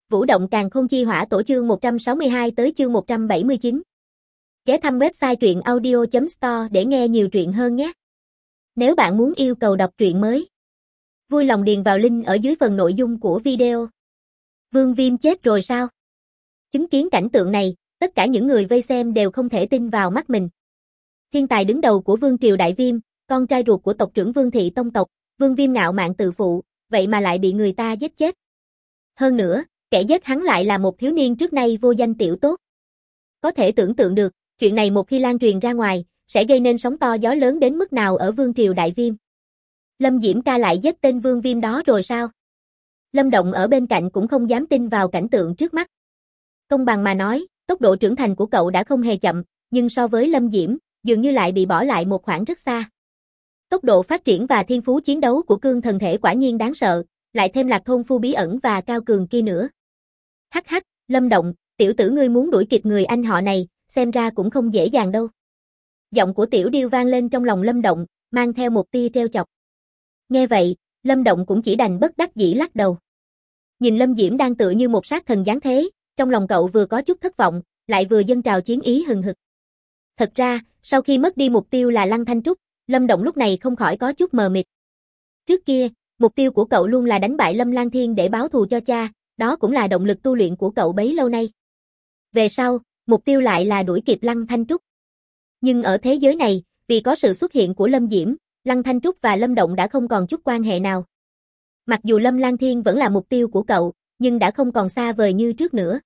Vũ động càn khôn chi hỏa tổ chương 162 tới chương 179. Ghé thăm website truyện audio.store để nghe nhiều truyện hơn nhé. Nếu bạn muốn yêu cầu đọc truyện mới, vui lòng điền vào link ở dưới phần nội dung của video. Vương Viêm chết rồi sao? Chứng kiến cảnh tượng này, tất cả những người vây xem đều không thể tin vào mắt mình. Thiên tài đứng đầu của Vương Triều Đại Viêm, con trai ruột của tộc trưởng Vương Thị Tông tộc, Vương Viêm ngạo mạn tự phụ, vậy mà lại bị người ta giết chết. Hơn nữa, kẻ giết hắn lại là một thiếu niên trước nay vô danh tiểu tốt. Có thể tưởng tượng được, chuyện này một khi lan truyền ra ngoài, sẽ gây nên sóng to gió lớn đến mức nào ở Vương Triều Đại Viêm. Lâm Diễm ca lại giết tên Vương Viêm đó rồi sao? Lâm Động ở bên cạnh cũng không dám tin vào cảnh tượng trước mắt. Công bằng mà nói, tốc độ trưởng thành của cậu đã không hề chậm, nhưng so với Lâm Diễm, dường như lại bị bỏ lại một khoảng rất xa. Tốc độ phát triển và thiên phú chiến đấu của cương thần thể quả nhiên đáng sợ, lại thêm Lạc Thôn Phu bí ẩn và cao cường kia nữa. Hắc hắc, Lâm Động, tiểu tử ngươi muốn đuổi kịp người anh họ này, xem ra cũng không dễ dàng đâu. Giọng của Tiểu Điêu vang lên trong lòng Lâm Động, mang theo một tia trêu chọc. Nghe vậy, Lâm Động cũng chỉ đành bất đắc dĩ lắc đầu. Nhìn Lâm Diễm đang tựa như một sát thần giáng thế, trong lòng cậu vừa có chút thất vọng, lại vừa dâng trào chiến ý hừng hực. Thật ra, sau khi mất đi mục tiêu là Lăng Thanh Trúc, Lâm Động lúc này không khỏi có chút mờ mịt. Trước kia, mục tiêu của cậu luôn là đánh bại Lâm Lang Thiên để báo thù cho cha, đó cũng là động lực tu luyện của cậu bấy lâu nay. Về sau, mục tiêu lại là đuổi kịp Lăng Thanh Trúc. Nhưng ở thế giới này, vì có sự xuất hiện của Lâm Diễm, Lăng Thanh Trúc và Lâm Động đã không còn chút quan hệ nào. Mặc dù Lâm Lang Thiên vẫn là mục tiêu của cậu, nhưng đã không còn xa vời như trước nữa.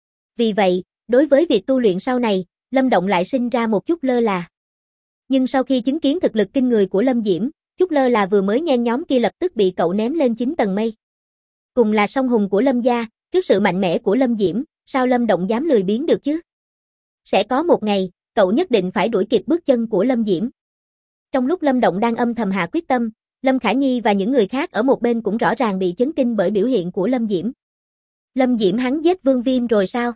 Vì vậy, đối với việc tu luyện sau này, Lâm Động lại sinh ra một chút lơ là. Nhưng sau khi chứng kiến thực lực kinh người của Lâm Diễm, chút lơ là vừa mới nhen nhóm kia lập tức bị cậu ném lên 9 tầng mây. Cùng là song hùng của Lâm gia, trước sự mạnh mẽ của Lâm Diễm, sao Lâm Động dám lười biếng được chứ? Sẽ có một ngày, cậu nhất định phải đuổi kịp bước chân của Lâm Diễm. Trong lúc Lâm Động đang âm thầm hạ quyết tâm, Lâm Khả Nhi và những người khác ở một bên cũng rõ ràng bị chấn kinh bởi biểu hiện của Lâm Diễm. Lâm Diễm hắn giết Vương Viêm rồi sao?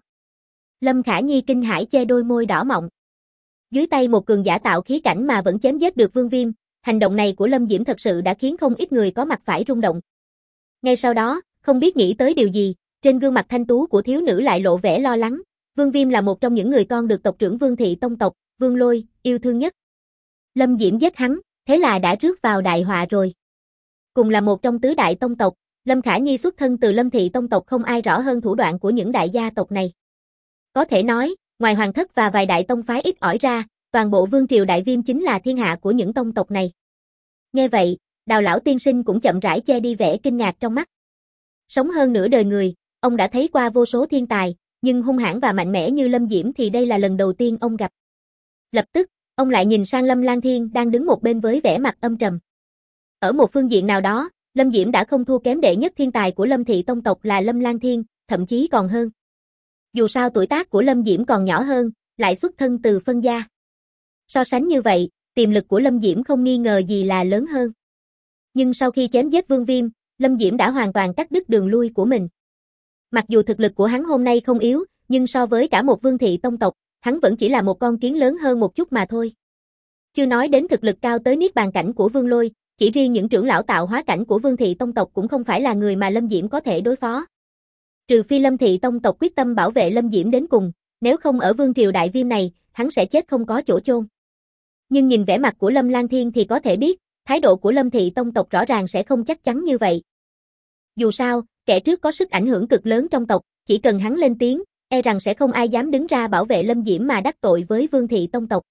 Lâm Khả Nhi kinh hãi che đôi môi đỏ mọng. Dưới tay một cường giả tạo khí cảnh mà vẫn chém giết được Vương Viêm, hành động này của Lâm Diễm thật sự đã khiến không ít người có mặt phải rung động. Ngay sau đó, không biết nghĩ tới điều gì, trên gương mặt thanh tú của thiếu nữ lại lộ vẻ lo lắng. Vương Viêm là một trong những người con được tộc trưởng Vương Thị Tông tộc, Vương Lôi, yêu thương nhất. Lâm Diễm giết hắn, thế là đã rước vào đại họa rồi. Cùng là một trong tứ đại tông tộc, Lâm Khả Nhi xuất thân từ Lâm Thị Tông tộc, không ai rõ hơn thủ đoạn của những đại gia tộc này. Có thể nói, ngoài Hoàng thất và vài đại tông phái ít ỏi ra, toàn bộ Vương Triều Đại Viêm chính là thiên hạ của những tông tộc này. Nghe vậy, Đào lão tiên sinh cũng chậm rãi che đi vẻ kinh ngạc trong mắt. Sống hơn nửa đời người, ông đã thấy qua vô số thiên tài, nhưng hung hãn và mạnh mẽ như Lâm Diễm thì đây là lần đầu tiên ông gặp. Lập tức, ông lại nhìn sang Lâm Lang Thiên đang đứng một bên với vẻ mặt âm trầm. Ở một phương diện nào đó, Lâm Diễm đã không thua kém đệ nhất thiên tài của Lâm Thị Tông tộc là Lâm Lang Thiên, thậm chí còn hơn. Dù sao tuổi tác của Lâm Diễm còn nhỏ hơn, lại xuất thân từ phân gia. So sánh như vậy, tiềm lực của Lâm Diễm không nghi ngờ gì là lớn hơn. Nhưng sau khi chém giết Vương Viêm, Lâm Diễm đã hoàn toàn cắt đứt đường lui của mình. Mặc dù thực lực của hắn hôm nay không yếu, nhưng so với cả một Vương Thị Tông tộc, hắn vẫn chỉ là một con kiến lớn hơn một chút mà thôi. Chưa nói đến thực lực cao tới niết bàn cảnh của Vương Lôi, chỉ riêng những trưởng lão tạo hóa cảnh của Vương Thị Tông tộc cũng không phải là người mà Lâm Diễm có thể đối phó. Trừ phi Lâm Thị Tông tộc quyết tâm bảo vệ Lâm Diễm đến cùng, nếu không ở Vương Triều Đại Viêm này, hắn sẽ chết không có chỗ chôn. Nhưng nhìn vẻ mặt của Lâm Lang Thiên thì có thể biết, thái độ của Lâm Thị Tông tộc rõ ràng sẽ không chắc chắn như vậy. Dù sao, kẻ trước có sức ảnh hưởng cực lớn trong tộc, chỉ cần hắn lên tiếng, e rằng sẽ không ai dám đứng ra bảo vệ Lâm Diễm mà đắc tội với Vương Thị Tông tộc.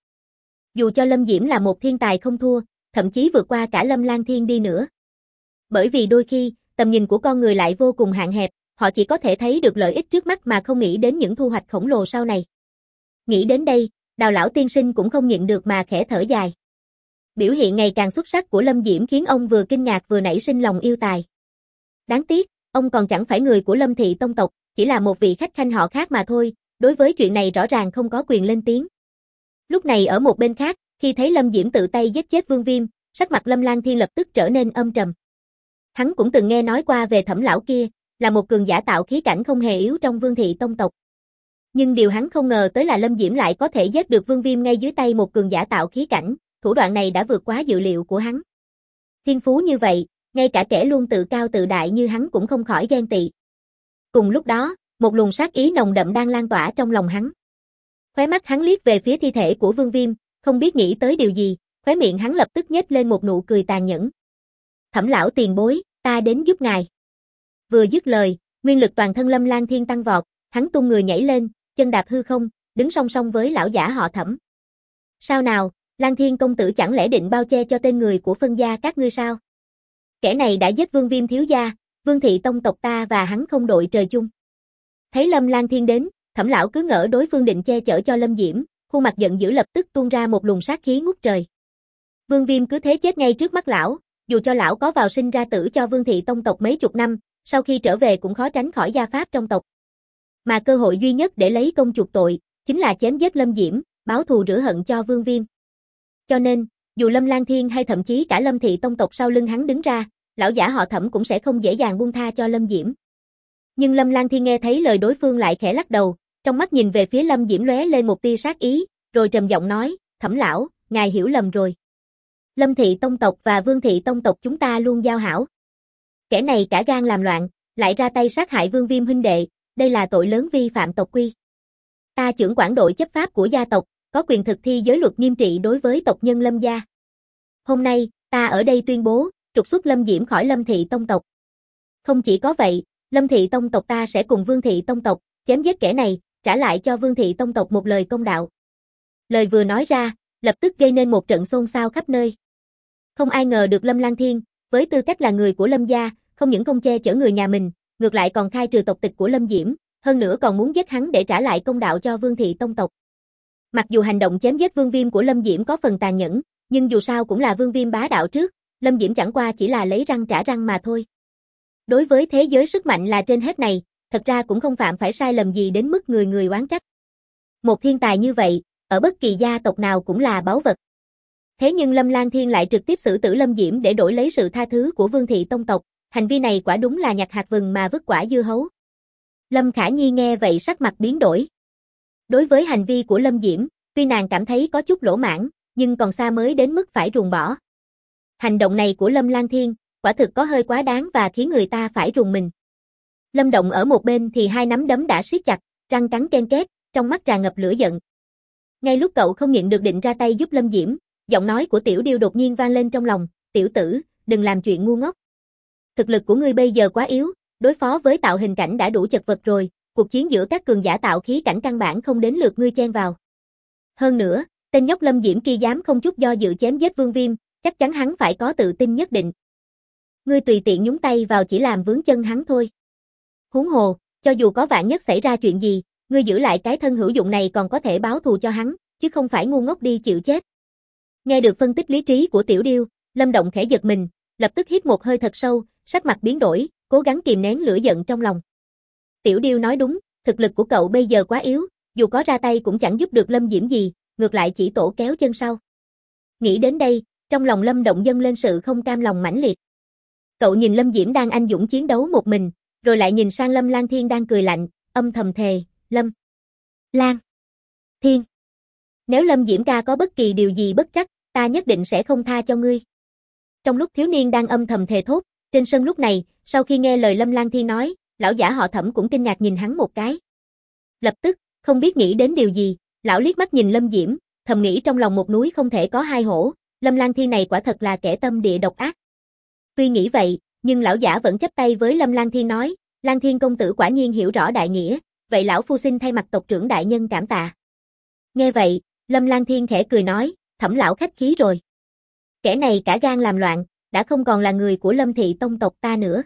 Dù cho Lâm Diễm là một thiên tài không thua, thậm chí vượt qua cả Lâm Lang Thiên đi nữa. Bởi vì đôi khi, tầm nhìn của con người lại vô cùng hạn hẹp, họ chỉ có thể thấy được lợi ích trước mắt mà không nghĩ đến những thu hoạch khổng lồ sau này. Nghĩ đến đây, Đào lão tiên sinh cũng không nhịn được mà khẽ thở dài. Biểu hiện ngày càng xuất sắc của Lâm Diễm khiến ông vừa kinh ngạc vừa nảy sinh lòng yêu tài. Đáng tiếc, ông còn chẳng phải người của Lâm Thị Tông tộc, chỉ là một vị khách khanh họ khác mà thôi, đối với chuyện này rõ ràng không có quyền lên tiếng. Lúc này ở một bên khác, khi thấy Lâm Diễm tự tay giết chết Vương Viêm, sắc mặt Lâm Lang Thiên lập tức trở nên âm trầm. Hắn cũng từng nghe nói qua về Thẩm lão kia, là một cường giả tạo khí cảnh không hề yếu trong Vương Thị Tông tộc. Nhưng điều hắn không ngờ tới là Lâm Diễm lại có thể giết được Vương Viêm ngay dưới tay một cường giả tạo khí cảnh, thủ đoạn này đã vượt quá dự liệu của hắn. Thiên phú như vậy, ngay cả kẻ luôn tự cao tự đại như hắn cũng không khỏi ghen tị. Cùng lúc đó, một luồng sát ý nồng đậm đang lan tỏa trong lòng hắn. Khóe mắt hắn liếc về phía thi thể của Vương Viêm, không biết nghĩ tới điều gì, khóe miệng hắn lập tức nhếch lên một nụ cười tàn nhẫn. Thẩm lão tiền bối, ta đến giúp ngài. Vừa dứt lời, nguyên lực toàn thân Lâm Lang Thiên tăng vọt, hắn tung người nhảy lên, chân đạp hư không, đứng song song với lão giả họ Thẩm. Sao nào, Lang Thiên công tử chẳng lẽ định bao che cho tên người của phân gia các ngươi sao? Kẻ này đã giết Vương Viêm thiếu gia, Vương thị tông tộc ta và hắn không đội trời chung. Thấy Lâm Lang Thiên đến, Thẩm lão cứ ngỡ đối phương định che chở cho Lâm Diễm, khuôn mặt giận dữ lập tức tuôn ra một luồng sát khí ngút trời. Vương Viêm cứ thế chết ngay trước mắt lão, dù cho lão có vào sinh ra tử cho Vương thị tông tộc mấy chục năm, sau khi trở về cũng khó tránh khỏi gia pháp trong tộc. Mà cơ hội duy nhất để lấy công chuộc tội, chính là chém giết Lâm Diễm, báo thù rửa hận cho Vương Viêm. Cho nên, dù Lâm Lang Thiên hay thậm chí cả Lâm thị tông tộc sau lưng hắn đứng ra, lão giả họ Thẩm cũng sẽ không dễ dàng buông tha cho Lâm Diễm. Nhưng Lâm Lang Thiên nghe thấy lời đối phương lại khẽ lắc đầu, trong mắt nhìn về phía Lâm Diễm lóe lên một tia sát ý, rồi trầm giọng nói, Thẩm lão, ngài hiểu lầm rồi. Lâm thị tông tộc và Vương thị tông tộc chúng ta luôn giao hảo. Kẻ này cả gan làm loạn, lại ra tay sát hại Vương Viêm huynh đệ, đây là tội lớn vi phạm tộc quy. Ta trưởng quản đội chấp pháp của gia tộc, có quyền thực thi giới luật nghiêm trị đối với tộc nhân Lâm gia. Hôm nay, ta ở đây tuyên bố, trục xuất Lâm Diễm khỏi Lâm thị tông tộc. Không chỉ có vậy, Lâm thị tông tộc ta sẽ cùng Vương thị tông tộc, chém giết kẻ này, trả lại cho Vương thị tông tộc một lời công đạo. Lời vừa nói ra, lập tức gây nên một trận xôn xao khắp nơi. Không ai ngờ được Lâm Lang Thiên, với tư cách là người của Lâm gia, không những không che chở người nhà mình, ngược lại còn khai trừ tộc tịch của Lâm Diễm, hơn nữa còn muốn giết hắn để trả lại công đạo cho Vương thị tông tộc. Mặc dù hành động chém giết Vương Viêm của Lâm Diễm có phần tàn nhẫn, nhưng dù sao cũng là Vương Viêm bá đạo trước, Lâm Diễm chẳng qua chỉ là lấy răng trả răng mà thôi. Đối với thế giới sức mạnh là trên hết này, thật ra cũng không phạm phải sai lầm gì đến mức người người oán trách. Một thiên tài như vậy, ở bất kỳ gia tộc nào cũng là báu vật. Thế nhưng Lâm Lang Thiên lại trực tiếp xử tử Lâm Diễm để đổi lấy sự tha thứ của Vương thị tông tộc, hành vi này quả đúng là nhặt hạt vừng mà vứt quả dưa hấu. Lâm Khả Nhi nghe vậy sắc mặt biến đổi. Đối với hành vi của Lâm Diễm, tuy nàng cảm thấy có chút lỗ mãng, nhưng còn xa mới đến mức phải ruồng bỏ. Hành động này của Lâm Lang Thiên, quả thực có hơi quá đáng và khiến người ta phải rùng mình. Lâm Động ở một bên thì hai nắm đấm đã siết chặt, răng cắn ken két, trong mắt tràn ngập lửa giận. Ngay lúc cậu không nhịn được định ra tay giúp Lâm Diễm, giọng nói của Tiểu Điêu đột nhiên vang lên trong lòng, "Tiểu tử, đừng làm chuyện ngu ngốc. Thực lực của ngươi bây giờ quá yếu, đối phó với tạo hình cảnh đã đủ chật vật rồi, cuộc chiến giữa các cường giả tạo khí cảnh căn bản không đến lượt ngươi chen vào. Hơn nữa, tên nhóc Lâm Diễm kia dám không chút do dự chém giết Vương Viêm, chắc chắn hắn phải có tự tin nhất định. Ngươi tùy tiện nhúng tay vào chỉ làm vướng chân hắn thôi. Huống hồ, cho dù có vạn nhất xảy ra chuyện gì, ngươi giữ lại cái thân hữu dụng này còn có thể báo thù cho hắn, chứ không phải ngu ngốc đi chịu chết." Nghe được phân tích lý trí của Tiểu Điêu, Lâm Động khẽ giật mình, lập tức hít một hơi thật sâu, sắc mặt biến đổi, cố gắng kìm nén lửa giận trong lòng. Tiểu Điêu nói đúng, thực lực của cậu bây giờ quá yếu, dù có ra tay cũng chẳng giúp được Lâm Diễm gì, ngược lại chỉ tổ kéo chân sau. Nghĩ đến đây, trong lòng Lâm Động dâng lên sự không cam lòng mãnh liệt. Cậu nhìn Lâm Diễm đang anh dũng chiến đấu một mình, rồi lại nhìn sang Lâm Lang Thiên đang cười lạnh, âm thầm thề, Lâm Lang Thiên, nếu Lâm Diễm ca có bất kỳ điều gì bất trắc, ta nhất định sẽ không tha cho ngươi. Trong lúc thiếu niên đang âm thầm thề thốt, trên sân lúc này, sau khi nghe lời Lâm Lang Thiên nói, lão giả họ Thẩm cũng kinh ngạc nhìn hắn một cái. Lập tức, không biết nghĩ đến điều gì, lão liếc mắt nhìn Lâm Diễm, thầm nghĩ trong lòng một núi không thể có hai hổ, Lâm Lang Thiên này quả thật là kẻ tâm địa độc ác. Tuy nghĩ vậy, nhưng lão giả vẫn chắp tay với Lâm Lang Thiên nói, Lang Thiên công tử quả nhiên hiểu rõ đại nghĩa, vậy lão phu xin thay mặt tộc trưởng đại nhân cảm tạ. Nghe vậy, Lâm Lang Thiên khẽ cười nói, Thẩm lão khách khí rồi. Kẻ này cả gan làm loạn, đã không còn là người của Lâm thị tông tộc ta nữa.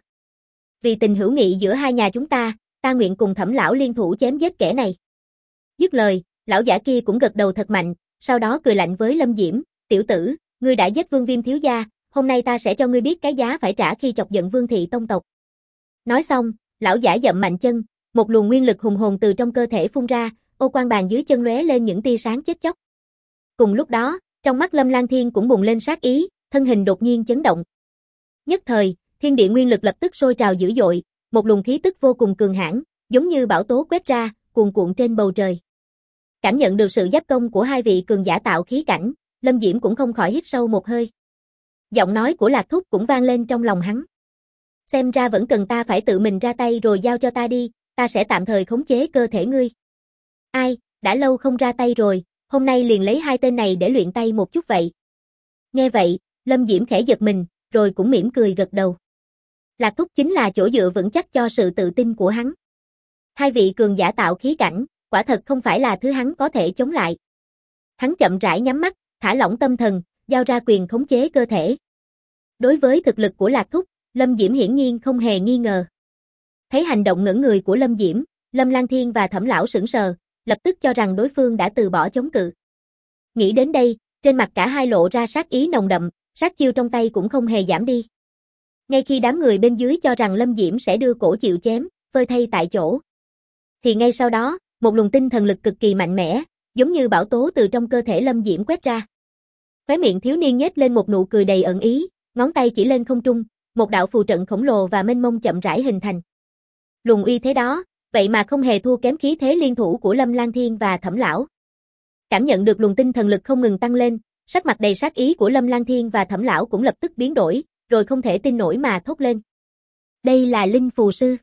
Vì tình hữu nghị giữa hai nhà chúng ta, ta nguyện cùng Thẩm lão liên thủ chém giết kẻ này. Dứt lời, lão giả kia cũng gật đầu thật mạnh, sau đó cười lạnh với Lâm Diễm, tiểu tử, ngươi đã giết Vương Viêm thiếu gia, hôm nay ta sẽ cho ngươi biết cái giá phải trả khi chọc giận Vương thị tông tộc. Nói xong, lão giả dậm mạnh chân, một luồng nguyên lực hùng hồn từ trong cơ thể phun ra, ô quan bàn dưới chân lóe lên những tia sáng chết chóc. Cùng lúc đó, trong mắt Lâm Lang Thiên cũng bùng lên sát ý, thân hình đột nhiên chấn động. Nhất thời, thiên địa nguyên lực lập tức sôi trào dữ dội, một luồng khí tức vô cùng cường hãn, giống như bão tố quét ra, cuồn cuộn trên bầu trời. Cảm nhận được sự giáp công của hai vị cường giả tạo khí cảnh, Lâm Diễm cũng không khỏi hít sâu một hơi. Giọng nói của Lạc Thúc cũng vang lên trong lòng hắn. Xem ra vẫn cần ta phải tự mình ra tay rồi, giao cho ta đi, ta sẽ tạm thời khống chế cơ thể ngươi. Ai, đã lâu không ra tay rồi, hôm nay liền lấy hai tên này để luyện tay một chút vậy. Nghe vậy, Lâm Diễm khẽ giật mình, rồi cũng mỉm cười gật đầu. Lạc Thúc chính là chỗ dựa vững chắc cho sự tự tin của hắn. Hai vị cường giả tạo khí cảnh, quả thật không phải là thứ hắn có thể chống lại. Hắn chậm rãi nhắm mắt, thả lỏng tâm thần, giao ra quyền khống chế cơ thể. Đối với thực lực của Lạc Thúc, Lâm Diễm hiển nhiên không hề nghi ngờ. Thấy hành động ngẩn người của Lâm Diễm, Lâm Lang Thiên và Thẩm Lão sững sờ, lập tức cho rằng đối phương đã từ bỏ chống cự. Nghĩ đến đây, trên mặt cả hai lộ ra sát ý nồng đậm, sát chiêu trong tay cũng không hề giảm đi. Ngay khi đám người bên dưới cho rằng Lâm Diễm sẽ đưa cổ chịu chém, phơi thây tại chỗ, thì ngay sau đó, một luồng tinh thần lực cực kỳ mạnh mẽ, giống như bão tố từ trong cơ thể Lâm Diễm quét ra. Khóe miệng thiếu niên nhếch lên một nụ cười đầy ẩn ý, ngón tay chỉ lên không trung, một đạo phù trận khổng lồ và mênh mông chậm rãi hình thành. Luồng uy thế đó, vậy mà không hề thua kém khí thế liên thủ của Lâm Lang Thiên và Thẩm Lão. Cảm nhận được luồng tinh thần lực không ngừng tăng lên, sắc mặt đầy sát ý của Lâm Lang Thiên và Thẩm Lão cũng lập tức biến đổi, rồi không thể tin nổi mà thốt lên. Đây là linh phù sư.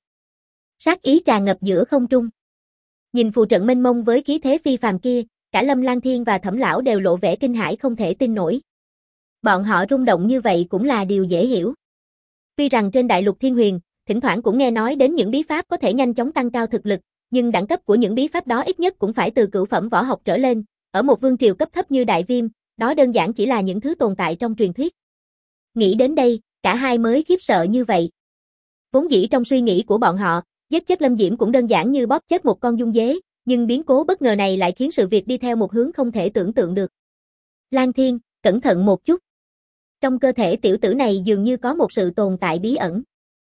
Sát ý tràn ngập giữa không trung. Nhìn phù trận mênh mông với khí thế phi phàm kia, cả Lâm Lang Thiên và Thẩm Lão đều lộ vẻ kinh hãi không thể tin nổi. Bọn họ rung động như vậy cũng là điều dễ hiểu. Tuy rằng trên đại lục Thiên Huyền, thỉnh thoảng cũng nghe nói đến những bí pháp có thể nhanh chóng tăng cao thực lực, nhưng đẳng cấp của những bí pháp đó ít nhất cũng phải từ cửu phẩm võ học trở lên, ở một vương triều cấp thấp như Đại Viêm, đó đơn giản chỉ là những thứ tồn tại trong truyền thuyết. Nghĩ đến đây, cả hai mới khiếp sợ như vậy. Vốn dĩ trong suy nghĩ của bọn họ, giết chết Lâm Diễm cũng đơn giản như bóp chết một con giun dế, nhưng biến cố bất ngờ này lại khiến sự việc đi theo một hướng không thể tưởng tượng được. Lang Thiên, cẩn thận một chút. Trong cơ thể tiểu tử này dường như có một sự tồn tại bí ẩn.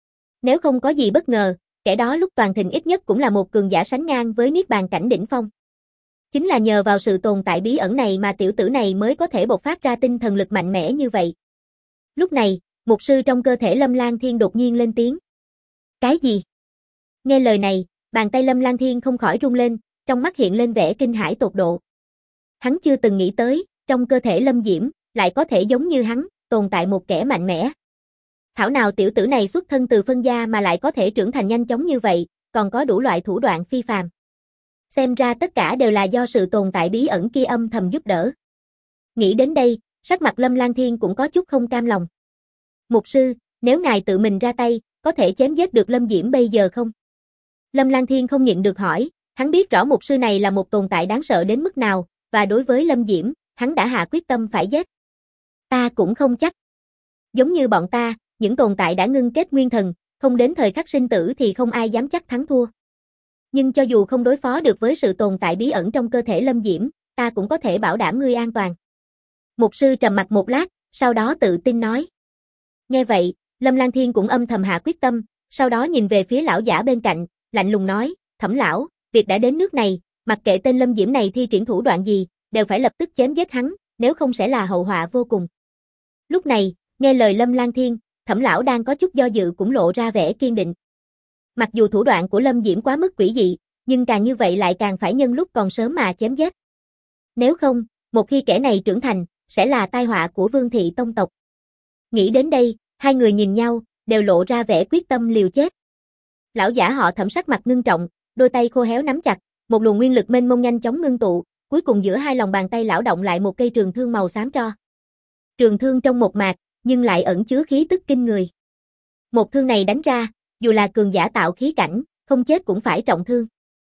Nếu không có gì bất ngờ, kẻ đó lúc toàn thịnh ít nhất cũng là một cường giả sánh ngang với Niết Bàn cảnh đỉnh phong. Chính là nhờ vào sự tồn tại bí ẩn này mà tiểu tử này mới có thể bộc phát ra tinh thần lực mạnh mẽ như vậy. Lúc này, mục sư trong cơ thể Lâm Lang Thiên đột nhiên lên tiếng. Cái gì? Nghe lời này, bàn tay Lâm Lang Thiên không khỏi rung lên, trong mắt hiện lên vẻ kinh hãi tột độ. Hắn chưa từng nghĩ tới, trong cơ thể Lâm Diễm, lại có thể giống như hắn, tồn tại một kẻ mạnh mẽ. Thảo nào tiểu tử này xuất thân từ phân gia mà lại có thể trưởng thành nhanh chóng như vậy, còn có đủ loại thủ đoạn phi phàm. Xem ra tất cả đều là do sự tồn tại bí ẩn kia âm thầm giúp đỡ. Nghĩ đến đây, sắc mặt Lâm Lang Thiên cũng có chút không cam lòng. Mục sư, nếu ngài tự mình ra tay, có thể chém giết được Lâm Diễm bây giờ không? Lâm Lang Thiên không nhịn được hỏi, hắn biết rõ mục sư này là một tồn tại đáng sợ đến mức nào, và đối với Lâm Diễm, hắn đã hạ quyết tâm phải giết. Ta cũng không chắc. Giống như bọn ta, những tồn tại đã ngưng kết nguyên thần, không đến thời khắc sinh tử thì không ai dám chắc thắng thua. Nhưng cho dù không đối phó được với sự tồn tại bí ẩn trong cơ thể Lâm Diễm, ta cũng có thể bảo đảm ngươi an toàn. Mục sư trầm mặc một lát, sau đó tự tin nói. Nghe vậy, Lâm Lang Thiên cũng âm thầm hạ quyết tâm, sau đó nhìn về phía lão giả bên cạnh, lạnh lùng nói, Thẩm lão, việc đã đến nước này, mặc kệ tên Lâm Diễm này thi triển thủ đoạn gì, đều phải lập tức chém giết hắn, nếu không sẽ là hậu họa vô cùng. Lúc này, nghe lời Lâm Lang Thiên, Thẩm lão đang có chút do dự cũng lộ ra vẻ kiên định. Mặc dù thủ đoạn của Lâm Diễm quá mức quỷ dị, nhưng càng như vậy lại càng phải nhân lúc còn sớm mà chém giết. Nếu không, một khi kẻ này trưởng thành, sẽ là tai họa của Vương thị tông tộc. Nghĩ đến đây, hai người nhìn nhau, đều lộ ra vẻ quyết tâm liều chết. Lão giả họ Thẩm sắc mặt ngưng trọng, đôi tay khô héo nắm chặt, một luồng nguyên lực mênh mông nhanh chóng ngưng tụ, cuối cùng giữa hai lòng bàn tay lão động lại một cây trường thương màu xám tro. Trường thương trong một mạc, nhưng lại ẩn chứa khí tức kinh người. Một thương này đánh ra, dù là cường giả tạo khí cảnh, không chết cũng phải trọng thương.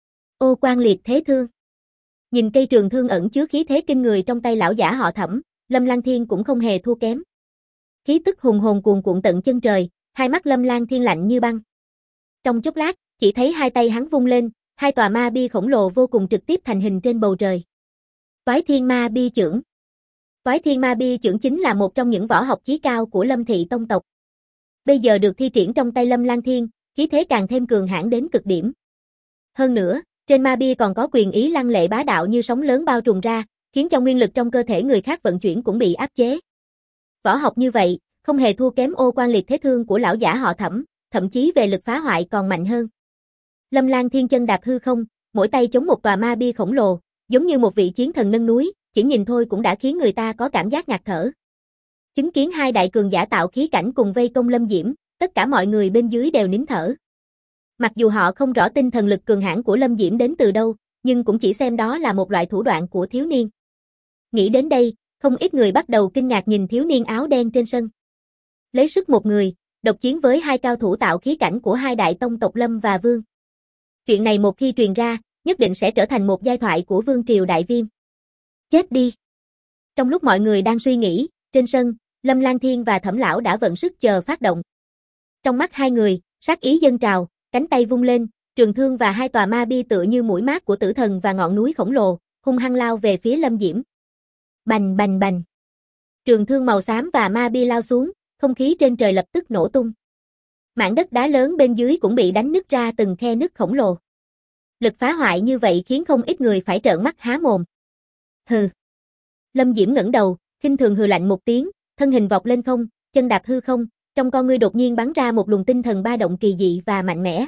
Ô quan liệt thế thương. Nhìn cây trường thương ẩn chứa khí thế kinh người trong tay lão giả họ Thẩm, Lâm Lang Thiên cũng không hề thua kém. Khí tức hùng hồn cuồn cuộn tận chân trời, hai mắt Lâm Lang Thiên lạnh như băng. Trong chốc lát, chỉ thấy hai tay hắn vung lên, hai tòa ma bi khổng lồ vô cùng trực tiếp thành hình trên bầu trời. Toái Thiên Ma Bi Chưởng. Toái Thiên Ma Bi Chưởng chính là một trong những võ học chí cao của Lâm thị tông tộc. Bây giờ được thi triển trong tay Lâm Lang Thiên, khí thế càng thêm cường hãn đến cực điểm. Hơn nữa, trên ma bi còn có quyền ý lăng lệ bá đạo như sóng lớn bao trùm ra, khiến cho nguyên lực trong cơ thể người khác vận chuyển cũng bị áp chế. Võ học như vậy, không hề thua kém ô quan liệt thế thương của lão giả họ Thẩm, thậm chí về lực phá hoại còn mạnh hơn. Lâm Lang Thiên chân đạp hư không, mỗi tay chống một tòa ma bi khổng lồ, giống như một vị chiến thần nâng núi, chỉ nhìn thôi cũng đã khiến người ta có cảm giác ngạt thở. Chứng kiến hai đại cường giả tạo khí cảnh cùng vây công Lâm Diễm, tất cả mọi người bên dưới đều nín thở. Mặc dù họ không rõ tinh thần lực cường hãn của Lâm Diễm đến từ đâu, nhưng cũng chỉ xem đó là một loại thủ đoạn của thiếu niên. Nghĩ đến đây, không ít người bắt đầu kinh ngạc nhìn thiếu niên áo đen trên sân. Lấy sức một người, độc chiến với hai cao thủ tạo khí cảnh của hai đại tông tộc Lâm và Vương. Chuyện này một khi truyền ra, nhất định sẽ trở thành một giai thoại của Vương triều Đại Viêm. Chết đi! Trong lúc mọi người đang suy nghĩ, trên sân, Lâm Lang Thiên và Thẩm Lão đã vận sức chờ phát động. Trong mắt hai người, sát ý dâng trào, cánh tay vung lên, trường thương và hai tòa ma bi tựa như mũi mát của tử thần và ngọn núi khổng lồ, hung hăng lao về phía Lâm Diễm. Bành bành bành. Trường thương màu xám và ma bi lao xuống, không khí trên trời lập tức nổ tung. Mảng đất đá lớn bên dưới cũng bị đánh nứt ra từng khe nứt khổng lồ. Lực phá hoại như vậy khiến không ít người phải trợn mắt há mồm. Hừ. Lâm Diễm ngẩng đầu, khinh thường hừ lạnh một tiếng, thân hình vọt lên không, chân đạp hư không, trong con ngươi đột nhiên bắn ra một luồng tinh thần ba động kỳ dị và mạnh mẽ.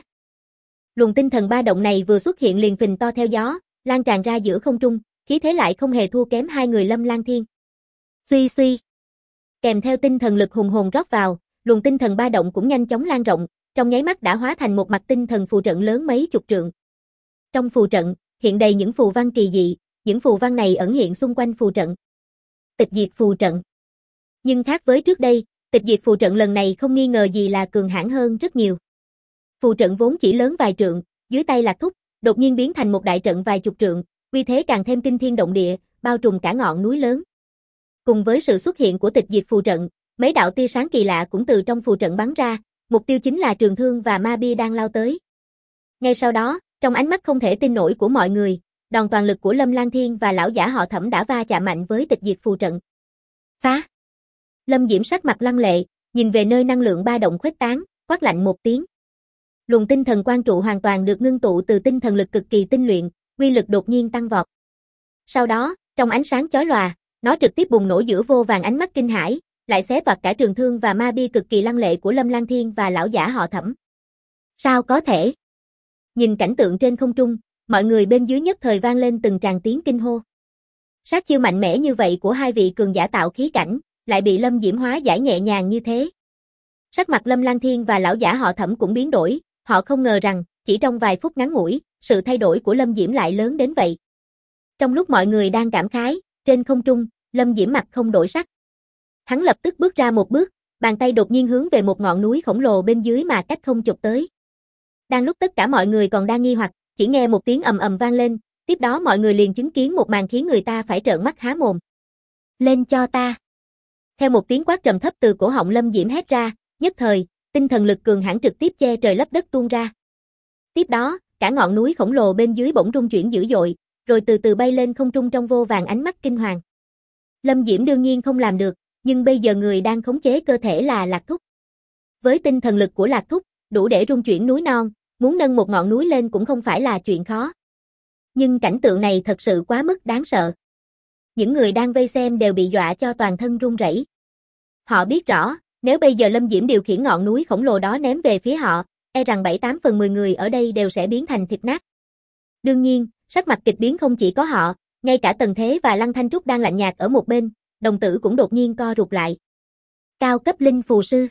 Luồng tinh thần ba động này vừa xuất hiện liền phình to theo gió, lan tràn ra giữa không trung, khí thế lại không hề thua kém hai người Lâm Lang Thiên. Suy suy. Kèm theo tinh thần lực hùng hồn rót vào, luồng tinh thần ba động cũng nhanh chóng lan rộng, trong nháy mắt đã hóa thành một mặt tinh thần phù trận lớn mấy chục trượng. Trong phù trận, hiện đầy những phù văn kỳ dị, những phù văn này ẩn hiện xung quanh phù trận. Tịch diệt phù trận. Nhưng khác với trước đây, tịch diệt phù trận lần này không nghi ngờ gì là cường hãn hơn rất nhiều. Phù trận vốn chỉ lớn vài trượng, dưới tay Lạc Thúc, đột nhiên biến thành một đại trận vài chục trượng, uy thế càng thêm kinh thiên động địa, bao trùm cả ngọn núi lớn. Cùng với sự xuất hiện của tịch diệt phù trận, mấy đạo tia sáng kỳ lạ cũng từ trong phù trận bắn ra, mục tiêu chính là trường thương và ma bi đang lao tới. Ngay sau đó, trong ánh mắt không thể tin nổi của mọi người, đòn toàn lực của Lâm Lang Thiên và lão giả họ Thẩm đã va chạm mạnh với tịch diệt phù trận. Phá! Lâm Diễm sắc mặt lăng lệ, nhìn về nơi năng lượng ba động khuếch tán, quát lạnh một tiếng. Luồng tinh thần quang trụ hoàn toàn được ngưng tụ từ tinh thần lực cực kỳ tinh luyện, uy lực đột nhiên tăng vọt. Sau đó, trong ánh sáng chói lòa, nó trực tiếp bùng nổ giữa vô vàn ánh mắt kinh hãi, lại xé toạc cả trường thương và ma bi cực kỳ lăng lệ của Lâm Lang Thiên và lão giả họ Thẩm. Sao có thể? Nhìn cảnh tượng trên không trung, mọi người bên dưới nhất thời vang lên từng tràng tiếng kinh hô. Sát chiêu mạnh mẽ như vậy của hai vị cường giả tạo khí cảnh, lại bị Lâm Diễm hóa giải nhẹ nhàng như thế. Sắc mặt Lâm Lang Thiên và lão giả họ Thẩm cũng biến đổi, họ không ngờ rằng, chỉ trong vài phút ngắn ngủi, sự thay đổi của Lâm Diễm lại lớn đến vậy. Trong lúc mọi người đang cảm khái, trên không trung, Lâm Diễm mặt không đổi sắc. Hắn lập tức bước ra một bước, bàn tay đột nhiên hướng về một ngọn núi khổng lồ bên dưới mà cách không chụp tới. Đang lúc tất cả mọi người còn đang nghi hoặc, chỉ nghe một tiếng ầm ầm vang lên, tiếp đó mọi người liền chứng kiến một màn khiến người ta phải trợn mắt há mồm. Lên cho ta! Theo một tiếng quát trầm thấp từ cổ họng Lâm Diễm hét ra, nhất thời, tinh thần lực cường hãn trực tiếp che trời lấp đất tuôn ra. Tiếp đó, cả ngọn núi khổng lồ bên dưới bỗng rung chuyển dữ dội, rồi từ từ bay lên không trung trong vô vàn ánh mắt kinh hoàng. Lâm Diễm đương nhiên không làm được, nhưng bây giờ người đang khống chế cơ thể là Lạc Thúc. Với tinh thần lực của Lạc Thúc, đủ để rung chuyển núi non, muốn nâng một ngọn núi lên cũng không phải là chuyện khó. Nhưng cảnh tượng này thật sự quá mức đáng sợ. Những người đang vây xem đều bị dọa cho toàn thân run rẩy. Họ biết rõ, nếu bây giờ Lâm Diễm điều khiển ngọn núi khổng lồ đó ném về phía họ, e rằng 7-8 phần 10 người ở đây đều sẽ biến thành thịt nát. Đương nhiên, sắc mặt kịch biến không chỉ có họ, ngay cả Tần Thế và Lăng Thanh Trúc đang lạnh nhạt ở một bên, đồng tử cũng đột nhiên co rụt lại. Cao cấp linh phù sư.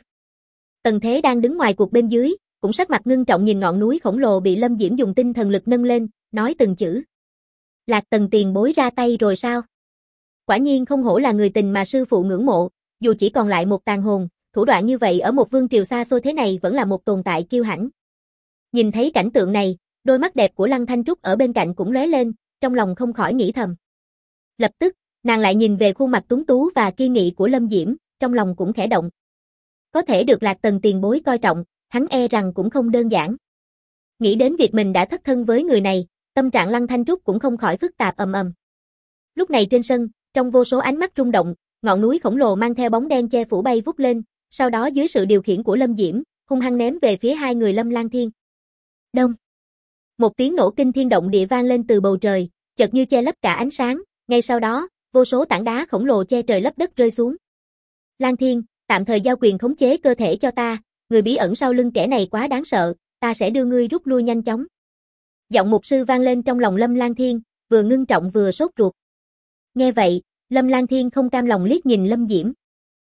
Tần Thế đang đứng ngoài cuộc bên dưới, cũng sắc mặt ngưng trọng nhìn ngọn núi khổng lồ bị Lâm Diễm dùng tinh thần lực nâng lên, nói từng chữ. Lạc Tần tiền bối ra tay rồi sao? Quả nhiên không hổ là người tình mà sư phụ ngưỡng mộ, dù chỉ còn lại một tàn hồn, thủ đoạn như vậy ở một vương triều xa xôi thế này vẫn là một tồn tại kiêu hãnh. Nhìn thấy cảnh tượng này, đôi mắt đẹp của Lăng Thanh Trúc ở bên cạnh cũng lóe lên, trong lòng không khỏi nghĩ thầm. Lập tức, nàng lại nhìn về khuôn mặt tuấn tú và kiên nghị của Lâm Diễm, trong lòng cũng khẽ động. Có thể được Lạc Tần tiền bối coi trọng, hắn e rằng cũng không đơn giản. Nghĩ đến việc mình đã thất thân với người này, tâm trạng Lăng Thanh Trúc cũng không khỏi phức tạp ầm ầm. Lúc này trên sân, trong vô số ánh mắt rung động, ngọn núi khổng lồ mang theo bóng đen che phủ bay vút lên, sau đó dưới sự điều khiển của Lâm Diễm, hung hăng ném về phía hai người Lâm Lang Thiên. Đông. Một tiếng nổ kinh thiên động địa vang lên từ bầu trời, chợt như che lấp cả ánh sáng, ngay sau đó, vô số tảng đá khổng lồ che trời lấp đất rơi xuống. Lang Thiên, tạm thời giao quyền khống chế cơ thể cho ta, người bí ẩn sau lưng kẻ này quá đáng sợ, ta sẽ đưa ngươi rút lui nhanh chóng. Giọng mục sư vang lên trong lòng Lâm Lang Thiên, vừa ngưng trọng vừa sốt ruột. Nghe vậy, Lâm Lang Thiên không cam lòng liếc nhìn Lâm Diễm.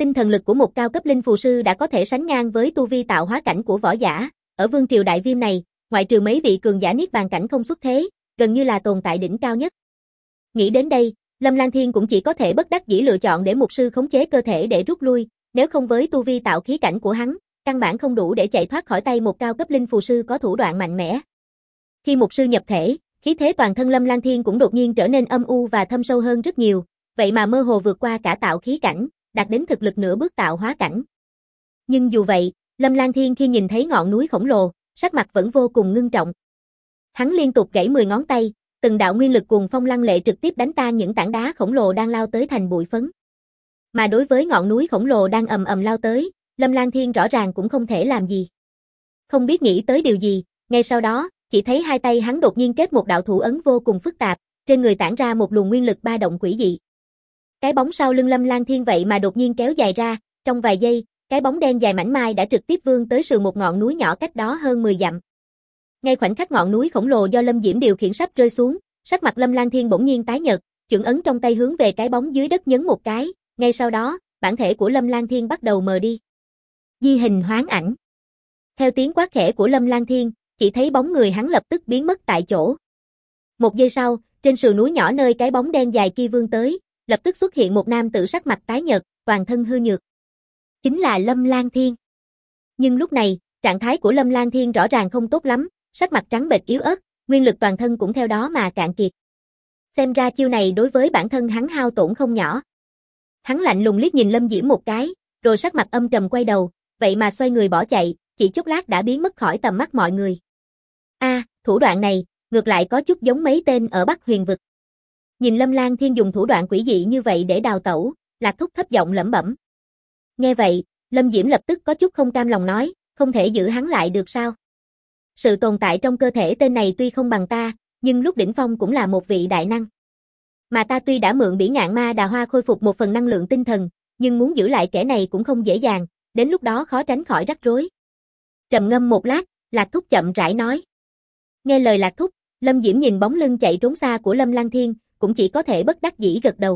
Tinh thần lực của một cao cấp linh phù sư đã có thể sánh ngang với tu vi tạo hóa cảnh của võ giả, ở vương triều Đại Viêm này, ngoại trừ mấy vị cường giả niết bàn cảnh không xuất thế, gần như là tồn tại đỉnh cao nhất. Nghĩ đến đây, Lâm Lang Thiên cũng chỉ có thể bất đắc dĩ lựa chọn để mục sư khống chế cơ thể để rút lui, nếu không với tu vi tạo khí cảnh của hắn, căn bản không đủ để chạy thoát khỏi tay một cao cấp linh phù sư có thủ đoạn mạnh mẽ. Khi mục sư nhập thể, khí thế toàn thân Lâm Lang Thiên cũng đột nhiên trở nên âm u và thâm sâu hơn rất nhiều, vậy mà mơ hồ vượt qua cả tạo khí cảnh, đạt đến thực lực nửa bước tạo hóa cảnh. Nhưng dù vậy, Lâm Lang Thiên khi nhìn thấy ngọn núi khổng lồ, sắc mặt vẫn vô cùng ngưng trọng. Hắn liên tục gãy 10 ngón tay, từng đạo nguyên lực cuồng phong lăng lệ trực tiếp đánh tan những tảng đá khổng lồ đang lao tới thành bụi phấn. Mà đối với ngọn núi khổng lồ đang ầm ầm lao tới, Lâm Lang Thiên rõ ràng cũng không thể làm gì. Không biết nghĩ tới điều gì, ngay sau đó, chỉ thấy hai tay hắn đột nhiên kết một đạo thủ ấn vô cùng phức tạp, trên người tản ra một luồng nguyên lực ba động quỷ dị. Cái bóng sau lưng Lâm Lang Thiên vậy mà đột nhiên kéo dài ra, trong vài giây, cái bóng đen dài mảnh mai đã trực tiếp vươn tới sườn một ngọn núi nhỏ cách đó hơn 10 dặm. Ngay khoảnh khắc ngọn núi khổng lồ do Lâm Diễm điều khiển sắp rơi xuống, sắc mặt Lâm Lang Thiên bỗng nhiên tái nhợt, chưởng ấn trong tay hướng về cái bóng dưới đất nhấn một cái, ngay sau đó, bản thể của Lâm Lang Thiên bắt đầu mờ đi. Di hình hoán ảnh. Theo tiếng quát khẽ của Lâm Lang Thiên, chỉ thấy bóng người hắn lập tức biến mất tại chỗ. Một giây sau, trên sườn núi nhỏ nơi cái bóng đen dài kia vươn tới, lập tức xuất hiện một nam tử sắc mặt tái nhợt, toàn thân hư nhược. Chính là Lâm Lang Thiên. Nhưng lúc này, trạng thái của Lâm Lang Thiên rõ ràng không tốt lắm, sắc mặt trắng bệch yếu ớt, nguyên lực toàn thân cũng theo đó mà cạn kiệt. Xem ra chiêu này đối với bản thân hắn hao tổn không nhỏ. Hắn lạnh lùng liếc nhìn Lâm Diễm một cái, rồi sắc mặt âm trầm quay đầu, vậy mà xoay người bỏ chạy, chỉ chốc lát đã biến mất khỏi tầm mắt mọi người. Thủ đoạn này, ngược lại có chút giống mấy tên ở Bắc Huyền vực. Nhìn Lâm Lang Thiên dùng thủ đoạn quỷ dị như vậy để đào tẩu, Lạc Thúc thấp giọng lẩm bẩm. Nghe vậy, Lâm Diễm lập tức có chút không cam lòng nói, không thể giữ hắn lại được sao? Sự tồn tại trong cơ thể tên này tuy không bằng ta, nhưng lúc đỉnh phong cũng là một vị đại năng. Mà ta tuy đã mượn Bỉ Ngạn Ma Đà Hoa khôi phục một phần năng lượng tinh thần, nhưng muốn giữ lại kẻ này cũng không dễ dàng, đến lúc đó khó tránh khỏi rắc rối. Trầm ngâm một lát, Lạc Thúc chậm rãi nói. Nghe lời Lạc Thúc, Lâm Diễm nhìn bóng lưng chạy trốn xa của Lâm Lang Thiên, cũng chỉ có thể bất đắc dĩ gật đầu.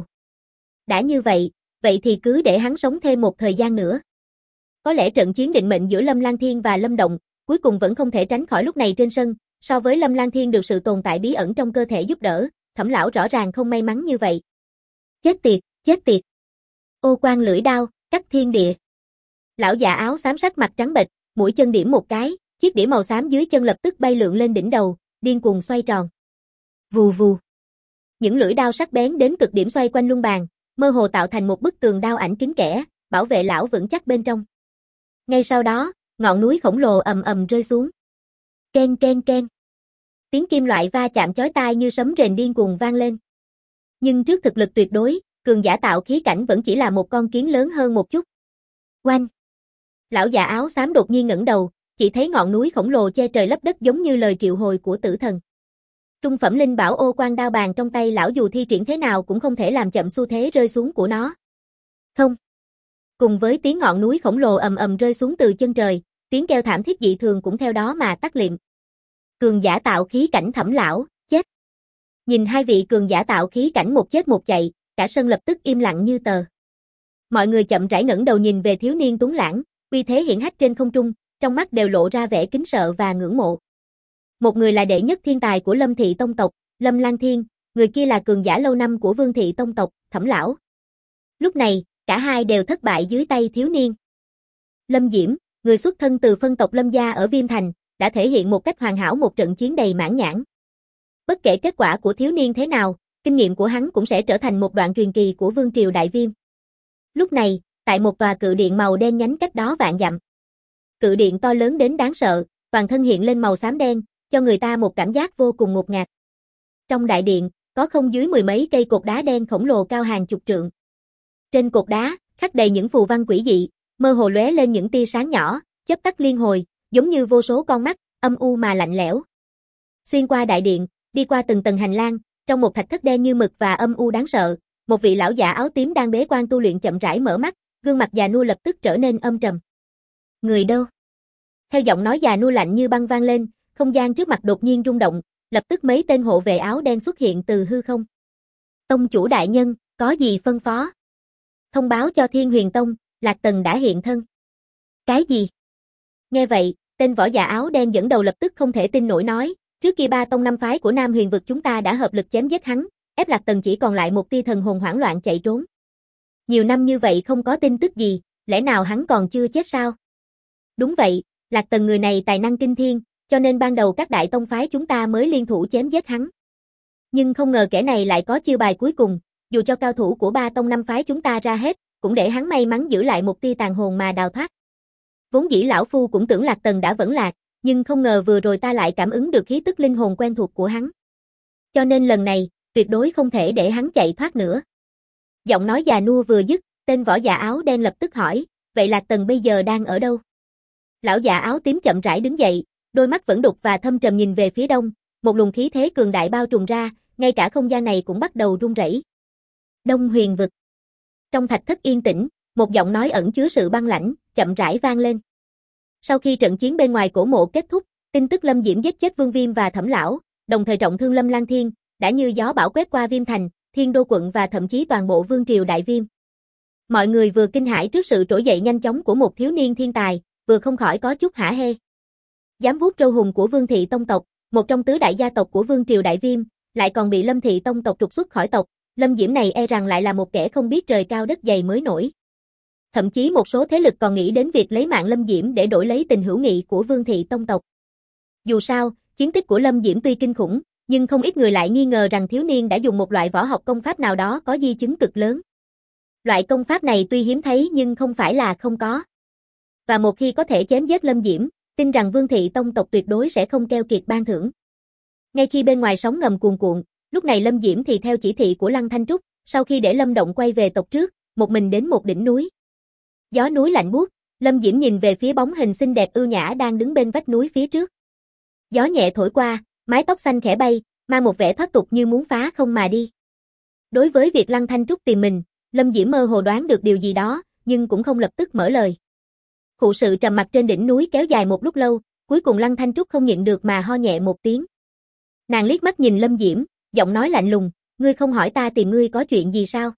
Đã như vậy thì cứ để hắn sống thêm một thời gian nữa. Có lẽ trận chiến định mệnh giữa Lâm Lang Thiên và Lâm Động, cuối cùng vẫn không thể tránh khỏi lúc này trên sân, so với Lâm Lang Thiên được sự tồn tại bí ẩn trong cơ thể giúp đỡ, Thẩm lão rõ ràng không may mắn như vậy. Chết tiệt, chết tiệt. Ô quan lưỡi đao, cắt thiên địa. Lão già áo xám sắc mặt trắng bệch, mũi chân điểm một cái, chiếc đĩa màu xám dưới chân lập tức bay lượn lên đỉnh đầu, điên cuồng xoay tròn. Vù vù. Những lưỡi đao sắc bén đến cực điểm xoay quanh luân bàn, mơ hồ tạo thành một bức tường đao ảnh kín kẽ, bảo vệ lão vững chắc bên trong. Ngay sau đó, ngọn núi khổng lồ ầm ầm rơi xuống. Ken ken ken. Tiếng kim loại va chạm chói tai như sấm rền điên cuồng vang lên. Nhưng trước thực lực tuyệt đối, cường giả tạo khí cảnh vẫn chỉ là một con kiến lớn hơn một chút. Oanh. Lão già áo xám đột nhiên ngẩng đầu, chỉ thấy ngọn núi khổng lồ che trời lấp đất giống như lời triệu hồi của tử thần. Trung phẩm linh bảo ô quan đao bàn trong tay lão dù thi triển thế nào cũng không thể làm chậm xu thế rơi xuống của nó. Không. Cùng với tiếng ngọn núi khổng lồ ầm ầm rơi xuống từ chân trời, tiếng kêu thảm thiết dị thường cũng theo đó mà tắt lịm. Cường giả tạo khí cảnh Thẩm lão, chết. Nhìn hai vị cường giả tạo khí cảnh một chết một chạy, cả sân lập tức im lặng như tờ. Mọi người chậm rãi ngẩng đầu nhìn về thiếu niên tuấn lãng, uy thế hiển hách trên không trung, trong mắt đều lộ ra vẻ kính sợ và ngưỡng mộ. Một người là đệ nhất thiên tài của Lâm thị tông tộc, Lâm Lang Thiên, người kia là cường giả lâu năm của Vương thị tông tộc, Thẩm lão. Lúc này, cả hai đều thất bại dưới tay thiếu niên. Lâm Diễm, người xuất thân từ phân tộc Lâm gia ở Viêm Thành, đã thể hiện một cách hoàn hảo một trận chiến đầy mãn nhãn. Bất kể kết quả của thiếu niên thế nào, kinh nghiệm của hắn cũng sẽ trở thành một đoạn truyền kỳ của Vương triều Đại Viêm. Lúc này, tại một tòa cự điện màu đen nhánh cách đó vạn dặm. Cự điện to lớn đến đáng sợ, toàn thân hiện lên màu xám đen, cho người ta một cảm giác vô cùng ngột ngạt. Trong đại điện, có không dưới mười mấy cây cột đá đen khổng lồ cao hàng chục trượng. Trên cột đá, khắc đầy những phù văn quỷ dị, mơ hồ lóe lên những tia sáng nhỏ, chớp tắt liên hồi, giống như vô số con mắt, âm u mà lạnh lẽo. Xuyên qua đại điện, đi qua từng tầng hành lang, trong một thạch thất đen như mực và âm u đáng sợ, một vị lão già áo tím đang bế quan tu luyện chậm rãi mở mắt, gương mặt già nua lập tức trở nên âm trầm. Người đâu? Theo giọng nói già nua lạnh như băng vang lên, không gian trước mặt đột nhiên rung động, lập tức mấy tên hộ vệ áo đen xuất hiện từ hư không. Tông chủ đại nhân, có gì phân phó? Thông báo cho Thiên Huyền Tông, Lạc Tần đã hiện thân. Cái gì? Nghe vậy, tên võ giả áo đen dẫn đầu lập tức không thể tin nổi nói, trước kia ba tông năm phái của Nam Huyền vực chúng ta đã hợp lực chém giết hắn, ép Lạc Tần chỉ còn lại một tia thần hồn hoảng loạn chạy trốn. Nhiều năm như vậy không có tin tức gì, lẽ nào hắn còn chưa chết sao? Đúng vậy, Lạc Tần người này tài năng kinh thiên, cho nên ban đầu các đại tông phái chúng ta mới liên thủ chém giết hắn. Nhưng không ngờ kẻ này lại có chiêu bài cuối cùng, dù cho cao thủ của ba tông năm phái chúng ta ra hết, cũng để hắn may mắn giữ lại một tia tàn hồn mà đào thoát. Vốn dĩ lão phu cũng tưởng Lạc Tần đã vẫn lạc, nhưng không ngờ vừa rồi ta lại cảm ứng được khí tức linh hồn quen thuộc của hắn. Cho nên lần này, tuyệt đối không thể để hắn chạy thoát nữa. Giọng nói già nua vừa dứt, tên võ giả áo đen lập tức hỏi, vậy Lạc Tần bây giờ đang ở đâu? Lão già áo tím chậm rãi đứng dậy, đôi mắt vẫn đục và thâm trầm nhìn về phía đông, một luồng khí thế cường đại bao trùm ra, ngay cả không gian này cũng bắt đầu rung rẩy. Đông Huyền vực. Trong thạch thất yên tĩnh, một giọng nói ẩn chứa sự băng lãnh, chậm rãi vang lên. Sau khi trận chiến bên ngoài cổ mộ kết thúc, tin tức Lâm Diễm giết chết Vương Viêm và Thẩm lão, đồng thời trọng thương Lâm Lang Thiên, đã như gió bão quét qua Viêm thành, Thiên Đô quận và thậm chí toàn bộ vương triều Đại Viêm. Mọi người vừa kinh hãi trước sự trỗi dậy nhanh chóng của một thiếu niên thiên tài, vừa không khỏi có chút hả hê. Dám vuốt râu hùng của Vương thị tông tộc, một trong tứ đại gia tộc của vương triều Đại Viêm, lại còn bị Lâm thị tông tộc trục xuất khỏi tộc, Lâm Diễm này e rằng lại là một kẻ không biết trời cao đất dày mới nổi. Thậm chí một số thế lực còn nghĩ đến việc lấy mạng Lâm Diễm để đổi lấy tình hữu nghị của Vương thị tông tộc. Dù sao, chiến tích của Lâm Diễm tuy kinh khủng, nhưng không ít người lại nghi ngờ rằng thiếu niên đã dùng một loại võ học công pháp nào đó có di chứng cực lớn. Loại công pháp này tuy hiếm thấy nhưng không phải là không có. Và một khi có thể chém giết Lâm Diễm, tin rằng Vương thị tông tộc tuyệt đối sẽ không keo kiệt ban thưởng. Ngay khi bên ngoài sóng ngầm cuồn cuộn, lúc này Lâm Diễm thì theo chỉ thị của Lăng Thanh Trúc, sau khi để Lâm Động quay về tộc trước, một mình đến một đỉnh núi. Gió núi lạnh buốt, Lâm Diễm nhìn về phía bóng hình xinh đẹp ưu nhã đang đứng bên vách núi phía trước. Gió nhẹ thổi qua, mái tóc xanh khẽ bay, mang một vẻ thoát tục như muốn phá không mà đi. Đối với việc Lăng Thanh Trúc tìm mình, Lâm Diễm mơ hồ đoán được điều gì đó, nhưng cũng không lập tức mở lời. Khụ sự trầm mặc trên đỉnh núi kéo dài một lúc lâu, cuối cùng Lăng Thanh Trúc không nhịn được mà ho nhẹ một tiếng. Nàng liếc mắt nhìn Lâm Diễm, giọng nói lạnh lùng, ngươi không hỏi ta tìm ngươi có chuyện gì sao?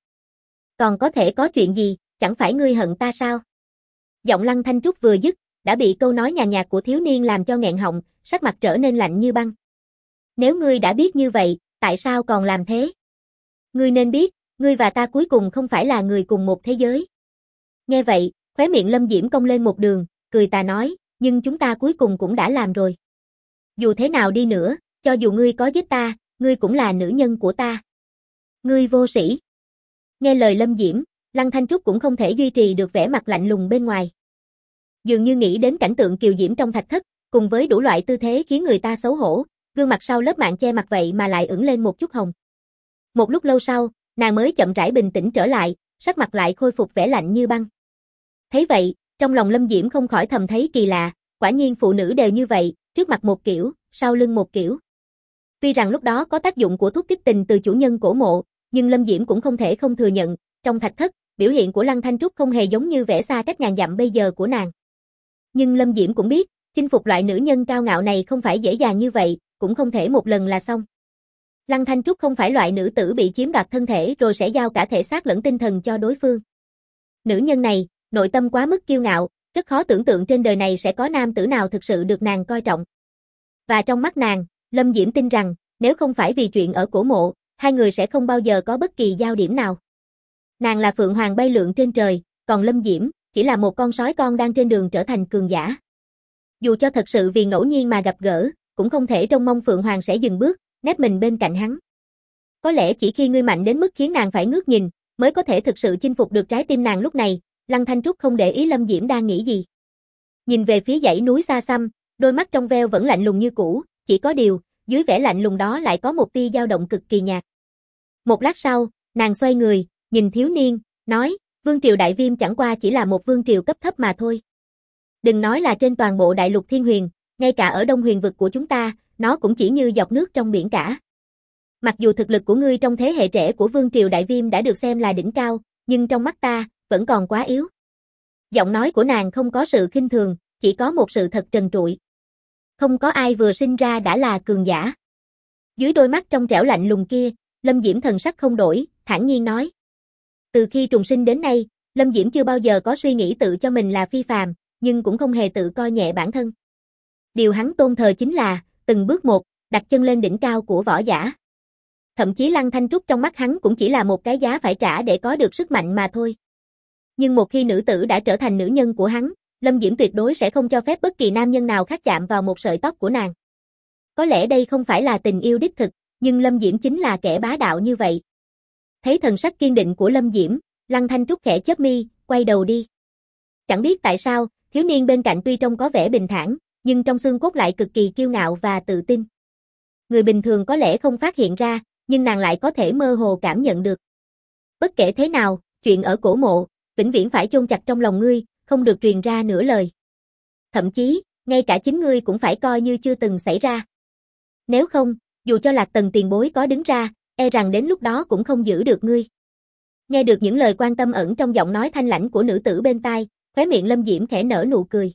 Còn có thể có chuyện gì, chẳng phải ngươi hận ta sao? Giọng Lăng Thanh Trúc vừa dứt, đã bị câu nói nhàn nhạt của thiếu niên làm cho nghẹn họng, sắc mặt trở nên lạnh như băng. Nếu ngươi đã biết như vậy, tại sao còn làm thế? Ngươi nên biết, ngươi và ta cuối cùng không phải là người cùng một thế giới. Nghe vậy, khóe miệng Lâm Diễm cong lên một đường, cười tà nói, nhưng chúng ta cuối cùng cũng đã làm rồi. Dù thế nào đi nữa, cho dù ngươi có giết ta, ngươi cũng là nữ nhân của ta. Ngươi vô sĩ. Nghe lời Lâm Diễm, Lăng Thanh Trúc cũng không thể duy trì được vẻ mặt lạnh lùng bên ngoài. Dường như nghĩ đến cảnh tượng kiều diễm trong thạch thất, cùng với đủ loại tư thế khiến người ta xấu hổ, gương mặt sau lớp mạng che mặt vậy mà lại ửng lên một chút hồng. Một lúc lâu sau, nàng mới chậm rãi bình tĩnh trở lại, sắc mặt lại khôi phục vẻ lạnh như băng. Thấy vậy, trong lòng Lâm Diễm không khỏi thầm thấy kỳ lạ, quả nhiên phụ nữ đều như vậy, trước mặt một kiểu, sau lưng một kiểu. Tuy rằng lúc đó có tác dụng của thuốc kích tình từ chủ nhân cổ mộ, nhưng Lâm Diễm cũng không thể không thừa nhận, trong thạch thất, biểu hiện của Lăng Thanh Trúc không hề giống như vẻ xa cách ngàn dặm bây giờ của nàng. Nhưng Lâm Diễm cũng biết, chinh phục loại nữ nhân cao ngạo này không phải dễ dàng như vậy, cũng không thể một lần là xong. Lăng Thanh Trúc không phải loại nữ tử bị chiếm đoạt thân thể rồi sẽ giao cả thể xác lẫn tinh thần cho đối phương. Nữ nhân này, nội tâm quá mức kiêu ngạo, rất khó tưởng tượng trên đời này sẽ có nam tử nào thực sự được nàng coi trọng. Và trong mắt nàng, Lâm Diễm tin rằng, nếu không phải vì chuyện ở cổ mộ, hai người sẽ không bao giờ có bất kỳ giao điểm nào. Nàng là phượng hoàng bay lượn trên trời, còn Lâm Diễm chỉ là một con sói con đang trên đường trở thành cường giả. Dù cho thật sự vì ngẫu nhiên mà gặp gỡ, cũng không thể trông mong phượng hoàng sẽ dừng bước, nép mình bên cạnh hắn. Có lẽ chỉ khi ngươi mạnh đến mức khiến nàng phải ngước nhìn, mới có thể thực sự chinh phục được trái tim nàng lúc này. Lăng Thanh Trúc không để ý Lâm Diễm đang nghĩ gì. Nhìn về phía dãy núi xa xăm, đôi mắt trong veo vẫn lạnh lùng như cũ, chỉ có điều, dưới vẻ lạnh lùng đó lại có một tia dao động cực kỳ nhạt. Một lát sau, nàng xoay người, nhìn thiếu niên, nói, Vương triều Đại Viêm chẳng qua chỉ là một vương triều cấp thấp mà thôi. Đừng nói là trên toàn bộ đại lục Thiên Huyền, ngay cả ở Đông Huyền vực của chúng ta, nó cũng chỉ như giọt nước trong biển cả. Mặc dù thực lực của ngươi trong thế hệ trẻ của Vương triều Đại Viêm đã được xem là đỉnh cao, nhưng trong mắt ta, vẫn còn quá yếu. Giọng nói của nàng không có sự khinh thường, chỉ có một sự thật trần trụi. Không có ai vừa sinh ra đã là cường giả. Dưới đôi mắt trong trẻo lạnh lùng kia, Lâm Diễm thần sắc không đổi, thản nhiên nói. Từ khi trùng sinh đến nay, Lâm Diễm chưa bao giờ có suy nghĩ tự cho mình là phi phàm, nhưng cũng không hề tự coi nhẹ bản thân. Điều hắn tôn thờ chính là, từng bước một, đặt chân lên đỉnh cao của võ giả. Thậm chí Lăng Thanh Trúc trong mắt hắn cũng chỉ là một cái giá phải trả để có được sức mạnh mà thôi. Nhưng một khi nữ tử đã trở thành nữ nhân của hắn, Lâm Diễm tuyệt đối sẽ không cho phép bất kỳ nam nhân nào khác chạm vào một sợi tóc của nàng. Có lẽ đây không phải là tình yêu đích thực, nhưng Lâm Diễm chính là kẻ bá đạo như vậy. Thấy thần sắc kiên định của Lâm Diễm, Lăng Thanh Trúc khẽ chớp mi, quay đầu đi. Chẳng biết tại sao, thiếu niên bên cạnh tuy trông có vẻ bình thản, nhưng trong xương cốt lại cực kỳ kiêu ngạo và tự tin. Người bình thường có lẽ không phát hiện ra, nhưng nàng lại có thể mơ hồ cảm nhận được. Bất kể thế nào, chuyện ở cổ mộ, vĩnh viễn phải chôn chặt trong lòng ngươi, không được truyền ra nửa lời. Thậm chí, ngay cả chính ngươi cũng phải coi như chưa từng xảy ra. Nếu không, dù cho Lạc Tần tiền bối có đứng ra, e rằng đến lúc đó cũng không giữ được ngươi. Nghe được những lời quan tâm ẩn trong giọng nói thanh lãnh của nữ tử bên tai, khóe miệng Lâm Diễm khẽ nở nụ cười.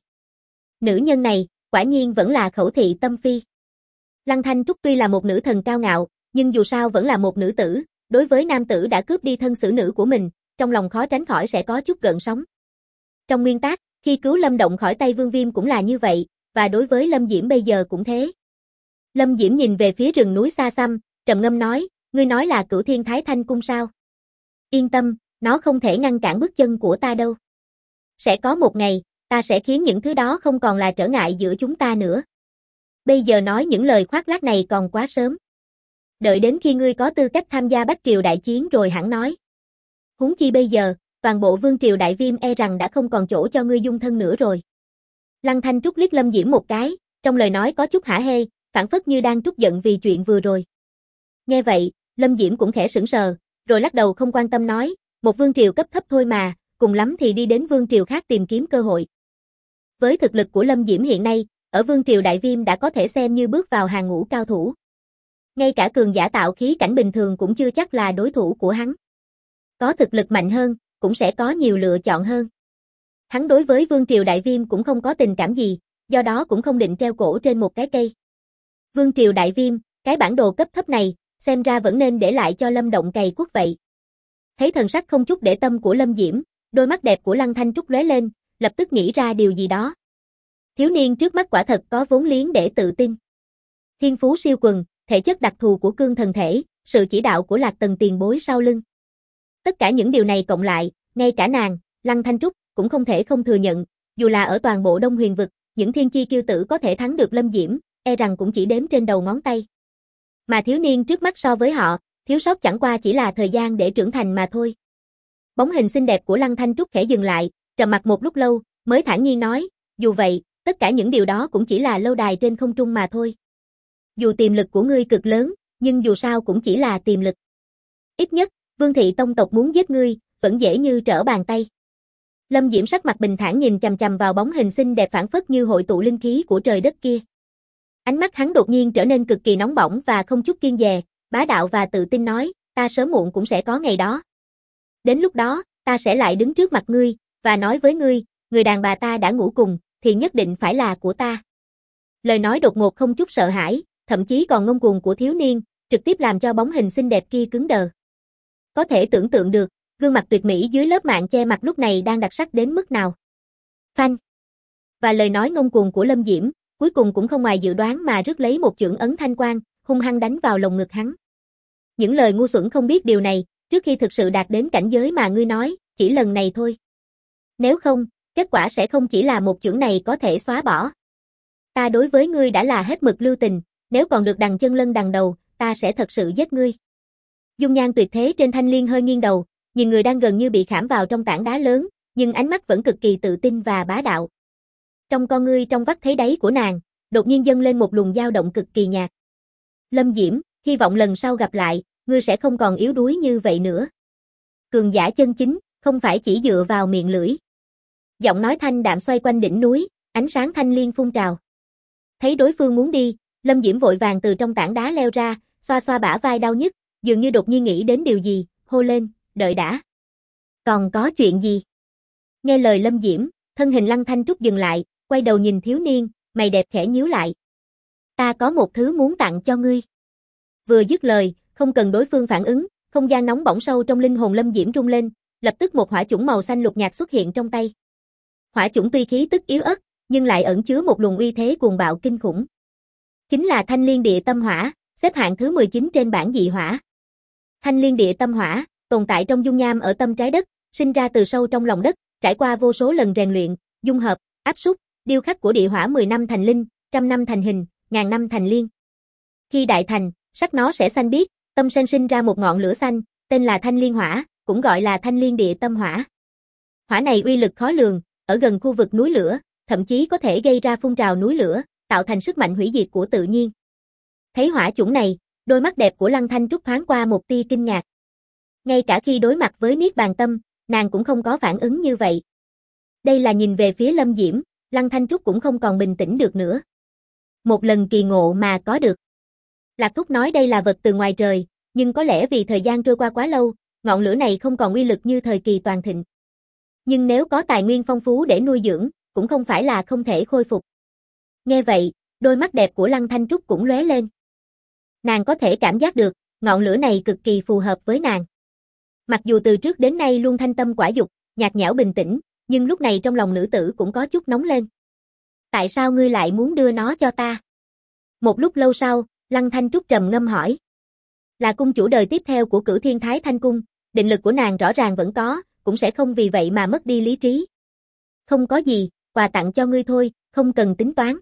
Nữ nhân này, quả nhiên vẫn là khẩu thị tâm phi. Lăng Thanh Trúc tuy là một nữ thần cao ngạo, nhưng dù sao vẫn là một nữ tử, đối với nam tử đã cướp đi thân xử nữ của mình, trong lòng khó tránh khỏi sẽ có chút gợn sóng. Trong nguyên tắc, khi cứu Lâm Động khỏi tay Vương Viêm cũng là như vậy, và đối với Lâm Diễm bây giờ cũng thế. Lâm Diễm nhìn về phía rừng núi xa xăm, trầm ngâm nói, ngươi nói là Cửu Thiên Thái Thanh Cung sao? Yên tâm, nó không thể ngăn cản bước chân của ta đâu. Sẽ có một ngày, ta sẽ khiến những thứ đó không còn là trở ngại giữa chúng ta nữa. Bây giờ nói những lời khoác lác này còn quá sớm. Đợi đến khi ngươi có tư cách tham gia Bách Triều đại chiến rồi hẳn nói. Huống chi bây giờ, toàn bộ Vương Triều Đại Viêm e rằng đã không còn chỗ cho ngươi dung thân nữa rồi. Lăng Thanh Trúc liếc Lâm Diễm một cái, trong lời nói có chút hả hê, phảng phất như đang trút giận vì chuyện vừa rồi. Nghe vậy, Lâm Diễm cũng khẽ sững sờ, rồi lắc đầu không quan tâm nói, một vương triều cấp thấp thôi mà, cùng lắm thì đi đến vương triều khác tìm kiếm cơ hội. Với thực lực của Lâm Diễm hiện nay, ở Vương Triều Đại Viêm đã có thể xem như bước vào hàng ngũ cao thủ. Ngay cả cường giả tạo khí cảnh bình thường cũng chưa chắc là đối thủ của hắn. Có thực lực mạnh hơn, cũng sẽ có nhiều lựa chọn hơn. Hắn đối với Vương Triều Đại Viêm cũng không có tình cảm gì, do đó cũng không định treo cổ trên một cái cây. Vương Triều Đại Viêm, cái bản đồ cấp thấp này, xem ra vẫn nên để lại cho Lâm Động cày cuốc vậy. Thấy thần sắc không chút để tâm của Lâm Diễm, đôi mắt đẹp của Lăng Thanh Trúc lóe lên, lập tức nghĩ ra điều gì đó. Thiếu niên trước mắt quả thật có vốn liếng để tự tin. Thiên phú siêu quần, thể chất đặc thù của cương thần thể, sự chỉ đạo của Lạc Tần tiền bối sau lưng. Tất cả những điều này cộng lại, ngay cả nàng, Lăng Thanh Trúc, cũng không thể không thừa nhận, dù là ở toàn bộ Đông Huyền vực, những thiên chi kiêu tử có thể thắng được Lâm Diễm, e rằng cũng chỉ đếm trên đầu ngón tay. Mà thiếu niên trước mắt so với họ, thiếu sót chẳng qua chỉ là thời gian để trưởng thành mà thôi. Bóng hình xinh đẹp của Lăng Thanh Trúc khẽ dừng lại, trầm mặc một lúc lâu, mới thản nhiên nói, dù vậy, tất cả những điều đó cũng chỉ là lâu đài trên không trung mà thôi. Dù tiềm lực của ngươi cực lớn, nhưng dù sao cũng chỉ là tiềm lực. Ít nhất, Vương thị tông tộc muốn giết ngươi, vẫn dễ như trở bàn tay. Lâm Diễm sắc mặt bình thản nhìn chằm chằm vào bóng hình xinh đẹp phảng phất như hội tụ linh khí của trời đất kia. Ánh mắt hắn đột nhiên trở nên cực kỳ nóng bỏng và không chút kiêng dè, bá đạo và tự tin nói, ta sớm muộn cũng sẽ có ngày đó. Đến lúc đó, ta sẽ lại đứng trước mặt ngươi, và nói với ngươi, người đàn bà ta đã ngủ cùng, thì nhất định phải là của ta. Lời nói đột ngột không chút sợ hãi, thậm chí còn ngông cuồng của thiếu niên, trực tiếp làm cho bóng hình xinh đẹp kia cứng đờ. Có thể tưởng tượng được, gương mặt tuyệt mỹ dưới lớp mạng che mặt lúc này đang đặc sắc đến mức nào. Phanh. Và lời nói ngông cuồng của Lâm Diễm, cuối cùng cũng không ngoài dự đoán mà rước lấy một chưởng ấn thanh quang, hung hăng đánh vào lồng ngực hắn. Những lời ngu xuẩn không biết điều này, trước khi thực sự đạt đến cảnh giới mà ngươi nói, chỉ lần này thôi. Nếu không, kết quả sẽ không chỉ là một chưởng này có thể xóa bỏ. Ta đối với ngươi đã là hết mực lưu tình, nếu còn được đằng chân lân đằng đầu, ta sẽ thật sự giết ngươi. Dung nhan tuyệt thế trên Thanh Liên hơi nghiêng đầu, nhìn người đang gần như bị khảm vào trong tảng đá lớn, nhưng ánh mắt vẫn cực kỳ tự tin và bá đạo. Trong con ngươi trong vắt thấy đáy của nàng, đột nhiên dâng lên một luồng dao động cực kỳ nhạt. Lâm Diễm, hy vọng lần sau gặp lại, ngươi sẽ không còn yếu đuối như vậy nữa. Cường giả chân chính, không phải chỉ dựa vào miệng lưỡi. Giọng nói thanh đạm xoay quanh đỉnh núi, ánh sáng thanh liên phun trào. Thấy đối phương muốn đi, Lâm Diễm vội vàng từ trong tảng đá leo ra, xoa xoa bả vai đau nhức, dường như đột nhiên nghĩ đến điều gì, hô lên, đợi đã. Còn có chuyện gì? Nghe lời Lâm Diễm, thân hình Lăng Thanh Trúc dừng lại, quay đầu nhìn thiếu niên, mày đẹp khẽ nhíu lại. Ta có một thứ muốn tặng cho ngươi. Vừa dứt lời, không cần đối phương phản ứng, không gian nóng bỏng sâu trong linh hồn Lâm Diễm rung lên, lập tức một hỏa chủng màu xanh lục nhạt xuất hiện trong tay. Hỏa chủng tuy khí tức yếu ớt, nhưng lại ẩn chứa một luồng uy thế cuồng bạo kinh khủng. Chính là Thanh Liên Địa Tâm Hỏa, xếp hạng thứ 19 trên bảng dị hỏa. Thanh Liên Địa Tâm Hỏa, tồn tại trong dung nham ở tâm trái đất, sinh ra từ sâu trong lòng đất, trải qua vô số lần rèn luyện, dung hợp, áp xúc, điêu khắc của địa hỏa 10 năm thành linh, trăm năm thành hình, ngàn năm thành liên. Khi đại thành, sắc nó sẽ xanh biếc, tâm sinh ra một ngọn lửa xanh, tên là Thanh Liên Hỏa, cũng gọi là Thanh Liên Địa Tâm Hỏa. Hỏa này uy lực khó lường, ở gần khu vực núi lửa, thậm chí có thể gây ra phun trào núi lửa, tạo thành sức mạnh hủy diệt của tự nhiên. Thấy hỏa chủng này, đôi mắt đẹp của Lăng Thanh Trúc thoáng qua một tia kinh ngạc. Ngay cả khi đối mặt với Niết Bàn Tâm, nàng cũng không có phản ứng như vậy. Đây là nhìn về phía Lâm Diễm, Lăng Thanh Trúc cũng không còn bình tĩnh được nữa. Một lần kỳ ngộ mà có được. Lạc Thúc nói đây là vật từ ngoài trời, nhưng có lẽ vì thời gian trôi qua quá lâu, ngọn lửa này không còn uy lực như thời kỳ toàn thịnh. Nhưng nếu có tài nguyên phong phú để nuôi dưỡng, cũng không phải là không thể khôi phục. Nghe vậy, đôi mắt đẹp của Lăng Thanh Trúc cũng lóe lên. Nàng có thể cảm giác được, ngọn lửa này cực kỳ phù hợp với nàng. Mặc dù từ trước đến nay luôn thanh tâm quả dục, nhạt nhẽo bình tĩnh, nhưng lúc này trong lòng nữ tử cũng có chút nóng lên. Tại sao ngươi lại muốn đưa nó cho ta? Một lúc lâu sau, Lăng Thanh Trúc trầm ngâm hỏi. Là cung chủ đời tiếp theo của Cửu Thiên Thái Thanh Cung, định lực của nàng rõ ràng vẫn có, cũng sẽ không vì vậy mà mất đi lý trí. Không có gì, quà tặng cho ngươi thôi, không cần tính toán.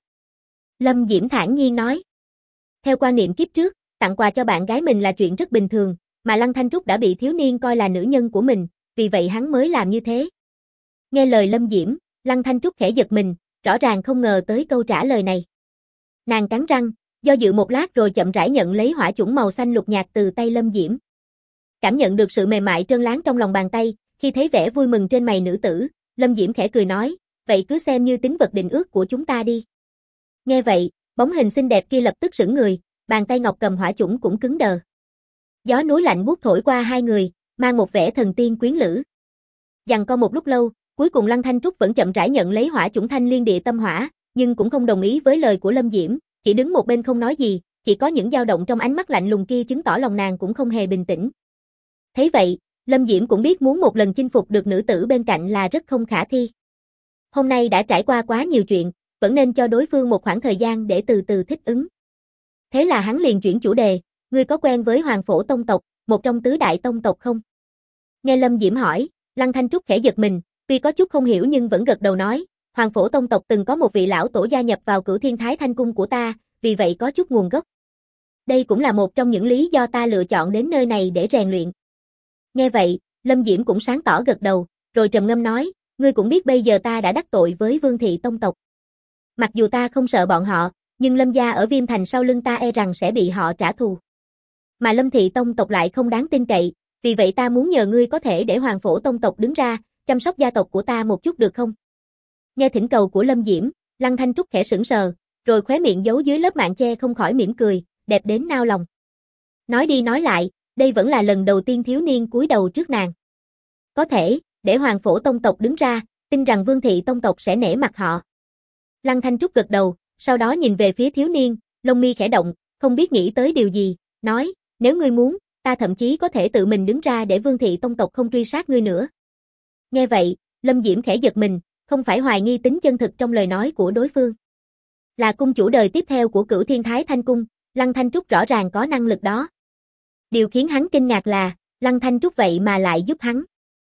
Lâm Diễm thản nhiên nói. Theo quan niệm kiếp trước, tặng quà cho bạn gái mình là chuyện rất bình thường, mà Lăng Thanh Trúc đã bị thiếu niên coi là nữ nhân của mình, vì vậy hắn mới làm như thế. Nghe lời Lâm Diễm, Lăng Thanh Trúc khẽ giật mình, rõ ràng không ngờ tới câu trả lời này. Nàng cắn răng, do dự một lát rồi chậm rãi nhận lấy hỏa chủng màu xanh lục nhạt từ tay Lâm Diễm. Cảm nhận được sự mềm mại trơn láng trong lòng bàn tay, khi thấy vẻ vui mừng trên mày nữ tử, Lâm Diễm khẽ cười nói, vậy cứ xem như tín vật định ước của chúng ta đi. Nghe vậy, bóng hình xinh đẹp kia lập tức sững người, bàn tay ngọc cầm hỏa chủng cũng cứng đờ. Gió núi lạnh buốt thổi qua hai người, mang một vẻ thần tiên quyến lữ. Giằng co một lúc lâu, cuối cùng Lăng Thanh Trúc vẫn chậm rãi nhận lấy hỏa chủng Thanh Liên Địa Tâm Hỏa, nhưng cũng không đồng ý với lời của Lâm Diễm, chỉ đứng một bên không nói gì, chỉ có những dao động trong ánh mắt lạnh lùng kia chứng tỏ lòng nàng cũng không hề bình tĩnh. Thấy vậy, Lâm Diễm cũng biết muốn một lần chinh phục được nữ tử bên cạnh là rất không khả thi. Hôm nay đã trải qua quá nhiều chuyện, vẫn nên cho đối phương một khoảng thời gian để từ từ thích ứng. Thế là hắn liền chuyển chủ đề, ngươi có quen với Hoàng Phổ Tông tộc, một trong tứ đại tông tộc không? Nghe Lâm Diễm hỏi, Lăng Thanh Trúc khẽ giật mình, tuy có chút không hiểu nhưng vẫn gật đầu nói, Hoàng Phổ Tông tộc từng có một vị lão tổ gia nhập vào Cửu Thiên Thái Thanh Cung của ta, vì vậy có chút nguồn gốc. Đây cũng là một trong những lý do ta lựa chọn đến nơi này để rèn luyện. Nghe vậy, Lâm Diễm cũng sáng tỏ gật đầu, rồi trầm ngâm nói, ngươi cũng biết bây giờ ta đã đắc tội với Vương Thị Tông tộc. Mặc dù ta không sợ bọn họ, nhưng Lâm gia ở Viêm Thành sau lưng ta e rằng sẽ bị họ trả thù. Mà Lâm Thị Tông tộc lại không đáng tin cậy, vì vậy ta muốn nhờ ngươi có thể để Hoàng Phổ Tông tộc đứng ra, chăm sóc gia tộc của ta một chút được không? Nghe thỉnh cầu của Lâm Diễm, Lăng Thanh Trúc khẽ sững sờ, rồi khóe miệng giấu dưới lớp mạn che không khỏi mỉm cười, đẹp đến nao lòng. Nói đi nói lại, đây vẫn là lần đầu tiên thiếu niên cúi đầu trước nàng. Có thể, để Hoàng Phổ Tông tộc đứng ra, tin rằng Vương Thị Tông tộc sẽ nể mặt họ. Lăng Thanh Trúc gật đầu, sau đó nhìn về phía thiếu niên, lông mi khẽ động, không biết nghĩ tới điều gì, nói, nếu ngươi muốn, ta thậm chí có thể tự mình đứng ra để Vương Thị Tông tộc không truy sát ngươi nữa. Nghe vậy, Lâm Diễm khẽ giật mình, không phải hoài nghi tính chân thực trong lời nói của đối phương. Là cung chủ đời tiếp theo của Cửu Thiên Thái Thanh Cung, Lăng Thanh Trúc rõ ràng có năng lực đó. Điều khiến hắn kinh ngạc là, Lăng Thanh Trúc vậy mà lại giúp hắn.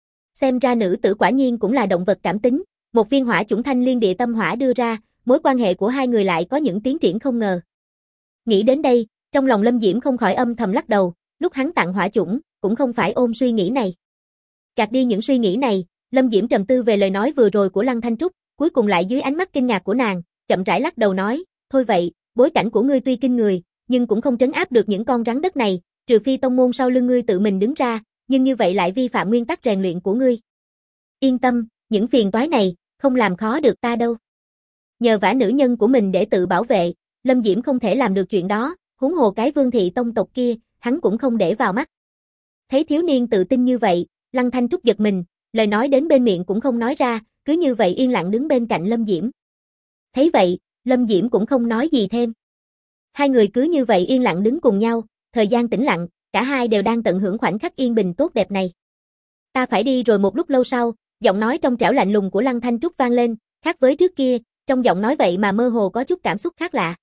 Xem ra nữ tử quả nhiên cũng là động vật cảm tính, một viên hỏa chủng Thanh Liên Địa Tâm Hỏa đưa ra, mối quan hệ của hai người lại có những tiến triển không ngờ. Nghĩ đến đây, trong lòng Lâm Diễm không khỏi âm thầm lắc đầu, lúc hắn tặng hỏa chủng, cũng không phải ôm suy nghĩ này. Gạt đi những suy nghĩ này, Lâm Diễm trầm tư về lời nói vừa rồi của Lăng Thanh Trúc, cuối cùng lại dưới ánh mắt kinh ngạc của nàng, chậm rãi lắc đầu nói, thôi vậy, bối cảnh của ngươi tuy kinh người, nhưng cũng không trấn áp được những con rắn đất này, trừ phi tông môn sau lưng ngươi tự mình đứng ra, nhưng như vậy lại vi phạm nguyên tắc rèn luyện của ngươi. Yên tâm, những phiền toái này, không làm khó được ta đâu. Nhờ vả nữ nhân của mình để tự bảo vệ, Lâm Diễm không thể làm được chuyện đó, huống hồ cái Vương Thị Tông tộc kia, hắn cũng không để vào mắt. Thấy thiếu niên tự tin như vậy, Lăng Thanh Trúc giật mình, lời nói đến bên miệng cũng không nói ra, cứ như vậy yên lặng đứng bên cạnh Lâm Diễm. Thấy vậy, Lâm Diễm cũng không nói gì thêm. Hai người cứ như vậy yên lặng đứng cùng nhau, thời gian tĩnh lặng, cả hai đều đang tận hưởng khoảnh khắc yên bình tốt đẹp này. Ta phải đi rồi. Một lúc lâu sau, giọng nói trong trẻo lạnh lùng của Lăng Thanh Trúc vang lên, khác với trước kia, trong giọng nói vậy mà mơ hồ có chút cảm xúc khác lạ.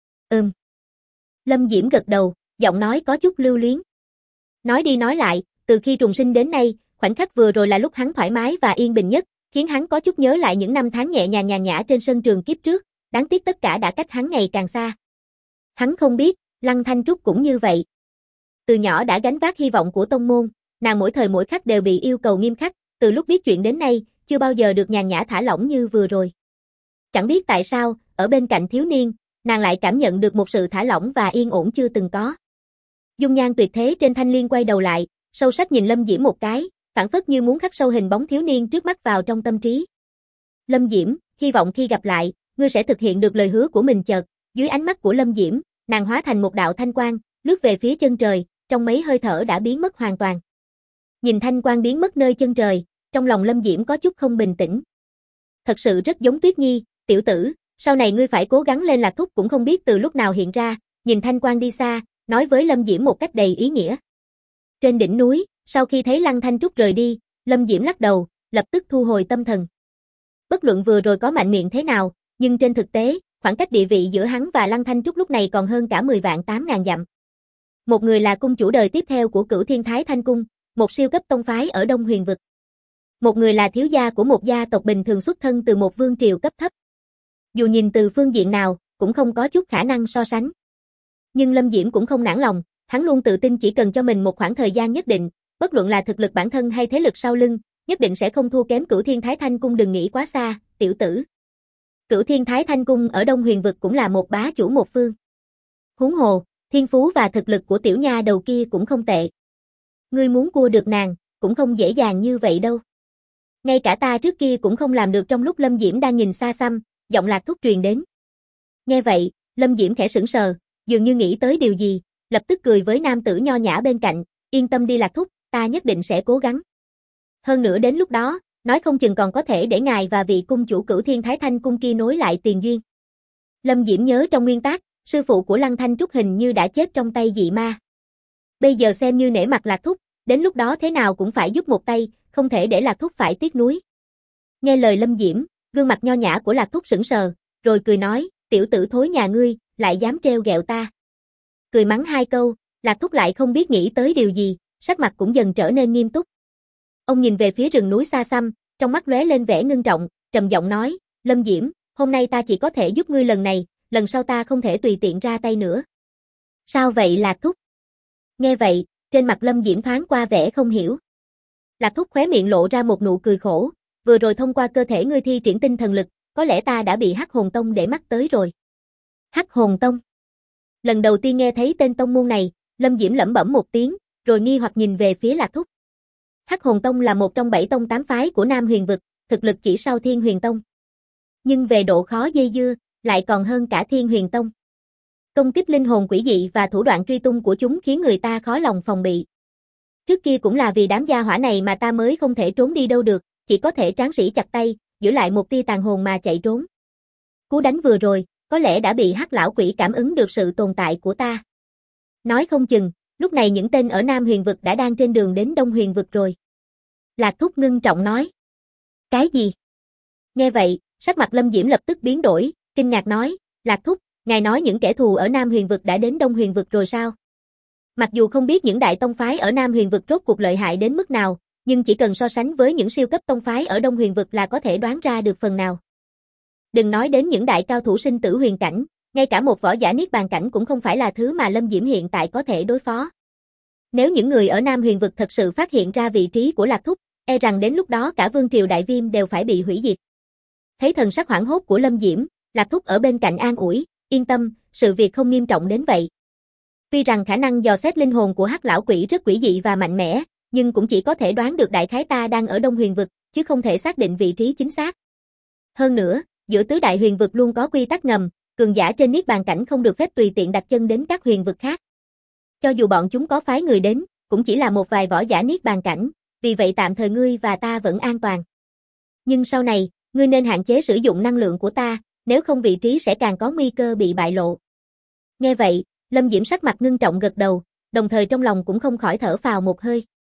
Lâm Diễm gật đầu, giọng nói có chút lưu luyến. Nói đi nói lại, từ khi trùng sinh đến nay, khoảnh khắc vừa rồi là lúc hắn thoải mái và yên bình nhất, khiến hắn có chút nhớ lại những năm tháng nhẹ nhàng nhàn nhã trên sân trường kiếp trước, đáng tiếc tất cả đã cách hắn ngày càng xa. Hắn không biết, Lăng Thanh Trúc cũng như vậy. Từ nhỏ đã gánh vác hy vọng của tông môn, nàng mỗi thời mỗi khắc đều bị yêu cầu nghiêm khắc, từ lúc biết chuyện đến nay, chưa bao giờ được nhàn nhã thả lỏng như vừa rồi. Chẳng biết tại sao, ở bên cạnh thiếu niên, nàng lại cảm nhận được một sự thả lỏng và yên ổn chưa từng có. Dung nhan tuyệt thế trên thanh liên quay đầu lại, sâu sắc nhìn Lâm Diễm một cái, phảng phất như muốn khắc sâu hình bóng thiếu niên trước mắt vào trong tâm trí. Lâm Diễm, hy vọng khi gặp lại, ngươi sẽ thực hiện được lời hứa của mình. Chợt, dưới ánh mắt của Lâm Diễm, nàng hóa thành một đạo thanh quang, lướt về phía chân trời, trong mấy hơi thở đã biến mất hoàn toàn. Nhìn thanh quang biến mất nơi chân trời, trong lòng Lâm Diễm có chút không bình tĩnh. Thật sự rất giống Tuyết Nhi, tiểu tử, sau này ngươi phải cố gắng lên. Lạc Thúc cũng không biết từ lúc nào hiện ra, nhìn thanh quang đi xa, nói với Lâm Diễm một cách đầy ý nghĩa. Trên đỉnh núi, sau khi thấy Lăng Thanh Trúc rời đi, Lâm Diễm lắc đầu, lập tức thu hồi tâm thần. Bất luận vừa rồi có mạnh miệng thế nào, nhưng trên thực tế, khoảng cách địa vị giữa hắn và Lăng Thanh Trúc lúc này còn hơn cả 10.800 dặm. Một người là cung chủ đời tiếp theo của Cửu Thiên Thái Thanh Cung, một siêu cấp tông phái ở Đông Huyền Vực. Một người là thiếu gia của một gia tộc bình thường xuất thân từ một vương triều cấp thấp. Dù nhìn từ phương diện nào, cũng không có chút khả năng so sánh. Nhưng Lâm Diễm cũng không nản lòng, hắn luôn tự tin chỉ cần cho mình một khoảng thời gian nhất định, bất luận là thực lực bản thân hay thế lực sau lưng, nhất định sẽ không thua kém Cửu Thiên Thái Thanh Cung. Đừng nghĩ quá xa, tiểu tử. Cửu Thiên Thái Thanh Cung ở Đông Huyền Vực cũng là một bá chủ một phương. Huống hồ, thiên phú và thực lực của tiểu nha đầu kia cũng không tệ. Ngươi muốn cua được nàng, cũng không dễ dàng như vậy đâu. Ngay cả ta trước kia cũng không làm được. Trong lúc Lâm Diễm đang nhìn xa xăm, giọng Lạc Thúc truyền đến. Nghe vậy, Lâm Diễm khẽ sững sờ, dường như nghĩ tới điều gì, lập tức cười với nam tử nho nhã bên cạnh, yên tâm đi Lạc Thúc, ta nhất định sẽ cố gắng. Hơn nữa đến lúc đó, nói không chừng còn có thể để ngài và vị cung chủ Cửu Thiên Thái Thanh Cung kia nối lại tiền duyên. Lâm Diễm nhớ trong nguyên tắc, sư phụ của Lăng Thanh Trúc hình như đã chết trong tay dị ma. Bây giờ xem như nể mặt Lạc Thúc, đến lúc đó thế nào cũng phải giúp một tay, không thể để Lạc Thúc phải tiếc nuối. Nghe lời Lâm Diễm, gương mặt nho nhã của Lạc Thúc sững sờ, rồi cười nói, tiểu tử thối nhà ngươi, lại dám trêu ghẹo ta. Cười mắng hai câu, Lạc Thúc lại không biết nghĩ tới điều gì, sắc mặt cũng dần trở nên nghiêm túc. Ông nhìn về phía rừng núi xa xăm, trong mắt lóe lên vẻ ngưng trọng, trầm giọng nói, Lâm Diễm, hôm nay ta chỉ có thể giúp ngươi lần này, lần sau ta không thể tùy tiện ra tay nữa. Sao vậy Lạc Thúc? Nghe vậy, trên mặt Lâm Diễm thoáng qua vẻ không hiểu. Lạc Thúc khóe miệng lộ ra một nụ cười khổ, vừa rồi thông qua cơ thể ngươi thi triển tinh thần lực, có lẽ ta đã bị Hắc Hồn Tông để mắt tới rồi. Hắc Hồn Tông? Lần đầu tiên nghe thấy tên tông môn này, Lâm Diễm lẩm bẩm một tiếng, rồi nghi hoặc nhìn về phía Lạc Thúc. Hắc Hồn Tông là một trong 7 tông 8 phái của Nam Huyền Vực, thực lực chỉ sau Thiên Huyền Tông. Nhưng về độ khó dây dưa, lại còn hơn cả Thiên Huyền Tông. Công kích linh hồn quỷ dị và thủ đoạn truy tung của chúng khiến người ta khó lòng phòng bị. Trước kia cũng là vì đám gia hỏa này mà ta mới không thể trốn đi đâu được, chỉ có thể tráng sĩ chặt tay, giữ lại một tia tàn hồn mà chạy trốn. Cú đánh vừa rồi, có lẽ đã bị Hắc lão quỷ cảm ứng được sự tồn tại của ta. Nói không chừng, lúc này những tên ở Nam Huyền Vực đã đang trên đường đến Đông Huyền Vực rồi. Lạc Thúc ngưng trọng nói. Cái gì? Nghe vậy, sắc mặt Lâm Diễm lập tức biến đổi, kinh ngạc nói, Lạc Thúc, ngài nói những kẻ thù ở Nam Huyền Vực đã đến Đông Huyền Vực rồi sao? Mặc dù không biết những đại tông phái ở Nam Huyền Vực rốt cuộc lợi hại đến mức nào, nhưng chỉ cần so sánh với những siêu cấp tông phái ở Đông Huyền Vực là có thể đoán ra được phần nào. Đừng nói đến những đại cao thủ sinh tử huyền cảnh, ngay cả một võ giả niết bàn cảnh cũng không phải là thứ mà Lâm Diễm hiện tại có thể đối phó. Nếu những người ở Nam Huyền Vực thật sự phát hiện ra vị trí của Lạc Thúc, e rằng đến lúc đó cả Vương triều Đại Viêm đều phải bị hủy diệt. Thấy thần sắc hoảng hốt của Lâm Diễm, Lạc Thúc ở bên cạnh an ủi, yên tâm, sự việc không nghiêm trọng đến vậy. Tuy rằng khả năng dò xét linh hồn của Hắc lão quỷ rất quỷ dị và mạnh mẽ, nhưng cũng chỉ có thể đoán được đại khái ta đang ở Đông Huyền Vực, chứ không thể xác định vị trí chính xác. Hơn nữa, giữa tứ đại huyền vực luôn có quy tắc ngầm, cường giả trên niết bàn cảnh không được phép tùy tiện đặt chân đến các huyền vực khác. Cho dù bọn chúng có phái người đến, cũng chỉ là một vài võ giả niết bàn cảnh, vì vậy tạm thời ngươi và ta vẫn an toàn. Nhưng sau này, ngươi nên hạn chế sử dụng năng lượng của ta, nếu không vị trí sẽ càng có nguy cơ bị bại lộ. Nghe vậy, Lâm Diễm sắc mặt ngưng trọng gật đầu, đồng thời trong lòng cũng không khỏi thở phào một hơi.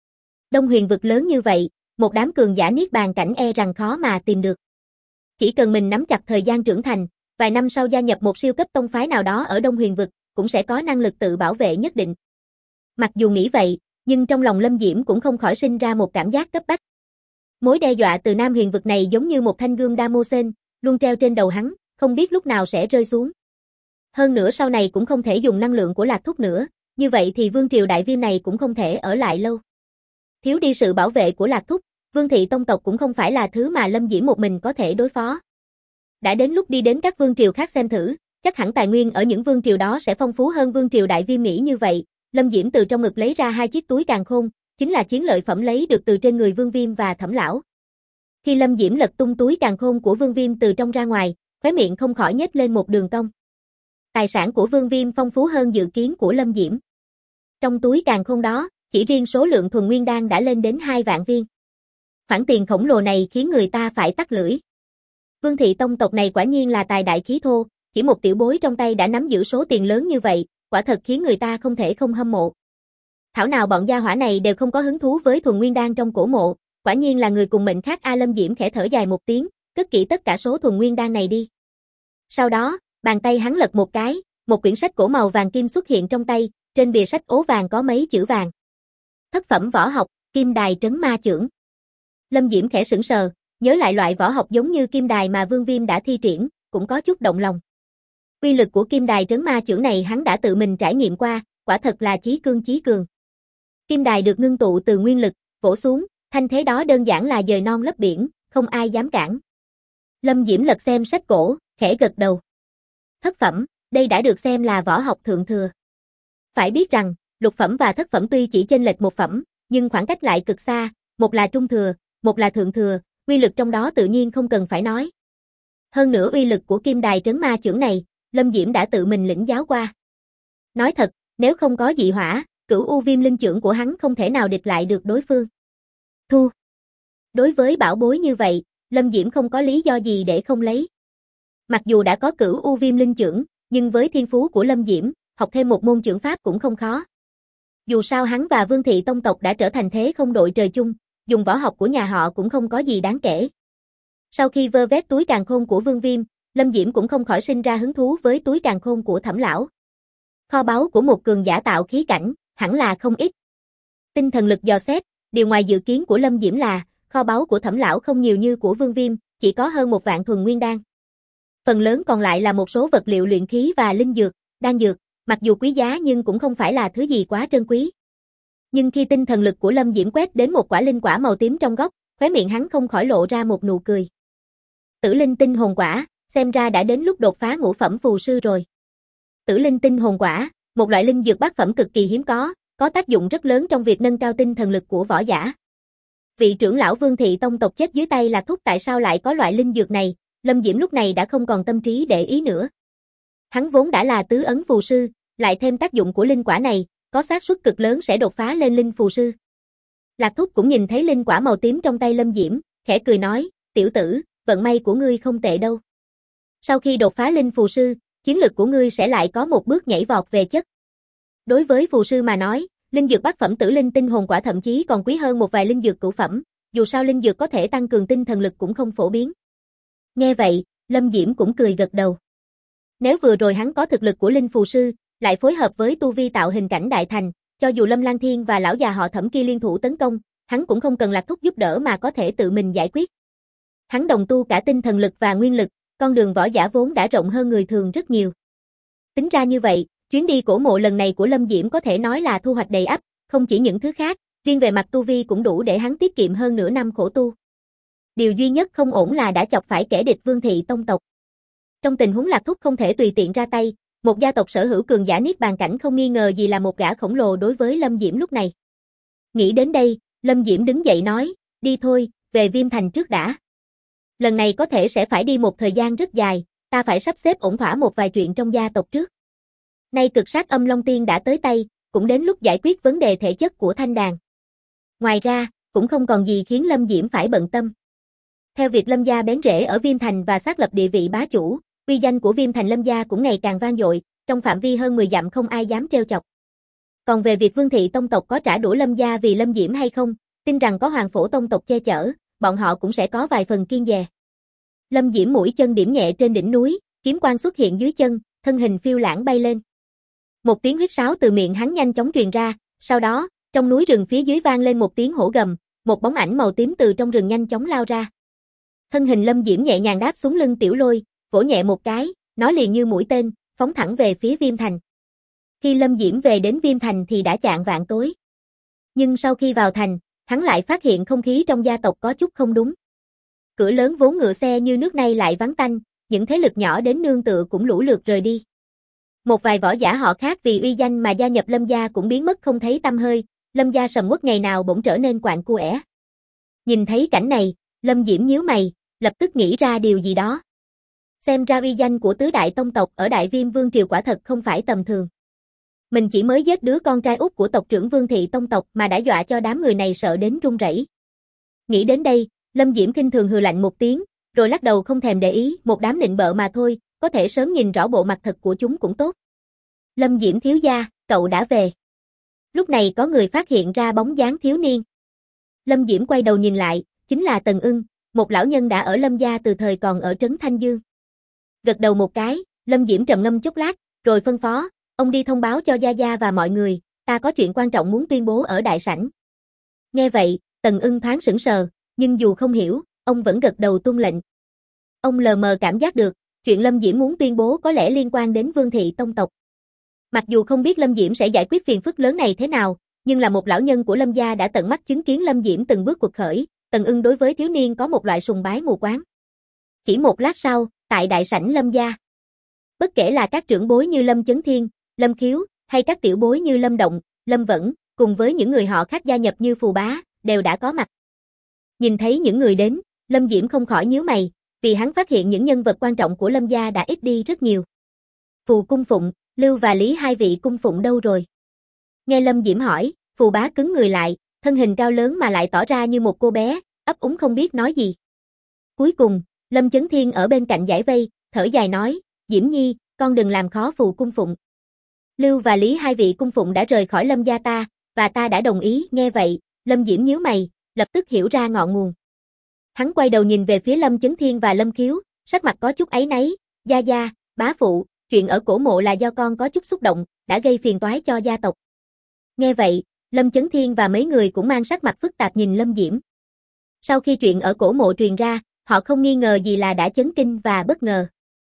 Đông Huyền vực lớn như vậy, một đám cường giả niết bàn cảnh e rằng khó mà tìm được. Chỉ cần mình nắm chặt thời gian trưởng thành, vài năm sau gia nhập một siêu cấp tông phái nào đó ở Đông Huyền vực, cũng sẽ có năng lực tự bảo vệ nhất định. Mặc dù nghĩ vậy, nhưng trong lòng Lâm Diễm cũng không khỏi sinh ra một cảm giác cấp bách. Mối đe dọa từ Nam Huyền vực này giống như một thanh gươm Damosen, luôn treo trên đầu hắn, không biết lúc nào sẽ rơi xuống. Hơn nữa sau này cũng không thể dùng năng lượng của Lạc Thúc nữa, như vậy thì Vương triều Đại Viêm này cũng không thể ở lại lâu. Thiếu đi sự bảo vệ của Lạc Thúc, Vương thị tông tộc cũng không phải là thứ mà Lâm Diễm một mình có thể đối phó. Đã đến lúc đi đến các vương triều khác xem thử, chắc hẳn tài nguyên ở những vương triều đó sẽ phong phú hơn Vương triều Đại Viêm nghĩ như vậy. Lâm Diễm từ trong ngực lấy ra 2 chiếc túi càn khôn, chính là chiến lợi phẩm lấy được từ trên người Vương Viêm và Thẩm lão. Khi Lâm Diễm lật tung túi càn khôn của Vương Viêm từ trong ra ngoài, khóe miệng không khỏi nhếch lên một đường cong. Tài sản của Vương Viêm phong phú hơn dự kiến của Lâm Diễm. Trong túi càn khôn đó, chỉ riêng số lượng thuần nguyên đan đã lên đến 2 vạn viên. Khoản tiền khổng lồ này khiến người ta phải tắc lưỡi. Vương thị tông tộc này quả nhiên là tài đại khí thô, chỉ một tiểu bối trong tay đã nắm giữ số tiền lớn như vậy, quả thật khiến người ta không thể không hâm mộ. Thảo nào bọn gia hỏa này đều không có hứng thú với thuần nguyên đan trong cổ mộ, quả nhiên là người cùng mệnh khác. Lâm Diễm khẽ thở dài một tiếng, cất kỹ tất cả số thuần nguyên đan này đi. Sau đó, bàn tay hắn lật một cái, một quyển sách cổ màu vàng kim xuất hiện trong tay, trên bìa sách ố vàng có mấy chữ vàng. Thất phẩm võ học, Kim Đài Trấn Ma Chưởng. Lâm Diễm khẽ sững sờ, nhớ lại loại võ học giống như Kim Đài mà Vương Viêm đã thi triển, cũng có chút động lòng. Uy lực của Kim Đài Trấn Ma Chưởng này hắn đã tự mình trải nghiệm qua, quả thật là chí cương chí cường. Kim đài được ngưng tụ từ nguyên lực, vỗ xuống, thanh thế đó đơn giản là dời non lấp biển, không ai dám cản. Lâm Diễm lật xem sách cổ, khẽ gật đầu. Thất phẩm, đây đã được xem là võ học thượng thừa. Phải biết rằng, lục phẩm và thất phẩm tuy chỉ chênh lệch một phẩm, nhưng khoảng cách lại cực xa, một là trung thừa, một là thượng thừa, uy lực trong đó tự nhiên không cần phải nói. Hơn nữa uy lực của Kim Đài Trấn Ma Chưởng này, Lâm Diễm đã tự mình lĩnh giáo qua. Nói thật, nếu không có dị hỏa, Cửu U Viêm Linh Chưởng của hắn không thể nào địch lại được đối phương. Thu. Đối với bảo bối như vậy, Lâm Diễm không có lý do gì để không lấy. Mặc dù đã có Cửu U Viêm Linh Chưởng, nhưng với thiên phú của Lâm Diễm, học thêm một môn chưởng pháp cũng không khó. Dù sao hắn và Vương thị tông tộc đã trở thành thế không đội trời chung, dùng võ học của nhà họ cũng không có gì đáng kể. Sau khi vơ vét túi càn khôn của Vương Viêm, Lâm Diễm cũng không khỏi sinh ra hứng thú với túi càn khôn của Thẩm lão. Kho báu của một cường giả tạo khí cảnh, hẳn là không ít. Tinh thần lực dò xét, điều ngoài dự kiến của Lâm Diễm là, kho báu của Thẩm lão không nhiều như của Vương Viêm, chỉ có hơn 1 vạn thuần nguyên đan. Phần lớn còn lại là một số vật liệu luyện khí và linh dược, đan dược, mặc dù quý giá nhưng cũng không phải là thứ gì quá trân quý. Nhưng khi tinh thần lực của Lâm Diễm quét đến một quả linh quả màu tím trong góc, khóe miệng hắn không khỏi lộ ra một nụ cười. Tử linh tinh hồn quả, xem ra đã đến lúc đột phá ngũ phẩm phù sư rồi. Tử linh tinh hồn quả, một loại linh dược bát phẩm cực kỳ hiếm có tác dụng rất lớn trong việc nâng cao tinh thần lực của võ giả. Vị trưởng lão Vương thị tông tộc chết dưới tay Lạc Thúc tại sao lại có loại linh dược này, Lâm Diễm lúc này đã không còn tâm trí để ý nữa. Hắn vốn đã là tứ ấn phù sư, lại thêm tác dụng của linh quả này, có xác suất cực lớn sẽ đột phá lên linh phù sư. Lạc Thúc cũng nhìn thấy linh quả màu tím trong tay Lâm Diễm, khẽ cười nói, tiểu tử, vận may của ngươi không tệ đâu. Sau khi đột phá linh phù sư, chiến lực của ngươi sẽ lại có một bước nhảy vọt về chất. Đối với phù sư mà nói, linh dược bát phẩm tử linh tinh hồn quả thậm chí còn quý hơn một vài linh dược cửu phẩm, dù sao linh dược có thể tăng cường tinh thần lực cũng không phổ biến. Nghe vậy, Lâm Diễm cũng cười gật đầu. Nếu vừa rồi hắn có thực lực của linh phù sư, lại phối hợp với tu vi tạo hình cảnh đại thành, cho dù Lâm Lang Thiên và lão già họ Thẩm kia liên thủ tấn công, hắn cũng không cần Lạc Thúc giúp đỡ mà có thể tự mình giải quyết. Hắn đồng tu cả tinh thần lực và nguyên lực, con đường võ giả vốn đã rộng hơn người thường rất nhiều. Tính ra như vậy, chuyến đi cổ mộ lần này của Lâm Diễm có thể nói là thu hoạch đầy ắp, không chỉ những thứ khác, riêng về mặt tu vi cũng đủ để hắn tiết kiệm hơn nửa năm khổ tu. Điều duy nhất không ổn là đã chọc phải kẻ địch Vương thị tông tộc. Trong tình huống Lạc Thúc không thể tùy tiện ra tay, một gia tộc sở hữu cường giả niết bàn cảnh không nghi ngờ gì là một gã khổng lồ đối với Lâm Diễm lúc này. Nghĩ đến đây, Lâm Diễm đứng dậy nói, đi thôi, về Viêm Thành trước đã. Lần này có thể sẽ phải đi một thời gian rất dài, ta phải sắp xếp ổn thỏa một vài chuyện trong gia tộc trước. Nay cực sát âm Long Tiên đã tới tay, cũng đến lúc giải quyết vấn đề thể chất của Thanh Đàn. Ngoài ra, cũng không còn gì khiến Lâm Diễm phải bận tâm. Theo việc Lâm gia bén rễ ở Viêm Thành và xác lập địa vị bá chủ, uy danh của Viêm Thành Lâm gia cũng ngày càng vang dội, trong phạm vi hơn 10 dặm không ai dám trêu chọc. Còn về việc Vương thị tông tộc có trả đũa Lâm gia vì Lâm Diễm hay không, tin rằng có Hoàng Phổ Tông tộc che chở, bọn họ cũng sẽ có vài phần kiêng dè. Lâm Diễm mũi chân điểm nhẹ trên đỉnh núi, kiếm quang xuất hiện dưới chân, thân hình phiêu lãng bay lên. Một tiếng huýt sáo từ miệng hắn nhanh chóng truyền ra, sau đó, trong núi rừng phía dưới vang lên một tiếng hổ gầm, một bóng ảnh màu tím từ trong rừng nhanh chóng lao ra. Thân hình Lâm Diễm nhẹ nhàng đáp xuống lưng Tiểu Lôi, vỗ nhẹ một cái, nó liền như mũi tên, phóng thẳng về phía Viêm Thành. Khi Lâm Diễm về đến Viêm Thành thì đã chạng vạng tối. Nhưng sau khi vào thành, hắn lại phát hiện không khí trong gia tộc có chút không đúng. Cửa lớn vốn ngựa xe như nước nay lại vắng tanh, những thế lực nhỏ đến nương tựa cũng lũ lượt rời đi. Một vài võ giả họ khác vì uy danh mà gia nhập Lâm gia cũng biến mất không thấy tăm hơi, Lâm gia sầm uất ngày nào bỗng trở nên quạnh quẽ. Nhìn thấy cảnh này, Lâm Diễm nhíu mày, lập tức nghĩ ra điều gì đó. Xem ra uy danh của tứ đại tông tộc ở Đại Viêm Vương triều quả thật không phải tầm thường. Mình chỉ mới giết đứa con trai út của tộc trưởng Vương thị tông tộc mà đã dọa cho đám người này sợ đến run rẩy. Nghĩ đến đây, Lâm Diễm khinh thường hừ lạnh một tiếng, rồi lắc đầu không thèm để ý, một đám nịnh bợ mà thôi, có thể sớm nhìn rõ bộ mặt thật của chúng cũng tốt. Lâm Diễm thiếu gia, cậu đã về. Lúc này có người phát hiện ra bóng dáng thiếu niên. Lâm Diễm quay đầu nhìn lại, chính là Tần Ưng, một lão nhân đã ở Lâm gia từ thời còn ở trấn Thanh Dương. Gật đầu một cái, Lâm Diễm trầm ngâm chốc lát, rồi phân phó, ông đi thông báo cho gia gia và mọi người, ta có chuyện quan trọng muốn tuyên bố ở đại sảnh. Nghe vậy, Tần Ưng thoáng sững sờ, nhưng dù không hiểu, ông vẫn gật đầu tuân lệnh. Ông lờ mờ cảm giác được, chuyện Lâm Diễm muốn tuyên bố có lẽ liên quan đến Vương thị tông tộc. Mặc dù không biết Lâm Diễm sẽ giải quyết phiền phức lớn này thế nào, nhưng là một lão nhân của Lâm gia đã tận mắt chứng kiến Lâm Diễm từng bước quật khởi, Tần Ưng đối với thiếu niên có một loại sùng bái mù quáng. Chỉ một lát sau, tại đại sảnh Lâm gia, bất kể là các trưởng bối như Lâm Chấn Thiên, Lâm Khiếu, hay các tiểu bối như Lâm Động, Lâm Vẫn, cùng với những người họ khác gia nhập như Phù Bá, đều đã có mặt. Nhìn thấy những người đến, Lâm Diễm không khỏi nhíu mày, vì hắn phát hiện những nhân vật quan trọng của Lâm gia đã ít đi rất nhiều. Phù Cung Phụng, Lưu và Lý hai vị cung phụng đâu rồi? Nghe Lâm Diễm hỏi, Phù Bá cứng người lại, thân hình cao lớn mà lại tỏ ra như một cô bé, ấp úng không biết nói gì. Cuối cùng, Lâm Chấn Thiên ở bên cạnh giải vây, thở dài nói, Diễm Nhi, con đừng làm khó Phù Cung Phụng. Lưu và Lý hai vị cung phụng đã rời khỏi Lâm gia ta, và ta đã đồng ý. Nghe vậy, Lâm Diễm nhíu mày, lập tức hiểu ra ngọn nguồn. Hắn quay đầu nhìn về phía Lâm Chấn Thiên và Lâm Khiếu, sắc mặt có chút áy náy, gia gia, bá phụ, chuyện ở cổ mộ là do con có chút xúc động, đã gây phiền toái cho gia tộc. Nghe vậy, Lâm Chấn Thiên và mấy người cũng mang sắc mặt phức tạp nhìn Lâm Diễm. Sau khi chuyện ở cổ mộ truyền ra, họ không nghi ngờ gì là đã chấn kinh và bất ngờ.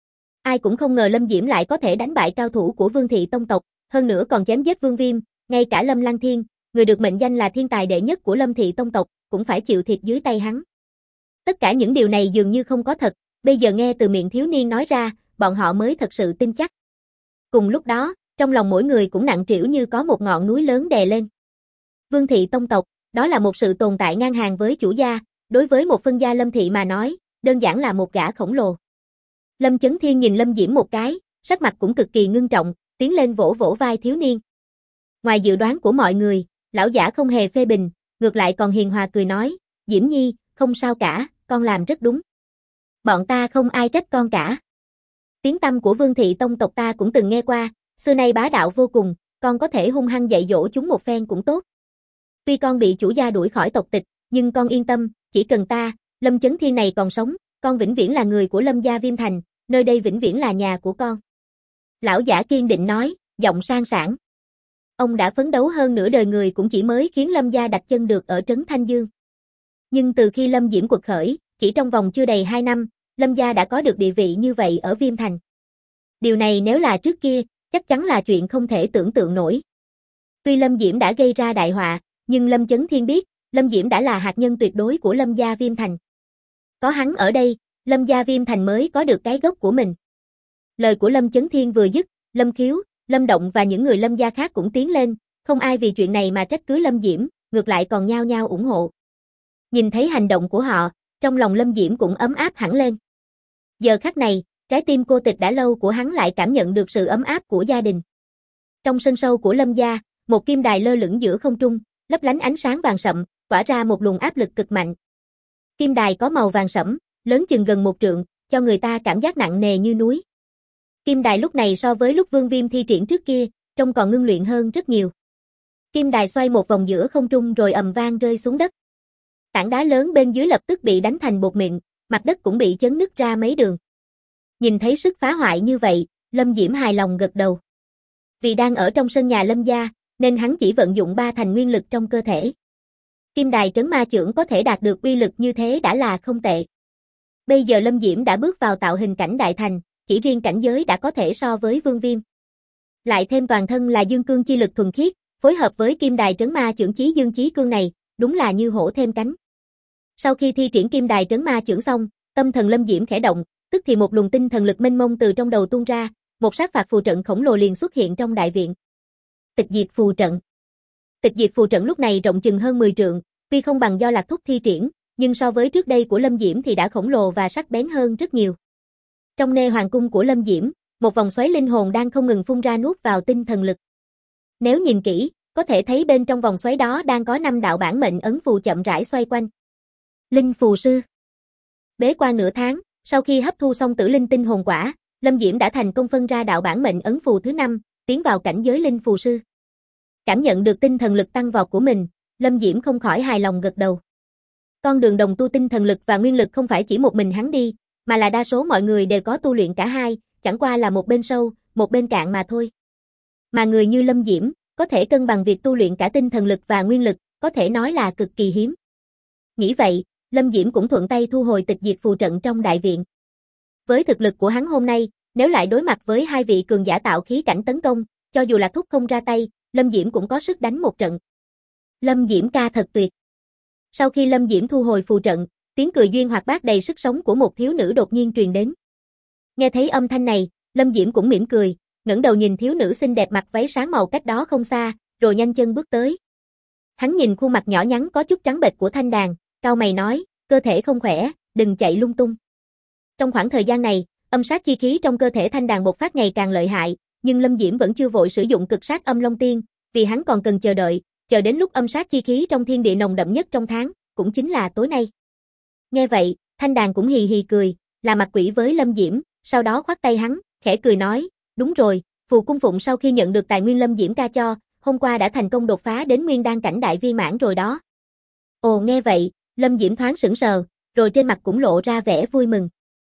Ai cũng không ngờ Lâm Diễm lại có thể đánh bại cao thủ của Vương thị tông tộc, hơn nữa còn chém giết Vương Viêm, ngay cả Lâm Lăng Thiên, người được mệnh danh là thiên tài đệ nhất của Lâm thị tông tộc, cũng phải chịu thiệt dưới tay hắn. Tất cả những điều này dường như không có thật, bây giờ nghe từ miệng thiếu niên nói ra, bọn họ mới thật sự tin chắc. Cùng lúc đó, trong lòng mỗi người cũng nặng trĩu như có một ngọn núi lớn đè lên. Vương thị tông tộc, đó là một sự tồn tại ngang hàng với chủ gia, đối với một phân gia Lâm thị mà nói, đơn giản là một gã khổng lồ. Lâm Chấn Thiên nhìn Lâm Diễm một cái, sắc mặt cũng cực kỳ ngưng trọng, tiến lên vỗ vỗ vai thiếu niên. Ngoài dự đoán của mọi người, lão giả không hề phê bình, ngược lại còn hiền hòa cười nói, Diễm Nhi, không sao cả, con làm rất đúng. Bọn ta không ai trách con cả. Tiếng tăm của Vương thị tông tộc ta cũng từng nghe qua, xưa nay bá đạo vô cùng, con có thể hung hăng dạy dỗ chúng một phen cũng tốt. Tuy con bị chủ gia đuổi khỏi tộc tịch, nhưng con yên tâm, chỉ cần ta, Lâm Chấn Thiên này còn sống, con vĩnh viễn là người của Lâm gia Viêm Thành, nơi đây vĩnh viễn là nhà của con. Lão giả kiên định nói, giọng sang sảng. Ông đã phấn đấu hơn nửa đời người cũng chỉ mới khiến Lâm gia đặt chân được ở trấn Thanh Dương. Nhưng từ khi Lâm Diễm quật khởi, chỉ trong vòng chưa đầy 2 năm, Lâm gia đã có được địa vị như vậy ở Viêm Thành. Điều này nếu là trước kia, chắc chắn là chuyện không thể tưởng tượng nổi. Tuy Lâm Diễm đã gây ra đại họa, nhưng Lâm Chấn Thiên biết, Lâm Diễm đã là hạt nhân tuyệt đối của Lâm gia Viêm Thành. Có hắn ở đây, Lâm gia Viêm Thành mới có được cái gốc của mình. Lời của Lâm Chấn Thiên vừa dứt, Lâm Khiếu, Lâm Động và những người Lâm gia khác cũng tiến lên, không ai vì chuyện này mà trách cứ Lâm Diễm, ngược lại còn nhao nhao ủng hộ. Nhìn thấy hành động của họ, trong lòng Lâm Diễm cũng ấm áp hẳn lên. Giờ khắc này, trái tim cô tịch đã lâu của hắn lại cảm nhận được sự ấm áp của gia đình. Trong sân sâu của Lâm gia, một kim đài lơ lửng giữa không trung, lấp lánh ánh sáng vàng sậm, tỏa ra một luồng áp lực cực mạnh. Kim đài có màu vàng sẫm, lớn chừng gần 1 trượng, cho người ta cảm giác nặng nề như núi. Kim đài lúc này so với lúc Vương Viêm thi triển trước kia, trông còn ngưng luyện hơn rất nhiều. Kim đài xoay một vòng giữa không trung rồi ầm vang rơi xuống đất. Tảng đá lớn bên dưới lập tức bị đánh thành bột mịn, mặt đất cũng bị chấn nứt ra mấy đường. Nhìn thấy sức phá hoại như vậy, Lâm Diễm hài lòng gật đầu. Vì đang ở trong sân nhà Lâm gia, nên hắn chỉ vận dụng 3 thành nguyên lực trong cơ thể. Kim đài trấn ma chưởng có thể đạt được uy lực như thế đã là không tệ. Bây giờ Lâm Diễm đã bước vào tạo hình cảnh đại thành, chỉ riêng cảnh giới đã có thể so với Vương Viêm. Lại thêm toàn thân là dương cương chi lực thuần khiết, phối hợp với kim đài trấn ma chưởng chí dương chí cương này, đúng là như hổ thêm cánh. Sau khi thi triển kim đài trấn ma chưởng xong, tâm thần Lâm Diễm khẽ động, tức thì một luồng tinh thần lực mênh mông từ trong đầu tuôn ra, một sát phạt phù trận khổng lồ liền xuất hiện trong đại viện. Tịch diệt phù trận. Tịch diệt phù trận lúc này rộng chừng hơn 10 trượng, tuy không bằng do Lạc Thúc thi triển, nhưng so với trước đây của Lâm Diễm thì đã khổng lồ và sắc bén hơn rất nhiều. Trong nê hoàng cung của Lâm Diễm, một vòng xoáy linh hồn đang không ngừng phun ra nuốt vào tinh thần lực. Nếu nhìn kỹ, có thể thấy bên trong vòng xoáy đó đang có 5 đạo bản mệnh ấn phù chậm rãi xoay quanh. Linh phù sư. Bế quan nửa tháng, sau khi hấp thu xong tử linh tinh hồn quả, Lâm Diễm đã thành công phân ra đạo bản mệnh ấn phù thứ 5, tiến vào cảnh giới linh phù sư. Cảm nhận được tinh thần lực tăng vọt của mình, Lâm Diễm không khỏi hài lòng gật đầu. Con đường đồng tu tinh thần lực và nguyên lực không phải chỉ một mình hắn đi, mà là đa số mọi người đều có tu luyện cả hai, chẳng qua là một bên sâu, một bên cạn mà thôi. Mà người như Lâm Diễm, có thể cân bằng việc tu luyện cả tinh thần lực và nguyên lực, có thể nói là cực kỳ hiếm. Nghĩ vậy, Lâm Diễm cũng thuận tay thu hồi tịch diệt phù trận trong đại viện. Với thực lực của hắn hôm nay, nếu lại đối mặt với 2 vị cường giả tạo khí cảnh tấn công, cho dù là Thúc không ra tay, Lâm Diễm cũng có sức đánh một trận. Lâm Diễm ca thật tuyệt. Sau khi Lâm Diễm thu hồi phù trận, tiếng cười duyên hoạt bát đầy sức sống của một thiếu nữ đột nhiên truyền đến. Nghe thấy âm thanh này, Lâm Diễm cũng mỉm cười, ngẩng đầu nhìn thiếu nữ xinh đẹp mặc váy sáng màu cách đó không xa, rồi nhanh chân bước tới. Hắn nhìn khuôn mặt nhỏ nhắn có chút trắng bệch của Thanh Đàn, cau mày nói, cơ thể không khỏe, đừng chạy lung tung. Trong khoảng thời gian này, âm sát chi khí trong cơ thể Thanh Đàn bộc phát ngày càng lợi hại, nhưng Lâm Diễm vẫn chưa vội sử dụng cực sát âm long tiên, vì hắn còn cần chờ đợi, chờ đến lúc âm sát chi khí trong thiên địa nồng đậm nhất trong tháng, cũng chính là tối nay. Nghe vậy, Thanh Đàn cũng hì hì cười, là mặt quỷ với Lâm Diễm, sau đó khoát tay hắn, khẽ cười nói, đúng rồi, Phù Cung Phụng sau khi nhận được tài nguyên Lâm Diễm ca cho, hôm qua đã thành công đột phá đến nguyên đan cảnh đại viên mãn rồi đó. Ồ nghe vậy, Lâm Diễm thoáng sững sờ, rồi trên mặt cũng lộ ra vẻ vui mừng.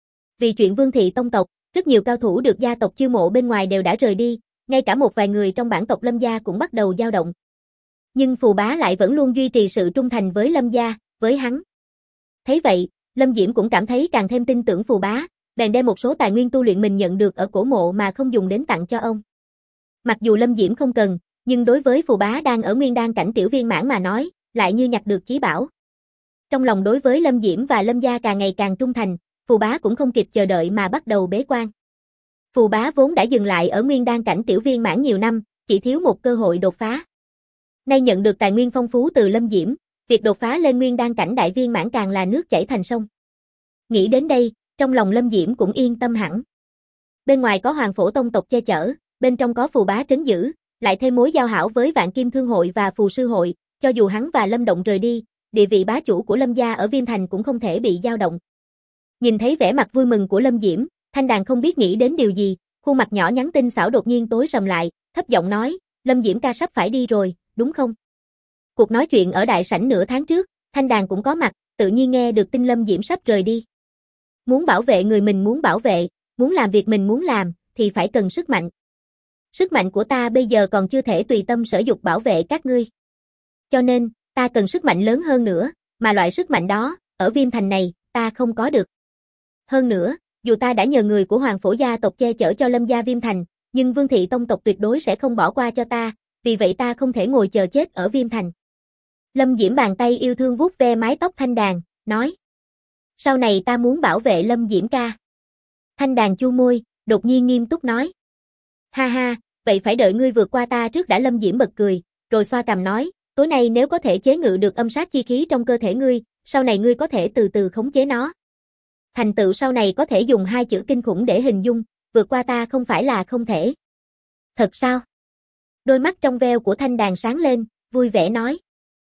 Vì chuyện Vương thị tông tộc, rất nhiều cao thủ được gia tộc chiêu mộ bên ngoài đều đã rời đi, ngay cả một vài người trong bản tộc Lâm gia cũng bắt đầu dao động. Nhưng Phù Bá lại vẫn luôn duy trì sự trung thành với Lâm gia, với hắn. Thấy vậy, Lâm Diễm cũng cảm thấy càng thêm tin tưởng Phù Bá, bèn đem một số tài nguyên tu luyện mình nhận được ở cổ mộ mà không dùng đến tặng cho ông. Mặc dù Lâm Diễm không cần, nhưng đối với Phù Bá đang ở nguyên đan cảnh tiểu viên mãn mà nói, lại như nhặt được chí bảo. Trong lòng đối với Lâm Diễm và Lâm gia càng ngày càng trung thành, Phù Bá cũng không kịp chờ đợi mà bắt đầu bế quan. Phù Bá vốn đã dừng lại ở nguyên đan cảnh tiểu viên mãn nhiều năm, chỉ thiếu một cơ hội đột phá. Nay nhận được tài nguyên phong phú từ Lâm Diễm, việc đột phá lên nguyên đan cảnh đại viên mãn càng là nước chảy thành sông. Nghĩ đến đây, trong lòng Lâm Diễm cũng yên tâm hẳn. Bên ngoài có Hoàng Phổ tông tộc che chở, bên trong có Phù Bá trấn giữ, lại thêm mối giao hảo với Vạn Kim Thương hội và Phù Sư hội, cho dù hắn và Lâm Động rời đi, địa vị bá chủ của Lâm gia ở Viêm Thành cũng không thể bị dao động. Nhìn thấy vẻ mặt vui mừng của Lâm Diễm, Thanh Đàn không biết nghĩ đến điều gì, khuôn mặt nhỏ nhắn tinh xảo đột nhiên tối sầm lại, thấp giọng nói, Lâm Diễm ca sắp phải đi rồi, đúng không? Cuộc nói chuyện ở đại sảnh nửa tháng trước, Thanh Đàn cũng có mặt, tự nhiên nghe được tin Lâm Diễm sắp rời đi. Muốn bảo vệ người mình muốn bảo vệ, muốn làm việc mình muốn làm, thì phải cần sức mạnh. Sức mạnh của ta bây giờ còn chưa thể tùy tâm sở dục bảo vệ các ngươi. Cho nên, ta cần sức mạnh lớn hơn nữa, mà loại sức mạnh đó, ở Viêm Thành này, ta không có được. Hơn nữa, dù ta đã nhờ người của Hoàng Phổ gia tộc che chở cho Lâm gia Viêm Thành, nhưng Vương thị tông tộc tuyệt đối sẽ không bỏ qua cho ta, vì vậy ta không thể ngồi chờ chết ở Viêm Thành. Lâm Diễm bàn tay yêu thương vuốt ve mái tóc Thanh Đàn, nói. Sau này ta muốn bảo vệ Lâm Diễm ca. Thanh Đàn chu môi, đột nhiên nghiêm túc nói. Ha ha, vậy phải đợi ngươi vượt qua ta trước đã. Lâm Diễm bật cười, rồi xoa cằm nói, tối nay nếu có thể chế ngự được âm sát chi khí trong cơ thể ngươi, sau này ngươi có thể từ từ khống chế nó. Thành tựu sau này có thể dùng 2 chữ kinh khủng để hình dung, vượt qua ta không phải là không thể. Thật sao? Đôi mắt trong veo của Thanh Đàn sáng lên, vui vẻ nói.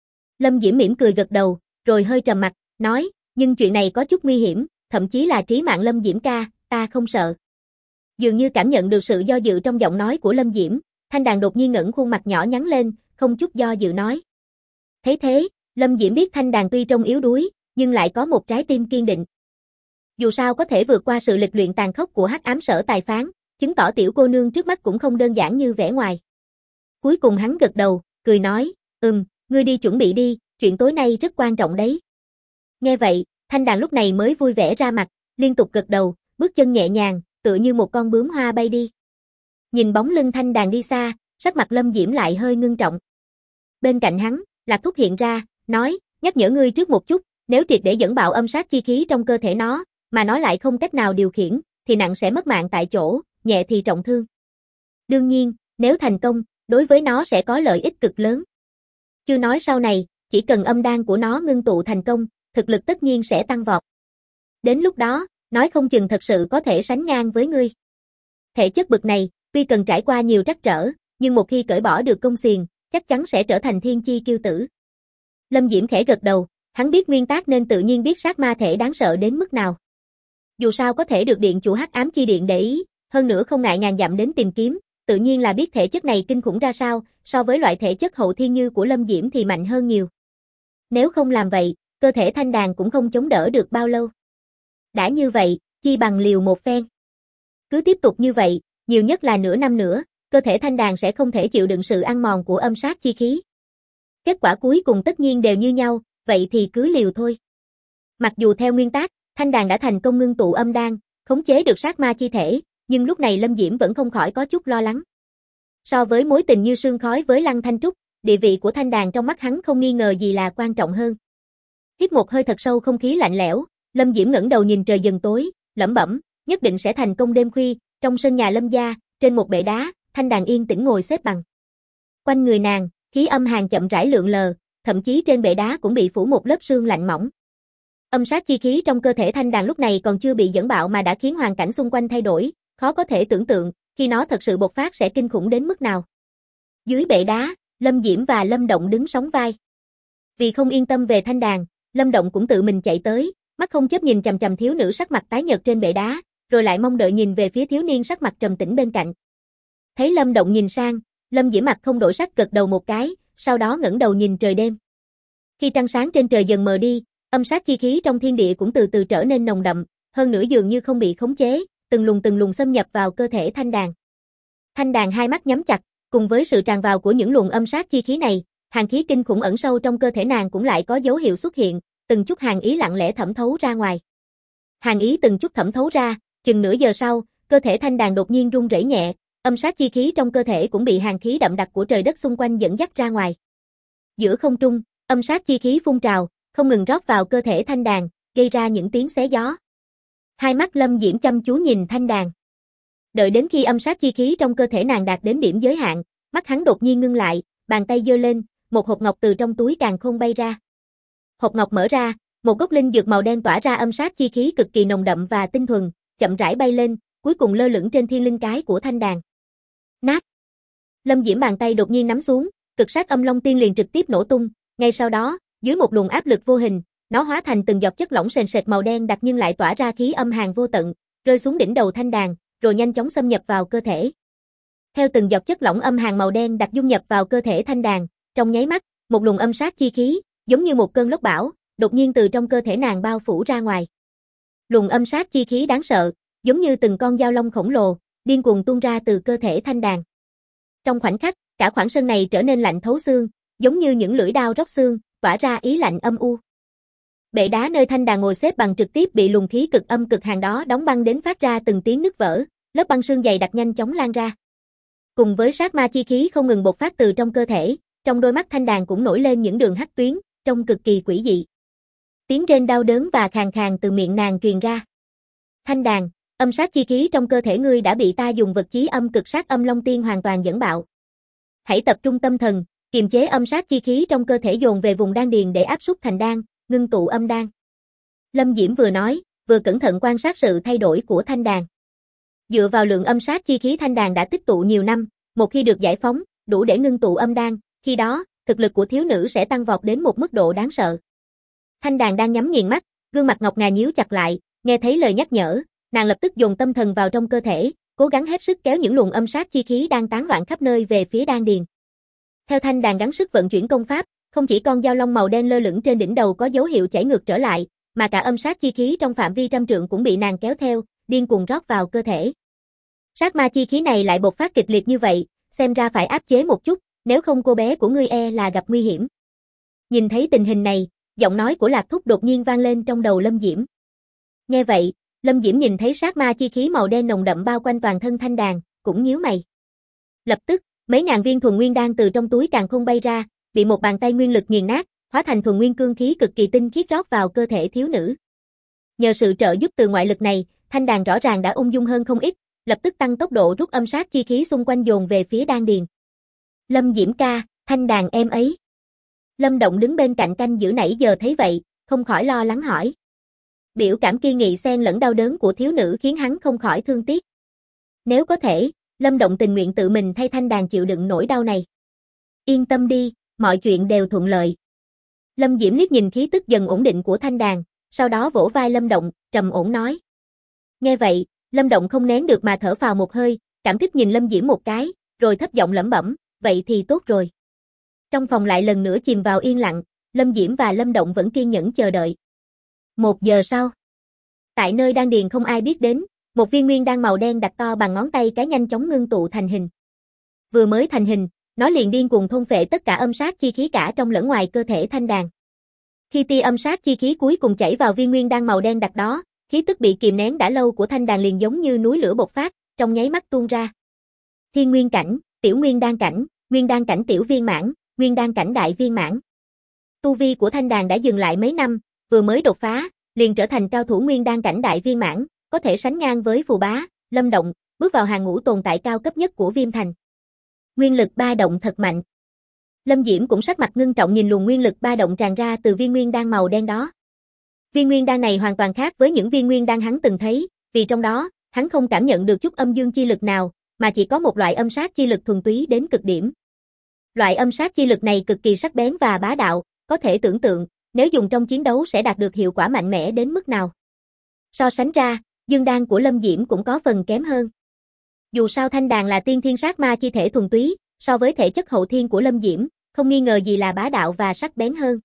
Lâm Diễm mỉm cười gật đầu, rồi hơi trầm mặt, nói, nhưng chuyện này có chút nguy hiểm, thậm chí là trí mạng. Lâm Diễm ca, ta không sợ. Dường như cảm nhận được sự do dự trong giọng nói của Lâm Diễm, Thanh Đàn đột nhiên ngẩng khuôn mặt nhỏ nhắn lên, không chút do dự nói. Thấy thế, Lâm Diễm biết thanh đàn tuy trông yếu đuối, nhưng lại có một trái tim kiên định. Dù sao có thể vượt qua sự lịch luyện tàn khốc của Hắc Ám Sở Tài Phán, chứng tỏ tiểu cô nương trước mắt cũng không đơn giản như vẻ ngoài. Cuối cùng hắn gật đầu, cười nói, ngươi đi chuẩn bị đi, chuyện tối nay rất quan trọng đấy. Nghe vậy, thanh đàn lúc này mới vui vẻ ra mặt, liên tục gật đầu, bước chân nhẹ nhàng, tựa như một con bướm hoa bay đi. Nhìn bóng lưng thanh đàn đi xa, sắc mặt Lâm Diễm lại hơi ngưng trọng. Bên cạnh hắn, Lạc Thúc hiện ra, nói, nhắc nhở ngươi trước một chút, nếu triệt để dẫn bạo âm sát chi khí trong cơ thể nó, mà nó lại không cách nào điều khiển, thì nặng sẽ mất mạng tại chỗ, nhẹ thì trọng thương. Đương nhiên, nếu thành công, đối với nó sẽ có lợi ích cực lớn. Chưa nói sau này, chỉ cần âm đan của nó ngưng tụ thành công, thực lực tất nhiên sẽ tăng vọt. Đến lúc đó, nói không chừng thật sự có thể sánh ngang với ngươi. Thể chất bực này, tuy cần trải qua nhiều trắc trở, nhưng một khi cởi bỏ được công xiềng, chắc chắn sẽ trở thành thiên chi kiêu tử. Lâm Diễm khẽ gật đầu, hắn biết nguyên tắc nên tự nhiên biết sát ma thể đáng sợ đến mức nào. Dù sao có thể được điện chủ Hắc Ám Chi Điện để ý, hơn nữa không ngại ngàn dặm đến tìm kiếm, tự nhiên là biết thể chất này kinh khủng ra sao, so với loại thể chất hậu thiên như của Lâm Diễm thì mạnh hơn nhiều. Nếu không làm vậy, cơ thể thanh đàn cũng không chống đỡ được bao lâu. Đã như vậy, chi bằng liều một phen. Cứ tiếp tục như vậy, nhiều nhất là nửa năm nữa, cơ thể thanh đàn sẽ không thể chịu đựng sự ăn mòn của âm sát chi khí. Kết quả cuối cùng tất nhiên đều như nhau, vậy thì cứ liều thôi. Mặc dù theo nguyên tắc, thanh đàn đã thành công ngưng tụ âm đan, khống chế được sát ma chi thể, nhưng lúc này Lâm Diễm vẫn không khỏi có chút lo lắng. So với mối tình như sương khói với Lăng Thanh Trúc, địa vị của thanh đàn trong mắt hắn không nghi ngờ gì là quan trọng hơn. Hít một hơi thật sâu không khí lạnh lẽo, Lâm Diễm ngẩng đầu nhìn trời dần tối, lẩm bẩm, nhất định sẽ thành công đêm khuya, trong sân nhà Lâm gia, trên một bệ đá, thanh đàn yên tĩnh ngồi xếp bằng. Quanh người nàng, khí âm hàn chậm rãi lượn lờ, thậm chí trên bệ đá cũng bị phủ một lớp sương lạnh mỏng. Âm sát chi khí trong cơ thể thanh đàn lúc này còn chưa bị dẫn bạo mà đã khiến hoàn cảnh xung quanh thay đổi, khó có thể tưởng tượng, khi nó thật sự bộc phát sẽ kinh khủng đến mức nào. Dưới bệ đá, Lâm Diễm và Lâm Động đứng sóng vai. Vì không yên tâm về thanh đàn, Lâm Động cũng tự mình chạy tới, mắt không chớp nhìn chằm chằm thiếu nữ sắc mặt tái nhợt trên bệ đá, rồi lại mong đợi nhìn về phía thiếu niên sắc mặt trầm tĩnh bên cạnh. Thấy Lâm Động nhìn sang, Lâm Diễm mặt không đổi sắc gật đầu một cái, sau đó ngẩng đầu nhìn trời đêm. Khi trăng sáng trên trời dần mờ đi, âm sát chi khí trong thiên địa cũng từ từ trở nên nồng đậm, hơn nữa dường như không bị khống chế, từng luồng xâm nhập vào cơ thể thanh đàn. Thanh đàn hai mắt nhắm chặt, cùng với sự tràn vào của những luồng âm sát chi khí này, hàn khí kinh khủng ẩn sâu trong cơ thể nàng cũng lại có dấu hiệu xuất hiện, từng chút hàn ý lặng lẽ thẩm thấu ra ngoài. Hàn ý từng chút thẩm thấu ra, chừng nửa giờ sau, cơ thể thanh đàn đột nhiên run rẩy nhẹ, âm sát chi khí trong cơ thể cũng bị hàn khí đậm đặc của trời đất xung quanh dẫn dắt ra ngoài. Giữa không trung, âm sát chi khí phun trào, không ngừng rót vào cơ thể thanh đàn, gây ra những tiếng xé gió. Hai mắt Lâm Diễm chăm chú nhìn thanh đàn. Đợi đến khi âm sát chi khí trong cơ thể nàng đạt đến điểm giới hạn, mắt hắn đột nhiên ngưng lại, bàn tay giơ lên, một hộp ngọc từ trong túi càn khôn bay ra. Hộp ngọc mở ra, một gốc linh dược màu đen tỏa ra âm sát chi khí cực kỳ nồng đậm và tinh thuần, chậm rãi bay lên, cuối cùng lơ lửng trên thiên linh cái của thanh đàn. Nát. Lâm Diễm bàn tay đột nhiên nắm xuống, cực sát âm long tiên liền trực tiếp nổ tung, ngay sau đó, dưới một luồng áp lực vô hình, nó hóa thành từng giọt chất lỏng sền sệt màu đen đặc nhưng lại tỏa ra khí âm hàn vô tận, rơi xuống đỉnh đầu thanh đàn, rồi nhanh chóng xâm nhập vào cơ thể. Theo từng giọt chất lỏng âm hàn màu đen đặc dung nhập vào cơ thể thanh đàn, trong nháy mắt, một luồng âm sát chi khí, giống như một cơn lốc bão, đột nhiên từ trong cơ thể nàng bao phủ ra ngoài. Luồng âm sát chi khí đáng sợ, giống như từng con dao long khổng lồ, điên cuồng tuôn ra từ cơ thể thanh đàn. Trong khoảnh khắc, cả khoảng sân này trở nên lạnh thấu xương, giống như những lưỡi đao róc xương, tỏa ra ý lạnh âm u. Bệ đá nơi thanh đàn ngồi xếp bằng trực tiếp bị luồng khí cực âm cực hàn đó đóng băng đến phát ra từng tiếng nứt vỡ, lớp băng sương dày đặc nhanh chóng lan ra. Cùng với sát ma chi khí không ngừng bộc phát từ trong cơ thể, trong đôi mắt thanh đàn cũng nổi lên những đường hắc tuyến, trông cực kỳ quỷ dị. Tiếng rên đau đớn và khàn khàn từ miệng nàng truyền ra. Thanh đàn, âm sát chi khí trong cơ thể ngươi đã bị ta dùng vật chí âm cực sát âm long tiên hoàn toàn dẫn bạo. Hãy tập trung tâm thần, kiềm chế âm sát chi khí trong cơ thể dồn về vùng đan điền để áp xúc thành đan, ngưng tụ âm đan. Lâm Diễm vừa nói, vừa cẩn thận quan sát sự thay đổi của thanh đàn. Dựa vào lượng âm sát chi khí thanh đàn đã tích tụ nhiều năm, một khi được giải phóng, đủ để ngưng tụ âm đan, khi đó, thực lực của thiếu nữ sẽ tăng vọt đến một mức độ đáng sợ. Thanh đàn đang nhắm nghiền mắt, gương mặt ngọc ngà nhíu chặt lại, nghe thấy lời nhắc nhở, nàng lập tức dồn tâm thần vào trong cơ thể, cố gắng hết sức kéo những luồng âm sát chi khí đang tán loạn khắp nơi về phía đan điền. Theo thanh đàn gắng sức vận chuyển công pháp, Không chỉ con dao long màu đen lơ lửng trên đỉnh đầu có dấu hiệu chảy ngược trở lại, mà cả âm sát chi khí trong phạm vi trăm trượng cũng bị nàng kéo theo, điên cuồng rót vào cơ thể. Sát ma chi khí này lại bộc phát kịch liệt như vậy, xem ra phải áp chế một chút, nếu không cô bé của ngươi e là gặp nguy hiểm. Nhìn thấy tình hình này, giọng nói của Lạc Thúc đột nhiên vang lên trong đầu Lâm Diễm. Nghe vậy, Lâm Diễm nhìn thấy sát ma chi khí màu đen nồng đậm bao quanh toàn thân Thanh Đàn, cũng nhíu mày. Lập tức, mấy ngàn viên thuần nguyên đan từ trong túi càn khôn bay ra, bị một bàn tay nguyên lực nghiền nát, hóa thành thuần nguyên cương khí cực kỳ tinh khiết rót vào cơ thể thiếu nữ. Nhờ sự trợ giúp từ ngoại lực này, Thanh Đàn rõ ràng đã ung dung hơn không ít, lập tức tăng tốc độ rút âm sát chi khí xung quanh dồn về phía đan điền. Lâm Diễm ca, Thanh Đàn em ấy. Lâm Động đứng bên cạnh canh giữ nãy giờ thấy vậy, không khỏi lo lắng hỏi. Biểu cảm kiên nghị xen lẫn đau đớn của thiếu nữ khiến hắn không khỏi thương tiếc. Nếu có thể, Lâm Động tình nguyện tự mình thay Thanh Đàn chịu đựng nỗi đau này. Yên tâm đi, mọi chuyện đều thuận lợi. Lâm Diễm liếc nhìn khí tức dần ổn định của Thanh Đàn, sau đó vỗ vai Lâm Động, trầm ổn nói. Nghe vậy, Lâm Động không nén được mà thở phào một hơi, cảm kích nhìn Lâm Diễm một cái, rồi thấp giọng lẩm bẩm, vậy thì tốt rồi. Trong phòng lại lần nữa chìm vào yên lặng, Lâm Diễm và Lâm Động vẫn kiên nhẫn chờ đợi. 1 giờ sau, tại nơi đan điền không ai biết đến, một viên nguyên đan màu đen đặc to bằng ngón tay cái nhanh chóng ngưng tụ thành hình. Vừa mới thành hình, nó liền điên cuồng thôn phệ tất cả âm sát chi khí cả trong lẫn ngoài cơ thể Thanh Đàn. Khi tia âm sát chi khí cuối cùng chảy vào viên nguyên đan màu đen đặc đó, khí tức bị kìm nén đã lâu của Thanh Đàn liền giống như núi lửa bộc phát, trong nháy mắt tuôn ra. Thiên nguyên cảnh, tiểu nguyên đan cảnh tiểu viên mãn, nguyên đan cảnh đại viên mãn. Tu vi của Thanh Đàn đã dừng lại mấy năm, vừa mới đột phá, liền trở thành cao thủ nguyên đan cảnh đại viên mãn, có thể sánh ngang với Phù Bá, Lâm Động, bước vào hàng ngũ tồn tại cao cấp nhất của Viêm Thành. Nguyên lực ba động thật mạnh. Lâm Diễm cũng sắc mặt ngưng trọng nhìn luồng nguyên lực ba động tràn ra từ viên nguyên đan màu đen đó. Viên nguyên đan này hoàn toàn khác với những viên nguyên đan hắn từng thấy, vì trong đó, hắn không cảm nhận được chút âm dương chi lực nào, mà chỉ có một loại âm sát chi lực thuần túy đến cực điểm. Loại âm sát chi lực này cực kỳ sắc bén và bá đạo, có thể tưởng tượng, nếu dùng trong chiến đấu sẽ đạt được hiệu quả mạnh mẽ đến mức nào. So sánh ra, dương đan của Lâm Diễm cũng có phần kém hơn. Dù sao Thanh Đàn là tiên thiên sát ma chi thể thuần túy, so với thể chất hậu thiên của Lâm Diễm, không nghi ngờ gì là bá đạo và sắc bén hơn.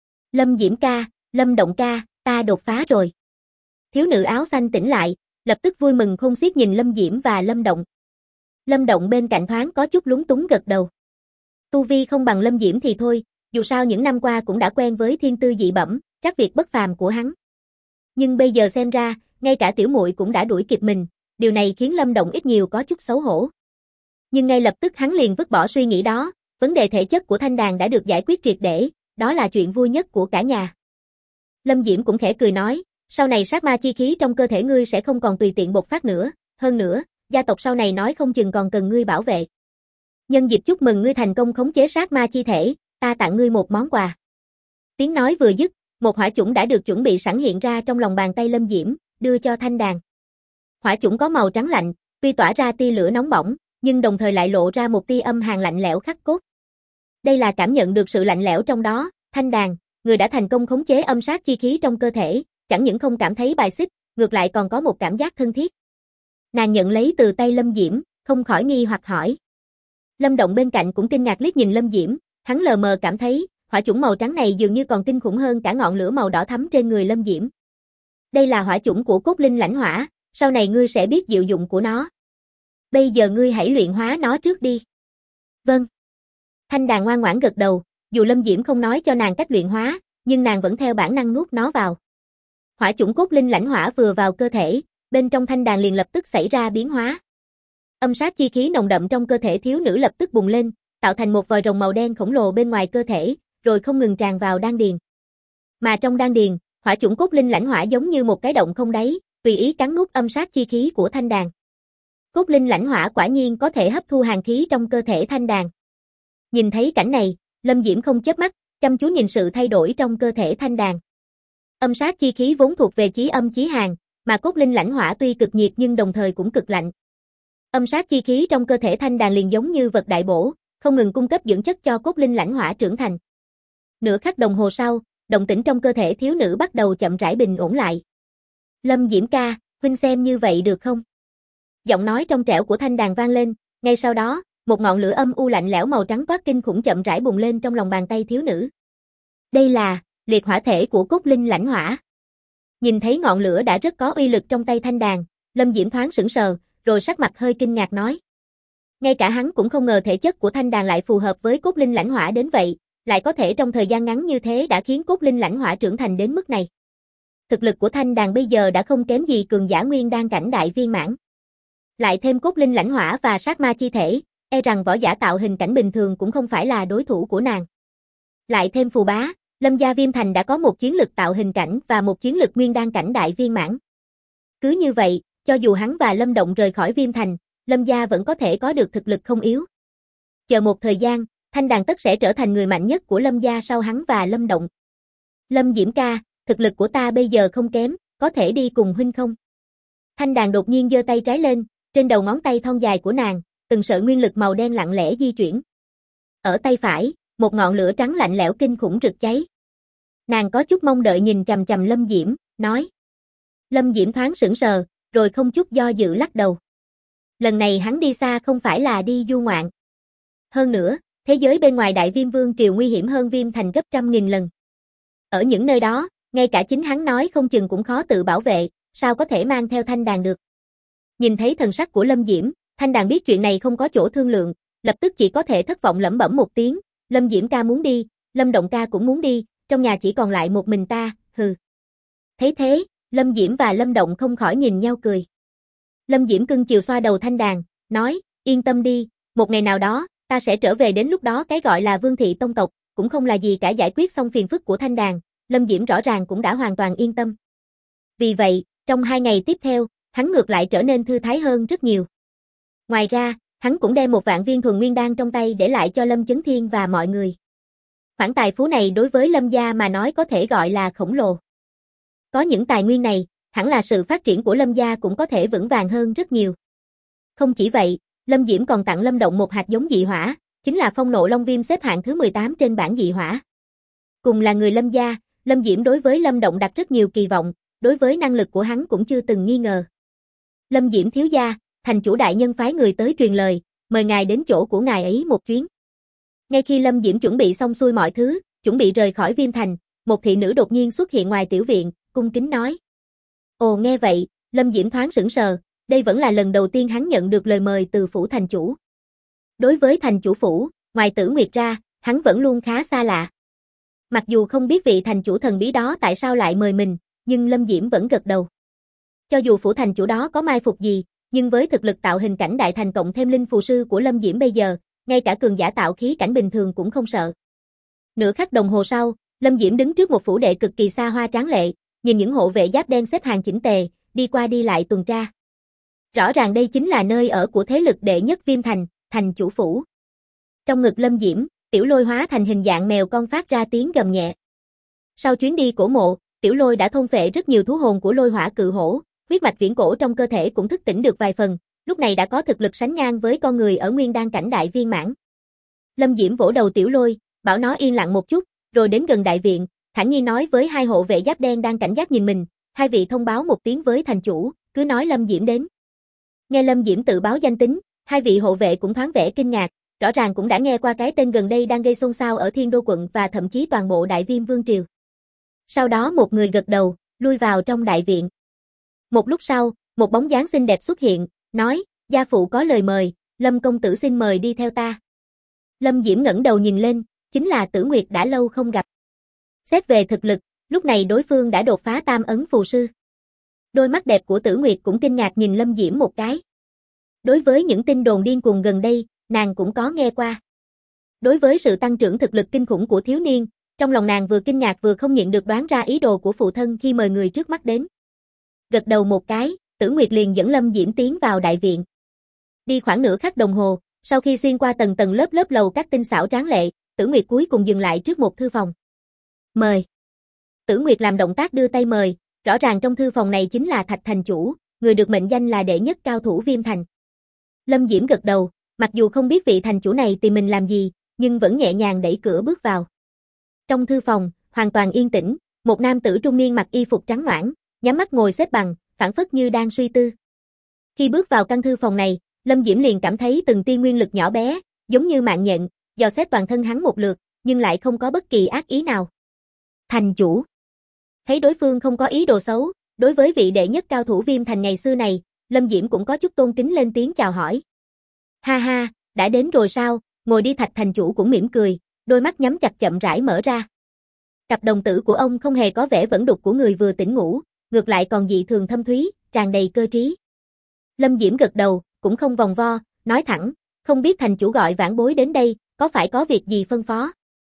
Lâm Diễm ca, Lâm Động ca, ta đột phá rồi. Thiếu nữ áo xanh tỉnh lại, lập tức vui mừng không xiết nhìn Lâm Diễm và Lâm Động. Lâm Động bên cạnh thoáng có chút lúng túng gật đầu. Tu vi không bằng Lâm Diễm thì thôi, dù sao những năm qua cũng đã quen với thiên tư dị bẩm, trắc việc bất phàm của hắn. Nhưng bây giờ xem ra, ngay cả tiểu muội cũng đã đuổi kịp mình, điều này khiến Lâm Động ít nhiều có chút xấu hổ. Nhưng ngay lập tức hắn liền vứt bỏ suy nghĩ đó, vấn đề thể chất của Thanh Đàn đã được giải quyết triệt để, đó là chuyện vui nhất của cả nhà. Lâm Diễm cũng khẽ cười nói, sau này sát ma chi khí trong cơ thể ngươi sẽ không còn tùy tiện bộc phát nữa, hơn nữa, gia tộc sau này nói không chừng còn cần ngươi bảo vệ. Nhân dịp chúc mừng ngươi thành công khống chế sát ma chi thể, ta tặng ngươi một món quà. Tiếng nói vừa dứt, một hỏa chủng đã được chuẩn bị sẵn hiện ra trong lòng bàn tay Lâm Diễm, đưa cho Thanh Đàn. Hỏa chủng có màu trắng lạnh, tuy tỏa ra tia lửa nóng bỏng, nhưng đồng thời lại lộ ra một tia âm hàn lạnh lẽo khắc cốt. Đây là cảm nhận được sự lạnh lẽo trong đó, Thanh Đàn, người đã thành công khống chế âm sát chi khí trong cơ thể, chẳng những không cảm thấy bài xích, ngược lại còn có một cảm giác thân thiết. Nàng nhận lấy từ tay Lâm Diễm, không khỏi nghi hoặc hỏi. Lâm Động bên cạnh cũng kinh ngạc liếc nhìn Lâm Diễm, hắn lờ mờ cảm thấy, hỏa chủng màu trắng này dường như còn kinh khủng hơn cả ngọn lửa màu đỏ thắm trên người Lâm Diễm. Đây là hỏa chủng của cốt linh lãnh hỏa, sau này ngươi sẽ biết diệu dụng của nó. Bây giờ ngươi hãy luyện hóa nó trước đi. Vâng. Thanh Đàn ngoan ngoãn gật đầu, dù Lâm Diễm không nói cho nàng cách luyện hóa, nhưng nàng vẫn theo bản năng nuốt nó vào. Hỏa chủng cốt linh lãnh hỏa vừa vào cơ thể, bên trong Thanh Đàn liền lập tức xảy ra biến hóa. Âm sát chi khí nồng đậm trong cơ thể thiếu nữ lập tức bùng lên, tạo thành một vòi rồng màu đen khổng lồ bên ngoài cơ thể, rồi không ngừng tràn vào đan điền. Mà trong đan điền, hỏa chủng cốt linh lãnh hỏa giống như một cái động không đáy, tùy ý cắn nuốt âm sát chi khí của Thanh Đàn. Cốt linh lãnh hỏa quả nhiên có thể hấp thu hàn khí trong cơ thể Thanh Đàn. Nhìn thấy cảnh này, Lâm Diễm không chớp mắt, chăm chú nhìn sự thay đổi trong cơ thể Thanh Đàn. Âm sát chi khí vốn thuộc về chí âm chí hàn, mà cốt linh lãnh hỏa tuy cực nhiệt nhưng đồng thời cũng cực lạnh. Âm sát chi khí trong cơ thể Thanh Đàn liền giống như vật đại bổ, không ngừng cung cấp dưỡng chất cho cốt linh lãnh hỏa trưởng thành. Nửa khắc đồng hồ sau, động tĩnh trong cơ thể thiếu nữ bắt đầu chậm rãi bình ổn lại. Lâm Diễm ca, huynh xem như vậy được không? Giọng nói trong trẻo của Thanh Đàn vang lên, ngay sau đó, một ngọn lửa âm u lạnh lẽo màu trắng toát kinh khủng chậm rãi bùng lên trong lòng bàn tay thiếu nữ. Đây là liệt hỏa thể của cốt linh lãnh hỏa. Nhìn thấy ngọn lửa đã rất có uy lực trong tay Thanh Đàn, Lâm Diễm thoáng sững sờ, rồi sắc mặt hơi kinh ngạc nói. Ngay cả hắn cũng không ngờ thể chất của Thanh Đàn lại phù hợp với cốt linh lãnh hỏa đến vậy, lại có thể trong thời gian ngắn như thế đã khiến cốt linh lãnh hỏa trưởng thành đến mức này. Thực lực của Thanh Đàn bây giờ đã không kém gì cường giả nguyên đan cảnh đại viên mãn. Lại thêm cốt linh lãnh hỏa và sát ma chi thể, e rằng võ giả tạo hình cảnh bình thường cũng không phải là đối thủ của nàng. Lại thêm phù bá, Lâm gia Viêm Thành đã có một chiến lực tạo hình cảnh và một chiến lực nguyên đan cảnh đại viên mãn. Cứ như vậy, cho dù hắn và Lâm Động rời khỏi Viêm Thành, Lâm gia vẫn có thể có được thực lực không yếu. Chờ một thời gian, Thanh Đàn tất sẽ trở thành người mạnh nhất của Lâm gia sau hắn và Lâm Động. Lâm Diễm ca, thực lực của ta bây giờ không kém, có thể đi cùng huynh không? Thanh Đàn đột nhiên giơ tay trái lên, trên đầu ngón tay thon dài của nàng, từng sợi nguyên lực màu đen lặng lẽ di chuyển. Ở tay phải, một ngọn lửa trắng lạnh lẽo kinh khủng rực cháy. Nàng có chút mong đợi nhìn chằm chằm Lâm Diễm, nói. Lâm Diễm thoáng sững sờ, rồi không chút do dự lắc đầu. Lần này hắn đi xa không phải là đi du ngoạn. Hơn nữa, thế giới bên ngoài Đại Viêm Vương Triều nguy hiểm hơn Viêm Thành gấp 100.000 lần. Ở những nơi đó, ngay cả chính hắn nói không chừng cũng khó tự bảo vệ, sao có thể mang theo Thanh Đàn được. Nhìn thấy thần sắc của Lâm Diễm, Thanh Đàn biết chuyện này không có chỗ thương lượng, lập tức chỉ có thể thất vọng lẩm bẩm một tiếng, Lâm Diễm ca muốn đi, Lâm Động ca cũng muốn đi, trong nhà chỉ còn lại một mình ta, hừ. Thấy thế, Lâm Diễm và Lâm Động không khỏi nhìn nhau cười. Lâm Diễm cưng chiều xoa đầu Thanh Đàn, nói, yên tâm đi, một ngày nào đó, ta sẽ trở về, đến lúc đó cái gọi là Vương thị tông tộc, cũng không là gì cả. Giải quyết xong phiền phức của Thanh Đàn, Lâm Diễm rõ ràng cũng đã hoàn toàn yên tâm. Vì vậy, trong 2 ngày tiếp theo, hắn ngược lại trở nên thư thái hơn rất nhiều. Ngoài ra, hắn cũng đem 1 vạn viên thuần nguyên đan trong tay để lại cho Lâm Chấn Thiên và mọi người. Khoản tài phú này đối với Lâm gia mà nói có thể gọi là khổng lồ. Có những tài nguyên này, hẳn là sự phát triển của Lâm gia cũng có thể vững vàng hơn rất nhiều. Không chỉ vậy, Lâm Diễm còn tặng Lâm Động một hạt giống dị hỏa, chính là Phong Nộ Long Viêm xếp hạng thứ 18 trên bảng dị hỏa. Cùng là người Lâm gia, Lâm Diễm đối với Lâm Động đặt rất nhiều kỳ vọng, đối với năng lực của hắn cũng chưa từng nghi ngờ. Lâm Diễm thiếu gia, thành chủ đại nhân phái người tới truyền lời, mời ngài đến chỗ của ngài ấy một chuyến. Ngay khi Lâm Diễm chuẩn bị xong xuôi mọi thứ, chuẩn bị rời khỏi Viêm Thành, một thị nữ đột nhiên xuất hiện ngoài tiểu viện, cung kính nói. Ồ, nghe vậy, Lâm Diễm thoáng sững sờ, đây vẫn là lần đầu tiên hắn nhận được lời mời từ phủ thành chủ. Đối với thành chủ phủ, ngoài Tử Nguyệt ra, hắn vẫn luôn khá xa lạ. Mặc dù không biết vị thành chủ thần bí đó tại sao lại mời mình, nhưng Lâm Diễm vẫn gật đầu. Cho dù phủ thành chủ đó có mai phục gì, nhưng với thực lực tạo hình cảnh đại thành cộng thêm linh phù sư của Lâm Diễm bây giờ, ngay cả cường giả tạo khí cảnh bình thường cũng không sợ. Nửa khắc đồng hồ sau, Lâm Diễm đứng trước một phủ đệ cực kỳ xa hoa tráng lệ, nhìn những hộ vệ giáp đen xếp hàng chỉnh tề, đi qua đi lại tuần tra. Rõ ràng đây chính là nơi ở của thế lực đệ nhất Viêm Thành, thành chủ phủ. Trong ngực Lâm Diễm, Tiểu Lôi hóa thành hình dạng mèo con phát ra tiếng gầm nhẹ. Sau chuyến đi cổ mộ, Tiểu Lôi đã thôn phệ rất nhiều thú hồn của Lôi Hỏa Cự Hổ, huyết mạch viễn cổ trong cơ thể cũng thức tỉnh được vài phần, lúc này đã có thực lực sánh ngang với con người ở nguyên đan cảnh đại viên mãn. Lâm Diễm vỗ đầu Tiểu Lôi, bảo nó yên lặng một chút, rồi đến gần đại viện, thản nhiên nói với 2 hộ vệ giáp đen đang cảnh giác nhìn mình, 2 vị thông báo một tiếng với thành chủ, cứ nói Lâm Diễm đến. Nghe Lâm Diễm tự báo danh tính, 2 vị hộ vệ cũng thoáng vẻ kinh ngạc, rõ ràng cũng đã nghe qua cái tên gần đây đang gây xôn xao ở Thiên Đô quận và thậm chí toàn bộ Đại Viêm Vương triều. Sau đó một người gật đầu, lui vào trong đại viện. Một lúc sau, một bóng dáng xinh đẹp xuất hiện, nói, gia phụ có lời mời, Lâm công tử xin mời đi theo ta. Lâm Diễm ngẩng đầu nhìn lên, chính là Tử Nguyệt đã lâu không gặp. Xét về thực lực, lúc này đối phương đã đột phá tam ấn phù sư. Đôi mắt đẹp của Tử Nguyệt cũng kinh ngạc nhìn Lâm Diễm một cái. Đối với những tin đồn điên cuồng gần đây, nàng cũng có nghe qua. Đối với sự tăng trưởng thực lực kinh khủng của thiếu niên, trong lòng nàng vừa kinh ngạc vừa không nhịn được đoán ra ý đồ của phụ thân khi mời người trước mắt đến. Gật đầu một cái, Tử Nguyệt liền dẫn Lâm Diễm tiến vào đại viện. Đi khoảng nửa khắc đồng hồ, sau khi xuyên qua tầng tầng lớp lớp lầu các tinh xảo tráng lệ, Tử Nguyệt cuối cùng dừng lại trước một thư phòng. Mời. Tử Nguyệt làm động tác đưa tay mời, rõ ràng trong thư phòng này chính là Thạch thành chủ, người được mệnh danh là đệ nhất cao thủ Viêm Thành. Lâm Diễm gật đầu, mặc dù không biết vị thành chủ này tìm mình làm gì, nhưng vẫn nhẹ nhàng đẩy cửa bước vào. Trong thư phòng, hoàn toàn yên tĩnh, một nam tử trung niên mặc y phục trắng noãn, nhắm mắt ngồi xếp bằng, phảng phất như đang suy tư. Khi bước vào căn thư phòng này, Lâm Diễm liền cảm thấy từng tia nguyên lực nhỏ bé, giống như mạng nhện, dò xét toàn thân hắn một lượt, nhưng lại không có bất kỳ ác ý nào. Thành chủ. Thấy đối phương không có ý đồ xấu, đối với vị đệ nhất cao thủ Viêm Thành ngày xưa này, Lâm Diễm cũng có chút tôn kính lên tiếng chào hỏi. Ha ha, đã đến rồi sao, ngồi đi. Thạch thành chủ cũng mỉm cười, đôi mắt nhắm chặt chậm rãi mở ra. Cặp đồng tử của ông không hề có vẻ vẫn đục của người vừa tỉnh ngủ, ngược lại còn dị thường thâm thúy, tràn đầy cơ trí. Lâm Diễm gật đầu, cũng không vòng vo, nói thẳng, không biết thành chủ gọi vãn bối đến đây, có phải có việc gì phân phó?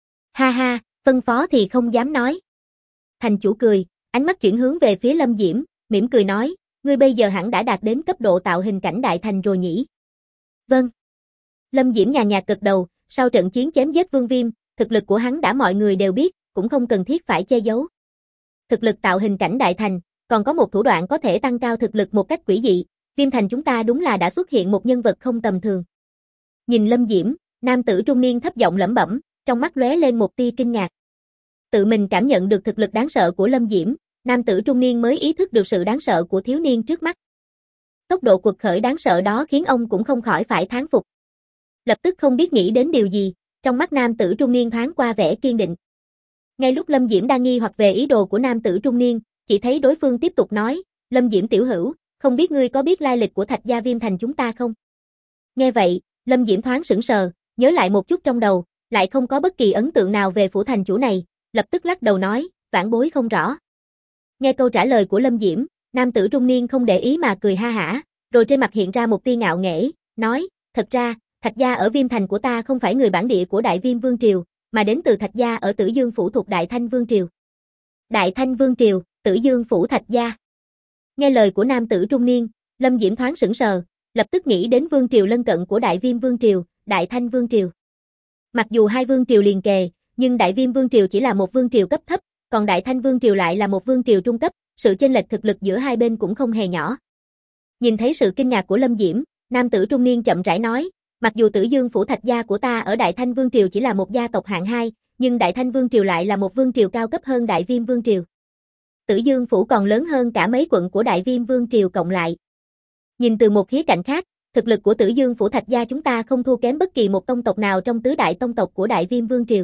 Ha ha, phân phó thì không dám nói. Thành chủ cười, ánh mắt chuyển hướng về phía Lâm Diễm, mỉm cười nói, ngươi bây giờ hẳn đã đạt đến cấp độ tạo hình cảnh đại thành rồi nhỉ? Vâng. Lâm Diễm nhàn nhạt gật đầu, sau trận chiến chém giết Vương Viêm, thực lực của hắn đã mọi người đều biết, cũng không cần thiết phải che giấu. Thực lực tạo hình cảnh đại thành, còn có một thủ đoạn có thể tăng cao thực lực một cách quỷ dị, Viêm Thành chúng ta đúng là đã xuất hiện một nhân vật không tầm thường. Nhìn Lâm Diễm, nam tử trung niên thấp giọng lẩm bẩm, trong mắt lóe lên một tia kinh ngạc. Tự mình cảm nhận được thực lực đáng sợ của Lâm Diễm, nam tử trung niên mới ý thức được sự đáng sợ của thiếu niên trước mắt. Tốc độ quật khởi đáng sợ đó khiến ông cũng không khỏi phải thán phục. Lập tức không biết nghĩ đến điều gì, trong mắt nam tử trung niên thoáng qua vẻ kiên định. Ngay lúc Lâm Diễm đang nghi hoặc về ý đồ của nam tử trung niên, chỉ thấy đối phương tiếp tục nói, Lâm Diễm tiểu hữu, không biết ngươi có biết lai lịch của Thạch gia Viêm Thành chúng ta không? Nghe vậy, Lâm Diễm thoáng sững sờ, nhớ lại một chút trong đầu, lại không có bất kỳ ấn tượng nào về phủ thành chủ này, lập tức lắc đầu nói, vãn bối không rõ. Nghe câu trả lời của Lâm Diễm, nam tử trung niên không để ý mà cười ha hả, rồi trên mặt hiện ra một tia ngạo nghễ, nói, thật ra, Thạch gia ở Viêm Thành của ta không phải người bản địa của Đại Viêm Vương Triều, mà đến từ Thạch gia ở Tử Dương Phủ thuộc Đại Thanh Vương Triều. Đại Thanh Vương Triều, Tử Dương Phủ Thạch gia. Nghe lời của nam tử trung niên, Lâm Diễm thoáng sững sờ, lập tức nghĩ đến vương triều lân cận của Đại Viêm Vương Triều, Đại Thanh Vương Triều. Mặc dù hai vương triều liền kề, nhưng Đại Viêm Vương Triều chỉ là một vương triều cấp thấp, còn Đại Thanh Vương Triều lại là một vương triều trung cấp, sự chênh lệch thực lực giữa hai bên cũng không hề nhỏ. Nhìn thấy sự kinh ngạc của Lâm Diễm, nam tử trung niên chậm rãi nói, mặc dù Tử Dương Phủ Thạch gia của ta ở Đại Thanh Vương Triều chỉ là một gia tộc hạng 2, nhưng Đại Thanh Vương Triều lại là một vương triều cao cấp hơn Đại Viêm Vương Triều. Tử Dương Phủ còn lớn hơn cả mấy quận của Đại Viêm Vương Triều cộng lại. Nhìn từ một khía cạnh khác, thực lực của Tử Dương Phủ Thạch gia chúng ta không thua kém bất kỳ một tông tộc nào trong tứ đại tông tộc của Đại Viêm Vương Triều.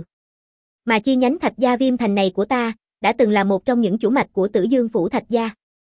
Mà chi nhánh Thạch gia Viêm Thành này của ta, đã từng là một trong những chủ mạch của Tử Dương Phủ Thạch gia.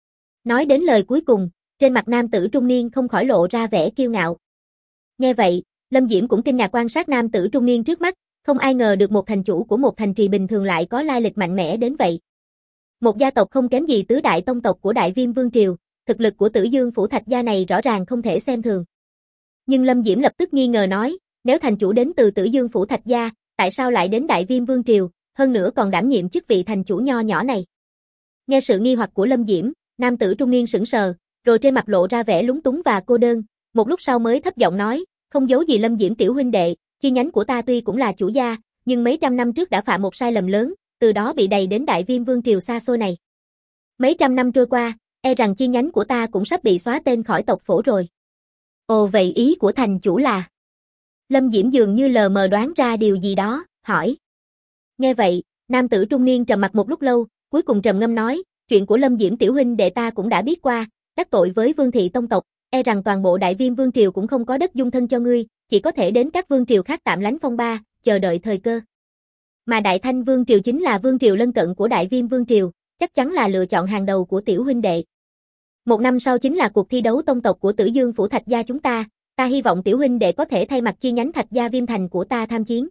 Nói đến lời cuối cùng, trên mặt nam tử trung niên không khỏi lộ ra vẻ kiêu ngạo. Nghe vậy, Lâm Diễm cũng kinh ngạc quan sát nam tử trung niên trước mắt, không ai ngờ được một thành chủ của một thành trì bình thường lại có lai lịch mạnh mẽ đến vậy. Một gia tộc không kém gì tứ đại tông tộc của Đại Viêm Vương Triều, thực lực của Tử Dương Phủ Thạch gia này rõ ràng không thể xem thường. Nhưng Lâm Diễm lập tức nghi ngờ nói, nếu thành chủ đến từ Tử Dương Phủ Thạch gia, tại sao lại đến Đại Viêm Vương Triều, hơn nữa còn đảm nhiệm chức vị thành chủ nho nhỏ này? Nghe sự nghi hoặc của Lâm Diễm, nam tử trung niên sững sờ, rồi trên mặt lộ ra vẻ lúng túng và cô đơn, một lúc sau mới thấp giọng nói, không giấu gì Lâm Diễm tiểu huynh đệ, chi nhánh của ta tuy cũng là chủ gia, nhưng mấy trăm năm trước đã phạm một sai lầm lớn, từ đó bị đày đến Đại Viêm Vương Triều xa xôi này. Mấy trăm năm trôi qua, e rằng chi nhánh của ta cũng sắp bị xóa tên khỏi tộc phổ rồi. Ồ, vậy ý của thành chủ là? Lâm Diễm dường như lờ mờ đoán ra điều gì đó, hỏi. Nghe vậy, nam tử trung niên trầm mặc một lúc lâu, cuối cùng trầm ngâm nói, chuyện của Lâm Diễm tiểu huynh đệ ta cũng đã biết qua, đắc tội với vương thị tông tộc, e rằng toàn bộ Đại Viêm Vương Triều cũng không có đất dung thân cho ngươi, chỉ có thể đến các vương triều khác tạm lánh phong ba, chờ đợi thời cơ. Mà Đại Thanh Vương Triều chính là vương triều lân cận của Đại Viêm Vương Triều, chắc chắn là lựa chọn hàng đầu của tiểu huynh đệ. Một năm sau chính là cuộc thi đấu tông tộc của Tử Dương Phủ Thạch gia chúng ta hy vọng tiểu huynh đệ có thể thay mặt chi nhánh Thạch gia Viêm Thành của ta tham chiến.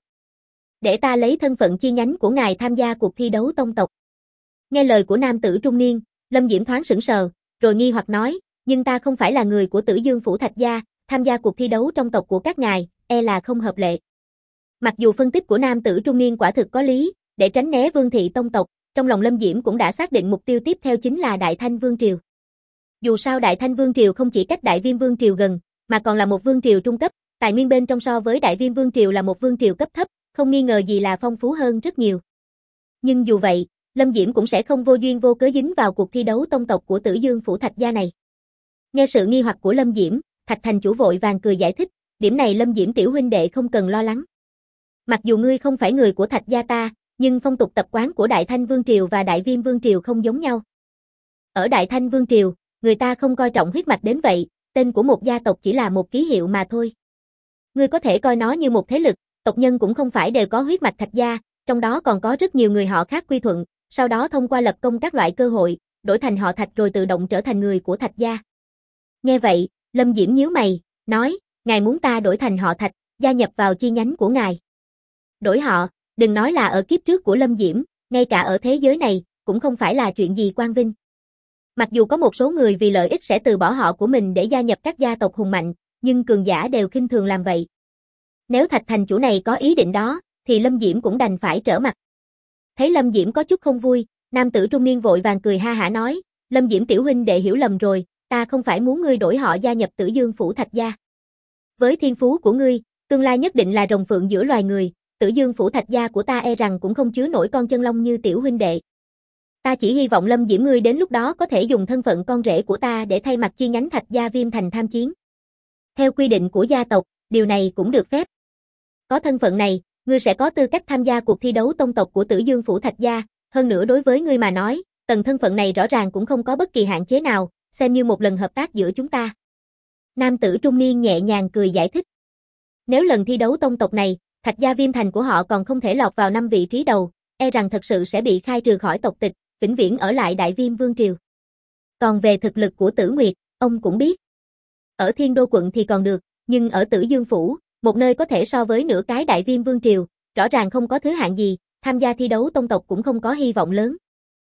Để ta lấy thân phận chi nhánh của ngài tham gia cuộc thi đấu tông tộc. Nghe lời của nam tử trung niên, Lâm Diễm thoáng sững sờ, rồi nghi hoặc nói, nhưng ta không phải là người của Tử Dương Phủ Thạch gia, tham gia cuộc thi đấu trong tộc của các ngài, e là không hợp lệ. Mặc dù phân tích của nam tử trung niên quả thực có lý, để tránh né vương thị tông tộc, trong lòng Lâm Diễm cũng đã xác định mục tiêu tiếp theo chính là Đại Thanh Vương Triều. Dù sao Đại Thanh Vương Triều không chỉ cách Đại Viêm Vương Triều gần, mà còn là một vương triều trung cấp, tài nguyên bên trong so với Đại Viêm Vương Triều là một vương triều cấp thấp, không nghi ngờ gì là phong phú hơn rất nhiều. Nhưng dù vậy, Lâm Diễm cũng sẽ không vô duyên vô cớ dính vào cuộc thi đấu tông tộc của Tử Dương Phủ Thạch gia này. Nghe sự nghi hoặc của Lâm Diễm, Thạch thành chủ vội vàng cười giải thích, điểm này Lâm Diễm tiểu huynh đệ không cần lo lắng. Mặc dù ngươi không phải người của Thạch gia ta, nhưng phong tục tập quán của Đại Thanh Vương Triều và Đại Viêm Vương Triều không giống nhau. Ở Đại Thanh Vương Triều, người ta không coi trọng huyết mạch đến vậy, tên của một gia tộc chỉ là một ký hiệu mà thôi. Ngươi có thể coi nó như một thế lực, tộc nhân cũng không phải đều có huyết mạch Thạch gia, trong đó còn có rất nhiều người họ khác quy thuận, sau đó thông qua lập công các loại cơ hội, đổi thành họ Thạch rồi tự động trở thành người của Thạch gia. Nghe vậy, Lâm Diễm nhíu mày, nói, ngài muốn ta đổi thành họ Thạch, gia nhập vào chi nhánh của ngài. Đổi họ, đừng nói là ở kiếp trước của Lâm Diễm, ngay cả ở thế giới này, cũng không phải là chuyện gì quang vinh. Mặc dù có một số người vì lợi ích sẽ từ bỏ họ của mình để gia nhập các gia tộc hùng mạnh, nhưng cường giả đều khinh thường làm vậy. Nếu Thạch thành chủ này có ý định đó, thì Lâm Diễm cũng đành phải trở mặt. Thấy Lâm Diễm có chút không vui, nam tử trung niên vội vàng cười ha hả nói, Lâm Diễm tiểu huynh đệ hiểu lầm rồi, ta không phải muốn ngươi đổi họ gia nhập Tử Dương phủ Thạch gia. Với thiên phú của ngươi, tương lai nhất định là rồng phượng giữa loài người, Tử Dương phủ Thạch gia của ta e rằng cũng không chứa nổi con chân long như tiểu huynh đệ. Ta chỉ hy vọng Lâm Diễm ngươi đến lúc đó có thể dùng thân phận con rể của ta để thay mặt chi nhánh Thạch gia Viêm Thành tham chiến. Theo quy định của gia tộc, điều này cũng được phép. Có thân phận này, ngươi sẽ có tư cách tham gia cuộc thi đấu tông tộc của Tử Dương phủ Thạch gia, hơn nữa đối với ngươi mà nói, tầng thân phận này rõ ràng cũng không có bất kỳ hạn chế nào, xem như một lần hợp tác giữa chúng ta. Nam tử trung niên nhẹ nhàng cười giải thích. Nếu lần thi đấu tông tộc này, Thạch gia Viêm Thành của họ còn không thể lọt vào 5 vị trí đầu, e rằng thật sự sẽ bị khai trừ khỏi tộc tịch, vĩnh viễn ở lại Đại Viêm Vương triều. Còn về thực lực của Tử Nguyệt, ông cũng biết. Ở Thiên Đô quận thì còn được, nhưng ở Tử Dương phủ, một nơi có thể so với nửa cái Đại Viêm Vương triều, rõ ràng không có thứ hạng gì, tham gia thi đấu tông tộc cũng không có hy vọng lớn.